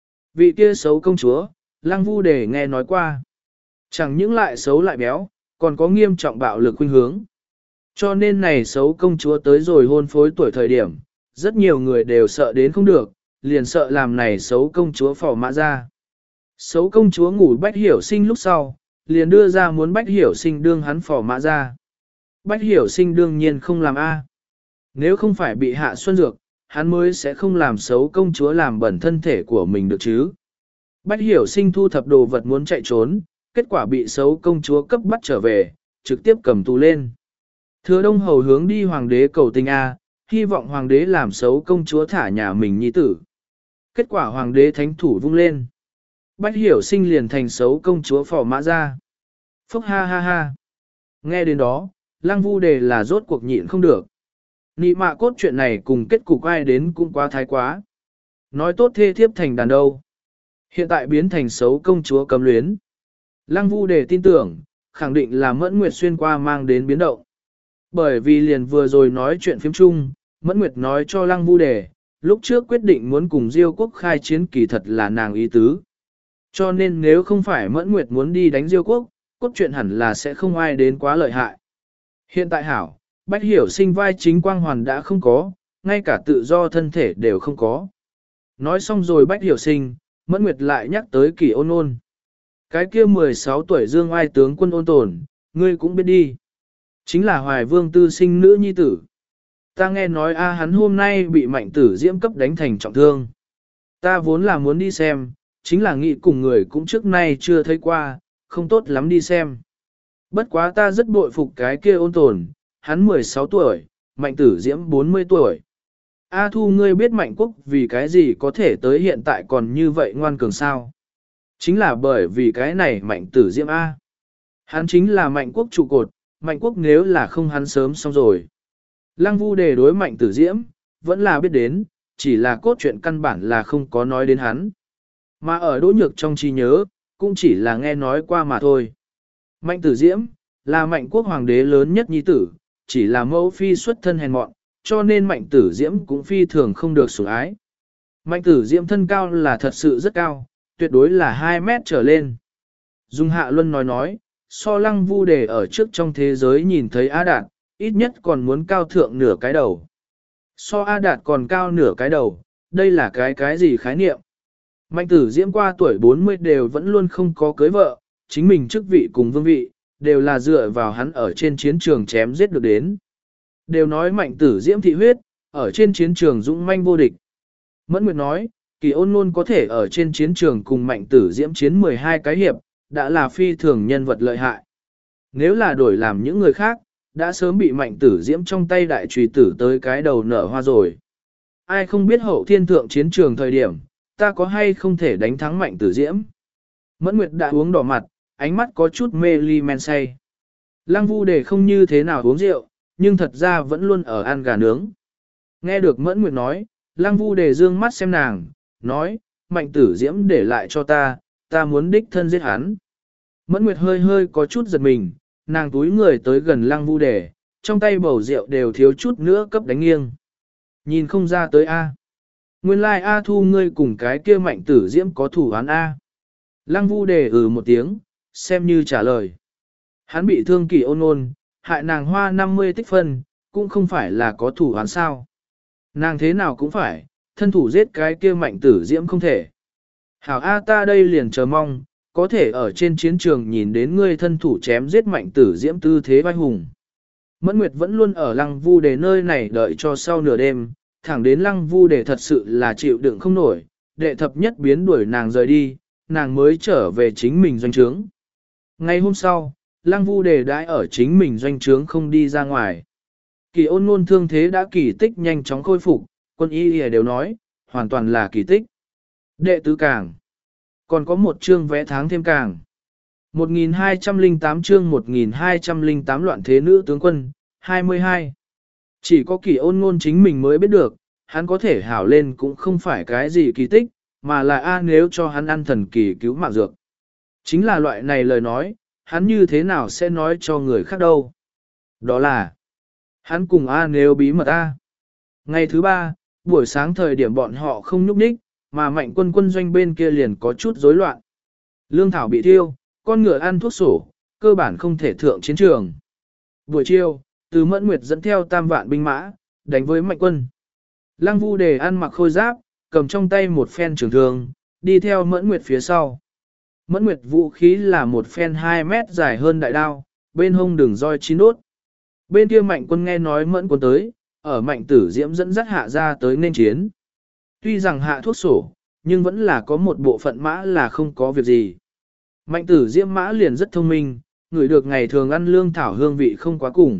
Vị kia xấu công chúa, Lăng Vu Đề nghe nói qua. Chẳng những lại xấu lại béo, còn có nghiêm trọng bạo lực khuynh hướng. Cho nên này xấu công chúa tới rồi hôn phối tuổi thời điểm, rất nhiều người đều sợ đến không được, liền sợ làm này xấu công chúa phỏ mã ra. Xấu công chúa ngủ Bách Hiểu Sinh lúc sau, liền đưa ra muốn Bách Hiểu Sinh đương hắn phỏ mã ra. Bách Hiểu Sinh đương nhiên không làm A. Nếu không phải bị hạ xuân dược, hắn mới sẽ không làm xấu công chúa làm bẩn thân thể của mình được chứ. Bách Hiểu Sinh thu thập đồ vật muốn chạy trốn, kết quả bị xấu công chúa cấp bắt trở về, trực tiếp cầm tù lên. Thừa Đông Hầu hướng đi hoàng đế cầu tình A, hy vọng hoàng đế làm xấu công chúa thả nhà mình nhi tử. Kết quả hoàng đế thánh thủ vung lên. Bách Hiểu Sinh liền thành xấu công chúa phò mã ra. Phúc ha ha ha. Nghe đến đó, Lăng Vu Đề là rốt cuộc nhịn không được. Nị mạ cốt chuyện này cùng kết cục ai đến cũng quá thái quá. Nói tốt thê thiếp thành đàn đâu. Hiện tại biến thành xấu công chúa cấm luyến. Lăng Vu Đề tin tưởng, khẳng định là Mẫn Nguyệt xuyên qua mang đến biến động. Bởi vì liền vừa rồi nói chuyện phiếm chung, Mẫn Nguyệt nói cho Lăng Vu Đề, lúc trước quyết định muốn cùng Diêu quốc khai chiến kỳ thật là nàng ý tứ. Cho nên nếu không phải Mẫn Nguyệt muốn đi đánh Diêu quốc, cốt truyện hẳn là sẽ không ai đến quá lợi hại. Hiện tại hảo, Bách Hiểu Sinh vai chính quang hoàn đã không có, ngay cả tự do thân thể đều không có. Nói xong rồi Bách Hiểu Sinh, Mẫn Nguyệt lại nhắc tới Kỳ Ôn Ôn. Cái kia mười sáu tuổi dương ai tướng quân ôn tồn, ngươi cũng biết đi. Chính là Hoài Vương tư sinh nữ nhi tử. Ta nghe nói a hắn hôm nay bị Mạnh Tử Diễm cấp đánh thành trọng thương. Ta vốn là muốn đi xem, chính là nghĩ cùng người cũng trước nay chưa thấy qua, không tốt lắm đi xem. Bất quá ta rất bội phục cái kia ôn tồn, hắn mười sáu tuổi, Mạnh Tử Diễm bốn mươi tuổi. A Thu ngươi biết Mạnh Quốc vì cái gì có thể tới hiện tại còn như vậy ngoan cường sao? Chính là bởi vì cái này Mạnh Tử Diễm A. Hắn chính là Mạnh Quốc trụ cột, Mạnh Quốc nếu là không hắn sớm xong rồi. Lăng Vu Đề đối Mạnh Tử Diễm, vẫn là biết đến, chỉ là cốt truyện căn bản là không có nói đến hắn. Mà ở Đỗ Nhược trong trí nhớ, cũng chỉ là nghe nói qua mà thôi. Mạnh Tử Diễm, là Mạnh Quốc hoàng đế lớn nhất nhi tử, chỉ là mẫu phi xuất thân hèn mọn, cho nên Mạnh Tử Diễm cũng phi thường không được sủng ái. Mạnh Tử Diễm thân cao là thật sự rất cao, tuyệt đối là hai mét trở lên. Dung Hạ Luân nói nói, so Lăng Vu Đề ở trước trong thế giới nhìn thấy A Đạt, ít nhất còn muốn cao thượng nửa cái đầu. So A Đạt còn cao nửa cái đầu, đây là cái cái gì khái niệm? Mạnh Tử Diễm qua tuổi bốn mươi đều vẫn luôn không có cưới vợ, chính mình chức vị cùng vương vị, đều là dựa vào hắn ở trên chiến trường chém giết được đến. Đều nói Mạnh Tử Diễm thị huyết, ở trên chiến trường dũng manh vô địch. Mẫn Nguyệt nói, Kỳ Ôn luôn có thể ở trên chiến trường cùng Mạnh Tử Diễm chiến mười hai cái hiệp, đã là phi thường nhân vật lợi hại. Nếu là đổi làm những người khác, đã sớm bị Mạnh Tử Diễm trong tay đại trùy tử tới cái đầu nở hoa rồi. Ai không biết hậu thiên thượng chiến trường thời điểm, ta có hay không thể đánh thắng Mạnh Tử Diễm. Mẫn Nguyệt đã uống đỏ mặt, ánh mắt có chút mê ly men say. Lăng Vu Đề không như thế nào uống rượu, nhưng thật ra vẫn luôn ở ăn gà nướng. Nghe được Mẫn Nguyệt nói, Lăng Vu Đề dương mắt xem nàng, nói, Mạnh Tử Diễm để lại cho ta, ta muốn đích thân giết hắn. Mẫn Nguyệt hơi hơi có chút giật mình, nàng túi người tới gần Lăng Vu Đề, trong tay bầu rượu đều thiếu chút nữa cấp đánh nghiêng. Nhìn không ra tới A. Nguyên lai like A Thu ngươi cùng cái kia Mạnh Tử Diễm có thủ án A. Lăng Vu Đề ừ một tiếng, xem như trả lời. Hắn bị thương Kỳ Ôn Ôn, hại nàng hoa năm mươi tích phân, cũng không phải là có thủ án sao. Nàng thế nào cũng phải, thân thủ giết cái kia Mạnh Tử Diễm không thể. Hảo A ta đây liền chờ mong, có thể ở trên chiến trường nhìn đến ngươi thân thủ chém giết Mạnh Tử Diễm tư thế vai hùng. Mẫn Nguyệt vẫn luôn ở Lăng Vu Đề nơi này đợi cho sau nửa đêm, thẳng đến Lăng Vu Đề thật sự là chịu đựng không nổi, đệ thập nhất biến đuổi nàng rời đi, nàng mới trở về chính mình doanh trướng. Ngày hôm sau, Lăng Vu Đề đãi ở chính mình doanh trướng không đi ra ngoài. Kỳ Ôn Nôn thương thế đã kỳ tích nhanh chóng khôi phục, quân y đều nói, hoàn toàn là kỳ tích. Đệ tứ càng. Còn có một chương vẽ tháng thêm càng. một nghìn hai trăm lẻ tám chương một nghìn hai trăm lẻ tám loạn thế nữ tướng quân, hai mươi hai. Chỉ có Kỳ Ôn Nôn chính mình mới biết được, hắn có thể hảo lên cũng không phải cái gì kỳ tích, mà là A nếu cho hắn ăn thần kỳ cứu mạng dược. Chính là loại này lời nói, hắn như thế nào sẽ nói cho người khác đâu. Đó là, hắn cùng A nếu bí mật A. Ngày thứ ba, buổi sáng thời điểm bọn họ không nhúc nhích, mà Mạnh Quân quân doanh bên kia liền có chút rối loạn. Lương thảo bị thiêu, con ngựa ăn thuốc sổ, cơ bản không thể thượng chiến trường. Buổi chiều, Từ Mẫn Nguyệt dẫn theo tam vạn binh mã, đánh với Mạnh Quân. Lăng Vu Đề ăn mặc khôi giáp, cầm trong tay một phen trường thương, đi theo Mẫn Nguyệt phía sau. Mẫn Nguyệt vũ khí là một phen hai mét dài hơn đại đao, bên hông đường roi chín đốt. Bên kia Mạnh Quân nghe nói Mẫn Quân tới, ở Mạnh Tử Diễm dẫn dắt hạ ra tới nên chiến. Tuy rằng hạ thuốc sổ, nhưng vẫn là có một bộ phận mã là không có việc gì. Mạnh Tử Diễm mã liền rất thông minh, người được ngày thường ăn lương thảo hương vị không quá cùng,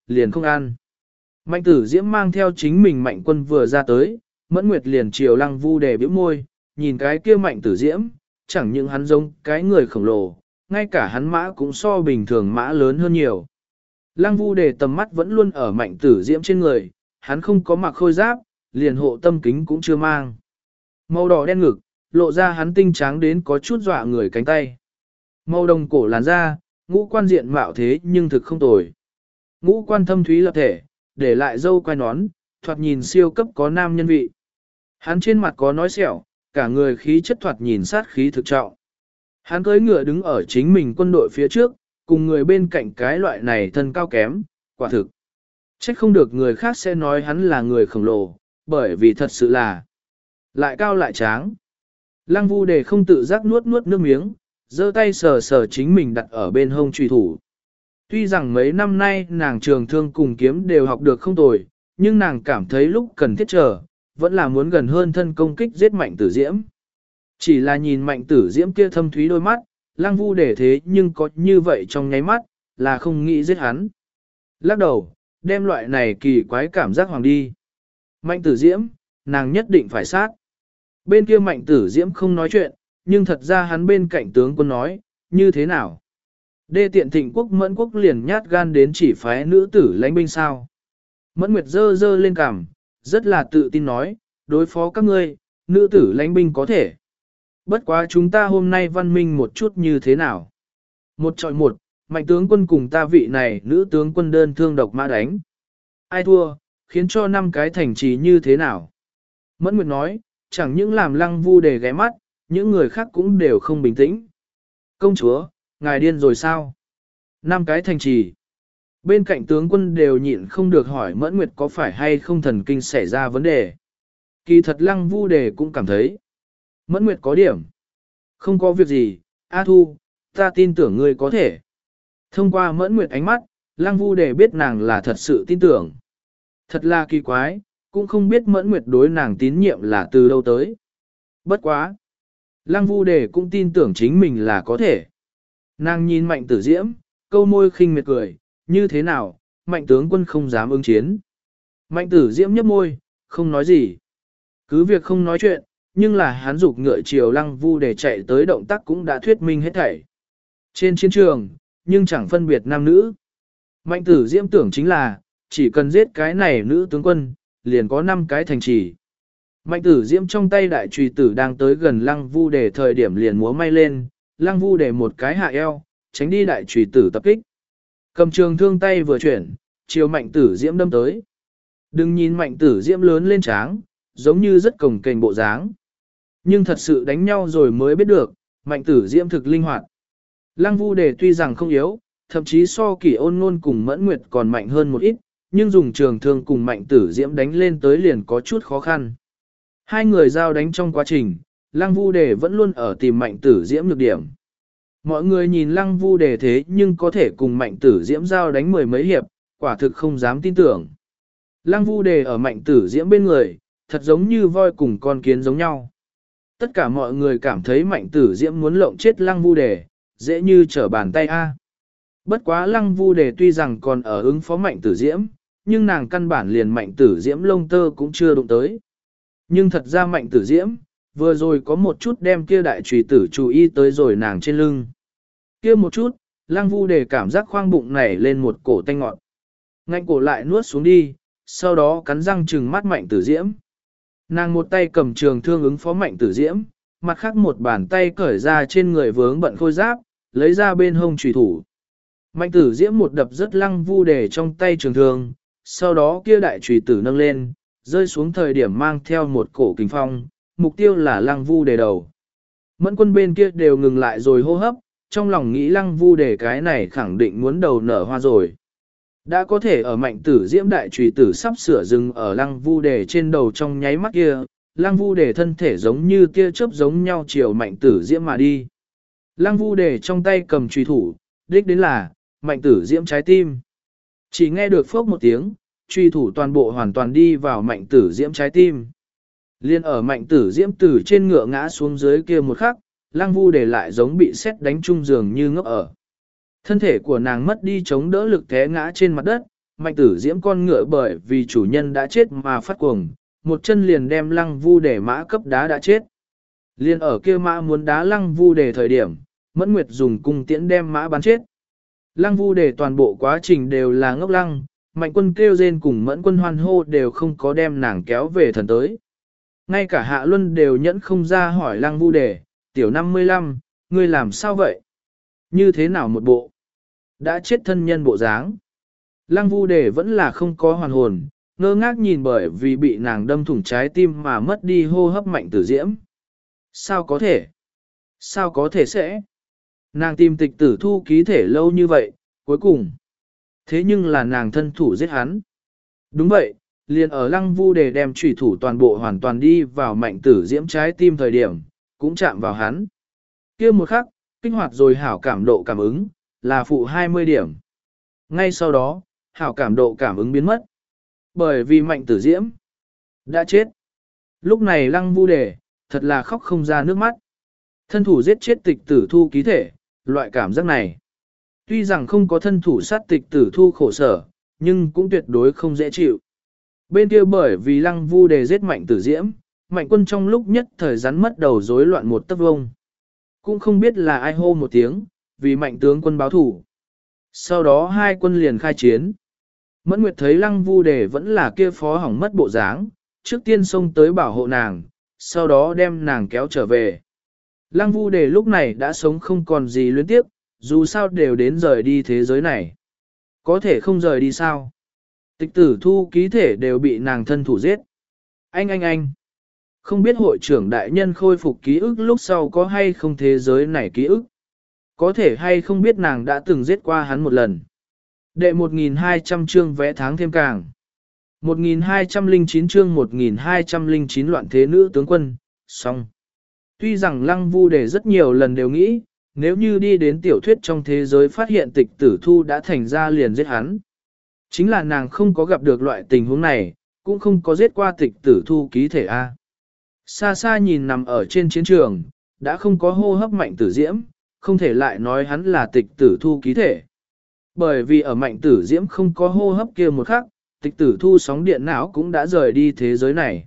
liền không ăn. Mạnh tử diễm mang theo chính mình mạnh quân vừa ra tới, Mẫn Nguyệt liền chiều Lăng Vu Đề bĩu môi, nhìn cái kia mạnh tử diễm, chẳng những hắn giống cái người khổng lồ, ngay cả hắn mã cũng so bình thường mã lớn hơn nhiều. Lăng Vu Đề tầm mắt vẫn luôn ở mạnh tử diễm trên người, hắn không có mặc khôi giáp, liền hộ tâm kính cũng chưa mang. Màu đỏ đen ngực, lộ ra hắn tinh tráng đến có chút dọa người cánh tay. Màu đồng cổ làn da, ngũ quan diện mạo thế nhưng thực không tồi. Ngũ quan thâm thúy lập thể, để lại dâu quai nón, thoạt nhìn siêu cấp có nam nhân vị. Hắn trên mặt có nói sẹo, cả người khí chất thoạt nhìn sát khí thực trọng. Hắn cưỡi ngựa đứng ở chính mình quân đội phía trước, cùng người bên cạnh cái loại này thân cao kém, quả thực. Trách không được người khác sẽ nói hắn là người khổng lồ, bởi vì thật sự là lại cao lại tráng. Lăng Vu Đề không tự giác nuốt nuốt nước miếng, giơ tay sờ sờ chính mình đặt ở bên hông truy thủ. Tuy rằng mấy năm nay nàng trường thương cùng kiếm đều học được không tồi, nhưng nàng cảm thấy lúc cần thiết chờ, vẫn là muốn gần hơn thân công kích giết mạnh tử diễm. Chỉ là nhìn mạnh tử diễm kia thâm thúy đôi mắt, Lăng Vu Đề thế nhưng có như vậy trong nháy mắt, là không nghĩ giết hắn. Lắc đầu, đem loại này kỳ quái cảm giác hoàng đi. Mạnh tử diễm, nàng nhất định phải sát. Bên kia mạnh tử diễm không nói chuyện, nhưng thật ra hắn bên cạnh tướng quân nói, như thế nào? Đê tiện thịnh quốc Mẫn quốc liền nhát gan đến chỉ phái nữ tử lãnh binh sao? Mẫn Nguyệt dơ dơ lên cằm, rất là tự tin nói, đối phó các ngươi, nữ tử lãnh binh có thể. Bất quá chúng ta hôm nay văn minh một chút như thế nào? Một trọi một, mạnh tướng quân cùng ta vị này nữ tướng quân đơn thương độc mã đánh. Ai thua, khiến cho năm cái thành trì như thế nào? Mẫn Nguyệt nói, chẳng những làm Lăng Vu Đề ghé mắt, những người khác cũng đều không bình tĩnh. Công chúa, ngài điên rồi sao? Năm cái thành trì. Bên cạnh tướng quân đều nhịn không được hỏi Mẫn Nguyệt có phải hay không thần kinh xảy ra vấn đề. Kỳ thật Lăng Vu Đề cũng cảm thấy. Mẫn Nguyệt có điểm. Không có việc gì, A Thu, ta tin tưởng ngươi có thể. Thông qua Mẫn Nguyệt ánh mắt, Lăng Vu Đề biết nàng là thật sự tin tưởng. Thật là kỳ quái, cũng không biết Mẫn Nguyệt đối nàng tín nhiệm là từ đâu tới. Bất quá. Lăng Vu Đề cũng tin tưởng chính mình là có thể. Nàng nhìn mạnh tử diễm, câu môi khinh miệt cười, như thế nào, mạnh tướng quân không dám ứng chiến. Mạnh tử diễm nhấp môi, không nói gì. Cứ việc không nói chuyện, nhưng là hắn dục ngựa chiều Lăng Vu Đề chạy tới động tác cũng đã thuyết minh hết thảy. Trên chiến trường, nhưng chẳng phân biệt nam nữ. Mạnh tử diễm tưởng chính là, chỉ cần giết cái này nữ tướng quân, liền có năm cái thành trì. Mạnh tử diễm trong tay đại trùy tử đang tới gần Lăng Vu Đề thời điểm liền múa may lên, Lăng Vu Đề một cái hạ eo, tránh đi đại trùy tử tập kích. Cầm trường thương tay vừa chuyển, chiều mạnh tử diễm đâm tới. Đừng nhìn mạnh tử diễm lớn lên tráng, giống như rất cồng kềnh bộ dáng. Nhưng thật sự đánh nhau rồi mới biết được, mạnh tử diễm thực linh hoạt. Lăng Vu Đề tuy rằng không yếu, thậm chí so Kỷ Ôn Ngôn cùng Mẫn Nguyệt còn mạnh hơn một ít, nhưng dùng trường thương cùng mạnh tử diễm đánh lên tới liền có chút khó khăn. Hai người giao đánh trong quá trình, Lăng Vu Đề vẫn luôn ở tìm mạnh tử diễm nhược điểm. Mọi người nhìn Lăng Vu Đề thế nhưng có thể cùng mạnh tử diễm giao đánh mười mấy hiệp, quả thực không dám tin tưởng. Lăng Vu Đề ở mạnh tử diễm bên người, thật giống như voi cùng con kiến giống nhau. Tất cả mọi người cảm thấy mạnh tử diễm muốn lộng chết Lăng Vu Đề, dễ như trở bàn tay a. Bất quá Lăng Vu Đề tuy rằng còn ở ứng phó mạnh tử diễm, nhưng nàng căn bản liền mạnh tử diễm lông tơ cũng chưa đụng tới. Nhưng thật ra mạnh tử diễm, vừa rồi có một chút đem kia đại trùy tử chú ý tới rồi nàng trên lưng. Kia một chút, Lăng Vu Đề cảm giác khoang bụng nảy lên một cổ tanh ngọt. Ngạnh cổ lại nuốt xuống đi, sau đó cắn răng trừng mắt mạnh tử diễm. Nàng một tay cầm trường thương ứng phó mạnh tử diễm, mặt khác một bàn tay cởi ra trên người vướng bận khôi giáp, lấy ra bên hông trùy thủ. Mạnh tử diễm một đập rất Lăng Vu Đề trong tay trường thương, sau đó kia đại trùy tử nâng lên, rơi xuống thời điểm mang theo một cổ kình phong, mục tiêu là Lăng Vu Đề đầu. Mẫn quân bên kia đều ngừng lại rồi hô hấp, trong lòng nghĩ Lăng Vu Đề cái này khẳng định muốn đầu nở hoa rồi. Đã có thể ở mạnh tử diễm đại trùy tử sắp sửa dừng ở Lăng Vu Đề trên đầu trong nháy mắt kia, Lăng Vu Đề thân thể giống như tia chớp giống nhau chiều mạnh tử diễm mà đi. Lăng Vu Đề trong tay cầm trùy thủ, đích đến là mạnh tử diễm trái tim. Chỉ nghe được phốc một tiếng, truy thủ toàn bộ hoàn toàn đi vào mạnh tử diễm trái tim. Liên ở mạnh tử diễm tử trên ngựa ngã xuống dưới kia một khắc, Lăng Vu Đề lại giống bị sét đánh trung giường như ngốc ở. Thân thể của nàng mất đi chống đỡ lực té ngã trên mặt đất, mạnh tử diễm con ngựa bởi vì chủ nhân đã chết mà phát cuồng, một chân liền đem lăng vu để mã cấp đá đã chết. Liên ở kia mã muốn đá lăng vu để thời điểm, Mẫn Nguyệt dùng cung tiễn đem mã bắn chết. Lăng vu để toàn bộ quá trình đều là ngốc lăng, mạnh quân kêu rên cùng Mẫn quân hoan hô đều không có đem nàng kéo về thần tới. Ngay cả Hạ Luân đều nhẫn không ra hỏi lăng vu để, tiểu năm mươi lăm, ngươi làm sao vậy? Như thế nào một bộ? Đã chết thân nhân bộ dáng. Lăng vu để vẫn là không có hoàn hồn, ngơ ngác nhìn bởi vì bị nàng đâm thủng trái tim mà mất đi hô hấp mạnh tử diễm. Sao có thể? Sao có thể sẽ? Nàng tìm tịch tử thu ký thể lâu như vậy, cuối cùng. Thế nhưng là nàng thân thủ giết hắn. Đúng vậy, liền ở lăng vu để đem trùy thủ toàn bộ hoàn toàn đi vào mạnh tử diễm trái tim thời điểm, cũng chạm vào hắn. Kia một khắc, kích hoạt rồi hảo cảm độ cảm ứng, là phụ hai mươi điểm. Ngay sau đó, hảo cảm độ cảm ứng biến mất. Bởi vì mạnh tử diễm đã chết. Lúc này lăng vu đề, thật là khóc không ra nước mắt. Thân thủ giết chết tịch tử thu ký thể, loại cảm giác này. Tuy rằng không có thân thủ sát tịch tử thu khổ sở, nhưng cũng tuyệt đối không dễ chịu. Bên kia bởi vì lăng vu đề giết mạnh tử diễm, mạnh quân trong lúc nhất thời rắn mất đầu rối loạn một tấc vông. Cũng không biết là ai hô một tiếng, vì mạnh tướng quân báo thủ. Sau đó hai quân liền khai chiến. Mẫn Nguyệt thấy lăng vu đề vẫn là kia phó hỏng mất bộ dáng, trước tiên xông tới bảo hộ nàng, sau đó đem nàng kéo trở về. Lăng vu đề lúc này đã sống không còn gì luyến tiếp, dù sao đều đến rời đi thế giới này. Có thể không rời đi sao? Tịch tử thu ký thể đều bị nàng thân thủ giết. Anh anh anh! Không biết hội trưởng đại nhân khôi phục ký ức lúc sau có hay không thế giới này ký ức? Có thể hay không biết nàng đã từng giết qua hắn một lần? Đệ một nghìn hai trăm chương vẽ tháng thêm càng. một nghìn hai trăm lẻ chín chương một nghìn hai trăm lẻ chín loạn thế nữ tướng quân, xong. Tuy rằng lăng vu đề rất nhiều lần đều nghĩ, nếu như đi đến tiểu thuyết trong thế giới phát hiện tịch tử thu đã thành ra liền giết hắn. Chính là nàng không có gặp được loại tình huống này, cũng không có giết qua tịch tử thu ký thể A. Xa xa nhìn nằm ở trên chiến trường, đã không có hô hấp mạnh tử diễm, không thể lại nói hắn là tịch tử thu ký thể. Bởi vì ở mạnh tử diễm không có hô hấp kia một khắc, tịch tử thu sóng điện não cũng đã rời đi thế giới này.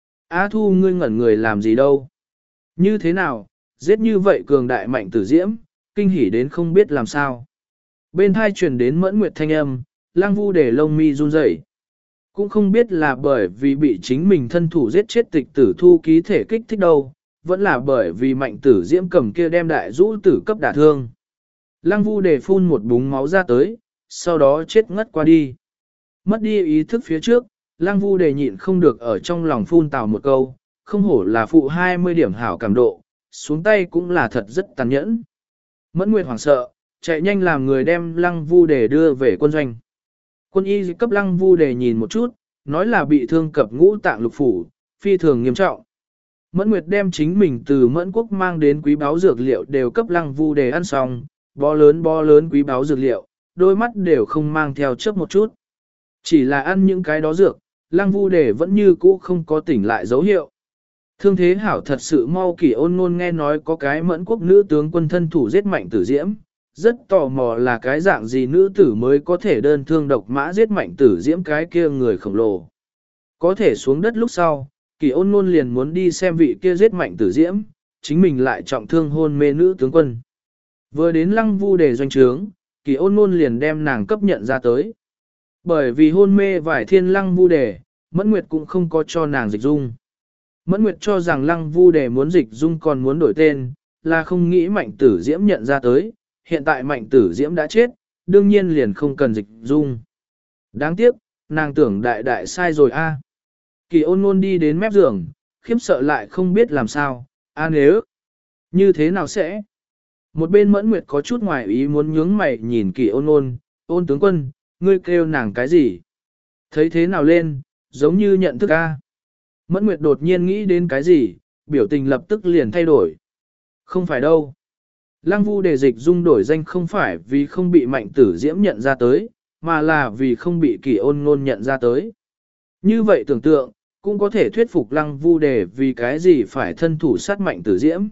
A thu ngươi ngẩn người làm gì đâu? Như thế nào, giết như vậy cường đại mạnh tử diễm, kinh hỉ đến không biết làm sao. Bên thai truyền đến mẫn nguyệt thanh âm, lang vu để lông mi run rẩy. Cũng không biết là bởi vì bị chính mình thân thủ giết chết tịch tử thu ký thể kích thích đâu, vẫn là bởi vì mạnh tử diễm cầm kia đem đại rũ tử cấp đả thương. Lăng vu để phun một búng máu ra tới, sau đó chết ngất qua đi. Mất đi ý thức phía trước, lăng vu để nhịn không được ở trong lòng phun tào một câu, không hổ là phụ hai mươi điểm hảo cảm độ, xuống tay cũng là thật rất tàn nhẫn. Mẫn Nguyệt hoảng sợ, chạy nhanh làm người đem lăng vu để đưa về quân doanh. Quân y cấp lăng vu để nhìn một chút, nói là bị thương cập ngũ tạng lục phủ, phi thường nghiêm trọng. Mẫn Nguyệt đem chính mình từ Mẫn Quốc mang đến quý báu dược liệu đều cấp lăng vu để ăn xong, bó lớn bó lớn quý báu dược liệu, đôi mắt đều không mang theo chớp một chút. Chỉ là ăn những cái đó dược, lăng vu để vẫn như cũ không có tỉnh lại dấu hiệu. Thương thế hảo thật sự mau kỳ ôn ngôn nghe nói có cái Mẫn Quốc nữ tướng quân thân thủ giết mạnh tử diễm, rất tò mò là cái dạng gì nữ tử mới có thể đơn thương độc mã giết mạnh tử diễm cái kia người khổng lồ. Có thể xuống đất lúc sau, kỳ ôn ngôn liền muốn đi xem vị kia giết mạnh tử diễm, chính mình lại trọng thương hôn mê nữ tướng quân. Vừa đến lăng vu để doanh trướng, kỳ ôn ngôn liền đem nàng cấp nhận ra tới. Bởi vì hôn mê vải thiên lăng vu đề, Mẫn Nguyệt cũng không có cho nàng dịch dung. Mẫn Nguyệt cho rằng lăng vu đề muốn dịch dung còn muốn đổi tên, là không nghĩ mạnh tử diễm nhận ra tới, hiện tại mạnh tử diễm đã chết, đương nhiên liền không cần dịch dung. Đáng tiếc, nàng tưởng đại đại sai rồi a. Kỳ ôn ngôn đi đến mép giường, khiếp sợ lại không biết làm sao, a nếu, như thế nào sẽ? Một bên Mẫn Nguyệt có chút ngoài ý muốn nhướng mày nhìn kỳ ôn ngôn, ôn tướng quân, ngươi kêu nàng cái gì? Thấy thế nào lên, giống như nhận thức a. Mẫn Nguyệt đột nhiên nghĩ đến cái gì, biểu tình lập tức liền thay đổi. Không phải đâu. Lăng vu đề dịch dung đổi danh không phải vì không bị mạnh tử diễm nhận ra tới, mà là vì không bị kỳ ôn ngôn nhận ra tới. Như vậy tưởng tượng, cũng có thể thuyết phục lăng vu đề vì cái gì phải thân thủ sát mạnh tử diễm.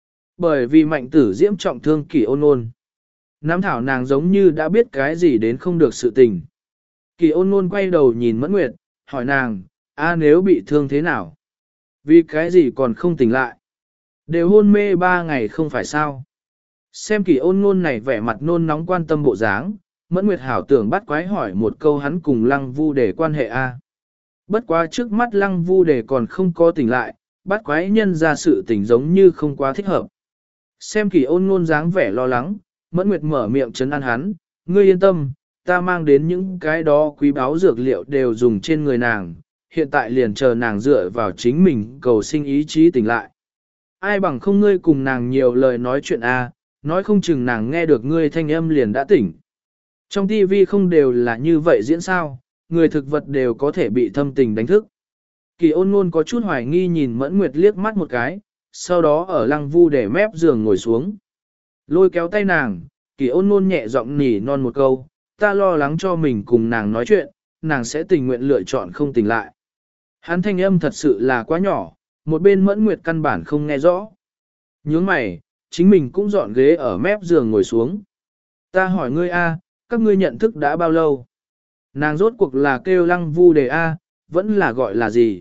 Bởi vì mạnh tử diễm trọng thương kỳ ôn ngôn. Nam thảo nàng giống như đã biết cái gì đến không được sự tình. Kỳ ôn ngôn quay đầu nhìn Mẫn Nguyệt, hỏi nàng, a nếu bị thương thế nào? Vì cái gì còn không tỉnh lại? Đều hôn mê ba ngày không phải sao? Xem kỳ ôn ngôn này vẻ mặt nôn nóng quan tâm bộ dáng, Mẫn Nguyệt hảo tưởng bắt quái hỏi một câu hắn cùng Lăng Vu Đề quan hệ a. Bất quá trước mắt Lăng Vu Đề còn không có tỉnh lại, bắt quái nhân ra sự tỉnh giống như không quá thích hợp. Xem kỳ ôn ngôn dáng vẻ lo lắng, Mẫn Nguyệt mở miệng trấn an hắn, ngươi yên tâm, ta mang đến những cái đó quý báu dược liệu đều dùng trên người nàng, hiện tại liền chờ nàng dựa vào chính mình cầu sinh ý chí tỉnh lại. Ai bằng không ngươi cùng nàng nhiều lời nói chuyện a, nói không chừng nàng nghe được ngươi thanh âm liền đã tỉnh. Trong ti vi không đều là như vậy diễn sao, người thực vật đều có thể bị thâm tình đánh thức. Kỳ ôn ngôn có chút hoài nghi nhìn Mẫn Nguyệt liếc mắt một cái, sau đó ở Lăng Vu để mép giường ngồi xuống. Lôi kéo tay nàng, kỳ ôn ngôn nhẹ giọng nỉ non một câu, ta lo lắng cho mình cùng nàng nói chuyện, nàng sẽ tình nguyện lựa chọn không tỉnh lại. Hắn thanh âm thật sự là quá nhỏ, một bên Mẫn Nguyệt căn bản không nghe rõ. Nhướng mày, chính mình cũng dọn ghế ở mép giường ngồi xuống. Ta hỏi ngươi a, các ngươi nhận thức đã bao lâu? Nàng rốt cuộc là kêu Lăng Vu đề a, vẫn là gọi là gì?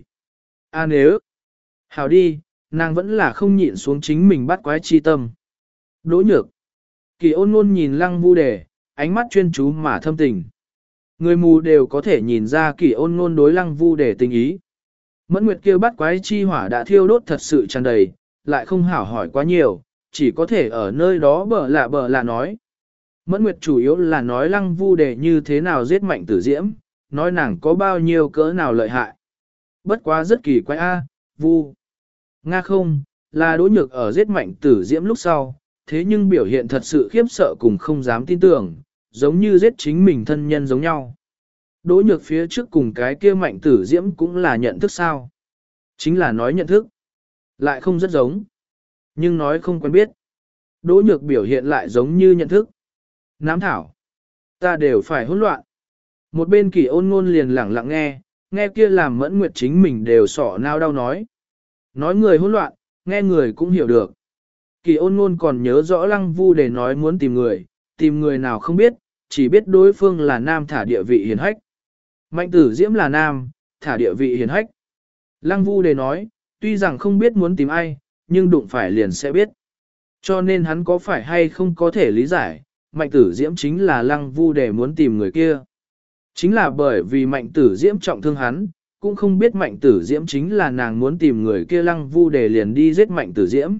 A nếu, hảo đi, nàng vẫn là không nhịn xuống chính mình bắt quái chi tâm. Đỗ nhược, kỳ ôn ngôn nhìn Lăng Vu đề, ánh mắt chuyên chú mà thâm tình. Người mù đều có thể nhìn ra kỳ ôn ngôn đối Lăng Vu đề tình ý. Mẫn Nguyệt kêu bắt quái chi hỏa đã thiêu đốt thật sự tràn đầy, lại không hảo hỏi quá nhiều, chỉ có thể ở nơi đó bờ lạ bờ lạ nói. Mẫn Nguyệt chủ yếu là nói Lăng Vu đề như thế nào giết Mạnh Tử Diễm, nói nàng có bao nhiêu cỡ nào lợi hại. Bất quá rất kỳ quái a, Vu. Nga không, là Đỗ Nhược ở giết Mạnh Tử Diễm lúc sau, thế nhưng biểu hiện thật sự khiếp sợ cùng không dám tin tưởng, giống như giết chính mình thân nhân giống nhau. Đỗ Nhược phía trước cùng cái kia Mạnh Tử Diễm cũng là nhận thức sao? Chính là nói nhận thức, lại không rất giống, nhưng nói không quen biết. Đỗ Nhược biểu hiện lại giống như nhận thức. Nám thảo, ta đều phải hỗn loạn. Một bên Kỳ ôn ngôn liền lẳng lặng nghe, nghe kia làm Mẫn Nguyệt chính mình đều sọ nao đau nói. Nói người hỗn loạn, nghe người cũng hiểu được. Kỳ ôn ngôn còn nhớ rõ Lăng Vu để nói muốn tìm người, tìm người nào không biết, chỉ biết đối phương là nam thả địa vị hiền hách. Mạnh Tử Diễm là nam, thả địa vị hiền hách. Lăng Vu đề nói, tuy rằng không biết muốn tìm ai, nhưng đụng phải liền sẽ biết. Cho nên hắn có phải hay không có thể lý giải, Mạnh Tử Diễm chính là Lăng Vu đề muốn tìm người kia. Chính là bởi vì Mạnh Tử Diễm trọng thương hắn, cũng không biết Mạnh Tử Diễm chính là nàng muốn tìm người kia, Lăng Vu đề liền đi giết Mạnh Tử Diễm.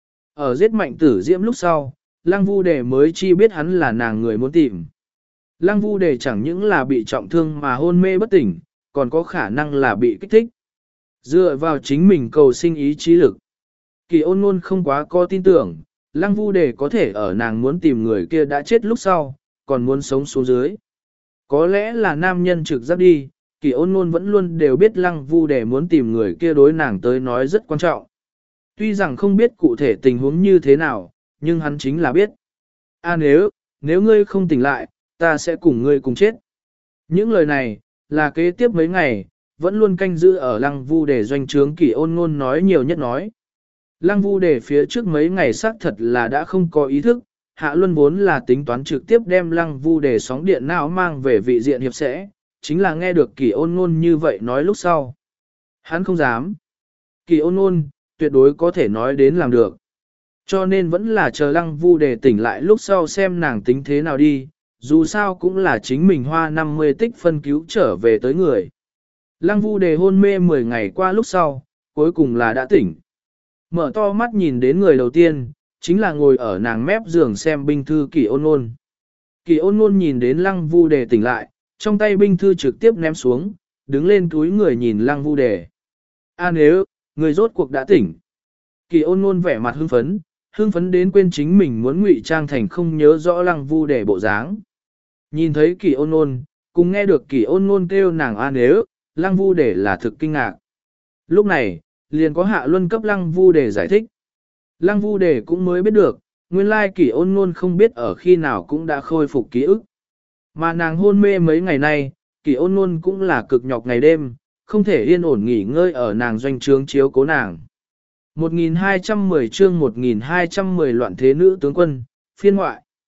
Ở giết Mạnh Tử Diễm lúc sau, Lăng Vu đề mới chi biết hắn là nàng người muốn tìm. Lăng Vu đề chẳng những là bị trọng thương mà hôn mê bất tỉnh, còn có khả năng là bị kích thích. Dựa vào chính mình cầu sinh ý chí lực. Kỳ ôn ngôn không quá có tin tưởng, Lăng Vu đề có thể ở nàng muốn tìm người kia đã chết lúc sau, còn muốn sống xuống dưới. Có lẽ là nam nhân trực giác đi, Kỳ ôn ngôn vẫn luôn đều biết Lăng Vu đề muốn tìm người kia đối nàng tới nói rất quan trọng. Tuy rằng không biết cụ thể tình huống như thế nào, nhưng hắn chính là biết. A nếu, nếu ngươi không tỉnh lại, ta sẽ cùng ngươi cùng chết. Những lời này, là kế tiếp mấy ngày, vẫn luôn canh giữ ở Lăng Vu đề doanh trướng Kỳ ôn ngôn nói nhiều nhất nói. Lăng Vu đề phía trước mấy ngày xác thật là đã không có ý thức, Hạ Luân vốn là tính toán trực tiếp đem Lăng Vu đề sóng điện não mang về vị diện hiệp sẽ, chính là nghe được Kỳ ôn ngôn như vậy nói lúc sau. Hắn không dám. Kỳ ôn ngôn, tuyệt đối có thể nói đến làm được. Cho nên vẫn là chờ Lăng Vu đề tỉnh lại lúc sau xem nàng tính thế nào đi, dù sao cũng là chính mình hoa năm mươi tích phân cứu trở về tới người. Lăng Vu đề hôn mê mười ngày qua lúc sau, cuối cùng là đã tỉnh. Mở to mắt nhìn đến người đầu tiên, chính là ngồi ở nàng mép giường xem binh thư Kỳ ôn ngôn. Kỳ ôn ngôn nhìn đến Lăng Vu đề tỉnh lại, trong tay binh thư trực tiếp ném xuống, đứng lên túi người nhìn Lăng Vu đề. A nếu, người rốt cuộc đã tỉnh. Kỳ ôn ngôn vẻ mặt hưng phấn, hưng phấn đến quên chính mình muốn ngụy trang thành không nhớ rõ Lăng Vu đề bộ dáng. Nhìn thấy Kỳ ôn ngôn, cùng nghe được Kỳ ôn ngôn kêu nàng a nếu, Lăng Vu đề là thực kinh ngạc. Lúc này, liền có Hạ Luân cấp Lăng Vu đề giải thích. Lăng Vu đề cũng mới biết được, nguyên lai Kỳ ôn ngôn không biết ở khi nào cũng đã khôi phục ký ức. Mà nàng hôn mê mấy ngày nay, Kỳ ôn ngôn cũng là cực nhọc ngày đêm, không thể yên ổn nghỉ ngơi ở nàng doanh trướng chiếu cố nàng. một nghìn hai trăm mười chương một nghìn hai trăm mười loạn thế nữ tướng quân, phiên ngoại.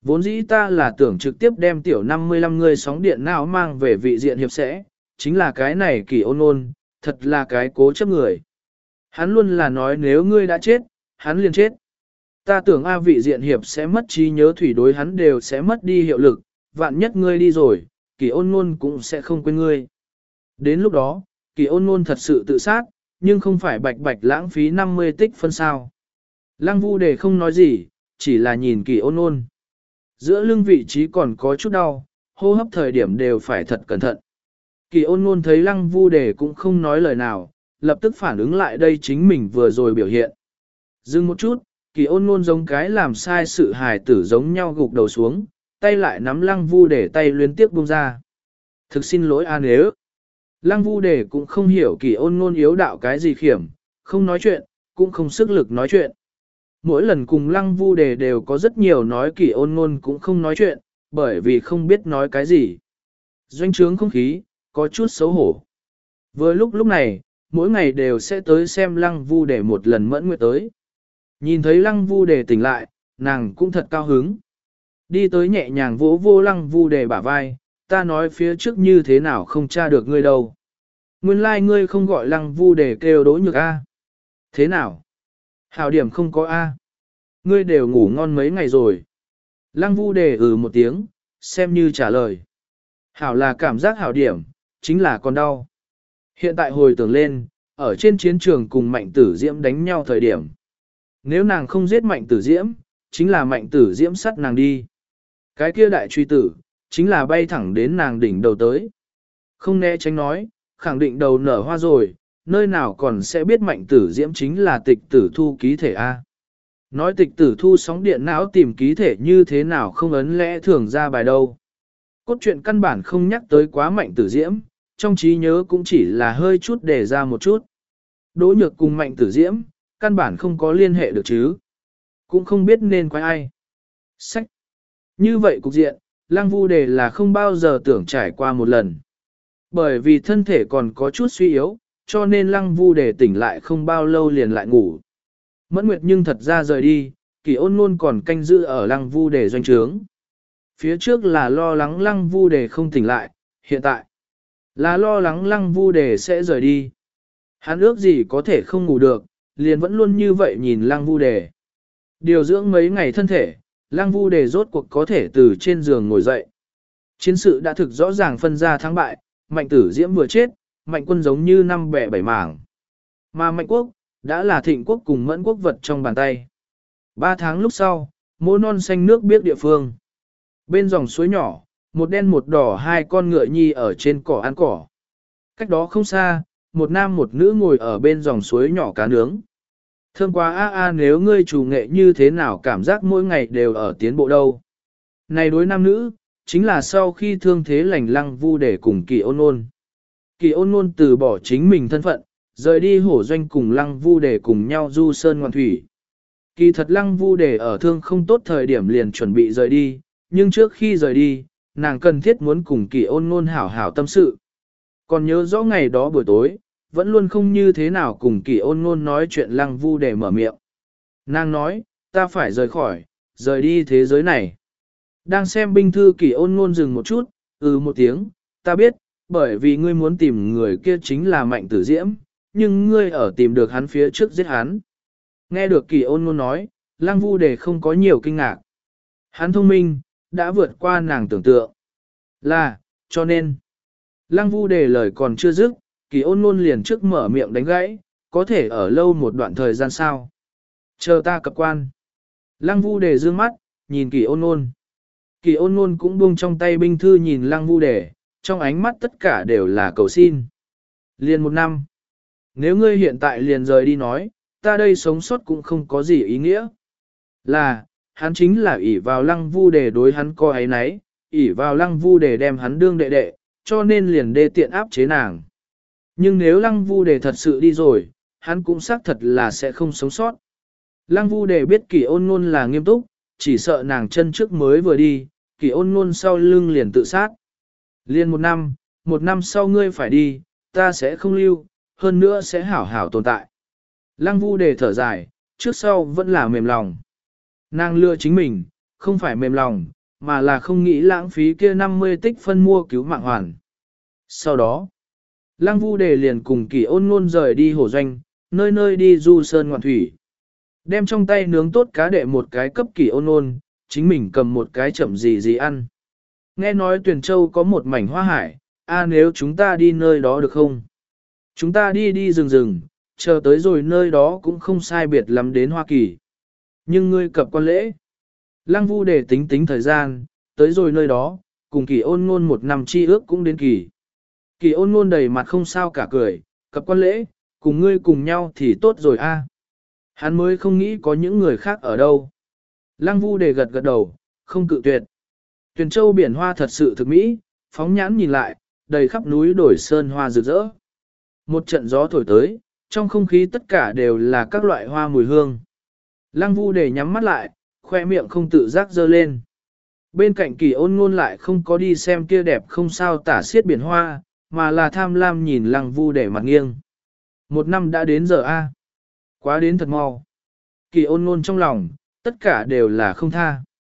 Vốn dĩ ta là tưởng trực tiếp đem tiểu năm mươi lăm người sóng điện não mang về vị diện hiệp sẽ, chính là cái này kỳ ôn ôn, thật là cái cố chấp người. Hắn luôn là nói nếu ngươi đã chết, hắn liền chết. Ta tưởng A vị diện hiệp sẽ mất trí nhớ thủy đối hắn đều sẽ mất đi hiệu lực, vạn nhất ngươi đi rồi, kỳ ôn ngôn cũng sẽ không quên ngươi. Đến lúc đó, kỳ ôn ngôn thật sự tự sát, nhưng không phải bạch bạch lãng phí năm mươi tích phân sao. Lăng Vu Đề không nói gì, chỉ là nhìn kỳ ôn ngôn. Giữa lưng vị trí còn có chút đau, hô hấp thời điểm đều phải thật cẩn thận. Kỳ ôn ngôn thấy Lăng Vu Đề cũng không nói lời nào, lập tức phản ứng lại đây chính mình vừa rồi biểu hiện. Dừng một chút, kỳ ôn ngôn giống cái làm sai sự hài tử giống nhau gục đầu xuống, tay lại nắm Lăng Vu Đề tay liên tiếp buông ra. Thực xin lỗi a nếu. Lăng Vu Đề cũng không hiểu kỳ ôn ngôn yếu đạo cái gì khiểm, không nói chuyện, cũng không sức lực nói chuyện. Mỗi lần cùng Lăng Vu Đề đều có rất nhiều nói kỳ ôn ngôn cũng không nói chuyện, bởi vì không biết nói cái gì. Doanh trướng không khí, có chút xấu hổ. Vừa lúc lúc này, mỗi ngày đều sẽ tới xem Lăng Vu Đề một lần mẫn nguyệt tới. Nhìn thấy Lăng Vu Đề tỉnh lại, nàng cũng thật cao hứng. Đi tới nhẹ nhàng vỗ vô Lăng Vu Đề bả vai, ta nói phía trước như thế nào không tra được ngươi đâu. Nguyên lai like ngươi không gọi Lăng Vu Đề kêu Đỗ Nhược A. Thế nào? Hảo điểm không có A. Ngươi đều ngủ ngon mấy ngày rồi. Lăng Vu Đề ừ một tiếng, xem như trả lời. Hảo là cảm giác hảo điểm, chính là còn đau. Hiện tại hồi tưởng lên, ở trên chiến trường cùng Mạnh Tử Diễm đánh nhau thời điểm. Nếu nàng không giết Mạnh Tử Diễm, chính là Mạnh Tử Diễm sắt nàng đi. Cái kia đại truy tử, chính là bay thẳng đến nàng đỉnh đầu tới. Không né tránh nói, khẳng định đầu nở hoa rồi, nơi nào còn sẽ biết Mạnh Tử Diễm chính là tịch tử thu ký thể A. Nói tịch tử thu sóng điện não tìm ký thể như thế nào không ấn lẽ thường ra bài đâu. Cốt truyện căn bản không nhắc tới quá Mạnh Tử Diễm, trong trí nhớ cũng chỉ là hơi chút để ra một chút. Đỗ Nhược cùng Mạnh Tử Diễm, căn bản không có liên hệ được chứ. Cũng không biết nên quay ai. Sách. Như vậy cục diện, Lăng Vu Đề là không bao giờ tưởng trải qua một lần. Bởi vì thân thể còn có chút suy yếu, cho nên Lăng Vu Đề tỉnh lại không bao lâu liền lại ngủ. Mẫn Nguyệt nhưng thật ra rời đi, Kỳ Ôn Ngôn còn canh giữ ở Lăng Vu Đề doanh trướng. Phía trước là lo lắng Lăng Vu Đề không tỉnh lại, hiện tại là lo lắng Lăng Vu Đề sẽ rời đi. Hắn ước gì có thể không ngủ được, liền vẫn luôn như vậy nhìn Lăng Vu Đề. Điều dưỡng mấy ngày thân thể, Lăng Vu Đề rốt cuộc có thể từ trên giường ngồi dậy. Chiến sự đã thực rõ ràng phân ra thắng bại, Mạnh Tử Diễm vừa chết, Mạnh Quân giống như năm bẻ bảy mảng. Mà Mạnh Quốc, đã là Thịnh Quốc cùng Mẫn Quốc vật trong bàn tay. Ba tháng lúc sau, mô non xanh nước biết địa phương. Bên dòng suối nhỏ, một đen một đỏ hai con ngựa nhi ở trên cỏ ăn cỏ. Cách đó không xa, một nam một nữ ngồi ở bên dòng suối nhỏ cá nướng. Thơm quá a a nếu ngươi chủ nghệ như thế nào cảm giác mỗi ngày đều ở tiến bộ đâu. Này đối nam nữ, chính là sau khi thương thế lành Lăng Vu Đề cùng Kỳ Ôn Ngôn. Kỳ Ôn Ngôn từ bỏ chính mình thân phận, rời đi hổ doanh cùng Lăng Vu Đề cùng nhau du sơn ngoạn thủy. Kỳ thật Lăng Vu Đề ở thương không tốt thời điểm liền chuẩn bị rời đi, nhưng trước khi rời đi, nàng cần thiết muốn cùng Kỳ Ôn Ngôn hảo hảo tâm sự. Còn nhớ rõ ngày đó buổi tối, vẫn luôn không như thế nào cùng Kỳ Ôn Ngôn nói chuyện Lăng Vu Đề mở miệng. Nàng nói, ta phải rời khỏi, rời đi thế giới này. Đang xem binh thư Kỳ Ôn Ngôn dừng một chút, ừ một tiếng, ta biết, bởi vì ngươi muốn tìm người kia chính là Mạnh Tử Diễm, nhưng ngươi ở tìm được hắn phía trước giết hắn. Nghe được Kỳ Ôn Ngôn nói, Lăng Vu Đề không có nhiều kinh ngạc. Hắn thông minh, đã vượt qua nàng tưởng tượng. Là, cho nên, Lăng Vu Đề lời còn chưa dứt, Kỳ Ôn Ngôn liền trước mở miệng đánh gãy, có thể ở lâu một đoạn thời gian sao. Chờ ta cập quan. Lăng Vu Đề dương mắt, nhìn Kỳ Ôn Ngôn. Kỳ Ôn Ngôn cũng buông trong tay binh thư nhìn Lăng Vu Đề, trong ánh mắt tất cả đều là cầu xin. Liền một năm. Nếu ngươi hiện tại liền rời đi nói, ta đây sống sót cũng không có gì ý nghĩa. Là, hắn chính là ỷ vào Lăng Vu Đề đối hắn coi ấy nấy, ỷ vào Lăng Vu Đề đem hắn đương đệ đệ, cho nên liền đê tiện áp chế nàng. Nhưng nếu Lăng Vu Đề thật sự đi rồi, hắn cũng xác thật là sẽ không sống sót. Lăng Vu Đề biết Kỳ Ôn Ngôn là nghiêm túc, chỉ sợ nàng chân trước mới vừa đi, Kỳ Ôn Ngôn sau lưng liền tự sát. Liền một năm, một năm sau ngươi phải đi, ta sẽ không lưu, hơn nữa sẽ hảo hảo tồn tại. Lăng Vu Đề thở dài, trước sau vẫn là mềm lòng. Nàng lừa chính mình, không phải mềm lòng, mà là không nghĩ lãng phí kia năm mươi tích phân mua cứu mạng hoàn. Sau đó, Lăng Vu Đề liền cùng Kỳ Ôn Ngôn rời đi hồ doanh, nơi nơi đi du sơn ngoạn thủy. Đem trong tay nướng tốt cá đệ một cái cấp Kỳ Ôn Ngôn, chính mình cầm một cái chậm gì gì ăn. Nghe nói Tuyền Châu có một mảnh hoa hải, a nếu chúng ta đi nơi đó được không? Chúng ta đi đi rừng rừng, chờ tới rồi nơi đó cũng không sai biệt lắm đến Hoa Kỳ. Nhưng ngươi cập quan lễ. Lăng Vu Đề tính tính thời gian, tới rồi nơi đó, cùng Kỳ Ôn Ngôn một năm chi ước cũng đến kỳ. Kỳ Ôn Ngôn đầy mặt không sao cả cười, cập quan lễ, cùng ngươi cùng nhau thì tốt rồi a. Hắn mới không nghĩ có những người khác ở đâu. Lăng Vu Đề gật gật đầu, không cự tuyệt. Tuyền Châu biển hoa thật sự thực mỹ, phóng nhãn nhìn lại, đầy khắp núi đồi sơn hoa rực rỡ. Một trận gió thổi tới, trong không khí tất cả đều là các loại hoa mùi hương. Lăng Vu Đề nhắm mắt lại, khoe miệng không tự giác dơ lên. Bên cạnh Kỳ Ôn Ngôn lại không có đi xem kia đẹp không sao tả xiết biển hoa, mà là tham lam nhìn Lăng Vu Đề mặt nghiêng. Một năm đã đến giờ a, quá đến thật mau. Kỳ Ôn Ngôn trong lòng, tất cả đều là không tha.